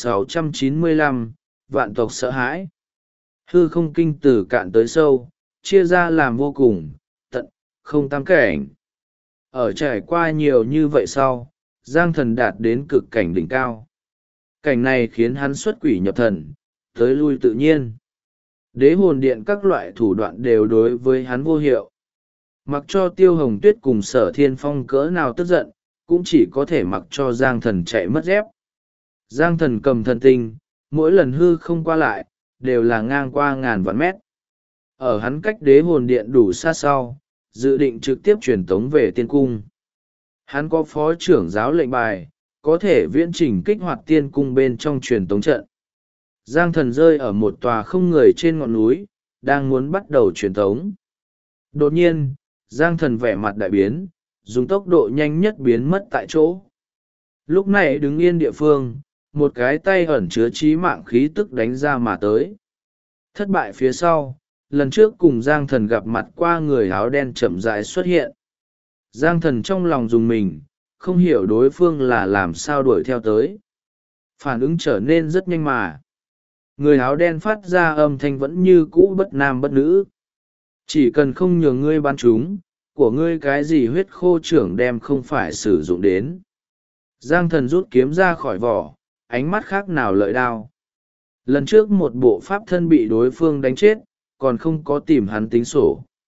1695, vạn tộc sợ hãi. Hư không kinh từ cạn tới sâu, chia ra làm vô cùng, tận, không tam cảnh. Ở trải qua nhiều như vậy sau, Giang Thần đạt đến cực cảnh đỉnh cao. Cảnh này khiến hắn xuất quỷ nhập thần, tới lui tự nhiên. Đế hồn điện các loại thủ đoạn đều đối với hắn vô hiệu. Mặc cho Tiêu Hồng Tuyết cùng Sở Thiên Phong cỡ nào tức giận, cũng chỉ có thể mặc cho Giang Thần chạy mất dép. Giang Thần cầm thần tinh, mỗi lần hư không qua lại, đều là ngang qua ngàn vạn mét. Ở hắn cách đế hồn điện đủ xa sau, dự định trực tiếp truyền tống về tiên cung. Hắn có phó trưởng giáo lệnh bài, có thể viễn trình kích hoạt tiên cung bên trong truyền tống trận. Giang Thần rơi ở một tòa không người trên ngọn núi, đang muốn bắt đầu truyền tống. Đột nhiên, Giang Thần vẻ mặt đại biến, dùng tốc độ nhanh nhất biến mất tại chỗ. Lúc này đứng yên địa phương, một cái tay ẩn chứa chí mạng khí tức đánh ra mà tới. Thất bại phía sau, lần trước cùng Giang Thần gặp mặt qua người áo đen chậm rãi xuất hiện. Giang Thần trong lòng dùng mình, không hiểu đối phương là làm sao đuổi theo tới. Phản ứng trở nên rất nhanh mà. Người áo đen phát ra âm thanh vẫn như cũ bất nam bất nữ. Chỉ cần không nhường ngươi bắn chúng, của ngươi cái gì huyết khô trưởng đem không phải sử dụng đến. Giang Thần rút kiếm ra khỏi vỏ, ánh mắt khác nào lợi đao. Lần trước một bộ pháp thân bị đối phương đánh chết, còn không có tìm hắn tính sổ.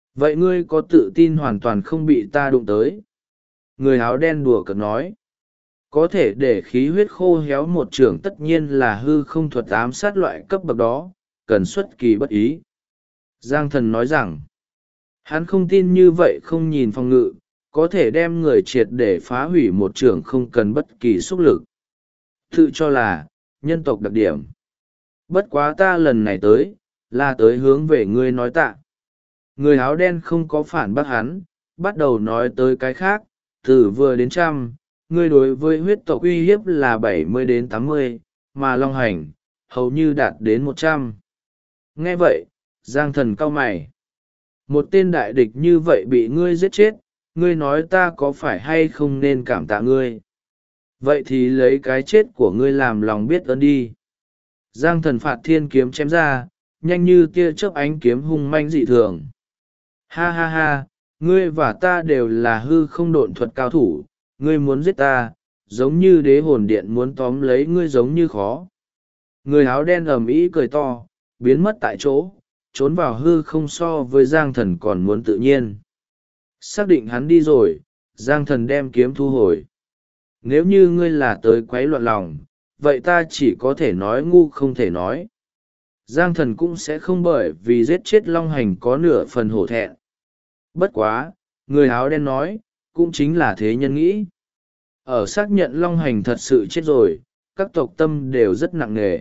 vậy ngươi có tự tin hoàn toàn không bị ta đụng tới? Người áo đen đùa cợt nói. Có thể để khí huyết khô héo một trưởng tất nhiên là hư không thuật ám sát loại cấp bậc đó, cần xuất kỳ bất ý. Giang thần nói rằng, hắn không tin như vậy không nhìn phòng ngự, có thể đem người triệt để phá hủy một trưởng không cần bất kỳ xúc lực. Tự cho là, nhân tộc đặc điểm. Bất quá ta lần này tới, là tới hướng về ngươi nói tạ. Người áo đen không có phản bác hắn, bắt đầu nói tới cái khác, từ vừa đến trăm, ngươi đối với huyết tộc uy hiếp là 70 đến 80, mà long hành, hầu như đạt đến 100. Nghe vậy, Giang thần cau mày. Một tên đại địch như vậy bị ngươi giết chết, ngươi nói ta có phải hay không nên cảm tạ ngươi? Vậy thì lấy cái chết của ngươi làm lòng biết ơn đi. Giang thần phạt thiên kiếm chém ra, nhanh như tia chớp ánh kiếm hung manh dị thường. Ha ha ha, ngươi và ta đều là hư không độn thuật cao thủ, ngươi muốn giết ta, giống như đế hồn điện muốn tóm lấy ngươi giống như khó. Người áo đen ầm ĩ cười to, biến mất tại chỗ, trốn vào hư không so với Giang thần còn muốn tự nhiên. Xác định hắn đi rồi, Giang thần đem kiếm thu hồi. Nếu như ngươi là tới quấy loạn lòng, vậy ta chỉ có thể nói ngu không thể nói. Giang thần cũng sẽ không bởi vì giết chết Long Hành có nửa phần hổ thẹn. Bất quá, người áo đen nói, cũng chính là thế nhân nghĩ. Ở xác nhận Long Hành thật sự chết rồi, các tộc tâm đều rất nặng nề.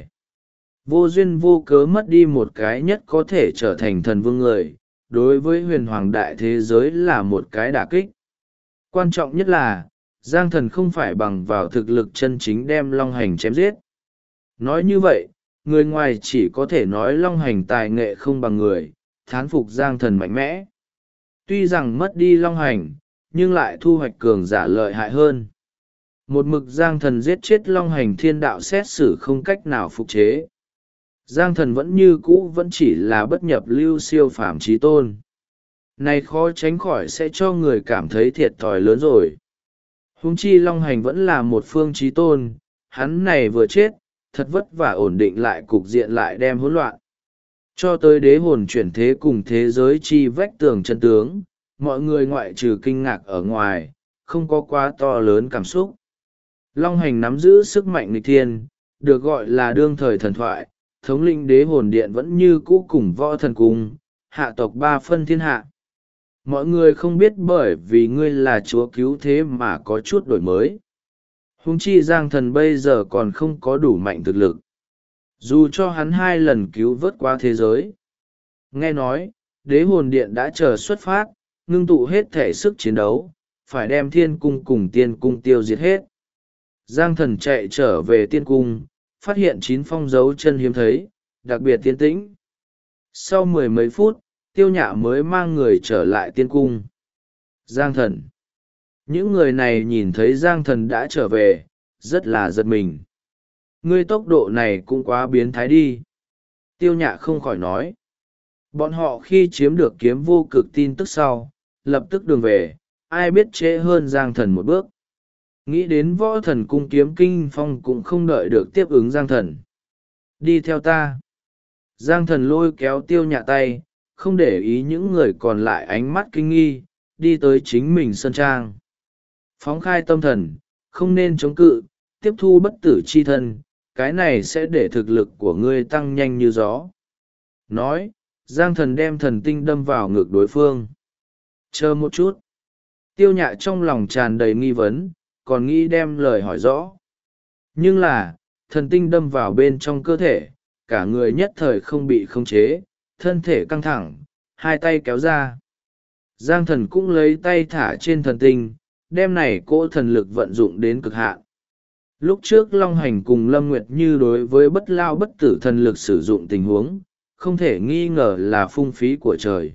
Vô duyên vô cớ mất đi một cái nhất có thể trở thành thần vương người, đối với huyền hoàng đại thế giới là một cái đả kích. Quan trọng nhất là, Giang thần không phải bằng vào thực lực chân chính đem Long Hành chém giết. Nói như vậy, người ngoài chỉ có thể nói Long Hành tài nghệ không bằng người, thán phục Giang thần mạnh mẽ. Tuy rằng mất đi Long Hành, nhưng lại thu hoạch cường giả lợi hại hơn. Một mực Giang thần giết chết Long Hành thiên đạo xét xử không cách nào phục chế. Giang thần vẫn như cũ vẫn chỉ là bất nhập lưu siêu phàm trí tôn. Này khó tránh khỏi sẽ cho người cảm thấy thiệt thòi lớn rồi. Huống chi Long Hành vẫn là một phương trí tôn, hắn này vừa chết, thật vất vả ổn định lại cục diện lại đem hỗn loạn. Cho tới đế hồn chuyển thế cùng thế giới chi vách tường chân tướng, mọi người ngoại trừ kinh ngạc ở ngoài, không có quá to lớn cảm xúc. Long Hành nắm giữ sức mạnh nghịch thiên, được gọi là đương thời thần thoại, thống lĩnh đế hồn điện vẫn như cũ cùng võ thần cung, hạ tộc ba phân thiên hạ. Mọi người không biết bởi vì ngươi là chúa cứu thế mà có chút đổi mới. Huống chi Giang thần bây giờ còn không có đủ mạnh thực lực. Dù cho hắn 2 lần cứu vớt qua thế giới. Nghe nói, đế hồn điện đã chờ xuất phát, ngưng tụ hết thể sức chiến đấu, phải đem thiên cung cùng tiên cung tiêu diệt hết. Giang thần chạy trở về tiên cung, phát hiện 9 phong dấu chân hiếm thấy, đặc biệt tiên tĩnh. Sau 10 mấy phút, Tiêu Nhạ mới mang người trở lại tiên cung. Giang thần. Những người này nhìn thấy Giang thần đã trở về, rất là giật mình. Ngươi tốc độ này cũng quá biến thái đi. Tiêu Nhạ không khỏi nói. Bọn họ khi chiếm được kiếm vô cực tin tức sau, lập tức đường về, ai biết trễ hơn Giang thần một bước. Nghĩ đến võ thần cung kiếm kinh phong cũng không đợi được tiếp ứng Giang thần. Đi theo ta. Giang thần lôi kéo Tiêu Nhạ tay, không để ý những người còn lại ánh mắt kinh nghi, đi tới chính mình sơn trang. Phóng khai tâm thần, không nên chống cự, tiếp thu bất tử chi thân, cái này sẽ để thực lực của ngươi tăng nhanh như gió. Nói, Giang thần đem thần tinh đâm vào ngực đối phương. Chờ một chút. Tiêu Nhạ trong lòng tràn đầy nghi vấn, còn nghĩ đem lời hỏi rõ. Nhưng là, thần tinh đâm vào bên trong cơ thể, cả người nhất thời không bị khống chế, thân thể căng thẳng, 2 tay kéo ra. Giang thần cũng lấy tay thả trên thần tinh, đem này cỗ thần lực vận dụng đến cực hạn. Lúc trước Long Hành cùng Lâm Nguyệt Như đối với bất lao bất tử thần lực sử dụng tình huống, không thể nghi ngờ là phung phí của trời.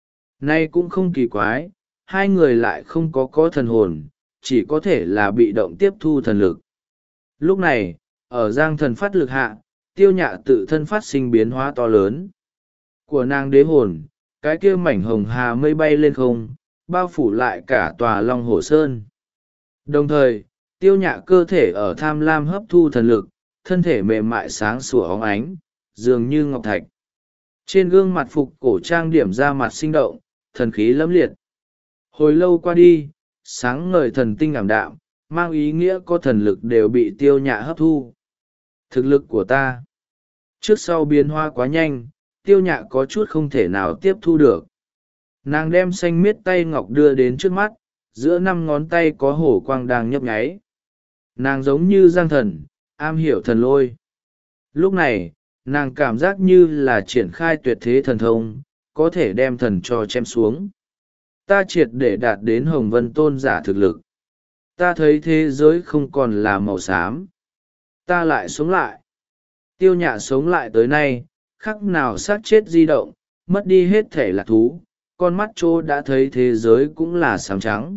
Nay cũng không kỳ quái, 2 người lại không có thần hồn, chỉ có thể là bị động tiếp thu thần lực. Lúc này, ở Giang thần phát lực hạ, Tiêu Nhạ tự thân phát sinh biến hóa to lớn. Của nàng đế hồn, cái kia mảnh hồng hà mây bay lên không, bao phủ lại cả tòa Long Hổ Sơn. Đồng thời, Tiêu Nhạ cơ thể ở tham lam hấp thu thần lực, thân thể mềm mại sáng sủa óng ánh, dường như ngọc thạch. Trên gương mặt phục cổ trang điểm ra mặt sinh động, thần khí lẫm liệt. Hồi lâu qua đi, sáng ngời thần tinh ảm đạm, mang ý nghĩa có thần lực đều bị Tiêu Nhạ hấp thu. Thực lực của ta trước sau biến hóa quá nhanh, Tiêu Nhạ có chút không thể nào tiếp thu được. Nàng đem xanh miết tay ngọc đưa đến trước mắt, giữa 5 ngón tay có hổ quang đang nhấp nháy. Nàng giống như Giang Thần, am hiểu thần lôi. Lúc này, nàng cảm giác như là triển khai tuyệt thế thần thông, có thể đem thần cho chém xuống. Ta triệt để đạt đến Hồng Vân Tôn giả thực lực. Ta thấy thế giới không còn là màu xám. Ta lại sống lại. Tiêu Nhạ sống lại tới nay, khắc nào xác chết di động, mất đi hết thể lạc thú, con mắt chỗ đã thấy thế giới cũng là xám trắng.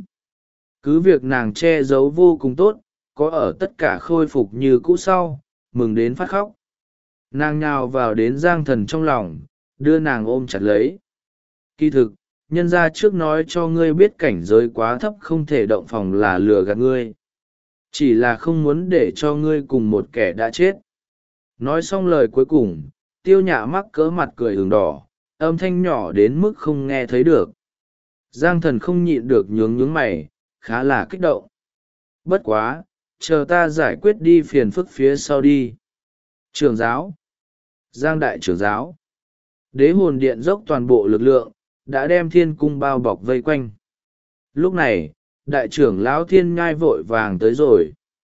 Cứ việc nàng che giấu vô cùng tốt, có ở tất cả khôi phục như cũ sau, mừng đến phát khóc. Nàng nhào vào đến Giang Thần trong lòng, đưa nàng ôm chặt lấy. Kỳ thực, nhân gia trước nói cho ngươi biết cảnh giới quá thấp không thể động phòng là lừa gạt ngươi. Chỉ là không muốn để cho ngươi cùng một kẻ đã chết. Nói xong lời cuối cùng, Tiêu Nhạ mắc cỡ mặt cười ửng đỏ, âm thanh nhỏ đến mức không nghe thấy được. Giang Thần không nhịn được nhướng mày, khá là kích động. Bất quá, chờ ta giải quyết đi phiền phức phía sau đi. Trưởng giáo, Giang đại trưởng giáo, Đế hồn điện dốc toàn bộ lực lượng, đã đem thiên cung bao bọc vây quanh. Lúc này, đại trưởng lão Thiên Nhai vội vàng tới rồi.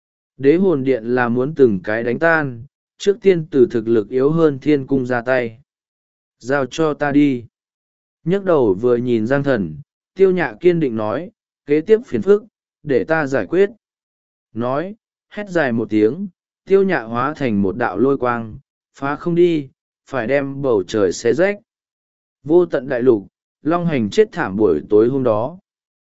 Đế hồn điện là muốn từng cái đánh tan, trước tiên từ thực lực yếu hơn thiên cung ra tay. Giao cho ta đi. Nhấc đầu vừa nhìn Giang Thần, Tiêu Nhạ kiên định nói, kế tiếp phiền phức, để ta giải quyết. Nói, hét dài một tiếng, Tiêu Nhạ hóa thành một đạo lôi quang, phá không đi, phải đem bầu trời xé rách. Vô tận đại lục, Long Hành chết thảm buổi tối hôm đó.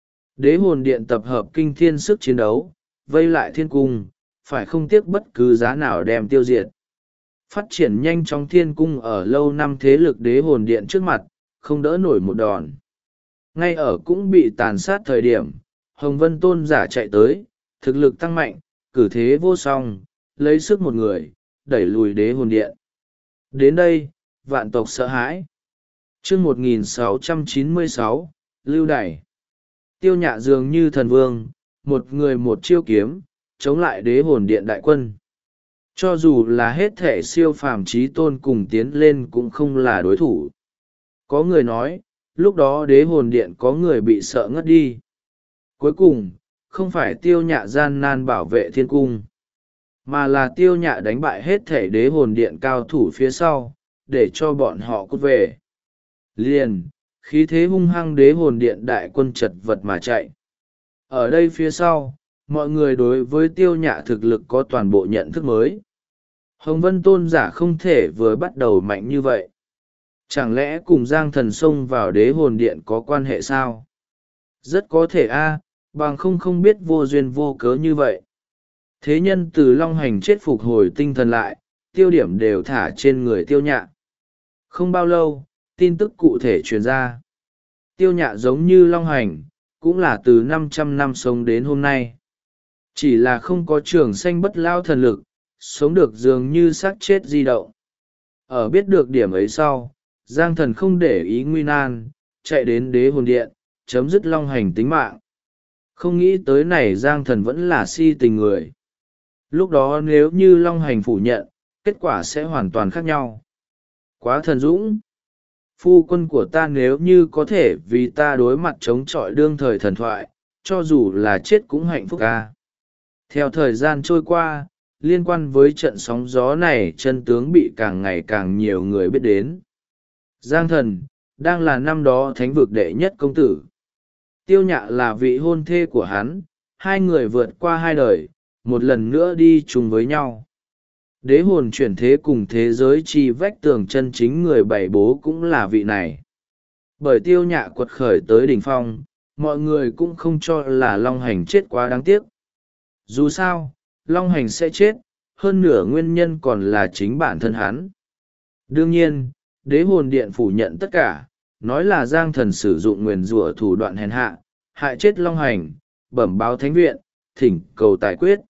Đế hồn điện tập hợp kinh thiên sức chiến đấu, vây lại thiên cung, phải không tiếc bất cứ giá nào đem tiêu diệt. Phát triển nhanh trong thiên cung ở lâu năm thế lực đế hồn điện trước mặt, không đỡ nổi một đòn. Ngay ở cũng bị tàn sát thời điểm, Hồng Vân Tôn giả chạy tới, thực lực tăng mạnh, cử thế vô song, lấy sức một người, đẩy lùi đế hồn điện. Đến đây, vạn tộc sợ hãi. Chương 1696, Lưu Đày. Tiêu Nhạ dường như thần vương, một người một chiêu kiếm, chống lại đế hồn điện đại quân. Cho dù là hết thể siêu phàm trí tôn cùng tiến lên cũng không là đối thủ. Có người nói, lúc đó đế hồn điện có người bị sợ ngất đi. Cuối cùng, không phải Tiêu Nhạ gian nan bảo vệ thiên cung, mà là Tiêu Nhạ đánh bại hết thể đế hồn điện cao thủ phía sau, để cho bọn họ cút về. Liền, khí thế hung hăng đế hồn điện đại quân chật vật mà chạy. Ở đây phía sau, mọi người đối với Tiêu Nhạ thực lực có toàn bộ nhận thức mới. Hồng Vân Tôn giả không thể vừa bắt đầu mạnh như vậy. Chẳng lẽ cùng Giang Thần xông vào đế hồn điện có quan hệ sao? Rất có thể a, bằng không biết vô duyên vô cớ như vậy. Thế nhân từ Long Hành chết phục hồi tinh thần lại, tiêu điểm đều thả trên người Tiêu Nhạ. Không bao lâu, tin tức cụ thể truyền ra. Tiêu Nhạ giống như Long Hành, cũng là từ 500 năm sống đến hôm nay. Chỉ là không có trường sanh bất lao thần lực, sống được dường như xác chết di động. Ở biết được điểm ấy sau, Giang Thần không để ý nguy nan, chạy đến đế hồn điện, chấm dứt Long Hành tính mạng. Không nghĩ tới này Giang Thần vẫn là si tình người. Lúc đó nếu như Long Hành phủ nhận, kết quả sẽ hoàn toàn khác nhau. Quá thần dũng. Phu quân của ta nếu như có thể vì ta đối mặt chống chọi đương thời thần thoại, cho dù là chết cũng hạnh phúc ca. Theo thời gian trôi qua, liên quan với trận sóng gió này chân tướng bị càng ngày càng nhiều người biết đến. Giang Thần, đang là năm đó thánh vực đệ nhất công tử. Tiêu Nhạ là vị hôn thê của hắn, hai người vượt qua hai đời, một lần nữa đi chung với nhau. Đế hồn chuyển thế cùng thế giới chi vách tường chân chính người bày bố cũng là vị này. Bởi Tiêu Nhạ quật khởi tới đỉnh phong, mọi người cũng không cho là Long Hành chết quá đáng tiếc. Dù sao, Long Hành sẽ chết, hơn nửa nguyên nhân còn là chính bản thân hắn. Đương nhiên, đế hồn điện phủ nhận tất cả, nói là Giang Thần sử dụng nguyền rủa thủ đoạn hèn hạ, hại chết Long Hành, bẩm báo thánh viện, thỉnh cầu tài quyết.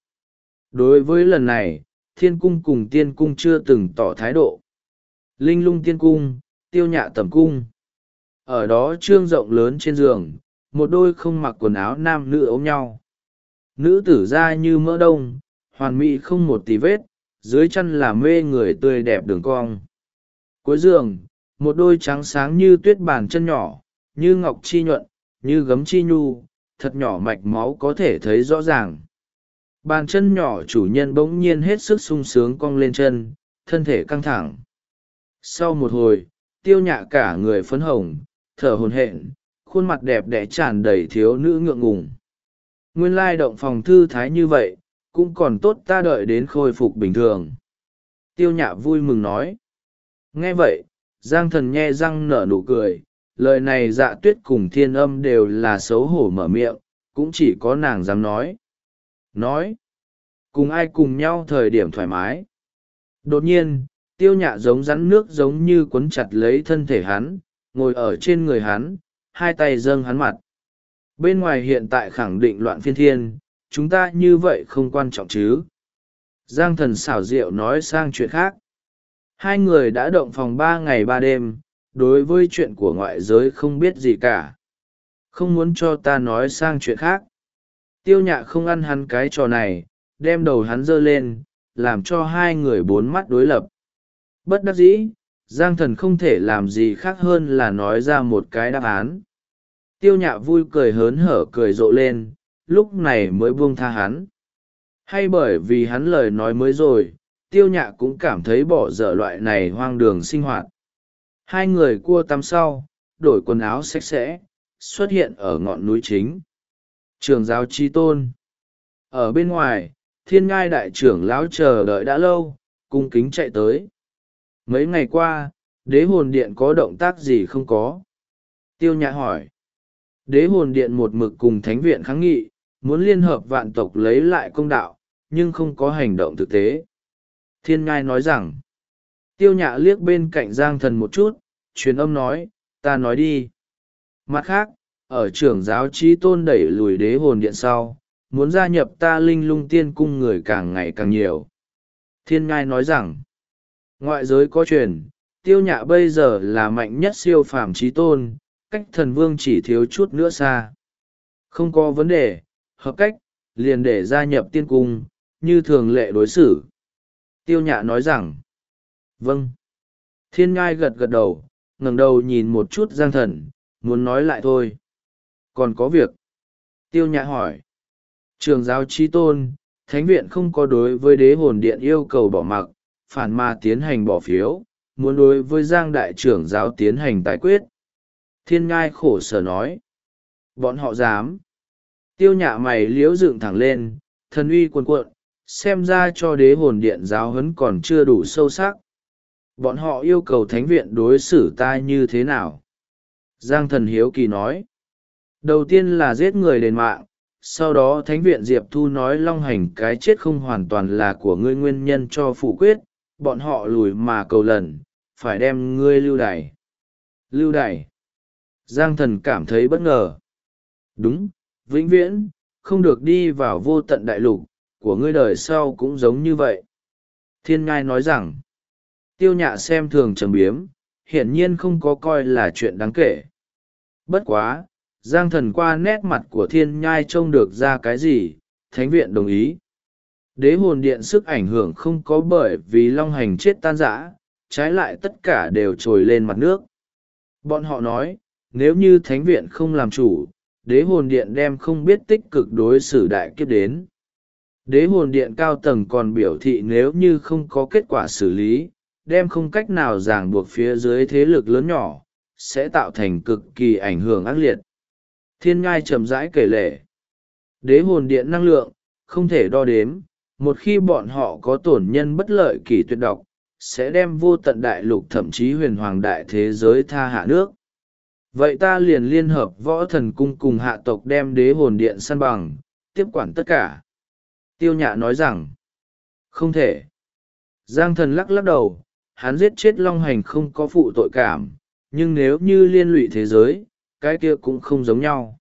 Đối với lần này, thiên cung cùng tiên cung chưa từng tỏ thái độ. Linh lung tiên cung, Tiêu Nhạ tẩm cung. Ở đó trương rộng lớn trên giường, một đôi không mặc quần áo nam nữ ôm nhau. Nữ tử da như mỡ đông, hoàn mỹ không một tí vết, dưới chân là mê người tươi đẹp đường cong. Cuối giường, một đôi trắng sáng như tuyết bàn chân nhỏ, như ngọc chi nhuận, như gấm chi nhu, thật nhỏ mạch máu có thể thấy rõ ràng. Bàn chân nhỏ chủ nhân bỗng nhiên hết sức sung sướng cong lên chân, thân thể căng thẳng. Sau một hồi, Tiêu Nhạ cả người phấn hồng, thở hổn hển, khuôn mặt đẹp đẽ tràn đầy thiếu nữ ngượng ngùng. Nguyên lai động phòng thư thái như vậy, cũng còn tốt, ta đợi đến khôi phục bình thường. Tiêu Nhạ vui mừng nói. Nghe vậy, Giang Thần nhe răng nở nụ cười, lời này Dạ Tuyết cùng Thiên Âm đều là xấu hổ mở miệng, cũng chỉ có nàng dám nói. Nói, cùng ai cùng nhau thời điểm thoải mái. Đột nhiên, Tiêu Nhạ giống rắn nước giống như quấn chặt lấy thân thể hắn, ngồi ở trên người hắn, hai tay dâng hắn mặt. Bên ngoài hiện tại khẳng định loạn phiên thiên, chúng ta như vậy không quan trọng chứ. Giang Thần xảo diệu nói sang chuyện khác. Hai người đã động phòng 3 ngày 3 đêm, đối với chuyện của ngoại giới không biết gì cả. Không muốn cho ta nói sang chuyện khác. Tiêu Nhạ không ăn hắn cái trò này, đem đầu hắn giơ lên, làm cho hai người bốn mắt đối lập. Bất đắc dĩ, Giang Thần không thể làm gì khác hơn là nói ra một cái đáp án. Tiêu Nhạ vui cười hớn hở cười rộ lên, lúc này mới buông tha hắn. Hay bởi vì hắn lời nói mới rồi, Tiêu Nhạ cũng cảm thấy bỏ dở loại này hoang đường sinh hoạt. Hai người cua tắm sau, đổi quần áo sạch sẽ, xuất hiện ở ngọn núi chính. Trường giáo Chí Tôn. Ở bên ngoài, Thiên Ngai đại trưởng lão chờ đợi đã lâu, cung kính chạy tới. Mấy ngày qua, Đế Hồn Điện có động tác gì không có? Tiêu Nhạ hỏi. Đế Hồn Điện một mực cùng Thánh Viện kháng nghị, muốn liên hợp vạn tộc lấy lại công đạo, nhưng không có hành động thực tế. Thiên Ngai nói rằng. Tiêu Nhạ liếc bên cạnh Giang Thần một chút, truyền âm nói, ta nói đi. Mặt khác, ở trưởng giáo Chí Tôn đẩy lùi Đế Hồn Điện sau, muốn gia nhập ta Linh Lung Tiên Cung người càng ngày càng nhiều. Thiên Ngai nói rằng, ngoại giới có truyền, Tiêu Nhạ bây giờ là mạnh nhất siêu phàm Chí Tôn, cách thần vương chỉ thiếu chút nữa xa. Không có vấn đề, hợp cách, liền để gia nhập tiên cung, như thường lệ đối xử. Tiêu Nhạ nói rằng, vâng. Thiên Ngai gật gật đầu, ngẩng đầu nhìn một chút Giang Thần, muốn nói lại thôi. Còn có việc. Tiêu Nhạ hỏi. Trường giáo Chí Tôn, Thánh Viện không có đối với Đế Hồn Điện yêu cầu bỏ mặc, phản mà tiến hành bỏ phiếu, muốn đối với Giang Đại trưởng giáo tiến hành tài quyết. Thiên Ngai khổ sở nói. Bọn họ dám. Tiêu Nhạ mày liễu dựng thẳng lên, thần uy cuồn cuộn, xem ra cho Đế Hồn Điện giáo huấn còn chưa đủ sâu sắc. Bọn họ yêu cầu Thánh Viện đối xử ta như thế nào? Giang Thần hiếu kỳ nói. Đầu tiên là giết người đền mạng, sau đó Thánh Viện Diệp Thu nói Long Hành cái chết không hoàn toàn là của ngươi nguyên nhân cho phủ quyết, bọn họ lùi mà cầu lần, phải đem ngươi lưu đày. Lưu đày. Giang Thần cảm thấy bất ngờ. Đúng, vĩnh viễn, không được đi vào vô tận đại lục, của ngươi đời sau cũng giống như vậy. Thiên Ngai nói rằng, Tiêu Nhạ xem thường trầm biếm, hiển nhiên không có coi là chuyện đáng kể. Bất quá, Giang Thần qua nét mặt của Thiên Nhai trông được ra cái gì, Thánh Viện đồng ý. Đế Hồn Điện sức ảnh hưởng không có bởi vì Long Hành chết tan rã, trái lại tất cả đều trồi lên mặt nước. Bọn họ nói, nếu như Thánh Viện không làm chủ, Đế Hồn Điện đem không biết tích cực đối xử đại kiếp đến. Đế Hồn Điện cao tầng còn biểu thị nếu như không có kết quả xử lý, đem không cách nào ràng buộc phía dưới thế lực lớn nhỏ, sẽ tạo thành cực kỳ ảnh hưởng ác liệt. Thiên Ngai chậm rãi kể lể. Đế Hồn Điện năng lượng, không thể đo đếm, một khi bọn họ có tổn nhân bất lợi kỷ tuyệt độc, sẽ đem vô tận đại lục thậm chí huyền hoàng đại thế giới tha hạ nước. Vậy ta liền liên hợp Võ Thần Cung cùng hạ tộc đem Đế Hồn Điện săn bằng, tiếp quản tất cả. Tiêu Nhạ nói rằng, không thể. Giang Thần lắc lắc đầu, hắn giết chết Long Hành không có phụ tội cảm, nhưng nếu như liên lụy thế giới, cái kia cũng không giống nhau.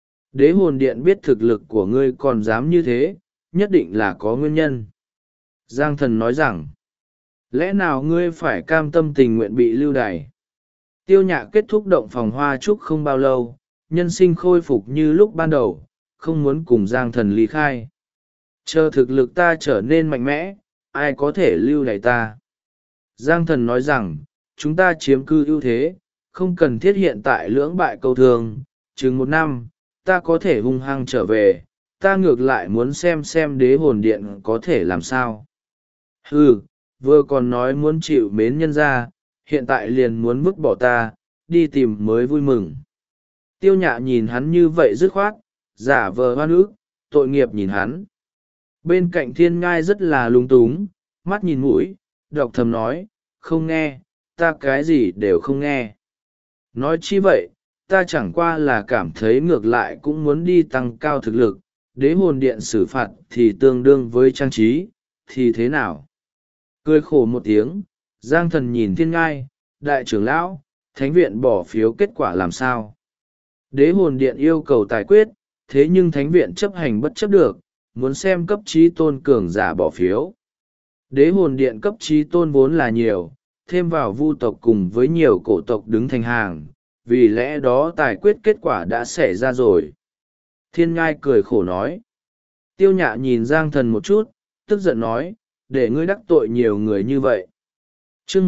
Đế Hồn Điện biết thực lực của ngươi còn dám như thế, nhất định là có nguyên nhân. Giang Thần nói rằng, lẽ nào ngươi phải cam tâm tình nguyện bị lưu đày? Tiêu Nhạ kết thúc động phòng hoa trúc không bao lâu, nhân sinh khôi phục như lúc ban đầu, không muốn cùng Giang Thần ly khai. Chờ thực lực ta trở nên mạnh mẽ, ai có thể lưu đày ta. Giang Thần nói rằng, chúng ta chiếm cư ưu thế, không cần thiết hiện tại lưỡng bại câu thương, chừng 1 năm, ta có thể hung hăng trở về, ta ngược lại muốn xem đế hồn điện có thể làm sao. Vừa còn nói muốn chịu mến nhân ra, hiện tại liền muốn vứt bỏ ta, đi tìm mới vui mừng. Tiêu Nhạ nhìn hắn như vậy dứt khoát, giả vờ hoan ức, tội nghiệp nhìn hắn. Bên cạnh Thiên Ngai rất là lung túng, mắt nhìn mũi, đọc thầm nói, không nghe, ta cái gì đều không nghe. Nói chi vậy, ta chẳng qua là cảm thấy ngược lại cũng muốn đi tăng cao thực lực, đế hồn điện xử phạt thì tương đương với trang trí, thì thế nào? Cười khổ một tiếng, Giang Thần nhìn Thiên Ngai, đại trưởng lão, thánh viện bỏ phiếu kết quả làm sao? Đế hồn điện yêu cầu tài quyết, thế nhưng thánh viện chấp hành bất chấp được, muốn xem cấp trí tôn cường giả bỏ phiếu. Đế hồn điện cấp trí tôn vốn là nhiều, thêm vào vu tộc cùng với nhiều cổ tộc đứng thành hàng, vì lẽ đó tài quyết kết quả đã xảy ra rồi. Thiên Ngai cười khổ nói. Tiêu Nhạ nhìn Giang Thần một chút, tức giận nói, để ngươi đắc tội nhiều người như vậy. Chương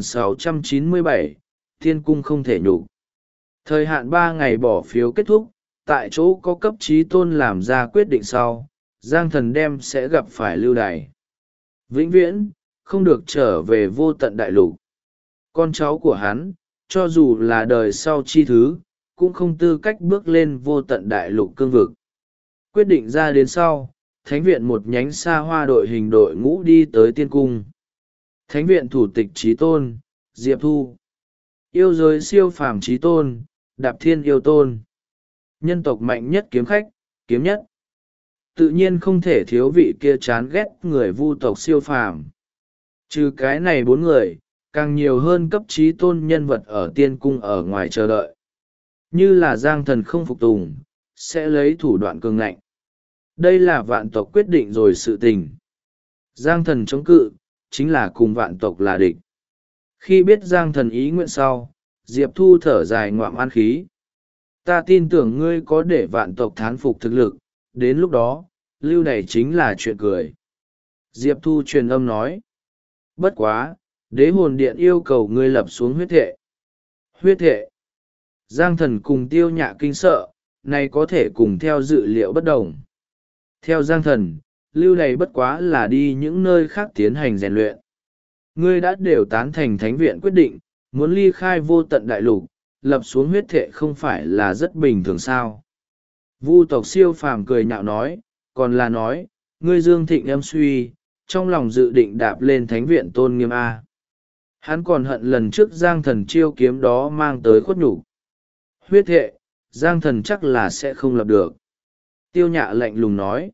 1697, Thiên Cung không thể nhục. Thời hạn 3 ngày bỏ phiếu kết thúc, tại chỗ có cấp trí tôn làm ra quyết định sau, Giang Thần đem sẽ gặp phải lưu đày. Vĩnh viễn, không được trở về vô tận đại lục. Con cháu của hắn, cho dù là đời sau chi thứ, cũng không tư cách bước lên vô tận đại lục cương vực. Quyết định ra đến sau, Thánh viện một nhánh xa hoa đội hình đội ngũ đi tới Tiên Cung. Thánh viện thủ tịch Chí Tôn, Diệp Thu. Yêu giới siêu phàm Chí Tôn, Đạp Thiên Yêu Tôn. Nhân tộc mạnh nhất kiếm khách, kiếm nhất. Tự nhiên không thể thiếu vị kia chán ghét người vu tộc siêu phàm. Trừ cái này 4 người, càng nhiều hơn cấp Chí Tôn nhân vật ở Tiên Cung ở ngoài chờ đợi. Như là Giang Thần không phục tùng, sẽ lấy thủ đoạn cường ngạnh. Đây là vạn tộc quyết định rồi sự tình. Giang Thần chống cự, chính là cùng vạn tộc là địch. Khi biết Giang Thần ý nguyện sau, Diệp Thu thở dài ngoạm an khí. Ta tin tưởng ngươi có để vạn tộc thán phục thực lực, đến lúc đó, lưu đày chính là chuyện cười. Diệp Thu truyền âm nói. Bất quá, đế hồn điện yêu cầu ngươi lập xuống huyết thệ. Huyết thệ. Giang Thần cùng Tiêu Nhạ kinh sợ, này có thể cùng theo dự liệu bất đồng. Theo Giang Thần, lưu đày bất quá là đi những nơi khác tiến hành rèn luyện. Ngươi đã đều tán thành thánh viện quyết định, muốn ly khai vô tận đại lục, lập xuống huyết thệ không phải là rất bình thường sao. Vu tộc siêu phàm cười nhạo nói, còn là nói, ngươi Dương Thịnh em suy, trong lòng dự định đạp lên thánh viện tôn nghiêm A. Hắn còn hận lần trước Giang Thần chiêu kiếm đó mang tới khuất nhục. Huyết thệ, Giang Thần chắc là sẽ không lập được. Tiêu Nhạ lạnh lùng nói.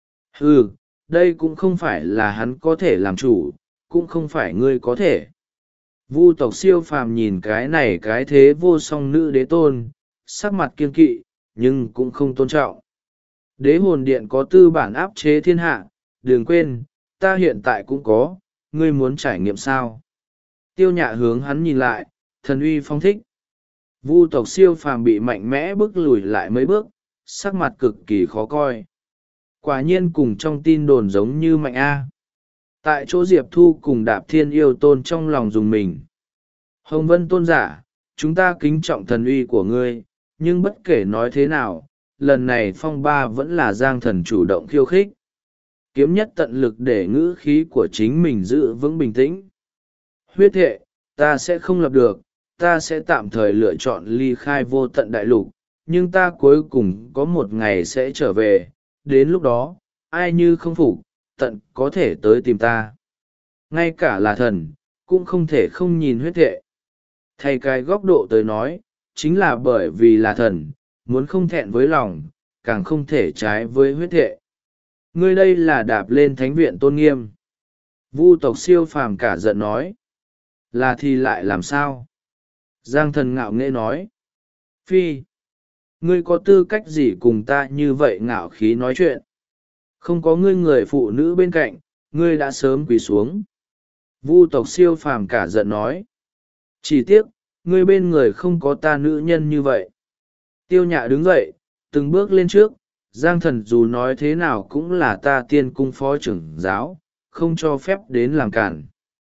Đây cũng không phải là hắn có thể làm chủ, cũng không phải ngươi có thể. Vu tộc siêu phàm nhìn cái này cái thế vô song nữ đế tôn, sắc mặt kiên kỵ, nhưng cũng không tôn trọng. Đế hồn điện có tư bản áp chế thiên hạ, đừng quên, ta hiện tại cũng có, ngươi muốn trải nghiệm sao? Tiêu Nhạ hướng hắn nhìn lại, thần uy phong thích. Vu tộc siêu phàm bị mạnh mẽ bước lùi lại mấy bước, sắc mặt cực kỳ khó coi. Quả nhiên cùng trong tin đồn giống như mạnh A. Tại chỗ Diệp Thu cùng Đạp Thiên Yêu Tôn trong lòng dùng mình. Hồng Vân Tôn giả, chúng ta kính trọng thần uy của ngươi, nhưng bất kể nói thế nào, lần này phong ba vẫn là Giang Thần chủ động khiêu khích. Kiếm nhất tận lực để ngữ khí của chính mình giữ vững bình tĩnh. Huyết thệ, ta sẽ không lập được, ta sẽ tạm thời lựa chọn ly khai vô tận đại lục, nhưng ta cuối cùng có một ngày sẽ trở về, đến lúc đó, ai như không phục, tận có thể tới tìm ta. Ngay cả là thần, cũng không thể không nhìn huyết thệ. Thay cái góc độ tới nói, chính là bởi vì là thần, muốn không thẹn với lòng, càng không thể trái với huyết thệ. Ngươi đây là đạp lên thánh viện tôn nghiêm. Vu tộc siêu phàm cả giận nói. Là thì lại làm sao? Giang Thần ngạo nghễ nói. Phi, ngươi có tư cách gì cùng ta như vậy ngạo khí nói chuyện? Không có ngươi người phụ nữ bên cạnh, ngươi đã sớm quỳ xuống. Vu tộc siêu phàm cả giận nói. Chỉ tiếc, ngươi bên người không có ta nữ nhân như vậy. Tiêu Nhạ đứng dậy, từng bước lên trước. Giang Thần dù nói thế nào cũng là ta tiên cung phó trưởng giáo, không cho phép đến làm cản.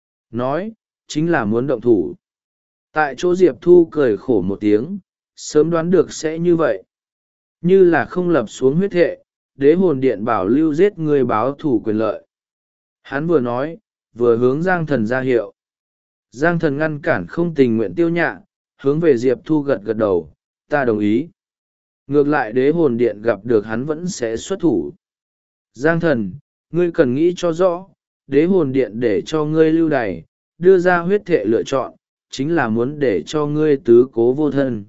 Nói, chính là muốn động thủ. Tại chỗ Diệp Thu cười khổ một tiếng, sớm đoán được sẽ như vậy. Như là không lập xuống huyết thệ, đế hồn điện bảo lưu giết người báo thủ quyền lợi. Hắn vừa nói, vừa hướng Giang Thần ra hiệu. Giang Thần ngăn cản không tình nguyện Tiêu Nhạ, hướng về Diệp Thu gật gật đầu, ta đồng ý. Ngược lại đế hồn điện gặp được hắn vẫn sẽ xuất thủ. Giang Thần, ngươi cần nghĩ cho rõ, đế hồn điện để cho ngươi lưu đày, đưa ra huyết thệ lựa chọn, chính là muốn để cho ngươi tứ cố vô thân.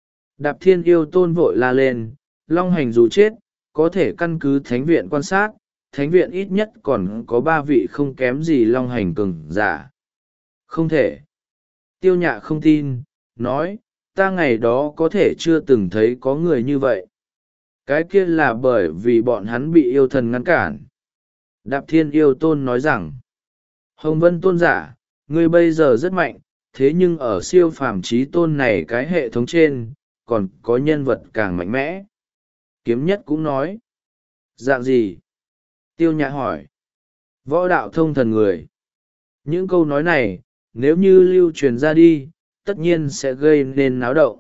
Đạp Thiên Yêu Tôn vội la lên, Long Hành dù chết, có thể căn cứ thánh viện quan sát, thánh viện ít nhất còn có 3 vị không kém gì Long Hành cường giả. Không thể. Tiêu Nhạ không tin, nói, ta ngày đó có thể chưa từng thấy có người như vậy. Cái kia là bởi vì bọn hắn bị yêu thần ngăn cản. Đạp Thiên Yêu Tôn nói rằng, Hồng Vân Tôn giả, ngươi bây giờ rất mạnh, thế nhưng ở siêu phàm trí tôn này cái hệ thống trên, còn có nhân vật càng mạnh mẽ. Kiếm Nhất cũng nói, dạng gì? Tiêu Nhạ hỏi, võ đạo thông thần người. Những câu nói này, nếu như lưu truyền ra đi, tất nhiên sẽ gây nên náo động.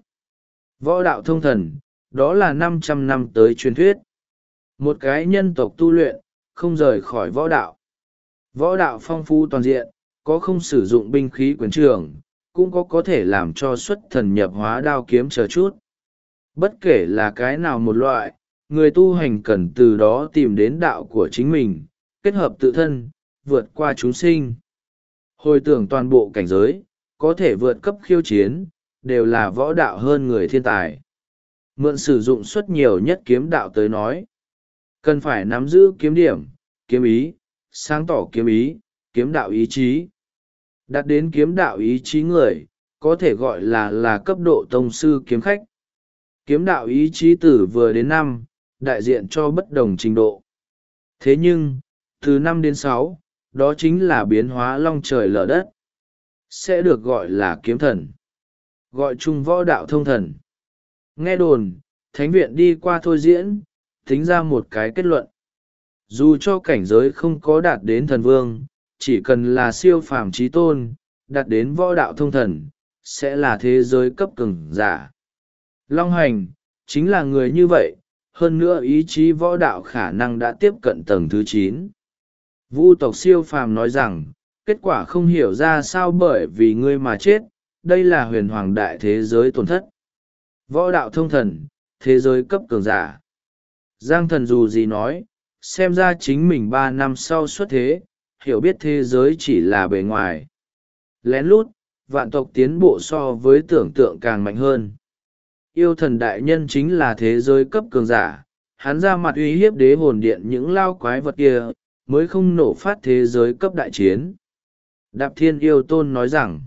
Võ đạo thông thần, đó là 500 năm tới truyền thuyết. Một cái nhân tộc tu luyện, không rời khỏi võ đạo. Võ đạo phong phú toàn diện, có không sử dụng binh khí quyền trường, cũng có thể làm cho xuất thần nhập hóa đao kiếm chờ chút. Bất kể là cái nào một loại, người tu hành cần từ đó tìm đến đạo của chính mình, kết hợp tự thân, vượt qua chúng sinh. Hồi tưởng toàn bộ cảnh giới, có thể vượt cấp khiêu chiến, đều là võ đạo hơn người thiên tài. Mượn sử dụng suất nhiều nhất kiếm đạo tới nói. Cần phải nắm giữ kiếm điểm, kiếm ý, sáng tỏ kiếm ý, kiếm đạo ý chí. Đạt đến kiếm đạo ý chí người, có thể gọi là cấp độ tông sư kiếm khách. Kiếm đạo ý chí từ vừa đến 5, đại diện cho bất đồng trình độ. Thế nhưng, từ 5 đến 6, đó chính là biến hóa long trời lở đất. Sẽ được gọi là kiếm thần. Gọi chung võ đạo thông thần. Nghe đồn, thánh viện đi qua thôi diễn, tính ra một cái kết luận. Dù cho cảnh giới không có đạt đến thần vương, chỉ cần là siêu phàm trí tôn, đạt đến võ đạo thông thần, sẽ là thế giới cấp cường giả. Long Hành, chính là người như vậy, hơn nữa ý chí võ đạo khả năng đã tiếp cận tầng thứ 9. Vu tộc siêu phàm nói rằng, kết quả không hiểu ra sao bởi vì ngươi mà chết, đây là huyền hoàng đại thế giới tổn thất. Võ đạo thông thần, thế giới cấp cường giả. Giang Thần dù gì nói, xem ra chính mình 3 năm sau xuất thế, hiểu biết thế giới chỉ là bề ngoài. Lén lút, vạn tộc tiến bộ so với tưởng tượng càng mạnh hơn. Yêu thần đại nhân chính là thế giới cấp cường giả, hắn ra mặt uy hiếp đế hồn điện những lao quái vật kia, mới không nổ phát thế giới cấp đại chiến. Đạp Thiên Yêu Tôn nói rằng,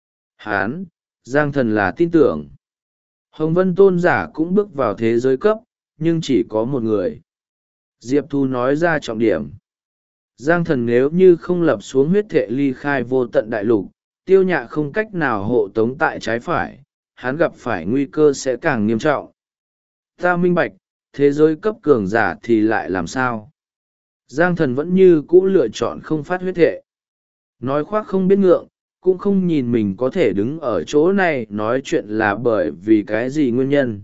hắn, Giang Thần là tin tưởng. Hồng Vân Tôn giả cũng bước vào thế giới cấp, nhưng chỉ có một người. Diệp Thu nói ra trọng điểm. Giang Thần nếu như không lập xuống huyết thệ ly khai vô tận đại lục, Tiêu Nhạ không cách nào hộ tống tại trái phải, hắn gặp phải nguy cơ sẽ càng nghiêm trọng. Ta minh bạch, thế giới cấp cường giả thì lại làm sao? Giang Thần vẫn như cũ lựa chọn không phát huyết thệ. Nói khoác không biết ngượng, cũng không nhìn mình có thể đứng ở chỗ này nói chuyện là bởi vì cái gì nguyên nhân.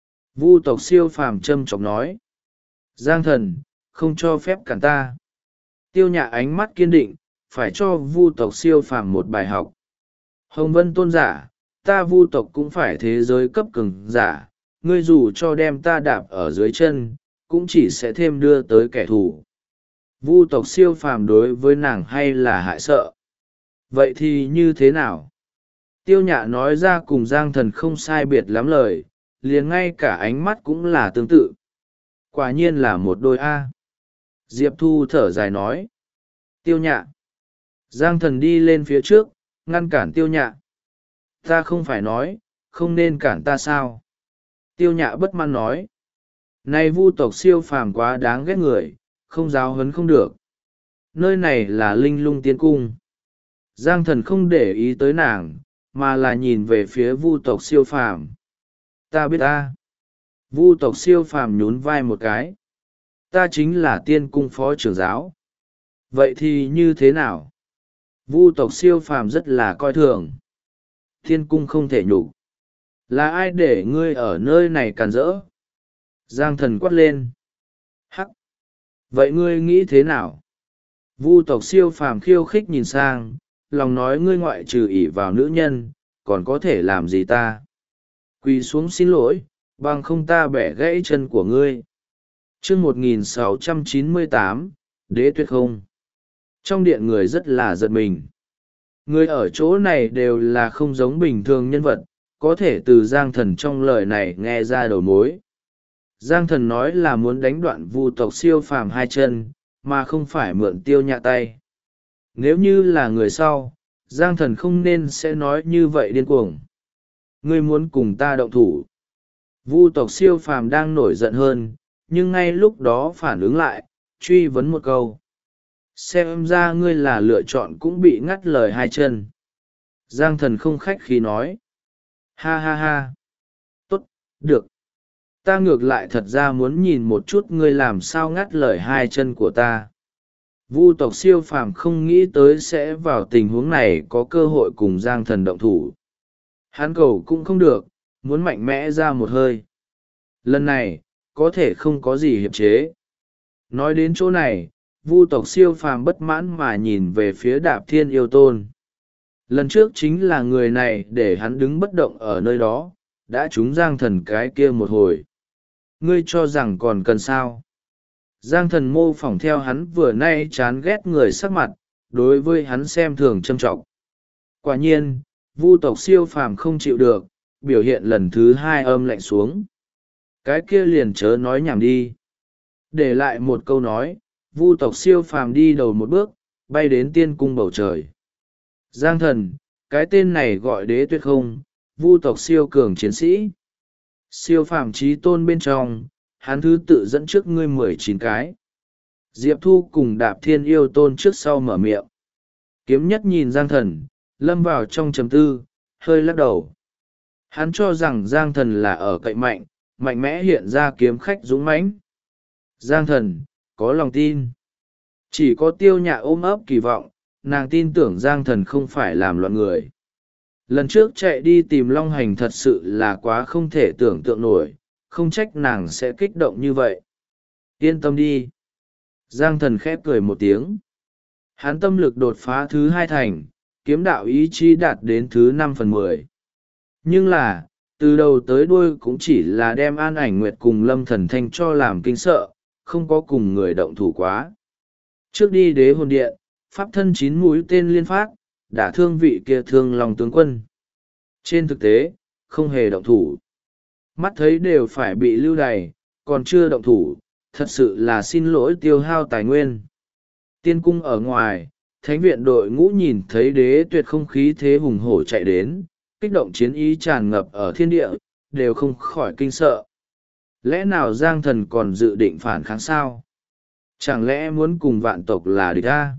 Vu tộc siêu phàm châm chọc nói. Giang Thần, không cho phép cản ta. Tiêu Nhạ ánh mắt kiên định, phải cho Vu tộc siêu phàm một bài học. Hồng Vân Tôn giả, ta Vu tộc cũng phải thế giới cấp cường giả, ngươi dù cho đem ta đạp ở dưới chân, cũng chỉ sẽ thêm đưa tới kẻ thù. Vu tộc siêu phàm đối với nàng hay là hại sợ? Vậy thì như thế nào? Tiêu Nhạ nói ra cùng Giang Thần không sai biệt lắm lời, liền ngay cả ánh mắt cũng là tương tự. Quả nhiên là một đôi A. Diệp Thu thở dài nói. Tiêu Nhạ. Giang Thần đi lên phía trước, ngăn cản Tiêu Nhạ. Ta không phải nói, không nên cản ta sao? Tiêu Nhạ bất mãn nói. Này Vu tộc siêu phàm quá đáng ghét người, không giáo huấn không được. Nơi này là Linh Lung Tiên Cung. Giang Thần không để ý tới nàng, mà là nhìn về phía vu tộc siêu phàm. Ta biết ta. Vu tộc siêu phàm nhún vai một cái. Ta chính là tiên cung phó trưởng giáo. Vậy thì như thế nào? Vu tộc siêu phàm rất là coi thường. Tiên cung không thể nhục. Là ai để ngươi ở nơi này càn rỡ? Giang thần quát lên. Hắc. Vậy ngươi nghĩ thế nào? Vu tộc siêu phàm khiêu khích nhìn sang, lòng nói ngươi ngoại trừ ỷ vào nữ nhân, còn có thể làm gì ta? Quỳ xuống xin lỗi, bằng không ta bẻ gãy chân của ngươi. Chương 1698, Đế Tuyệt Không. Trong điện người rất là giật mình. Người ở chỗ này đều là không giống bình thường nhân vật, có thể từ Giang Thần trong lời này nghe ra đầu mối. Giang Thần nói là muốn đánh đoạn vu tộc siêu phàm hai chân, mà không phải mượn Tiêu Nhạ tay. Nếu như là người sau, Giang Thần không nên sẽ nói như vậy điên cuồng. Ngươi muốn cùng ta động thủ. Vu tộc siêu phàm đang nổi giận hơn, nhưng ngay lúc đó phản ứng lại, truy vấn một câu. Xem ra ngươi là lựa chọn cũng bị ngắt lời hai chân. Giang Thần không khách khí nói. Ha ha ha. Tốt, được. Ta ngược lại thật ra muốn nhìn một chút ngươi làm sao ngắt lời hai chân của ta. Vu tộc siêu phàm không nghĩ tới sẽ vào tình huống này có cơ hội cùng Giang Thần động thủ. Hắn cầu cũng không được, muốn mạnh mẽ ra một hơi. Lần này, có thể không có gì hiệp chế. Nói đến chỗ này, vu tộc siêu phàm bất mãn mà nhìn về phía Đạp Thiên Yêu Tôn. Lần trước chính là người này để hắn đứng bất động ở nơi đó, đã trúng Giang Thần cái kia một hồi. Ngươi cho rằng còn cần sao? Giang Thần mô phỏng theo hắn vừa nay chán ghét người sắc mặt, đối với hắn xem thường châm trọng. Quả nhiên, vu tộc siêu phàm không chịu được, biểu hiện lần thứ hai âm lạnh xuống. Cái kia liền chớ nói nhảm đi. Để lại một câu nói, vu tộc siêu phàm đi đầu một bước, bay đến tiên cung bầu trời. Giang Thần, cái tên này gọi Đế Tuyệt Không, vu tộc siêu cường chiến sĩ. Siêu phàm trí tôn bên trong, hắn thứ tự dẫn trước ngươi 19 cái. Diệp Thu cùng Đạp Thiên Yêu Tôn trước sau mở miệng. Kiếm Nhất nhìn Giang Thần, lâm vào trong trầm tư, hơi lắc đầu. Hắn cho rằng Giang Thần là ở cậy mạnh, mạnh mẽ hiện ra kiếm khách dũng mãnh. Giang Thần, có lòng tin. Chỉ có Tiêu Nhạ ôm ấp kỳ vọng, nàng tin tưởng Giang Thần không phải làm loạn người. Lần trước chạy đi tìm Long Hành thật sự là quá không thể tưởng tượng nổi, không trách nàng sẽ kích động như vậy. Yên tâm đi. Giang Thần khép cười một tiếng. Hắn tâm lực đột phá thứ 2 thành, kiếm đạo ý chí đạt đến thứ 5/10. Nhưng là, từ đầu tới đuôi cũng chỉ là đem An Ảnh Nguyệt cùng Lâm Thần Thanh cho làm kinh sợ, không có cùng người động thủ quá. Trước đi Đế Hồn Điện, pháp thân 9 mũi tên liên phát, đã thương vị kia Thương Long tướng quân. Trên thực tế, không hề động thủ. Mắt thấy đều phải bị lưu đày, còn chưa động thủ, thật sự là xin lỗi tiêu hao tài nguyên. Tiên cung ở ngoài, thánh viện đội ngũ nhìn thấy Đế Tuyệt Không khí thế hùng hổ chạy đến, kích động chiến ý tràn ngập ở thiên địa, đều không khỏi kinh sợ. Lẽ nào Giang Thần còn dự định phản kháng sao? Chẳng lẽ muốn cùng vạn tộc là địch a?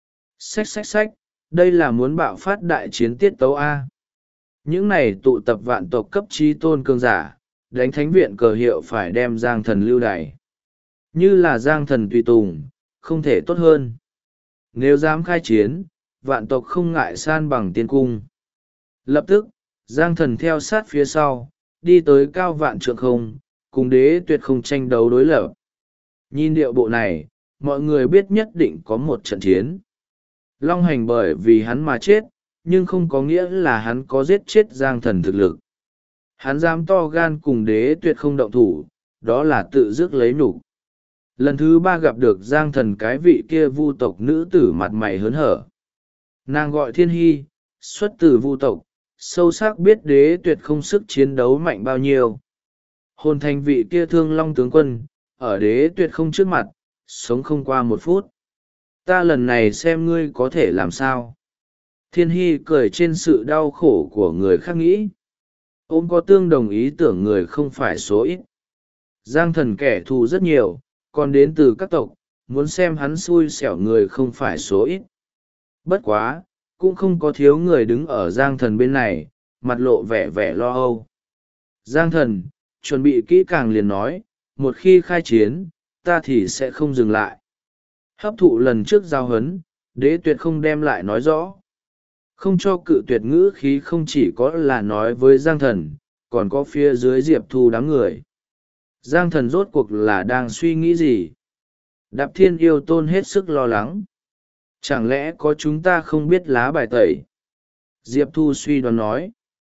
Xách, đây là muốn bạo phát đại chiến tiết tấu a. Những này tụ tập vạn tộc cấp trí tôn cường giả, đánh thánh viện cờ hiệu phải đem Giang Thần lưu đày. Như là Giang Thần tùy tùng, không thể tốt hơn. Nếu dám khai chiến, vạn tộc không ngại san bằng tiên cung. Lập tức, Giang Thần theo sát phía sau, đi tới cao vạn trượng không, cùng Đế Tuyệt Không tranh đấu đối lập. Nhìn điệu bộ này, mọi người biết nhất định có một trận chiến. Long Hành bởi vì hắn mà chết, nhưng không có nghĩa là hắn có giết chết Giang Thần thực lực. Hắn dám to gan cùng Đế Tuyệt Không động thủ, đó là tự dứt lấy nhục. Lần thứ 3 gặp được Giang Thần cái vị kia vu tộc nữ tử mặt mày hớn hở. Nàng gọi Thiên Hy, xuất từ vu tộc, sâu sắc biết Đế Tuyệt Không sức chiến đấu mạnh bao nhiêu. Hồn thành vị kia Thương Long tướng quân, ở Đế Tuyệt Không trước mặt, sống không qua 1 phút. Ta lần này xem ngươi có thể làm sao. Thiên Hy cười trên sự đau khổ của người khác nghĩ. Ôm có tương đồng ý tưởng người không phải số ít. Giang Thần kẻ thù rất nhiều, còn đến từ các tộc, muốn xem hắn xui xẻo người không phải số ít. Bất quá, cũng không có thiếu người đứng ở Giang Thần bên này, mặt lộ vẻ vẻ lo âu. Giang Thần, chuẩn bị kỹ càng liền nói, một khi khai chiến, ta thì sẽ không dừng lại. Hấp thụ lần trước giao hấn, Đế Tuyệt không đem lại nói rõ. Không cho cự tuyệt ngữ khí không chỉ có là nói với Giang Thần, còn có phía dưới Diệp Thu đám người. Giang Thần rốt cuộc là đang suy nghĩ gì? Đạp Thiên Yêu Tôn hết sức lo lắng. Chẳng lẽ có chúng ta không biết lá bài tẩy? Diệp Thu suy đoán nói.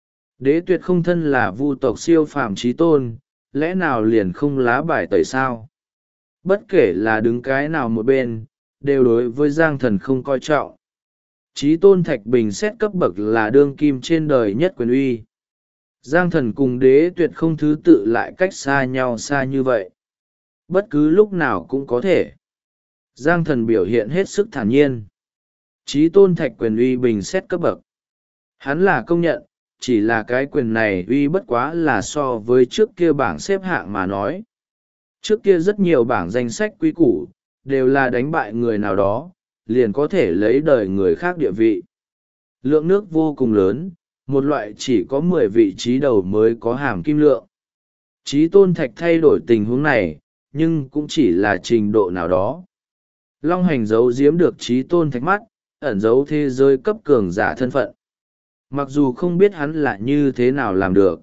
Đế Tuyệt không thân là vu tộc siêu phàm trí tôn, lẽ nào liền không lá bài tẩy sao? Bất kể là đứng cái nào một bên, đều đối với Giang Thần không coi trọng. Trí tôn Thạch Bình xét cấp bậc là đương kim trên đời nhất quyền uy. Giang Thần cùng Đế Tuyệt không thứ tự lại cách xa nhau xa như vậy. Bất cứ lúc nào cũng có thể. Giang Thần biểu hiện hết sức thản nhiên. Trí tôn Thạch quyền uy bình xét cấp bậc. Hắn là công nhận, chỉ là cái quyền này uy bất quá là so với trước kia bảng xếp hạng mà nói. Trước kia rất nhiều bảng danh sách quý củ, đều là đánh bại người nào đó, liền có thể lấy đời người khác địa vị. Lượng nước vô cùng lớn, một loại chỉ có 10 vị trí đầu mới có hàm kim lượng. Trí tôn Thạch thay đổi tình huống này, nhưng cũng chỉ là trình độ nào đó. Long Hành giấu giếm được Trí tôn Thạch mắt, ẩn giấu thế giới cấp cường giả thân phận. Mặc dù không biết hắn là như thế nào làm được.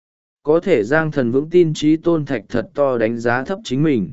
Có thể Giang Thần vững tin Trí tôn Thạch thật to đánh giá thấp chính mình.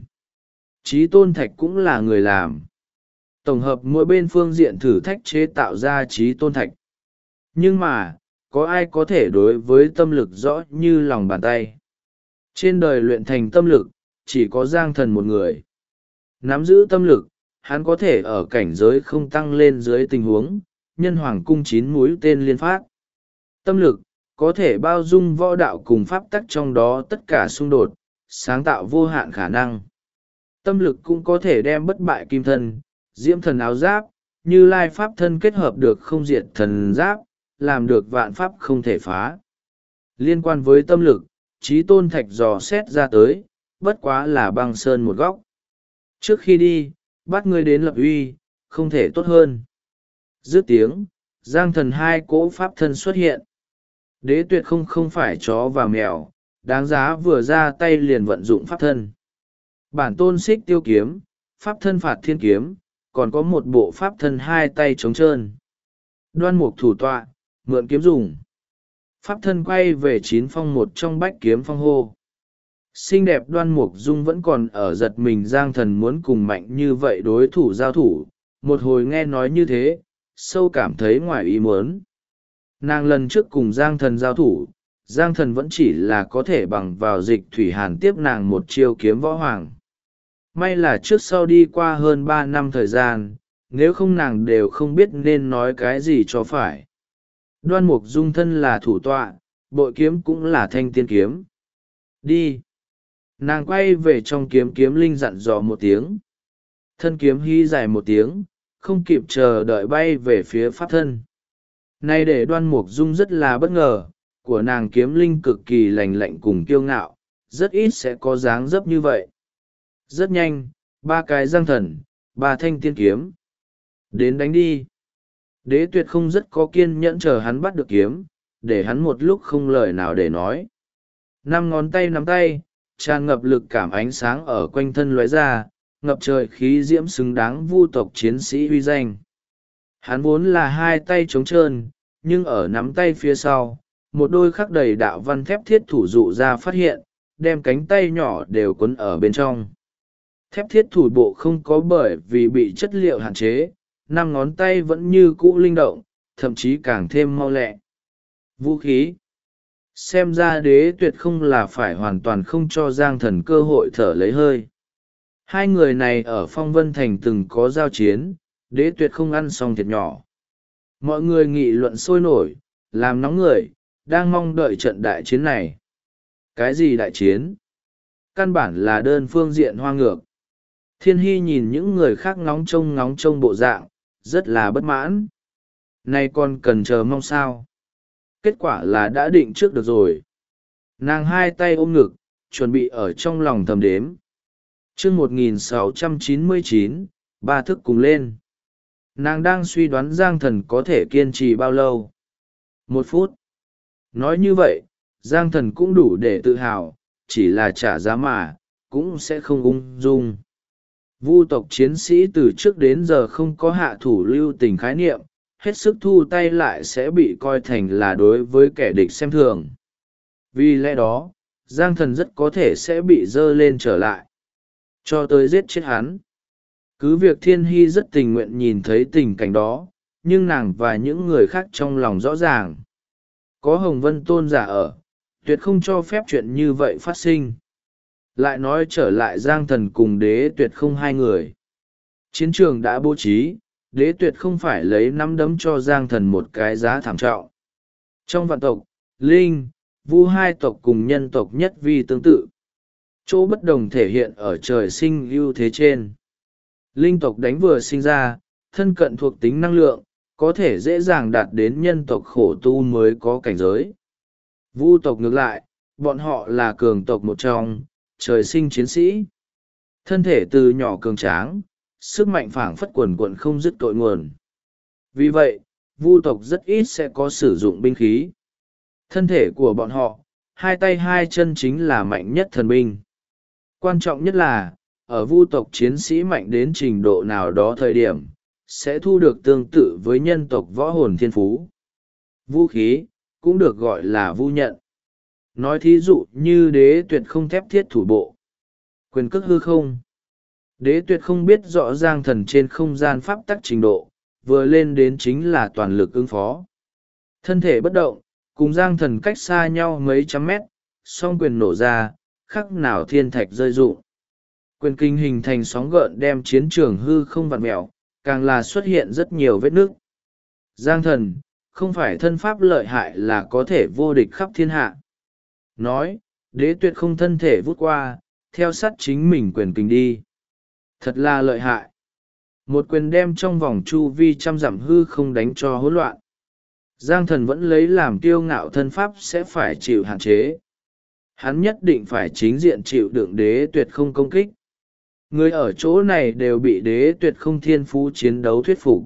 Trí tôn Thạch cũng là người làm. Tổng hợp mỗi bên phương diện thử thách chế tạo ra Trí tôn Thạch. Nhưng mà, có ai có thể đối với tâm lực rõ như lòng bàn tay? Trên đời luyện thành tâm lực, chỉ có Giang Thần một người. Nắm giữ tâm lực, hắn có thể ở cảnh giới không tăng lên dưới tình huống, nhân hoàng cung 9 mũi tên liên phát. Tâm lực, có thể bao dung võ đạo cùng pháp tắc trong đó tất cả xung đột, sáng tạo vô hạn khả năng. Tâm lực cũng có thể đem bất bại kim thân, diễm thần áo giáp, như lai pháp thân kết hợp được không diệt thần giáp, làm được vạn pháp không thể phá. Liên quan với tâm lực, Trí tôn Thạch dò xét ra tới, bất quá là băng sơn một góc. Trước khi đi, bắt ngươi đến lập uy, không thể tốt hơn. Dứt tiếng, Giang Thần hai cỗ pháp thân xuất hiện. Đế Tuyệt không phải chó và mèo, đáng giá vừa ra tay liền vận dụng pháp thân. Bản tôn xích tiêu kiếm, pháp thân phạt thiên kiếm, còn có một bộ pháp thân hai tay trống trơn. Đoan mục thủ tọa, mượn kiếm dùng. Pháp thân quay về 9 phong một trong bách kiếm phong hô. Xinh đẹp Đoan mục dung vẫn còn ở giật mình. Giang Thần muốn cùng mạnh như vậy đối thủ giao thủ, một hồi nghe nói như thế, sâu cảm thấy ngoài ý muốn. Nàng lần trước cùng Giang Thần giao thủ, Giang Thần vẫn chỉ là có thể bằng vào dịch thủy hàn tiếp nàng một chiêu kiếm võ hoàng. May là trước sau đi qua hơn 3 năm thời gian, nếu không nàng đều không biết nên nói cái gì cho phải. Đoan mục dung thân là thủ tọa, bội kiếm cũng là thanh tiên kiếm. Đi! Nàng quay về trong kiếm linh dặn dò một tiếng. Thân kiếm hí dài một tiếng, không kịp chờ đợi bay về phía pháp thân. Này để Đoan mục dung rất là bất ngờ, của nàng kiếm linh cực kỳ lành lạnh cùng kiêu ngạo, rất ít sẽ có dáng dấp như vậy. Rất nhanh, 3 cái Giang Thần, 3 thanh tiên kiếm. Đến đánh đi. Đế Tuyệt không rất có kiên nhẫn chờ hắn bắt được kiếm, để hắn một lúc không lời nào để nói. 5 ngón tay nắm tay, tràn ngập lực cảm ánh sáng ở quanh thân lóe ra, ngập trời khí diễm xứng đáng vu tộc chiến sĩ uy danh. Hắn vốn là 2 tay trống trơn, nhưng ở nắm tay phía sau, một đôi khắc đầy đạo văn thép thiết thủ dụ ra phát hiện, đem cánh tay nhỏ đều quấn ở bên trong. Thép thiết thủ bộ không có bởi vì bị chất liệu hạn chế, 5 ngón tay vẫn như cũ linh động, thậm chí càng thêm mau lẹ. Vũ khí. Xem ra Đế Tuyệt không là phải hoàn toàn không cho Giang Thần cơ hội thở lấy hơi. Hai người này ở Phong Vân Thành từng có giao chiến, Đế Tuyệt không ăn xong thiệt nhỏ. Mọi người nghị luận sôi nổi, làm nóng người, đang mong đợi trận đại chiến này. Cái gì đại chiến? Căn bản là đơn phương diện hoa ngược. Thiên Hy nhìn những người khác ngóng trông bộ dạng, rất là bất mãn. Nay còn cần chờ mong sao? Kết quả là đã định trước được rồi. Nàng hai tay ôm ngực, chuẩn bị ở trong lòng thầm đếm. Chương 1699, ba thức cùng lên. Nàng đang suy đoán Giang Thần có thể kiên trì bao lâu. 1 phút. Nói như vậy, Giang Thần cũng đủ để tự hào, chỉ là trả giá mà, cũng sẽ không ung dung. Vu tộc chiến sĩ từ trước đến giờ không có hạ thủ lưu tình khái niệm, hết sức thu tay lại sẽ bị coi thành là đối với kẻ địch xem thường. Vì lẽ đó, Giang Thần rất có thể sẽ bị dơ lên trở lại, cho tới giết chết hắn. Cứ việc Thiên Hy rất tình nguyện nhìn thấy tình cảnh đó, nhưng nàng và những người khác trong lòng rõ ràng. Có Hồng Vân Tôn giả ở, tuyệt không cho phép chuyện như vậy phát sinh. Lại nói trở lại Giang Thần cùng Đế Tuyệt không hai người. Chiến trường đã bố trí, Đế Tuyệt không phải lấy nắm đấm cho Giang Thần một cái giá thảm trọng. Trong vạn tộc, Linh, Vu hai tộc cùng nhân tộc nhất vi tương tự. Chỗ bất đồng thể hiện ở trời sinh ưu thế trên. Linh tộc đánh vừa sinh ra, thân cận thuộc tính năng lượng, có thể dễ dàng đạt đến nhân tộc khổ tu mới có cảnh giới. Vu tộc ngược lại, bọn họ là cường tộc một trong, trời sinh chiến sĩ. Thân thể từ nhỏ cường tráng, sức mạnh phảng phất quần quận không dứt cội nguồn. Vì vậy, Vu tộc rất ít sẽ có sử dụng binh khí. Thân thể của bọn họ, hai tay hai chân chính là mạnh nhất thần binh. Quan trọng nhất là, ở Vu tộc chiến sĩ mạnh đến trình độ nào đó thời điểm, sẽ thu được tương tự với nhân tộc võ hồn thiên phú. Vũ khí, cũng được gọi là vu nhận. Nói thí dụ như Đế Tuyệt không thép thiết thủ bộ. Quyền cước hư không. Đế Tuyệt không biết rõ Giang Thần trên không gian pháp tắc trình độ, vừa lên đến chính là toàn lực ứng phó. Thân thể bất động, cùng Giang Thần cách xa nhau mấy trăm mét, song quyền nổ ra, khắc nào thiên thạch rơi rụng. Quyền kinh hình thành sóng gợn đem chiến trường hư không vặn mẹo, càng là xuất hiện rất nhiều vết nước. Giang Thần, không phải thân pháp lợi hại là có thể vô địch khắp thiên hạ. Nói, Đế Tuyệt không thân thể vút qua, theo sát chính mình quyền kinh đi. Thật là lợi hại. Một quyền đem trong vòng chu vi trăm dặm hư không đánh cho hỗn loạn. Giang Thần vẫn lấy làm kiêu ngạo thân pháp sẽ phải chịu hạn chế. Hắn nhất định phải chính diện chịu đựng Đế Tuyệt không công kích. Người ở chỗ này đều bị Đế Tuyệt không thiên phú chiến đấu thuyết phục.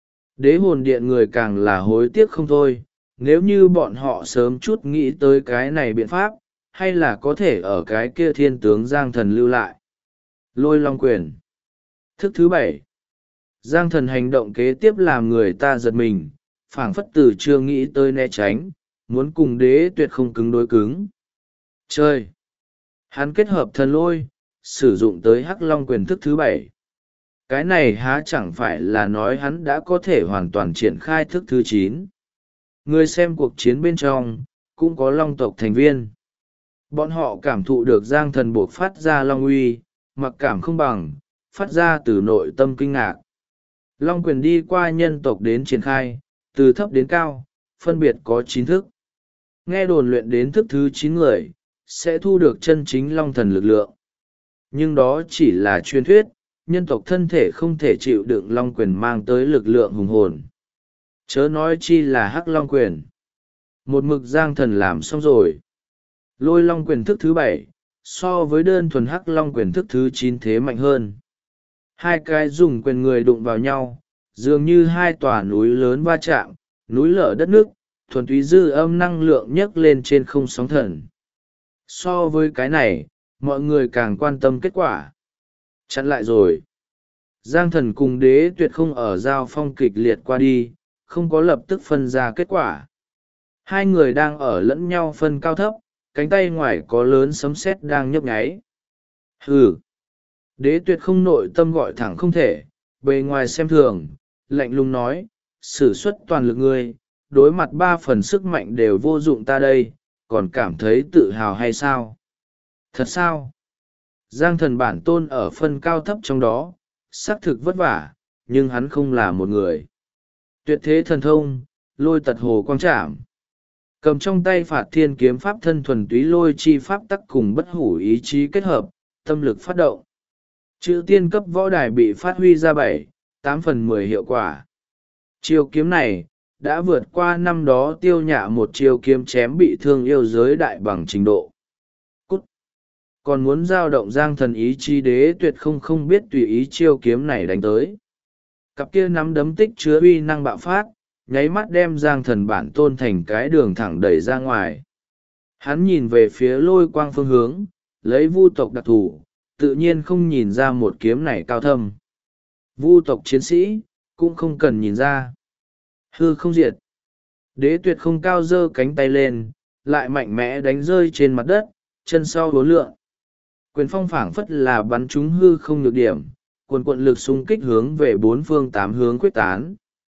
Đế hồn điện người càng là hối tiếc không thôi, nếu như bọn họ sớm chút nghĩ tới cái này biện pháp, hay là có thể ở cái kia thiên tướng Giang Thần lưu lại. Lôi long quyền. Thức thứ 7. Giang Thần hành động kế tiếp làm người ta giật mình, phảng phất từ chưa nghĩ tới né tránh, muốn cùng Đế Tuyệt không cứng đối cứng. Chơi! Hắn kết hợp thần lôi, sử dụng tới hắc long quyền thức thứ 7. Cái này há chẳng phải là nói hắn đã có thể hoàn toàn triển khai thức thứ 9. Người xem cuộc chiến bên trong, cũng có long tộc thành viên. Bọn họ cảm thụ được Giang Thần buộc phát ra long uy, mặc cảm không bằng, phát ra từ nội tâm kinh ngạc. Long quyền đi qua nhân tộc đến triển khai, từ thấp đến cao, phân biệt có 9 thức. Nghe đồn luyện đến thức thứ 9 người, sẽ thu được chân chính long thần lực lượng. Nhưng đó chỉ là truyền thuyết, nhân tộc thân thể không thể chịu đựng long quyền mang tới lực lượng hùng hồn. Chớ nói chi là hắc long quyền. Một mực Giang Thần làm xong rồi. Lôi long quyền thức thứ 7, so với đơn thuần hắc long quyền thức thứ 9 thế mạnh hơn. Hai cái dùng quyền người đụng vào nhau, dường như hai tòa núi lớn va chạm, núi lở đất nước, thuần túy dư âm năng lượng nhấc lên trên không sóng thần. So với cái này, mọi người càng quan tâm kết quả. Chặn lại rồi. Giang Thần cùng Đế Tuyệt không ở giao phong kịch liệt qua đi, không có lập tức phân ra kết quả. Hai người đang ở lẫn nhau phân cao thấp, cánh tay ngoài có lớn sấm sét đang nhấp nháy. Hừ! Đế Tuyệt không nội tâm gọi thẳng không thể, bề ngoài xem thường, lạnh lùng nói, sử xuất toàn lực ngươi, đối mặt 3 phần sức mạnh đều vô dụng ta đây, còn cảm thấy tự hào hay sao? Thật sao? Giang Thần bản tôn ở phân cao thấp trong đó, xác thực vất vả, nhưng hắn không là một người. Tuyệt thế thần thông, lôi tật hồ quang trảm. Cầm trong tay Phạt Thiên kiếm pháp thân thuần túy lôi chi pháp tắc cùng bất hủ ý chí kết hợp, tâm lực phát động. Chữ tiên cấp võ đài bị phát huy ra 7-8/10 hiệu quả. Chiêu kiếm này, đã vượt qua năm đó Tiêu Nhạ một chiêu kiếm chém bị thương yêu giới đại bằng trình độ. Cút! Còn muốn giao động Giang Thần ý chí Đế Tuyệt không biết tùy ý chiêu kiếm này đánh tới. Cặp kia nắm đấm tích chứa uy năng bạo phát, nháy mắt đem Giang Thần bản tôn thành cái đường thẳng đẩy ra ngoài. Hắn nhìn về phía lôi quang phương hướng, lấy vu tộc đặc thù, tự nhiên không nhìn ra một kiếm này cao thâm. Vu tộc chiến sĩ, cũng không cần nhìn ra. Hư không diệt. Đế tuyệt không cao giơ cánh tay lên, lại mạnh mẽ đánh rơi trên mặt đất, chân sau hố lượng. Quyền phong phảng phất là bắn trúng hư không nhược điểm, quần quận lực xung kích hướng về bốn phương tám hướng quyết tán.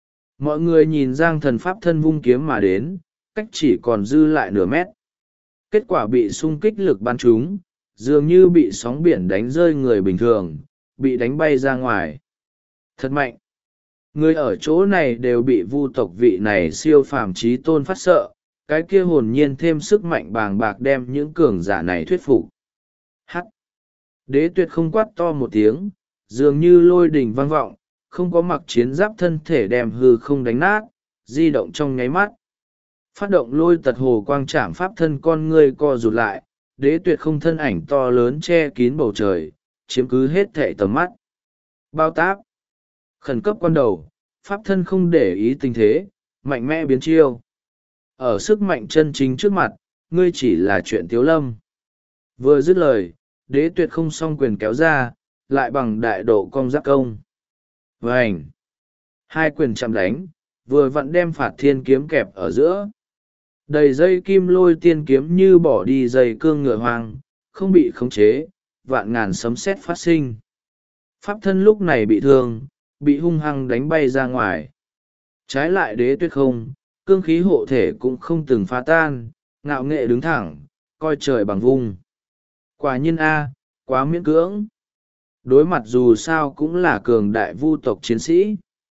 Mọi người nhìn Giang Thần pháp thân vung kiếm mà đến, cách chỉ còn dư lại nửa mét. Kết quả bị xung kích lực bắn trúng, dường như bị sóng biển đánh rơi người bình thường, bị đánh bay ra ngoài. Thật mạnh. Người ở chỗ này đều bị vu tộc vị này siêu phàm trí tôn phát sợ, cái kia hồn nhiên thêm sức mạnh bàng bạc đem những cường giả này thuyết phục. Hắc. Đế tuyệt không quát to một tiếng, dường như lôi đình vang vọng, không có mặc chiến giáp thân thể đem hư không đánh nát, di động trong nháy mắt. Phát động lôi tật hồ quang trảm pháp thân con ngươi co rụt lại, đế tuyệt không thân ảnh to lớn che kín bầu trời, chiếm cứ hết thệ tầm mắt. Bao táp. Khẩn cấp quan đầu, pháp thân không để ý tình thế, mạnh mẽ biến chiêu. Ở sức mạnh chân chính trước mặt, ngươi chỉ là chuyện tiếu lâm. Vừa dứt lời, đế tuyệt không song quyền kéo ra, lại bằng đại độ cong giáp công. Vành! Hai quyền chạm đánh, vừa vặn đem phạt thiên kiếm kẹp ở giữa. Đầy dây kim lôi tiên kiếm như bỏ đi dây cương ngựa hoang, không bị khống chế, vạn ngàn sấm sét phát sinh. Pháp thân lúc này bị thương, bị hung hăng đánh bay ra ngoài. Trái lại đế tuyệt không, cương khí hộ thể cũng không từng phá tan, ngạo nghệ đứng thẳng, coi trời bằng vung. Quả nhiên A, quá miễn cưỡng. Đối mặt dù sao cũng là cường đại vu tộc chiến sĩ.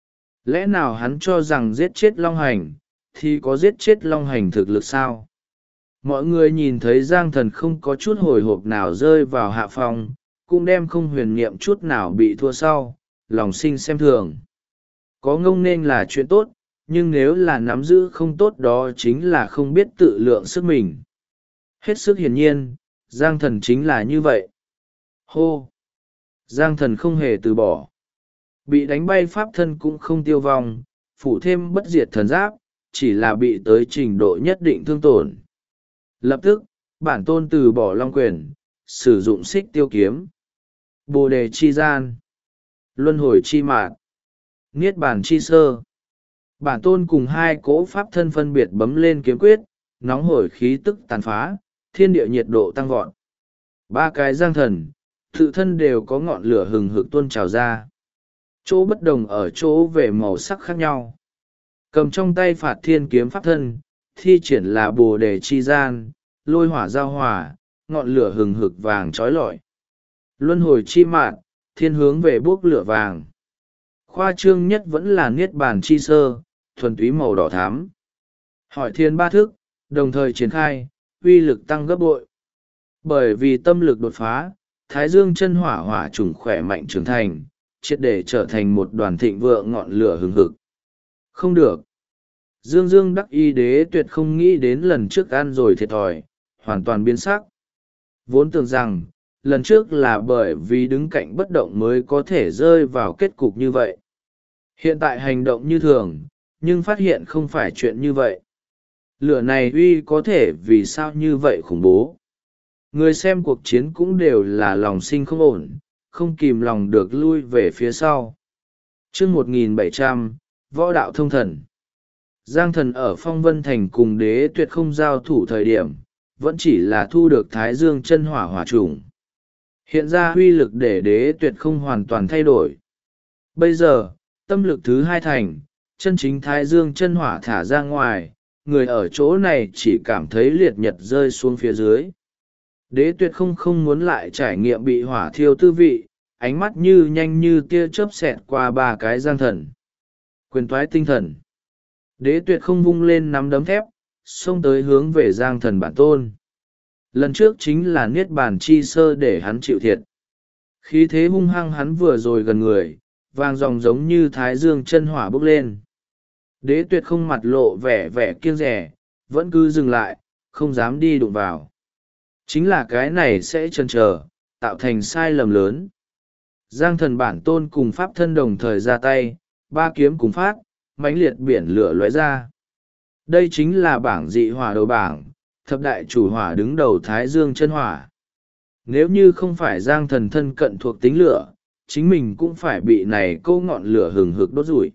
Lẽ nào hắn cho rằng giết chết Long Hành, thì có giết chết Long Hành thực lực sao? Mọi người nhìn thấy Giang Thần không có chút hồi hộp nào rơi vào hạ phòng, cũng đem không huyền niệm chút nào bị thua sau, lòng sinh xem thường. Có ngông nên là chuyện tốt, nhưng nếu là nắm giữ không tốt đó chính là không biết tự lượng sức mình. Hết sức hiển nhiên, Giang Thần chính là như vậy. Hô! Giang Thần không hề từ bỏ. Bị đánh bay pháp thân cũng không tiêu vong, phủ thêm bất diệt thần giáp, chỉ là bị tới trình độ nhất định thương tổn. Lập tức, bản tôn từ bỏ long quyền, sử dụng xích tiêu kiếm. Bồ đề chi gian. Luân hồi chi mạt. Niết bàn chi sơ. Bản tôn cùng hai cỗ pháp thân phân biệt bấm lên kiếm quyết, nóng hổi khí tức tàn phá, thiên địa nhiệt độ tăng vọt. Ba cái Giang Thần, tự thân đều có ngọn lửa hừng hực tuôn trào ra. Chỗ bất đồng ở chỗ về màu sắc khác nhau. Cầm trong tay phạt thiên kiếm pháp thân, thi triển là bồ đề chi gian, lôi hỏa giao hòa, ngọn lửa hừng hực vàng trói lọi. Luân hồi chi mạn, thiên hướng về bốc lửa vàng. Khoa trương nhất vẫn là niết bàn chi sơ, thuần túy màu đỏ thắm. Hỏi thiên ba thức, đồng thời triển khai, uy lực tăng gấp bội. Bởi vì tâm lực đột phá, thái dương chân hỏa hỏa trùng khỏe mạnh trưởng thành, triệt để trở thành một đoàn thịnh vượng ngọn lửa hừng hực. Không được. Dương Dương đắc y đế tuyệt không nghĩ đến lần trước ăn rồi thiệt thòi, hoàn toàn biến sắc. Vốn tưởng rằng, lần trước là bởi vì đứng cạnh bất động mới có thể rơi vào kết cục như vậy. Hiện tại hành động như thường, nhưng phát hiện không phải chuyện như vậy. Lửa này uy có thể vì sao như vậy khủng bố. Người xem cuộc chiến cũng đều là lòng sinh không ổn, không kìm lòng được lui về phía sau. Chương 1700, Võ đạo thông thần. Giang Thần ở Phong Vân Thành cùng đế tuyệt không giao thủ thời điểm, vẫn chỉ là thu được Thái Dương chân hỏa hỏa trùng. Hiện ra huy lực để đế tuyệt không hoàn toàn thay đổi. Bây giờ, tâm lực thứ hai thành, chân chính Thái Dương chân hỏa thả ra ngoài, người ở chỗ này chỉ cảm thấy liệt nhật rơi xuống phía dưới. Đế tuyệt không muốn lại trải nghiệm bị hỏa thiêu tư vị, ánh mắt như nhanh như tia chớp xẹt qua ba cái Giang Thần. Quyền toái tinh thần. Đế tuyệt không vung lên nắm đấm thép, xông tới hướng về Giang Thần bản tôn. Lần trước chính là niết bàn chi sơ để hắn chịu thiệt. Khí thế hung hăng hắn vừa rồi gần người, vàng ròng giống như thái dương chân hỏa bốc lên. Đế tuyệt không mặt lộ vẻ kiêng rẻ, vẫn cứ dừng lại, không dám đi đụng vào. Chính là cái này sẽ chần chờ, tạo thành sai lầm lớn. Giang Thần bản tôn cùng pháp thân đồng thời ra tay, ba kiếm cùng phát, mãnh liệt biển lửa lóe ra. Đây chính là bảng dị hỏa đầu bảng, thập đại chủ hỏa đứng đầu Thái Dương chân hỏa. Nếu như không phải Giang Thần thân cận thuộc tính lửa, chính mình cũng phải bị này câu ngọn lửa hừng hực đốt rủi.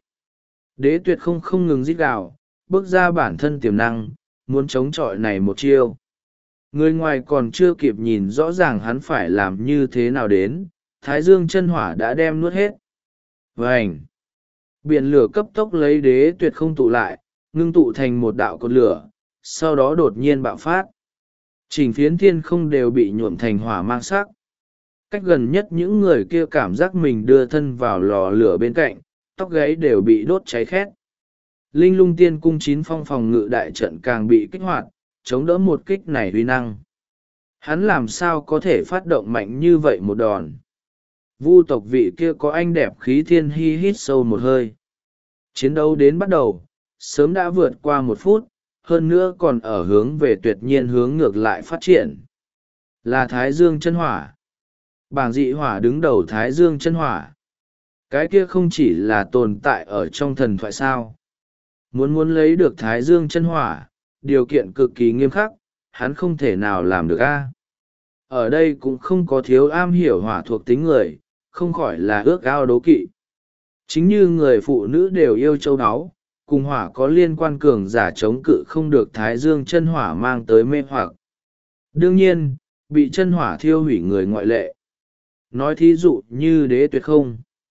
Đế Tuyệt không ngừng rít gào, bước ra bản thân tiềm năng, muốn chống chọi này một chiêu. Người ngoài còn chưa kịp nhìn rõ ràng hắn phải làm như thế nào đến, Thái Dương chân hỏa đã đem nuốt hết. Vành! Biển lửa cấp tốc lấy Đế Tuyệt không tụ lại, ngưng tụ thành một đạo cột lửa, sau đó đột nhiên bạo phát. Chỉnh phiến thiên không đều bị nhuộm thành hỏa mang sắc. Cách gần nhất những người kia cảm giác mình đưa thân vào lò lửa bên cạnh, tóc gáy đều bị đốt cháy khét. Linh Lung Tiên Cung 9 phong phòng ngự đại trận càng bị kích hoạt, chống đỡ một kích này uy năng. Hắn làm sao có thể phát động mạnh như vậy một đòn. Vu tộc vị kia có anh đẹp khí thiên hy hít sâu một hơi. Chiến đấu đến bắt đầu, sớm đã vượt qua 1 phút, hơn nữa còn ở hướng về tuyệt nhiên hướng ngược lại phát triển. Là Thái Dương chân hỏa. Bảng dị hỏa đứng đầu Thái Dương chân hỏa. Cái kia không chỉ là tồn tại ở trong thần thoại sao. Muốn lấy được Thái Dương chân hỏa, điều kiện cực kỳ nghiêm khắc, hắn không thể nào làm được a. Ở đây cũng không có thiếu am hiểu hỏa thuộc tính người, không khỏi là ước ao đố kỵ. Chính như người phụ nữ đều yêu châu náu, cùng hỏa có liên quan cường giả chống cự không được Thái Dương chân hỏa mang tới mê hoặc. Đương nhiên, bị chân hỏa thiêu hủy người ngoại lệ. Nói thí dụ như Đế Tuyệt không.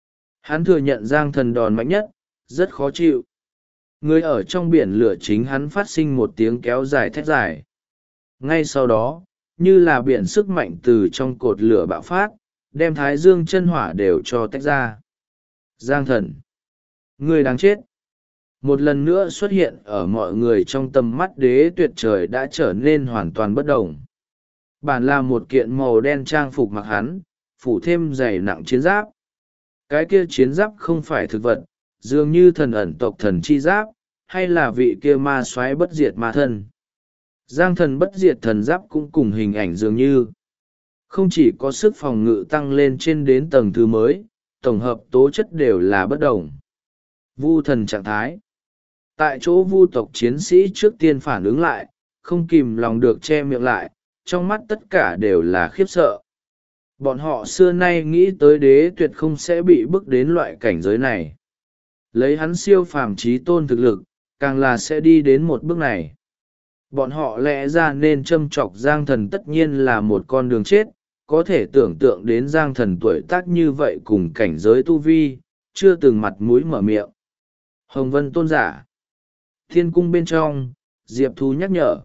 Hắn thừa nhận Giang Thần đòn mạnh nhất, rất khó chịu. Người ở trong biển lửa chính hắn phát sinh một tiếng kéo dài thét dài. Ngay sau đó, như là biển sức mạnh từ trong cột lửa bạo phát, đem Thái Dương chân hỏa đều cho tách ra. Giang Thần! Người đáng chết! Một lần nữa xuất hiện ở mọi người trong tầm mắt Đế Tuyệt trời đã trở nên hoàn toàn bất đồng. Bản là một kiện màu đen trang phục mặc hắn, phủ thêm dày nặng chiến giáp. Cái kia chiến giáp không phải thực vật, dường như thần ẩn tộc thần chi giáp, hay là vị kia ma soái bất diệt ma thân. Giang Thần bất diệt thần giáp cũng cùng hình ảnh dường như. Không chỉ có sức phòng ngự tăng lên trên đến tầng thứ mới, tổng hợp tố chất đều là bất đồng. Vu thần trạng thái. Tại chỗ vu tộc chiến sĩ trước tiên phản ứng lại, không kìm lòng được che miệng lại, trong mắt tất cả đều là khiếp sợ. Bọn họ xưa nay nghĩ tới Đế Tuyệt không sẽ bị bước đến loại cảnh giới này. Lấy hắn siêu phàm trí tôn thực lực, càng là sẽ đi đến một bước này. Bọn họ lẽ ra nên châm chọc Giang Thần tất nhiên là một con đường chết, có thể tưởng tượng đến Giang Thần tuổi tác như vậy cùng cảnh giới tu vi, chưa từng mặt mũi mở miệng. Hồng Vân tôn giả. Thiên cung bên trong, Diệp Thú nhắc nhở.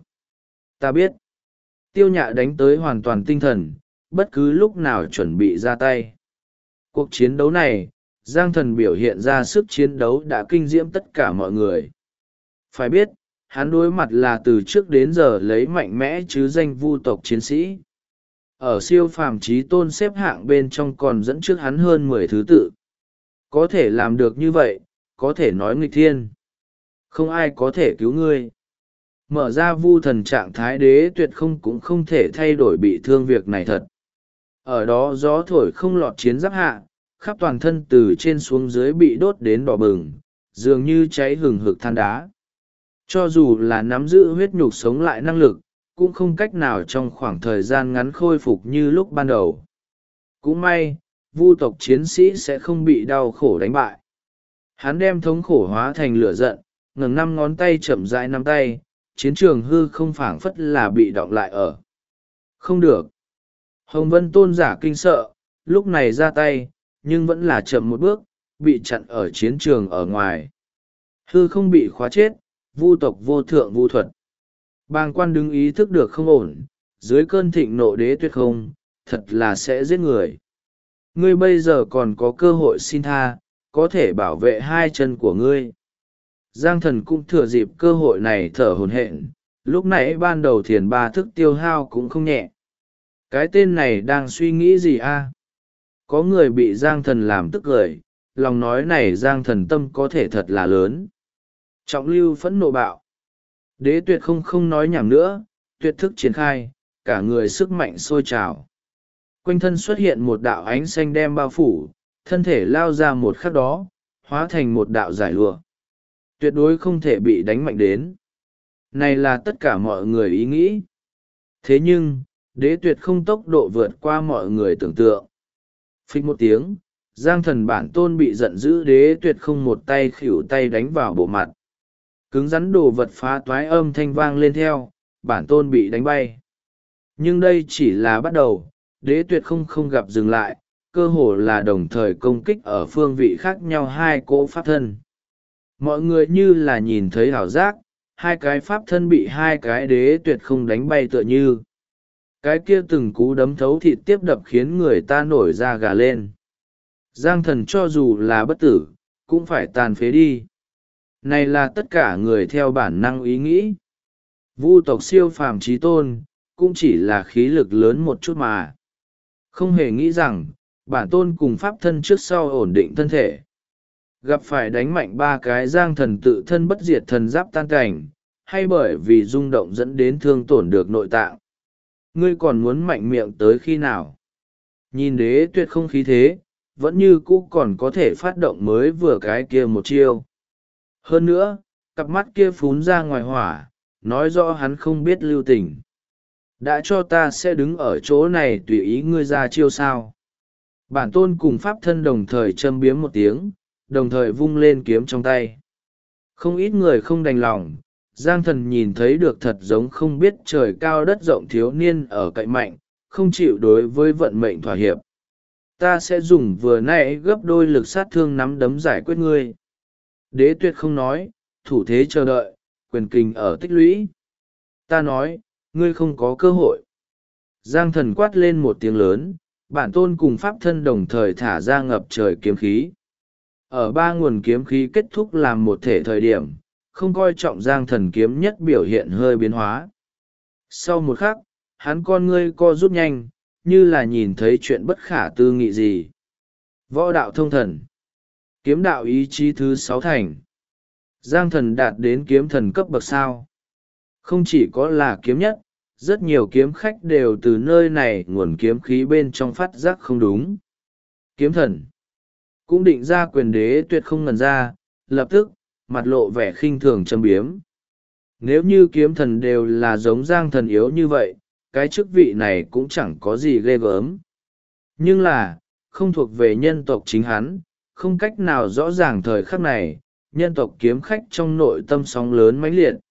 Ta biết. Tiêu Nhạ đánh tới hoàn toàn tinh thần, bất cứ lúc nào chuẩn bị ra tay. Cuộc chiến đấu này, Giang Thần biểu hiện ra sức chiến đấu đã kinh diễm tất cả mọi người. Phải biết, hắn đối mặt là từ trước đến giờ lấy mạnh mẽ chứ danh vu tộc chiến sĩ. Ở siêu phàm trí tôn xếp hạng bên trong còn dẫn trước hắn hơn 10 thứ tự. Có thể làm được như vậy, có thể nói nghịch thiên. Không ai có thể cứu ngươi. Mở ra vu thần trạng thái Đế Tuyệt không cũng không thể thay đổi bị thương việc này thật. Ở đó gió thổi không lọt chiến giáp hạ, khắp toàn thân từ trên xuống dưới bị đốt đến đỏ bừng, dường như cháy hừng hực than đá. Cho dù là nắm giữ huyết nhục sống lại năng lực, cũng không cách nào trong khoảng thời gian ngắn khôi phục như lúc ban đầu. Cũng may, vu tộc chiến sĩ sẽ không bị đau khổ đánh bại. Hắn đem thống khổ hóa thành lửa giận, ngẩng 5 ngón tay chậm rãi nắm tay, chiến trường hư không phảng phất là bị đọng lại ở. Không được. Hồng Vân tôn giả kinh sợ, lúc này ra tay, nhưng vẫn là chậm một bước, bị chặn ở chiến trường ở ngoài. Hư không bị khóa chết, vu tộc vô thượng vu thuật. Bàng quan đứng ý thức được không ổn, dưới cơn thịnh nộ Đế Tuyệt không, thật là sẽ giết người. Ngươi bây giờ còn có cơ hội xin tha, có thể bảo vệ 2 chân của ngươi. Giang Thần cũng thừa dịp cơ hội này thở hổn hển, lúc nãy ban đầu thiền 3 thức tiêu hao cũng không nhẹ. Cái tên này đang suy nghĩ gì a? Có người bị Giang Thần làm tức cười, lòng nói này Giang Thần tâm có thể thật là lớn. Trọng lưu phẫn nộ bạo. Đế Tuyệt không nói nhảm nữa, tuyệt thức triển khai, cả người sức mạnh sôi trào. Quanh thân xuất hiện một đạo ánh xanh đem bao phủ, thân thể lao ra một khắc đó, hóa thành một đạo giải lụa. Tuyệt đối không thể bị đánh mạnh đến. Này là tất cả mọi người ý nghĩ. Thế nhưng, đế tuyệt không tốc độ vượt qua mọi người tưởng tượng. Phích một tiếng, Giang Thần bản tôn bị giận dữ, đế tuyệt không một tay khuỷu tay đánh vào bộ mặt. Cứng rắn đồ vật phá toái, âm thanh vang lên theo, bản tôn bị đánh bay. Nhưng đây chỉ là bắt đầu, đế tuyệt không gặp dừng lại, cơ hồ là đồng thời công kích ở phương vị khác nhau hai cỗ pháp thân. Mọi người như là nhìn thấy ảo giác, hai cái pháp thân bị hai cái đế tuyệt không đánh bay tựa như. Cái kia từng cú đấm thấu thịt tiếp đập khiến người ta nổi da gà lên. Giang Thần cho dù là bất tử, cũng phải tàn phế đi. Này là tất cả người theo bản năng ý nghĩ. Vu tộc siêu phàm chí tôn, cũng chỉ là khí lực lớn một chút mà. Không hề nghĩ rằng, bản tôn cùng pháp thân trước sau ổn định thân thể. Gặp phải đánh mạnh ba cái Giang Thần tự thân bất diệt thần giáp tan cảnh, hay bởi vì rung động dẫn đến thương tổn được nội tạng. Ngươi còn muốn mạnh miệng tới khi nào? Nhìn đế tuyệt không khí thế, vẫn như cũ còn có thể phát động mới vừa cái kia một chiêu. Hơn nữa, cặp mắt kia phún ra ngoài hỏa, nói rõ hắn không biết lưu tình. Đã cho ta sẽ đứng ở chỗ này tùy ý ngươi ra chiêu sao. Bản tôn cùng pháp thân đồng thời châm biếm một tiếng, đồng thời vung lên kiếm trong tay. Không ít người không đành lòng, Giang Thần nhìn thấy được thật giống không biết trời cao đất rộng thiếu niên ở cạnh mạnh, không chịu đối với vận mệnh thỏa hiệp. Ta sẽ dùng vừa nãy gấp đôi lực sát thương nắm đấm giải quyết ngươi. Đế tuyệt không nói, thủ thế chờ đợi, quyền kình ở tích lũy. Ta nói, ngươi không có cơ hội. Giang Thần quát lên một tiếng lớn, bản tôn cùng pháp thân đồng thời thả ra ngập trời kiếm khí. Ở ba nguồn kiếm khí kết thúc làm một thể thời điểm, không coi trọng Giang Thần kiếm nhất biểu hiện hơi biến hóa. Sau một khắc, hắn con ngươi co rút nhanh, như là nhìn thấy chuyện bất khả tư nghị gì. Võ đạo thông thần. Kiếm đạo ý chí thứ 6 thành. Giang Thần đạt đến kiếm thần cấp bậc sao. Không chỉ có là kiếm nhất, rất nhiều kiếm khách đều từ nơi này nguồn kiếm khí bên trong phát giác không đúng. Kiếm thần. Cũng định ra quyền đế tuyệt không ngần ra, lập tức, mặt lộ vẻ khinh thường châm biếm. Nếu như kiếm thần đều là giống Giang Thần yếu như vậy, cái chức vị này cũng chẳng có gì ghê gớm. Nhưng là, không thuộc về nhân tộc chính hắn, không cách nào rõ ràng thời khắc này, nhân tộc kiếm khách trong nội tâm sóng lớn mãnh liệt,